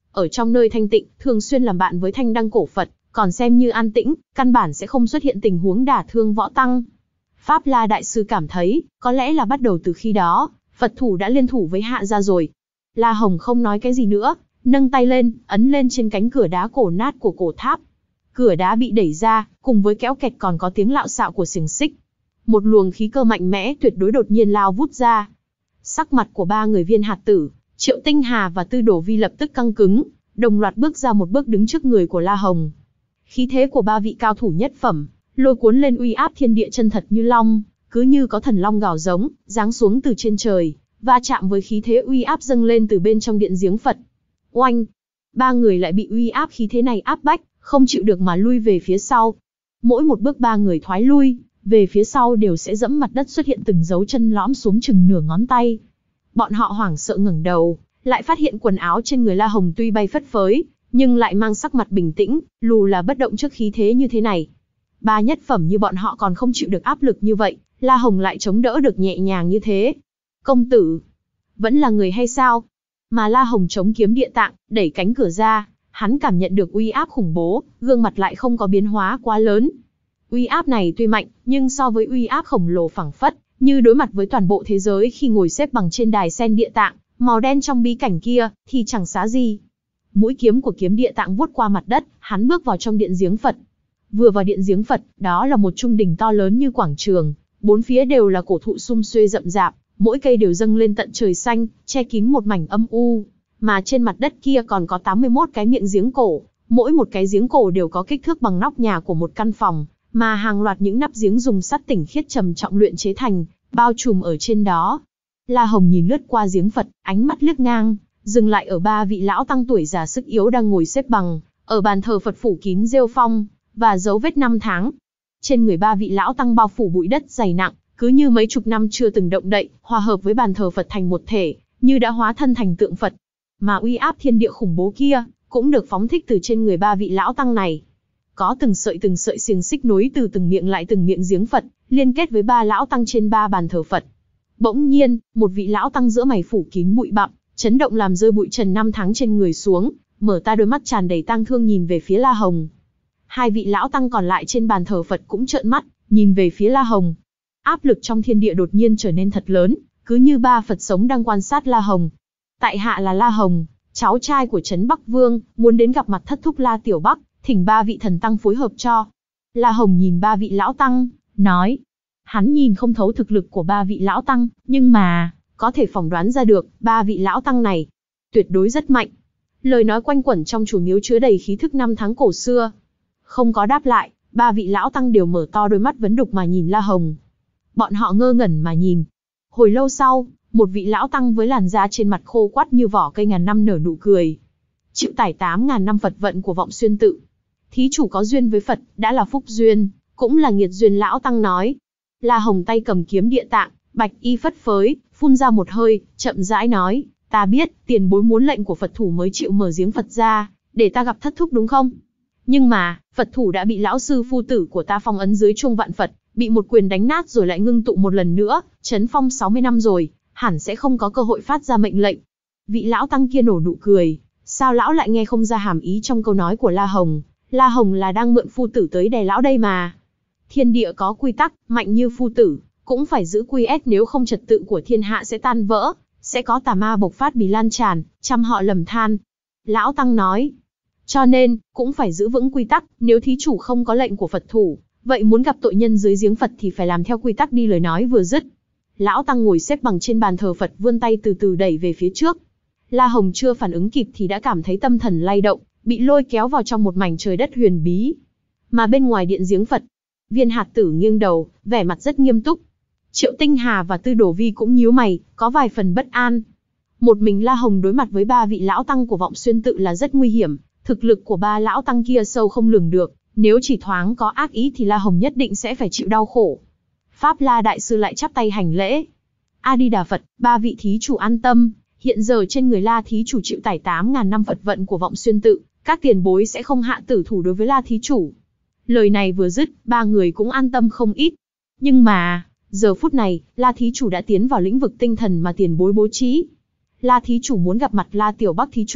ở trong nơi thanh tịnh, thường xuyên làm bạn với thanh đăng cổ Phật, còn xem như an tĩnh, căn bản sẽ không xuất hiện tình huống đả thương võ tăng. Pháp La Đại Sư cảm thấy, có lẽ là bắt đầu từ khi đó, Phật thủ đã liên thủ với Hạ gia rồi. La Hồng không nói cái gì nữa, nâng tay lên, ấn lên trên cánh cửa đá cổ nát của cổ tháp. Cửa đá bị đẩy ra, cùng với kéo kẹt còn có tiếng lạo xạo của xiềng xích. Một luồng khí cơ mạnh mẽ tuyệt đối đột nhiên lao vút ra. Sắc mặt của ba người Viên Hạt Tử, Triệu Tinh Hà và Tư Đồ Vi lập tức căng cứng, đồng loạt bước ra một bước đứng trước người của La Hồng. Khí thế của ba vị cao thủ nhất phẩm, lôi cuốn lên uy áp thiên địa chân thật như long, cứ như có thần long gào giống, giáng xuống từ trên trời, va chạm với khí thế uy áp dâng lên từ bên trong điện giếng Phật. Oanh! Ba người lại bị uy áp khí thế này áp bách, không chịu được mà lui về phía sau. Mỗi một bước ba người thoái lui, về phía sau đều sẽ dẫm mặt đất xuất hiện từng dấu chân lõm xuống chừng nửa ngón tay. Bọn họ hoảng sợ ngẩng đầu, lại phát hiện quần áo trên người La Hồng tuy bay phất phới, nhưng lại mang sắc mặt bình tĩnh, lù là bất động trước khí thế như thế này. Ba nhất phẩm như bọn họ còn không chịu được áp lực như vậy, La Hồng lại chống đỡ được nhẹ nhàng như thế. Công tử, vẫn là người hay sao? Mà La Hồng chống kiếm địa tạng, đẩy cánh cửa ra, hắn cảm nhận được uy áp khủng bố, gương mặt lại không có biến hóa quá lớn. Uy áp này tuy mạnh, nhưng so với uy áp khổng lồ phảng phất, như đối mặt với toàn bộ thế giới khi ngồi xếp bằng trên đài sen địa tạng, màu đen trong bí cảnh kia, thì chẳng xá gì. Mũi kiếm của kiếm địa tạng vuốt qua mặt đất, hắn bước vào trong điện giếng Phật. Vừa vào điện giếng Phật, đó là một trung đình to lớn như quảng trường, bốn phía đều là cổ thụ sum xuê rậm rạp, mỗi cây đều dâng lên tận trời xanh, che kín một mảnh âm u. Mà trên mặt đất kia còn có tám mươi mốt cái miệng giếng cổ, mỗi một cái giếng cổ đều có kích thước bằng nóc nhà của một căn phòng, mà hàng loạt những nắp giếng dùng sắt tinh khiết trầm trọng luyện chế thành, bao trùm ở trên đó. La Hồng nhìn lướt qua giếng Phật, ánh mắt liếc ngang, dừng lại ở ba vị lão tăng tuổi già sức yếu đang ngồi xếp bằng, ở bàn thờ Phật phủ kín rêu phong, và dấu vết năm tháng. Trên người ba vị lão tăng bao phủ bụi đất dày nặng, cứ như mấy chục năm chưa từng động đậy, hòa hợp với bàn thờ Phật thành một thể, như đã hóa thân thành tượng Phật. Mà uy áp thiên địa khủng bố kia, cũng được phóng thích từ trên người ba vị lão tăng này. Có từng sợi từng sợi xiềng xích nối từ từng miệng lại từng miệng giếng Phật, liên kết với ba lão tăng trên ba bàn thờ Phật. Bỗng nhiên, một vị lão tăng giữa mày phủ kín bụi bặm, chấn động làm rơi bụi trần năm tháng trên người xuống, mở ta đôi mắt tràn đầy tang thương nhìn về phía La Hồng. Hai vị lão tăng còn lại trên bàn thờ Phật cũng trợn mắt, nhìn về phía La Hồng. Áp lực trong thiên địa đột nhiên trở nên thật lớn, cứ như ba Phật sống đang quan sát La Hồng. Tại hạ là La Hồng, cháu trai của Trấn Bắc Vương, muốn đến gặp mặt thất thúc La Tiểu Bắc, thỉnh ba vị thần tăng phối hợp cho. La Hồng nhìn ba vị lão tăng, nói. Hắn nhìn không thấu thực lực của ba vị lão tăng, nhưng mà, có thể phỏng đoán ra được, ba vị lão tăng này, tuyệt đối rất mạnh. Lời nói quanh quẩn trong chùa miếu chứa đầy khí thức năm tháng cổ xưa. Không có đáp lại, ba vị lão tăng đều mở to đôi mắt vấn đục mà nhìn La Hồng. Bọn họ ngơ ngẩn mà nhìn. Hồi lâu sau, một vị lão tăng với làn da trên mặt khô quắt như vỏ cây ngàn năm nở nụ cười. Chịu tải tám ngàn năm Phật vận của Vọng Xuyên tự. Thí chủ có duyên với Phật, đã là phúc duyên, cũng là nghiệt duyên, lão tăng nói. La Hồng tay cầm kiếm địa tạng, bạch y phất phới, phun ra một hơi, chậm rãi nói, ta biết, tiền bối muốn lệnh của Phật thủ mới chịu mở giếng Phật ra, để ta gặp thất thúc đúng không? Nhưng mà, Phật thủ đã bị lão sư phu tử của ta phong ấn dưới chuông vạn Phật, bị một quyền đánh nát rồi lại ngưng tụ một lần nữa, chấn phong sáu mươi năm rồi, hẳn sẽ không có cơ hội phát ra mệnh lệnh. Vị lão tăng kia nổ nụ cười, sao lão lại nghe không ra hàm ý trong câu nói của La Hồng? La Hồng là đang mượn phu tử tới đè lão đây mà. Thiên địa có quy tắc, mạnh như phu tử, cũng phải giữ quy ét, nếu không trật tự của thiên hạ sẽ tan vỡ, sẽ có tà ma bộc phát bì lan tràn, trăm họ lầm than. Lão tăng nói, cho nên, cũng phải giữ vững quy tắc, nếu thí chủ không có lệnh của Phật thủ, vậy muốn gặp tội nhân dưới giếng Phật thì phải làm theo quy tắc đi. Lời nói vừa dứt, lão tăng ngồi xếp bằng trên bàn thờ Phật vươn tay từ từ đẩy về phía trước. La Hồng chưa phản ứng kịp thì đã cảm thấy tâm thần lay động, bị lôi kéo vào trong một mảnh trời đất huyền bí. Mà bên ngoài điện giếng Phật, Viên Hạt Tử nghiêng đầu, vẻ mặt rất nghiêm túc. Triệu Tinh Hà và Tư Đồ Vi cũng nhíu mày, có vài phần bất an. Một mình La Hồng đối mặt với ba vị lão tăng của Vọng Xuyên tự là rất nguy hiểm, thực lực của ba lão tăng kia sâu không lường được, nếu chỉ thoáng có ác ý thì La Hồng nhất định sẽ phải chịu đau khổ. Pháp La Đại Sư lại chắp tay hành lễ. A Di Đà Phật, ba vị thí chủ an tâm, hiện giờ trên người La thí chủ chịu tải tám ngàn năm Phật vận của Vọng Xuyên tự, các tiền bối sẽ không hạ tử thủ đối với La thí chủ. Lời này vừa dứt, ba người cũng an tâm không ít. Nhưng mà, giờ phút này, La thí chủ đã tiến vào lĩnh vực tinh thần mà tiền bối bố trí. La thí chủ muốn gặp mặt La Tiểu Bắc thí chủ,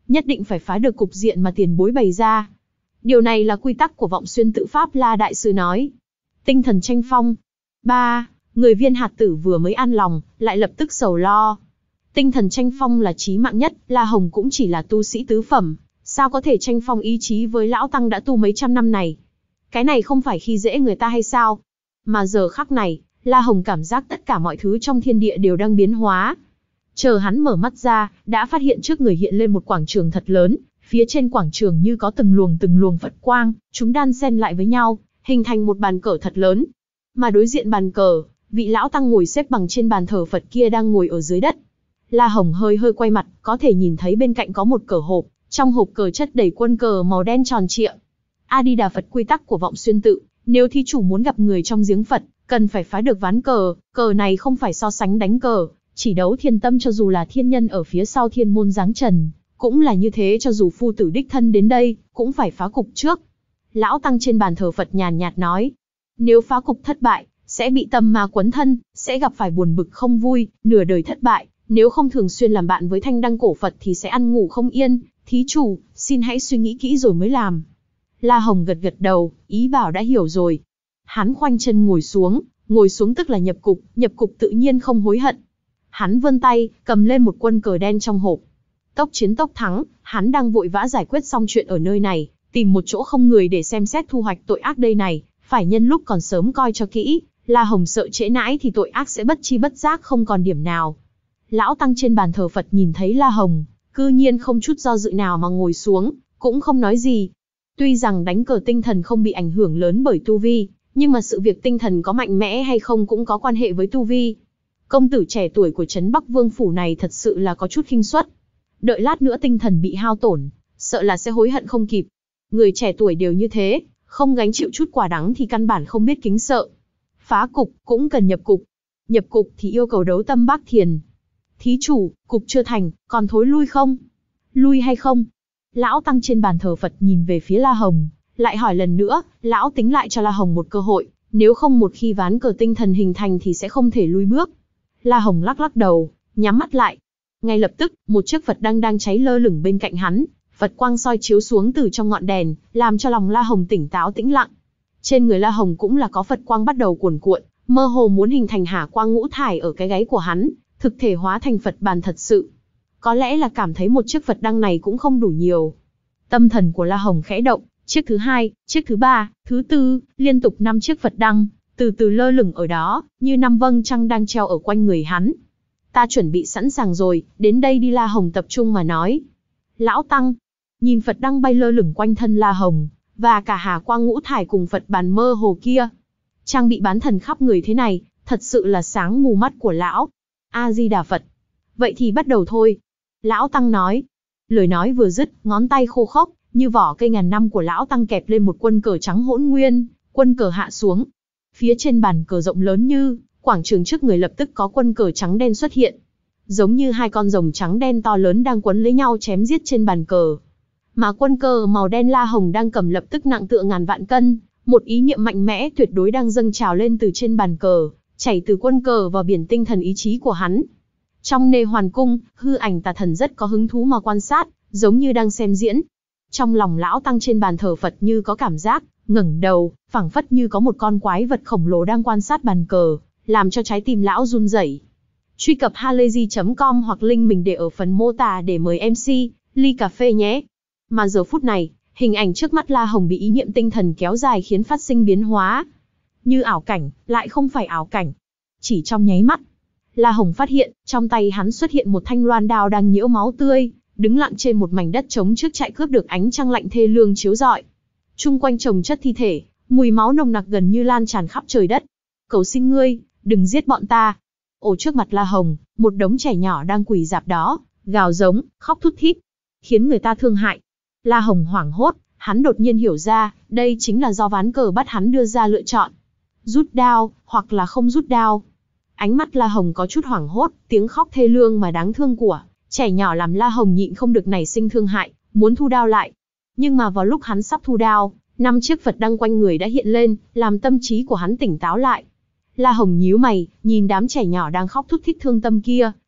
nhất định phải phá được cục diện mà tiền bối bày ra. Điều này là quy tắc của Vọng Xuyên Tự Pháp La Đại Sư nói. Tinh thần tranh phong. ba. Người viên hạt tử vừa mới an lòng, lại lập tức sầu lo. Tinh thần tranh phong là chí mạng nhất, La Hồng cũng chỉ là tu sĩ tứ phẩm, sao có thể tranh phong ý chí với lão tăng đã tu mấy trăm năm này. Cái này không phải khi dễ người ta hay sao? Mà giờ khắc này, La Hồng cảm giác tất cả mọi thứ trong thiên địa đều đang biến hóa. Chờ hắn mở mắt ra, đã phát hiện trước người hiện lên một quảng trường thật lớn, phía trên quảng trường như có từng luồng từng luồng Phật quang, chúng đan xen lại với nhau, hình thành một bàn cờ thật lớn. Mà đối diện bàn cờ, vị lão tăng ngồi xếp bằng trên bàn thờ Phật kia đang ngồi ở dưới đất. La Hồng hơi hơi quay mặt, có thể nhìn thấy bên cạnh có một cờ hộp, trong hộp cờ chất đầy quân cờ màu đen tròn trịa. A Di Đà Phật, quy tắc của Vọng Xuyên Tự, nếu thí chủ muốn gặp người trong giếng Phật, cần phải phá được ván cờ, cờ này không phải so sánh đánh cờ, chỉ đấu thiên tâm, cho dù là thiên nhân ở phía sau thiên môn giáng trần, cũng là như thế, cho dù phu tử đích thân đến đây, cũng phải phá cục trước. Lão tăng trên bàn thờ Phật nhàn nhạt nói, nếu phá cục thất bại, sẽ bị tâm ma quấn thân, sẽ gặp phải buồn bực không vui, nửa đời thất bại, nếu không thường xuyên làm bạn với thanh đăng cổ Phật thì sẽ ăn ngủ không yên, thí chủ, xin hãy suy nghĩ kỹ rồi mới làm. La Hồng gật gật đầu, ý bảo đã hiểu rồi. Hắn khoanh chân ngồi xuống, ngồi xuống tức là nhập cục, nhập cục tự nhiên không hối hận. Hắn vươn tay, cầm lên một quân cờ đen trong hộp. Tốc chiến tốc thắng, hắn đang vội vã giải quyết xong chuyện ở nơi này, tìm một chỗ không người để xem xét thu hoạch tội ác đây này, phải nhân lúc còn sớm coi cho kỹ, La Hồng sợ trễ nãi thì tội ác sẽ bất chi bất giác không còn điểm nào. Lão tăng trên bàn thờ Phật nhìn thấy La Hồng, cư nhiên không chút do dự nào mà ngồi xuống, cũng không nói gì. Tuy rằng đánh cờ tinh thần không bị ảnh hưởng lớn bởi tu vi, nhưng mà sự việc tinh thần có mạnh mẽ hay không cũng có quan hệ với tu vi. Công tử trẻ tuổi của Trấn Bắc Vương Phủ này thật sự là có chút khinh suất. Đợi lát nữa tinh thần bị hao tổn, sợ là sẽ hối hận không kịp. Người trẻ tuổi đều như thế, không gánh chịu chút quả đắng thì căn bản không biết kính sợ. Phá cục cũng cần nhập cục. Nhập cục thì yêu cầu đấu tâm bác thiền. Thí chủ, cục chưa thành, còn thối lui không? Lui hay không? Lão tăng trên bàn thờ Phật nhìn về phía La Hồng, lại hỏi lần nữa, lão tính lại cho La Hồng một cơ hội, nếu không một khi ván cờ tinh thần hình thành thì sẽ không thể lui bước. La Hồng lắc lắc đầu, nhắm mắt lại. Ngay lập tức, một chiếc Phật đăng đang cháy lơ lửng bên cạnh hắn, Phật quang soi chiếu xuống từ trong ngọn đèn, làm cho lòng La Hồng tỉnh táo tĩnh lặng. Trên người La Hồng cũng là có Phật quang bắt đầu cuồn cuộn, mơ hồ muốn hình thành hà quang ngũ thải ở cái gáy của hắn, thực thể hóa thành Phật bàn thật sự. Có lẽ là cảm thấy một chiếc Phật đăng này cũng không đủ nhiều. Tâm thần của La Hồng khẽ động, chiếc thứ hai, chiếc thứ ba, thứ tư, liên tục năm chiếc Phật đăng, từ từ lơ lửng ở đó, như năm vầng trăng đang treo ở quanh người hắn. Ta chuẩn bị sẵn sàng rồi, đến đây đi. La Hồng tập trung mà nói. Lão tăng, nhìn Phật đăng bay lơ lửng quanh thân La Hồng, và cả hà quang ngũ thải cùng Phật bàn mơ hồ kia. Trang bị bán thần khắp người thế này, thật sự là sáng mù mắt của lão. A Di Đà Phật. Vậy thì bắt đầu thôi. Lão tăng nói. Lời nói vừa dứt, ngón tay khô khốc, như vỏ cây ngàn năm của lão tăng kẹp lên một quân cờ trắng hỗn nguyên, quân cờ hạ xuống. Phía trên bàn cờ rộng lớn như quảng trường trước người lập tức có quân cờ trắng đen xuất hiện. Giống như hai con rồng trắng đen to lớn đang quấn lấy nhau chém giết trên bàn cờ. Mà quân cờ màu đen La Hồng đang cầm lập tức nặng tựa ngàn vạn cân, một ý niệm mạnh mẽ tuyệt đối đang dâng trào lên từ trên bàn cờ, chảy từ quân cờ vào biển tinh thần ý chí của hắn. Trong nê hoàn cung, hư ảnh tà thần rất có hứng thú mà quan sát, giống như đang xem diễn. Trong lòng lão tăng trên bàn thờ Phật như có cảm giác, ngẩng đầu, phảng phất như có một con quái vật khổng lồ đang quan sát bàn cờ, làm cho trái tim lão run rẩy. Truy cập halayzi chấm com hoặc link mình để ở phần mô tả để mời em xê, ly cà phê nhé. Mà giờ phút này, hình ảnh trước mắt La Hồng bị ý niệm tinh thần kéo dài khiến phát sinh biến hóa. Như ảo cảnh, lại không phải ảo cảnh. Chỉ trong nháy mắt, La Hồng phát hiện, trong tay hắn xuất hiện một thanh loan đao đang nhiễu máu tươi, đứng lặng trên một mảnh đất trống trước trại cướp được ánh trăng lạnh thê lương chiếu rọi. Chung quanh chồng chất thi thể, mùi máu nồng nặc gần như lan tràn khắp trời đất. Cầu xin ngươi, đừng giết bọn ta. Ồ, trước mặt La Hồng, một đống trẻ nhỏ đang quỳ rạp đó, gào giống, khóc thút thít, khiến người ta thương hại. La Hồng hoảng hốt, hắn đột nhiên hiểu ra, đây chính là do ván cờ bắt hắn đưa ra lựa chọn. Rút đao, hoặc là không rút đao. Ánh mắt La Hồng có chút hoảng hốt, tiếng khóc thê lương mà đáng thương của trẻ nhỏ làm La Hồng nhịn không được nảy sinh thương hại, muốn thu đao lại. Nhưng mà vào lúc hắn sắp thu đao, năm chiếc Phật đăng quanh người đã hiện lên, làm tâm trí của hắn tỉnh táo lại. La Hồng nhíu mày, nhìn đám trẻ nhỏ đang khóc thút thít thương tâm kia,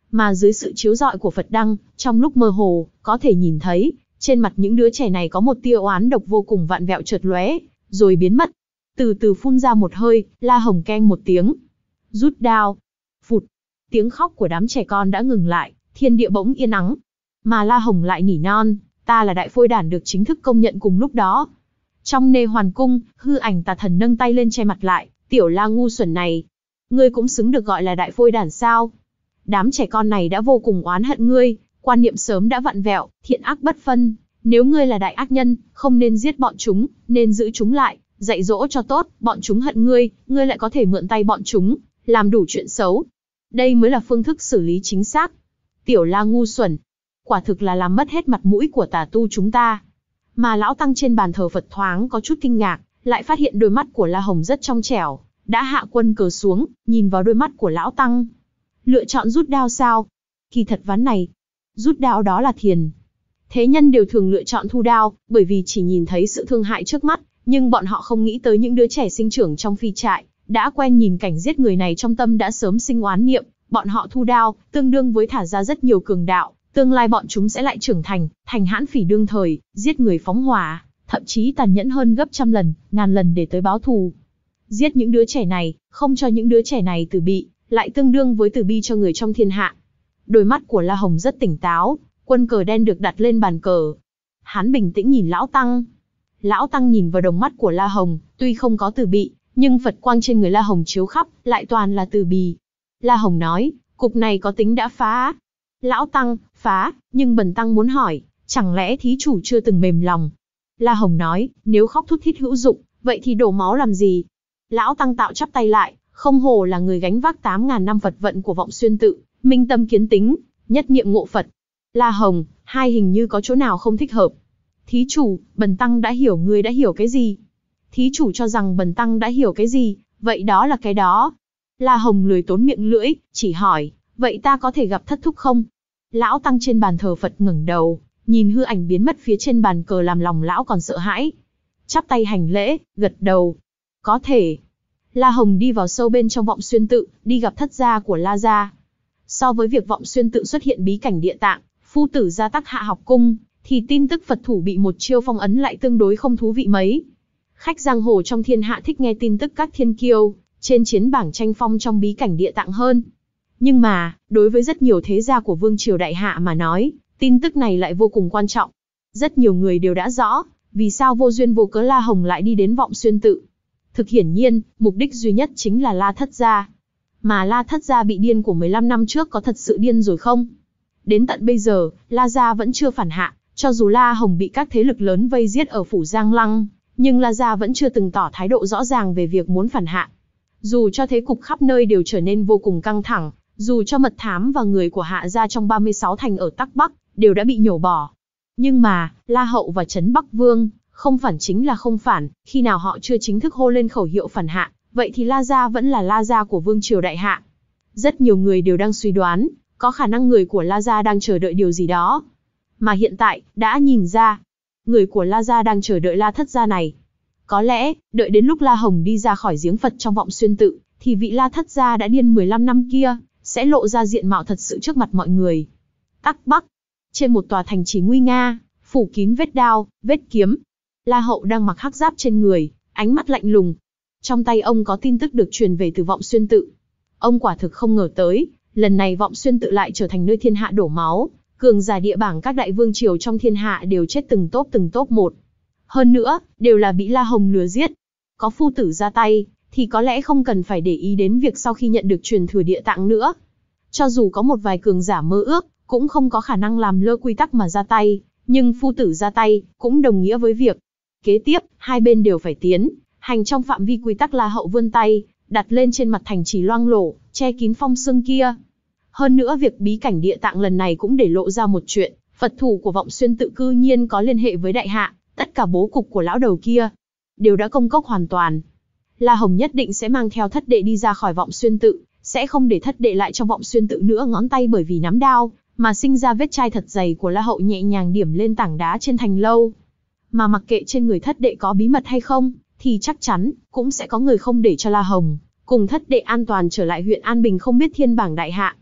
Mà dưới sự chiếu rọi của Phật đăng, trong lúc mơ hồ, có thể nhìn thấy, trên mặt những đứa trẻ này có một tia oán độc vô cùng vạn vẹo chợt lóe, rồi biến mất. Từ từ phun ra một hơi, La Hồng keng một tiếng. Rút đao. Phụt. Tiếng khóc của đám trẻ con đã ngừng lại, thiên địa bỗng yên ắng. Mà La Hồng lại nỉ non, ta là đại phôi đản được chính thức công nhận cùng lúc đó. Trong Nê Hoàn Cung, hư ảnh tà thần nâng tay lên che mặt lại, tiểu La ngu xuẩn này. Ngươi cũng xứng được gọi là đại phôi đản sao? Đám trẻ con này đã vô cùng oán hận ngươi, quan niệm sớm đã vặn vẹo, thiện ác bất phân. Nếu ngươi là đại ác nhân, không nên giết bọn chúng, nên giữ chúng lại, dạy dỗ cho tốt, bọn chúng hận ngươi, ngươi lại có thể mượn tay bọn chúng, làm đủ chuyện xấu. Đây mới là phương thức xử lý chính xác. Tiểu La ngu xuẩn, quả thực là làm mất hết mặt mũi của tà tu chúng ta. Mà lão tăng trên bàn thờ Phật thoáng có chút kinh ngạc, lại phát hiện đôi mắt của La Hồng rất trong trẻo, đã hạ quân cờ xuống, nhìn vào đôi mắt của lão tăng. Lựa chọn rút đao sao? Kỳ thật ván này, rút đao đó là thiền. Thế nhân đều thường lựa chọn thu đao, bởi vì chỉ nhìn thấy sự thương hại trước mắt, nhưng bọn họ không nghĩ tới những đứa trẻ sinh trưởng trong phi trại, đã quen nhìn cảnh giết người này trong tâm đã sớm sinh oán niệm, bọn họ thu đao, tương đương với thả ra rất nhiều cường đạo, tương lai bọn chúng sẽ lại trưởng thành, thành hãn phỉ đương thời, giết người phóng hỏa, thậm chí tàn nhẫn hơn gấp trăm lần, ngàn lần để tới báo thù. Giết những đứa trẻ này, không cho những đứa trẻ này tử bị, lại tương đương với tử bi cho người trong thiên hạ. Đôi mắt của La Hồng rất tỉnh táo, quân cờ đen được đặt lên bàn cờ. Hắn bình tĩnh nhìn lão tăng. Lão tăng nhìn vào đồng mắt của La Hồng, tuy không có từ bi, nhưng Phật quang trên người La Hồng chiếu khắp, lại toàn là từ bi. La Hồng nói, cục này có tính đã phá. Lão tăng, phá, nhưng bần tăng muốn hỏi, chẳng lẽ thí chủ chưa từng mềm lòng? La Hồng nói, nếu khóc thút thít hữu dụng, vậy thì đổ máu làm gì? Lão tăng tạo chắp tay lại, không hổ là người gánh vác tám ngàn năm Phật vận của Vọng Xuyên tự, minh tâm kiến tính, nhất niệm ngộ Phật. La Hồng, hai hình như có chỗ nào không thích hợp. Thí chủ, bần tăng đã hiểu ngươi đã hiểu cái gì? Thí chủ cho rằng bần tăng đã hiểu cái gì, vậy đó là cái đó. La Hồng lười tốn miệng lưỡi, chỉ hỏi, vậy ta có thể gặp thất thúc không? Lão tăng trên bàn thờ Phật ngẩng đầu, nhìn hư ảnh biến mất phía trên bàn cờ làm lòng lão còn sợ hãi. Chắp tay hành lễ, gật đầu. Có thể. La Hồng đi vào sâu bên trong Vọng Xuyên tự, đi gặp thất gia của La gia. So với việc Vọng Xuyên tự xuất hiện bí cảnh địa tạng, phu tử gia tắc hạ học cung, thì tin tức Phật thủ bị một chiêu phong ấn lại tương đối không thú vị mấy. Khách giang hồ trong thiên hạ thích nghe tin tức các thiên kiêu trên chiến bảng tranh phong trong bí cảnh địa tạng hơn. Nhưng mà, đối với rất nhiều thế gia của vương triều đại hạ mà nói, tin tức này lại vô cùng quan trọng. Rất nhiều người đều đã rõ, vì sao vô duyên vô cớ La Hồng lại đi đến Vọng Xuyên tự. Thực hiển nhiên, mục đích duy nhất chính là La thất gia. Mà La thất gia bị điên của mười lăm năm trước có thật sự điên rồi không? Đến tận bây giờ, La gia vẫn chưa phản hạ, cho dù La Hồng bị các thế lực lớn vây giết ở phủ Giang Lăng, nhưng La gia vẫn chưa từng tỏ thái độ rõ ràng về việc muốn phản hạ. Dù cho thế cục khắp nơi đều trở nên vô cùng căng thẳng, dù cho mật thám và người của Hạ gia trong ba mươi sáu thành ở Tắc Bắc đều đã bị nhổ bỏ. Nhưng mà, La Hậu và Trấn Bắc Vương, không phản chính là không phản, khi nào họ chưa chính thức hô lên khẩu hiệu phản hạ, vậy thì La gia vẫn là La gia của vương triều đại hạ. Rất nhiều người đều đang suy đoán, có khả năng người của La gia đang chờ đợi điều gì đó. Mà hiện tại, đã nhìn ra, người của La gia đang chờ đợi La thất gia này. Có lẽ, đợi đến lúc La Hồng đi ra khỏi giếng Phật trong Vọng Xuyên tự, thì vị La thất gia đã điên mười lăm năm kia, sẽ lộ ra diện mạo thật sự trước mặt mọi người. Tắc Bắc, trên một tòa thành trì nguy nga, phủ kín vết đao, vết kiếm. La Hậu đang mặc hắc giáp trên người, ánh mắt lạnh lùng. Trong tay ông có tin tức được truyền về từ Vọng Xuyên tự. Ông quả thực không ngờ tới, lần này Vọng Xuyên tự lại trở thành nơi thiên hạ đổ máu, cường giả địa bảng các đại vương triều trong thiên hạ đều chết từng tốp từng tốp một. Hơn nữa, đều là bị La Hồng lừa giết. Có phu tử ra tay, thì có lẽ không cần phải để ý đến việc sau khi nhận được truyền thừa địa tạng nữa. Cho dù có một vài cường giả mơ ước, cũng không có khả năng làm lơ quy tắc mà ra tay, nhưng phu tử ra tay, cũng đồng nghĩa với việc kế tiếp, hai bên đều phải tiến hành trong phạm vi quy tắc. La Hậu vươn tay, đặt lên trên mặt thành trì loang lổ, che kín phong sương kia. Hơn nữa việc bí cảnh địa tạng lần này cũng để lộ ra một chuyện, Phật thủ của Vọng Xuyên tự cư nhiên có liên hệ với đại hạ, tất cả bố cục của lão đầu kia đều đã công cốc hoàn toàn. La Hồng nhất định sẽ mang theo thất đệ đi ra khỏi Vọng Xuyên tự, sẽ không để thất đệ lại trong Vọng Xuyên tự nữa. Ngón tay bởi vì nắm đao mà sinh ra vết chai thật dày của La Hậu nhẹ nhàng điểm lên tảng đá trên thành lâu. Mà mặc kệ trên người thất đệ có bí mật hay không, thì chắc chắn cũng sẽ có người không để cho La Hồng cùng thất đệ an toàn trở lại huyện An Bình không biết thiên bảng đại hạ.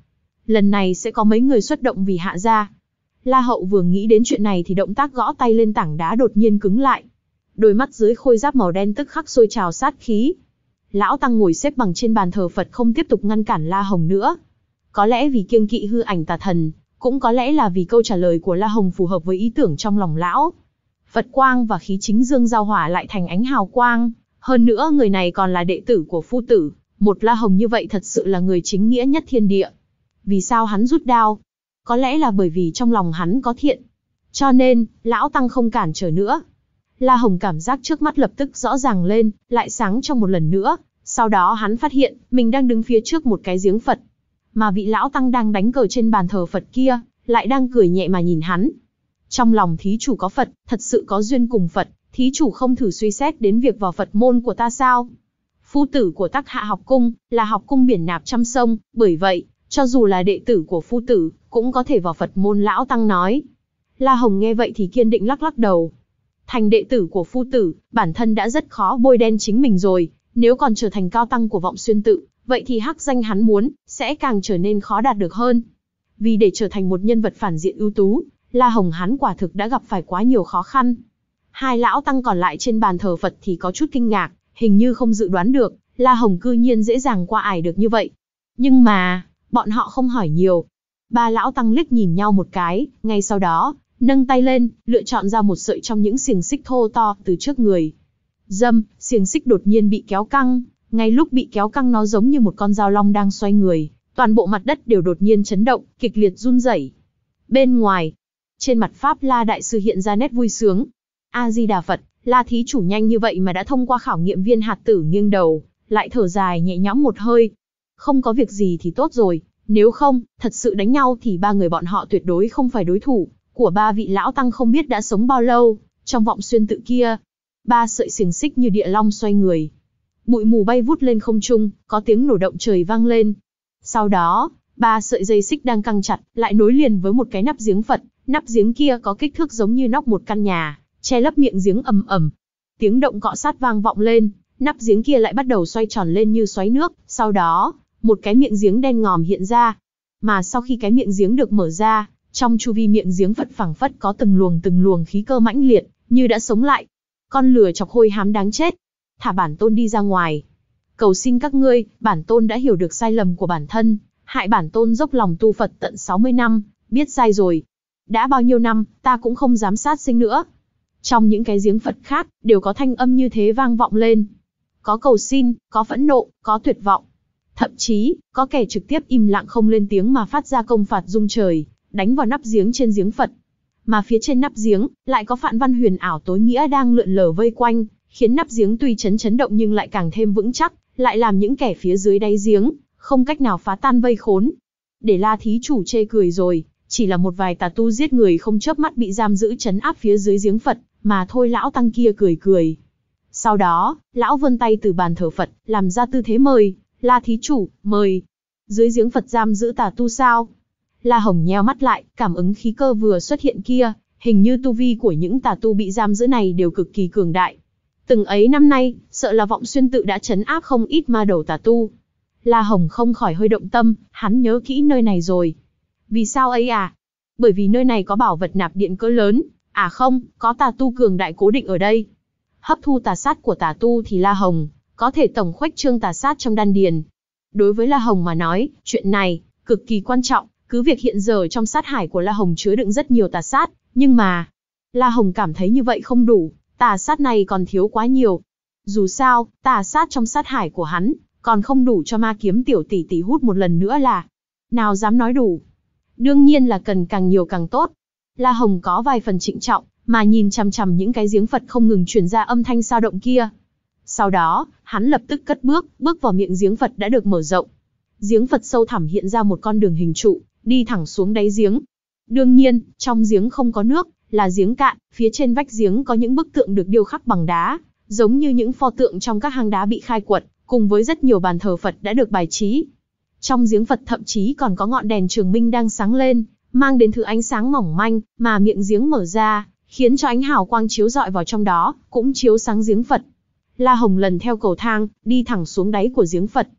lần này sẽ có mấy người xuất động vì Hạ gia. La Hậu vừa nghĩ đến chuyện này thì động tác gõ tay lên tảng đá đột nhiên cứng lại. Đôi mắt dưới khôi giáp màu đen tức khắc sôi trào sát khí. Lão tăng ngồi xếp bằng trên bàn thờ Phật không tiếp tục ngăn cản La Hồng nữa. Có lẽ vì kiêng kỵ hư ảnh tà thần, cũng có lẽ là vì câu trả lời của La Hồng phù hợp với ý tưởng trong lòng lão. Phật quang và khí chính dương giao hỏa lại thành ánh hào quang. Hơn nữa người này còn là đệ tử của phu tử, một La Hồng như vậy thật sự là người chính nghĩa nhất thiên địa. Vì sao hắn rút đao? Có lẽ là bởi vì trong lòng hắn có thiện. Cho nên, lão tăng không cản trở nữa. La Hồng cảm giác trước mắt lập tức rõ ràng lên, lại sáng trong một lần nữa. Sau đó hắn phát hiện, mình đang đứng phía trước một cái giếng Phật. Mà vị lão tăng đang đánh cờ trên bàn thờ Phật kia, lại đang cười nhẹ mà nhìn hắn. Trong lòng thí chủ có Phật, thật sự có duyên cùng Phật, thí chủ không thử suy xét đến việc vào Phật môn của ta sao? Phu tử của Tắc Hạ học cung, là học cung biển nạp trăm sông, bởi vậy, cho dù là đệ tử của phu tử, cũng có thể vào Phật môn, lão tăng nói. La Hồng nghe vậy thì kiên định lắc lắc đầu. Thành đệ tử của phu tử, bản thân đã rất khó bôi đen chính mình rồi, nếu còn trở thành cao tăng của Vọng Xuyên tự, vậy thì hắc danh hắn muốn, sẽ càng trở nên khó đạt được hơn. Vì để trở thành một nhân vật phản diện ưu tú, La Hồng hắn quả thực đã gặp phải quá nhiều khó khăn. Hai lão tăng còn lại trên bàn thờ Phật thì có chút kinh ngạc, hình như không dự đoán được, La Hồng cư nhiên dễ dàng qua ải được như vậy. Nhưng mà, bọn họ không hỏi nhiều. Ba lão tăng liếc nhìn nhau một cái, ngay sau đó, nâng tay lên, lựa chọn ra một sợi trong những xiềng xích thô to từ trước người. Dâm, xiềng xích đột nhiên bị kéo căng, ngay lúc bị kéo căng nó giống như một con dao long đang xoay người, toàn bộ mặt đất đều đột nhiên chấn động, kịch liệt run rẩy. Bên ngoài, trên mặt Pháp La đại sư hiện ra nét vui sướng. A Di Đà Phật, La thí chủ nhanh như vậy mà đã thông qua khảo nghiệm. Viên hạt tử nghiêng đầu, lại thở dài nhẹ nhõm một hơi. Không có việc gì thì tốt rồi, nếu không, thật sự đánh nhau thì ba người bọn họ tuyệt đối không phải đối thủ của ba vị lão tăng không biết đã sống bao lâu trong Vọng Xuyên tự kia. Ba sợi xiềng xích như địa long xoay người, bụi mù bay vút lên không trung, có tiếng nổ động trời vang lên. Sau đó, ba sợi dây xích đang căng chặt, lại nối liền với một cái nắp giếng Phật. Nắp giếng kia có kích thước giống như nóc một căn nhà, che lấp miệng giếng ầm ầm. Tiếng động cọ sát vang vọng lên, nắp giếng kia lại bắt đầu xoay tròn lên như xoáy nước. Sau đó, một cái miệng giếng đen ngòm hiện ra. Mà sau khi cái miệng giếng được mở ra, trong chu vi miệng giếng Phật phảng phất có từng luồng từng luồng khí cơ mãnh liệt, như đã sống lại. Con lừa chọc hôi hám đáng chết, thả bản tôn đi ra ngoài. Cầu xin các ngươi, bản tôn đã hiểu được sai lầm của bản thân, hại bản tôn dốc lòng tu Phật tận sáu mươi năm, biết sai rồi. Đã bao nhiêu năm, ta cũng không dám sát sinh nữa. Trong những cái giếng Phật khác, đều có thanh âm như thế vang vọng lên. Có cầu xin, có phẫn nộ, có tuyệt vọng. Thậm chí, có kẻ trực tiếp im lặng không lên tiếng mà phát ra công phạt rung trời, đánh vào nắp giếng trên giếng Phật. Mà phía trên nắp giếng, lại có phạn văn huyền ảo tối nghĩa đang lượn lờ vây quanh, khiến nắp giếng tuy chấn chấn động nhưng lại càng thêm vững chắc, lại làm những kẻ phía dưới đáy giếng không cách nào phá tan vây khốn. Để La thí chủ chê cười rồi, chỉ là một vài tà tu giết người không chớp mắt bị giam giữ trấn áp phía dưới giếng Phật, mà thôi. Lão tăng kia cười cười. Sau đó, lão vươn tay từ bàn thờ Phật, làm ra tư thế mời. La thí chủ, mời. Dưới giếng Phật giam giữ tà tu sao? La Hồng nheo mắt lại, cảm ứng khí cơ vừa xuất hiện kia, hình như tu vi của những tà tu bị giam giữ này đều cực kỳ cường đại. Từng ấy năm nay, sợ là Vọng Xuyên tự đã trấn áp không ít ma đầu tà tu. La Hồng không khỏi hơi động tâm, hắn nhớ kỹ nơi này rồi. Vì sao ấy à? Bởi vì nơi này có bảo vật nạp điện cỡ lớn, à không, có tà tu cường đại cố định ở đây. Hấp thu tà sát của tà tu thì La Hồng có thể tổng khuếch trương tà sát trong đan điền. Đối với La Hồng mà nói, chuyện này cực kỳ quan trọng, cứ việc hiện giờ trong sát hải của La Hồng chứa đựng rất nhiều tà sát, nhưng mà La Hồng cảm thấy như vậy không đủ, tà sát này còn thiếu quá nhiều. Dù sao, tà sát trong sát hải của hắn còn không đủ cho ma kiếm tiểu tỷ tỷ hút một lần nữa là. Nào dám nói đủ. Đương nhiên là cần càng nhiều càng tốt. La Hồng có vài phần trịnh trọng, mà nhìn chằm chằm những cái giếng Phật không ngừng truyền ra âm thanh sao động kia. Sau đó, hắn lập tức cất bước, bước vào miệng giếng Phật đã được mở rộng. Giếng Phật sâu thẳm hiện ra một con đường hình trụ, đi thẳng xuống đáy giếng. Đương nhiên, trong giếng không có nước, là giếng cạn, phía trên vách giếng có những bức tượng được điêu khắc bằng đá, giống như những pho tượng trong các hang đá bị khai quật, cùng với rất nhiều bàn thờ Phật đã được bài trí. Trong giếng Phật thậm chí còn có ngọn đèn trường minh đang sáng lên, mang đến thứ ánh sáng mỏng manh, mà miệng giếng mở ra, khiến cho ánh hào quang chiếu rọi vào trong đó, cũng chiếu sáng giếng Phật. La Hồng lần theo cầu thang, đi thẳng xuống đáy của giếng Phật.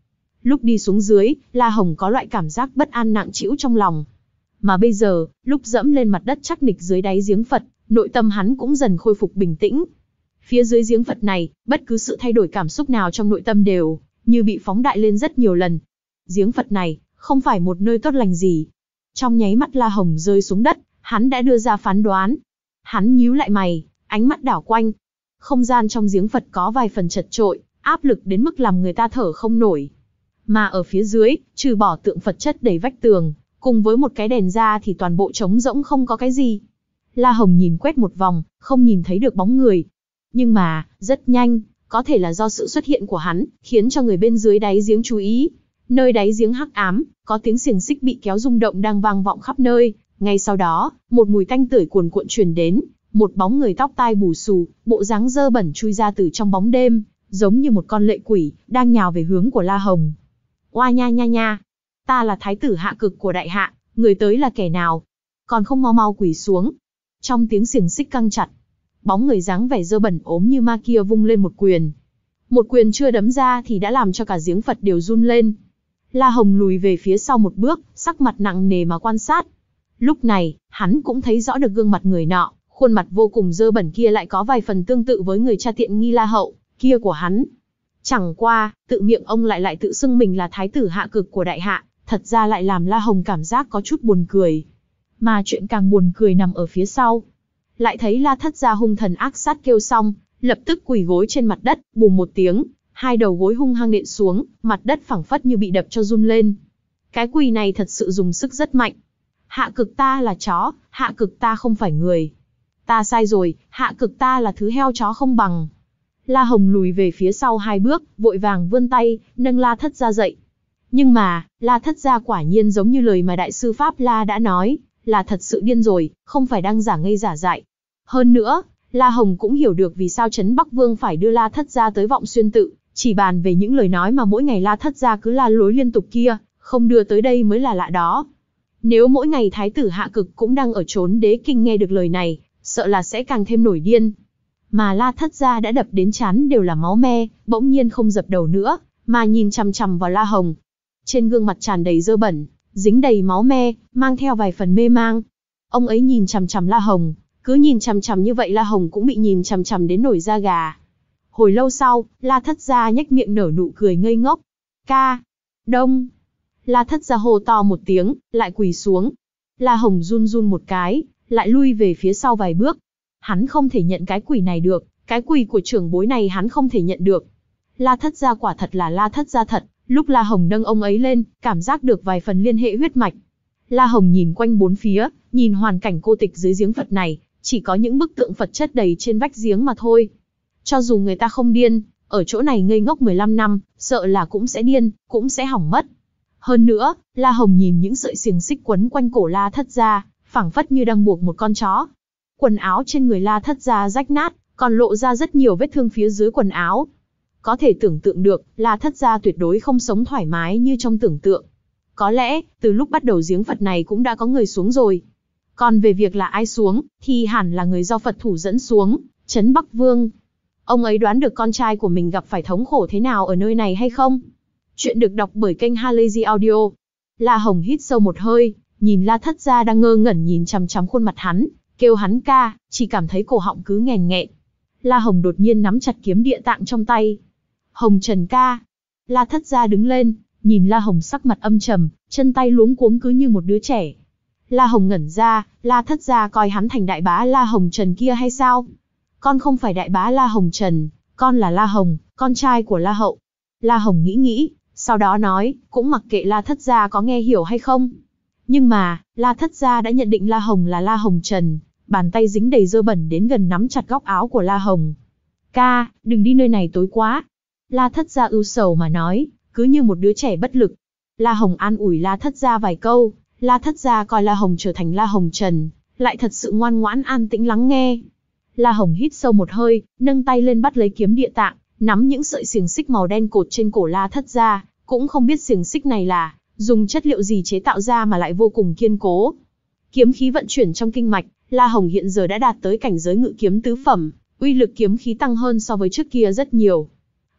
Lúc đi xuống dưới, La Hồng có loại cảm giác bất an nặng trĩu trong lòng. Mà bây giờ, lúc dẫm lên mặt đất chắc nịch dưới đáy giếng Phật, nội tâm hắn cũng dần khôi phục bình tĩnh. Phía dưới giếng Phật này, bất cứ sự thay đổi cảm xúc nào trong nội tâm đều như bị phóng đại lên rất nhiều lần. Giếng Phật này, không phải một nơi tốt lành gì. Trong nháy mắt La Hồng rơi xuống đất, hắn đã đưa ra phán đoán. Hắn nhíu lại mày, ánh mắt đảo quanh. Không gian trong giếng Phật có vài phần chật chội, áp lực đến mức làm người ta thở không nổi. Mà ở phía dưới, trừ bỏ tượng Phật chất đầy vách tường, cùng với một cái đèn ra thì toàn bộ trống rỗng không có cái gì. La Hồng nhìn quét một vòng, không nhìn thấy được bóng người. Nhưng mà, rất nhanh, có thể là do sự xuất hiện của hắn, khiến cho người bên dưới đáy giếng chú ý. Nơi đáy giếng hắc ám, có tiếng xiềng xích bị kéo rung động đang vang vọng khắp nơi. Ngay sau đó, một mùi tanh tưởi cuồn cuộn truyền đến, một bóng người tóc tai bù xù, bộ dáng dơ bẩn chui ra từ trong bóng đêm, giống như một con lệ quỷ, đang nhào về hướng của La Hồng. Oa nha nha nha, ta là thái tử hạ cực của đại hạ, người tới là kẻ nào? Còn không mau mau quỳ xuống. Trong tiếng xiềng xích căng chặt, bóng người dáng vẻ dơ bẩn ốm như ma kia vung lên một quyền. Một quyền chưa đấm ra thì đã làm cho cả giếng Phật đều run lên. La Hồng lùi về phía sau một bước, sắc mặt nặng nề mà quan sát. Lúc này, hắn cũng thấy rõ được gương mặt người nọ, khuôn mặt vô cùng dơ bẩn kia lại có vài phần tương tự với người cha tiện nghi La Hậu kia của hắn. Chẳng qua, tự miệng ông lại lại tự xưng mình là thái tử hạ cực của đại hạ, thật ra lại làm La Hồng cảm giác có chút buồn cười. Mà chuyện càng buồn cười nằm ở phía sau. Lại thấy La Thất Gia hung thần ác sát kêu xong, lập tức quỳ gối trên mặt đất, bùm một tiếng, hai đầu gối hung hăng nện xuống, mặt đất phẳng phất như bị đập cho run lên. Cái quỳ này thật sự dùng sức rất mạnh. Hạ cực ta là chó, hạ cực ta không phải người. Ta sai rồi, hạ cực ta là thứ heo chó không bằng. La Hồng lùi về phía sau hai bước, vội vàng vươn tay, nâng La Thất Gia dậy. Nhưng mà, La Thất Gia quả nhiên giống như lời mà đại sư Pháp La đã nói, là thật sự điên rồi, không phải đang giả ngây giả dại. Hơn nữa, La Hồng cũng hiểu được vì sao Trấn Bắc Vương phải đưa La Thất Gia tới Vọng Xuyên Tự, chỉ bàn về những lời nói mà mỗi ngày La Thất Gia cứ la lối liên tục kia, không đưa tới đây mới là lạ đó. Nếu mỗi ngày Thái tử Hạ Cực cũng đang ở trốn đế kinh nghe được lời này, sợ là sẽ càng thêm nổi điên. Mà La Thất Gia đã đập đến trán đều là máu me, bỗng nhiên không dập đầu nữa, mà nhìn chằm chằm vào La Hồng. Trên gương mặt tràn đầy dơ bẩn, dính đầy máu me, mang theo vài phần mê mang. Ông ấy nhìn chằm chằm La Hồng, cứ nhìn chằm chằm như vậy La Hồng cũng bị nhìn chằm chằm đến nổi da gà. Hồi lâu sau, La Thất Gia nhếch miệng nở nụ cười ngây ngốc. Ca, đông. La Thất Gia hô to một tiếng, lại quỳ xuống. La Hồng run run một cái, lại lui về phía sau vài bước. Hắn không thể nhận cái quỳ này được, cái quỳ của trưởng bối này hắn không thể nhận được. La Thất Gia quả thật là La Thất Gia thật, lúc La Hồng nâng ông ấy lên, cảm giác được vài phần liên hệ huyết mạch. La Hồng nhìn quanh bốn phía, nhìn hoàn cảnh cô tịch dưới giếng Phật này, chỉ có những bức tượng Phật chất đầy trên vách giếng mà thôi. Cho dù người ta không điên, ở chỗ này ngây ngốc mười lăm năm, sợ là cũng sẽ điên, cũng sẽ hỏng mất. Hơn nữa, La Hồng nhìn những sợi xiềng xích quấn quanh cổ La Thất Gia, phảng phất như đang buộc một con chó. Quần áo trên người La Thất Gia rách nát, còn lộ ra rất nhiều vết thương phía dưới quần áo. Có thể tưởng tượng được, La Thất Gia tuyệt đối không sống thoải mái như trong tưởng tượng. Có lẽ, từ lúc bắt đầu giếng Phật này cũng đã có người xuống rồi. Còn về việc là ai xuống, thì hẳn là người do Phật thủ dẫn xuống, Trấn Bắc Vương. Ông ấy đoán được con trai của mình gặp phải thống khổ thế nào ở nơi này hay không? Chuyện được đọc bởi kênh Halazy Audio. La Hồng hít sâu một hơi, nhìn La Thất Gia đang ngơ ngẩn nhìn chằm chằm khuôn mặt hắn, kêu hắn ca, chỉ cảm thấy cổ họng cứ nghèn nghẹn. La Hồng đột nhiên nắm chặt kiếm địa tạng trong tay. Hồng Trần ca. La Thất Gia đứng lên, nhìn La Hồng sắc mặt âm trầm, chân tay luống cuống cứ như một đứa trẻ. La Hồng ngẩn ra, La Thất Gia coi hắn thành đại bá La Hồng Trần kia hay sao? Con không phải đại bá La Hồng Trần, con là La Hồng, con trai của La Hậu. La Hồng nghĩ nghĩ, sau đó nói, cũng mặc kệ La Thất Gia có nghe hiểu hay không. Nhưng mà, La Thất Gia đã nhận định La Hồng là La Hồng Trần, bàn tay dính đầy dơ bẩn đến gần nắm chặt góc áo của La Hồng. Ca, đừng đi nơi này tối quá. La Thất Gia ưu sầu mà nói, cứ như một đứa trẻ bất lực. La Hồng an ủi La Thất Gia vài câu, La Thất Gia coi La Hồng trở thành La Hồng Trần, lại thật sự ngoan ngoãn an tĩnh lắng nghe. La Hồng hít sâu một hơi, nâng tay lên bắt lấy kiếm địa tạng, nắm những sợi xiềng xích màu đen cột trên cổ La Thất Gia, cũng không biết xiềng xích này là dùng chất liệu gì chế tạo ra mà lại vô cùng kiên cố. Kiếm khí vận chuyển trong kinh mạch, La Hồng hiện giờ đã đạt tới cảnh giới ngự kiếm tứ phẩm, uy lực kiếm khí tăng hơn so với trước kia rất nhiều.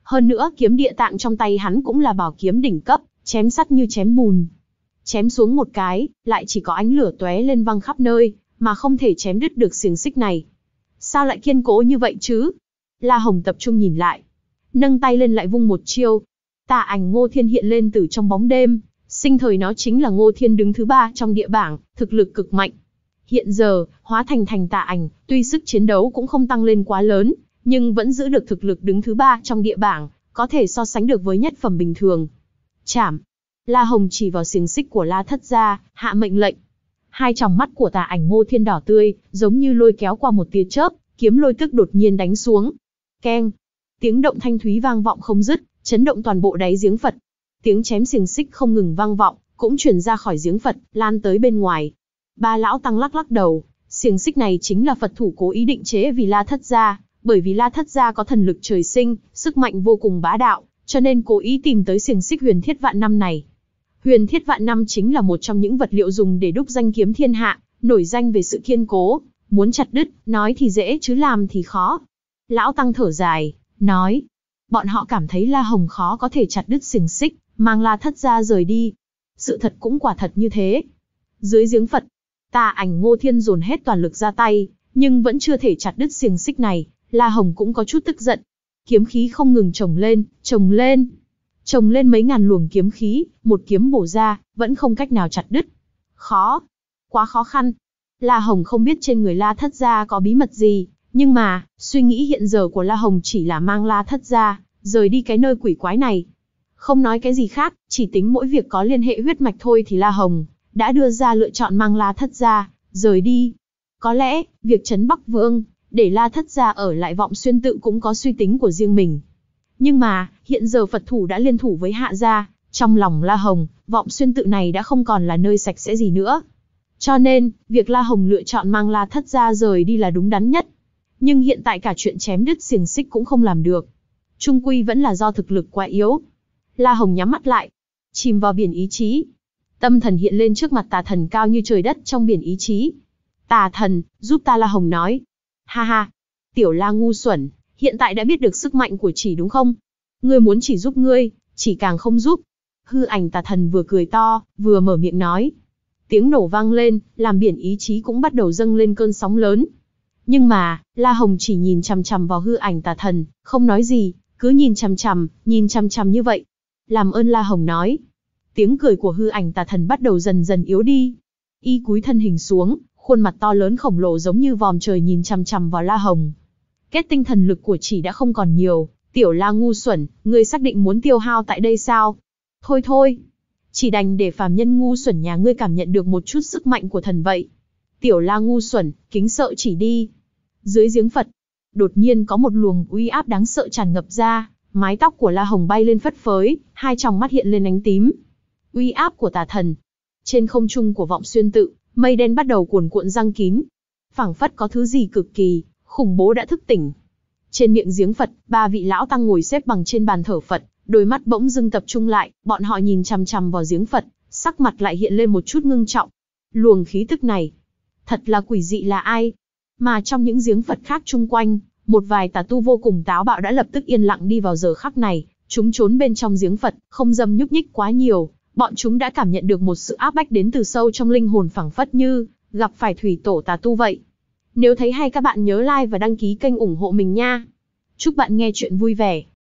Hơn nữa kiếm địa tạng trong tay hắn cũng là bảo kiếm đỉnh cấp, chém sắt như chém bùn. Chém xuống một cái, lại chỉ có ánh lửa tóe lên văng khắp nơi, mà không thể chém đứt được xiềng xích này. Sao lại kiên cố như vậy chứ? La Hồng tập trung nhìn lại, nâng tay lên lại vung một chiêu. Tà ảnh Ngô Thiên hiện lên từ trong bóng đêm, sinh thời nó chính là Ngô Thiên đứng thứ ba trong địa bảng, thực lực cực mạnh. Hiện giờ, hóa thành thành tà ảnh, tuy sức chiến đấu cũng không tăng lên quá lớn, nhưng vẫn giữ được thực lực đứng thứ ba trong địa bảng, có thể so sánh được với nhất phẩm bình thường. Chảm! La Hồng chỉ vào xiềng xích của La Thất gia, hạ mệnh lệnh. Hai tròng mắt của tà ảnh Ngô Thiên đỏ tươi, giống như lôi kéo qua một tia chớp, kiếm lôi tức đột nhiên đánh xuống. Keng! Tiếng động thanh thúy vang vọng không dứt, chấn động toàn bộ đáy giếng Phật. Tiếng chém xiềng xích không ngừng vang vọng, cũng truyền ra khỏi giếng Phật, lan tới bên ngoài. Ba lão tăng lắc lắc đầu, xiềng xích này chính là Phật thủ cố ý định chế vì La Thất gia, bởi vì La Thất gia có thần lực trời sinh, sức mạnh vô cùng bá đạo, cho nên cố ý tìm tới xiềng xích huyền thiết vạn năm này. Huyền thiết vạn năm chính là một trong những vật liệu dùng để đúc danh kiếm thiên hạ, nổi danh về sự kiên cố, muốn chặt đứt, nói thì dễ chứ làm thì khó. Lão tăng thở dài, nói, bọn họ cảm thấy La Hồng khó có thể chặt đứt xiềng xích, mang La Thất gia rời đi. Sự thật cũng quả thật như thế. Dưới giếng Phật, tà ảnh Ngô Thiên dồn hết toàn lực ra tay, nhưng vẫn chưa thể chặt đứt xiềng xích này. La Hồng cũng có chút tức giận. Kiếm khí không ngừng chồng lên, chồng lên. Chồng lên mấy ngàn luồng kiếm khí, một kiếm bổ ra, vẫn không cách nào chặt đứt. Khó. Quá khó khăn. La Hồng không biết trên người La Thất gia có bí mật gì, nhưng mà, suy nghĩ hiện giờ của La Hồng chỉ là mang La Thất gia, rời đi cái nơi quỷ quái này. Không nói cái gì khác, chỉ tính mỗi việc có liên hệ huyết mạch thôi thì La Hồng đã đưa ra lựa chọn mang La Thất gia, rời đi. Có lẽ, việc trấn Bắc Vương, để La Thất gia ở lại Vọng Xuyên tự cũng có suy tính của riêng mình. Nhưng mà, hiện giờ Phật thủ đã liên thủ với Hạ gia, trong lòng La Hồng, Vọng Xuyên tự này đã không còn là nơi sạch sẽ gì nữa. Cho nên, việc La Hồng lựa chọn mang La Thất gia rời đi là đúng đắn nhất. Nhưng hiện tại cả chuyện chém đứt xiềng xích cũng không làm được. Trung quy vẫn là do thực lực quá yếu. La Hồng nhắm mắt lại, chìm vào biển ý chí. Tâm thần hiện lên trước mặt tà thần cao như trời đất trong biển ý chí. Tà thần, giúp ta, La Hồng nói. Ha ha, tiểu La ngu xuẩn, hiện tại đã biết được sức mạnh của chỉ đúng không? Ngươi muốn chỉ giúp ngươi, chỉ càng không giúp. Hư ảnh tà thần vừa cười to, vừa mở miệng nói. Tiếng nổ vang lên, làm biển ý chí cũng bắt đầu dâng lên cơn sóng lớn. Nhưng mà, La Hồng chỉ nhìn chằm chằm vào hư ảnh tà thần, không nói gì, cứ nhìn chằm chằm, nhìn chằm chằm như vậy. Làm ơn, La Hồng nói. Tiếng cười của hư ảnh tà thần bắt đầu dần dần yếu đi. Y cúi thân hình xuống, khuôn mặt to lớn khổng lồ giống như vòm trời nhìn chằm chằm vào La Hồng. Kết tinh thần lực của chỉ đã không còn nhiều, tiểu La ngu xuẩn, ngươi xác định muốn tiêu hao tại đây sao? Thôi thôi, chỉ đành để phàm nhân ngu xuẩn nhà ngươi cảm nhận được một chút sức mạnh của thần vậy. Tiểu La ngu xuẩn, kính sợ chỉ đi. Dưới giếng Phật, đột nhiên có một luồng uy áp đáng sợ tràn ngập ra, mái tóc của La Hồng bay lên phất phới, hai tròng mắt hiện lên ánh tím. Uy áp của tà thần. Trên không trung của Vọng Xuyên tự, mây đen bắt đầu cuồn cuộn giăng kín. Phảng phất có thứ gì cực kỳ khủng bố đã thức tỉnh. Trên miệng giếng Phật, ba vị lão tăng ngồi xếp bằng trên bàn thờ Phật, đôi mắt bỗng dưng tập trung lại, bọn họ nhìn chằm chằm vào giếng Phật, sắc mặt lại hiện lên một chút ngưng trọng. Luồng khí tức này, thật là quỷ dị là ai? Mà trong những giếng Phật khác chung quanh, một vài tà tu vô cùng táo bạo đã lập tức yên lặng đi vào giờ khắc này, chúng trốn bên trong giếng Phật, không dâm nhúc nhích quá nhiều, bọn chúng đã cảm nhận được một sự áp bách đến từ sâu trong linh hồn, phảng phất như gặp phải thủy tổ tà tu vậy. Nếu thấy hay các bạn nhớ like và đăng ký kênh ủng hộ mình nha. Chúc bạn nghe chuyện vui vẻ.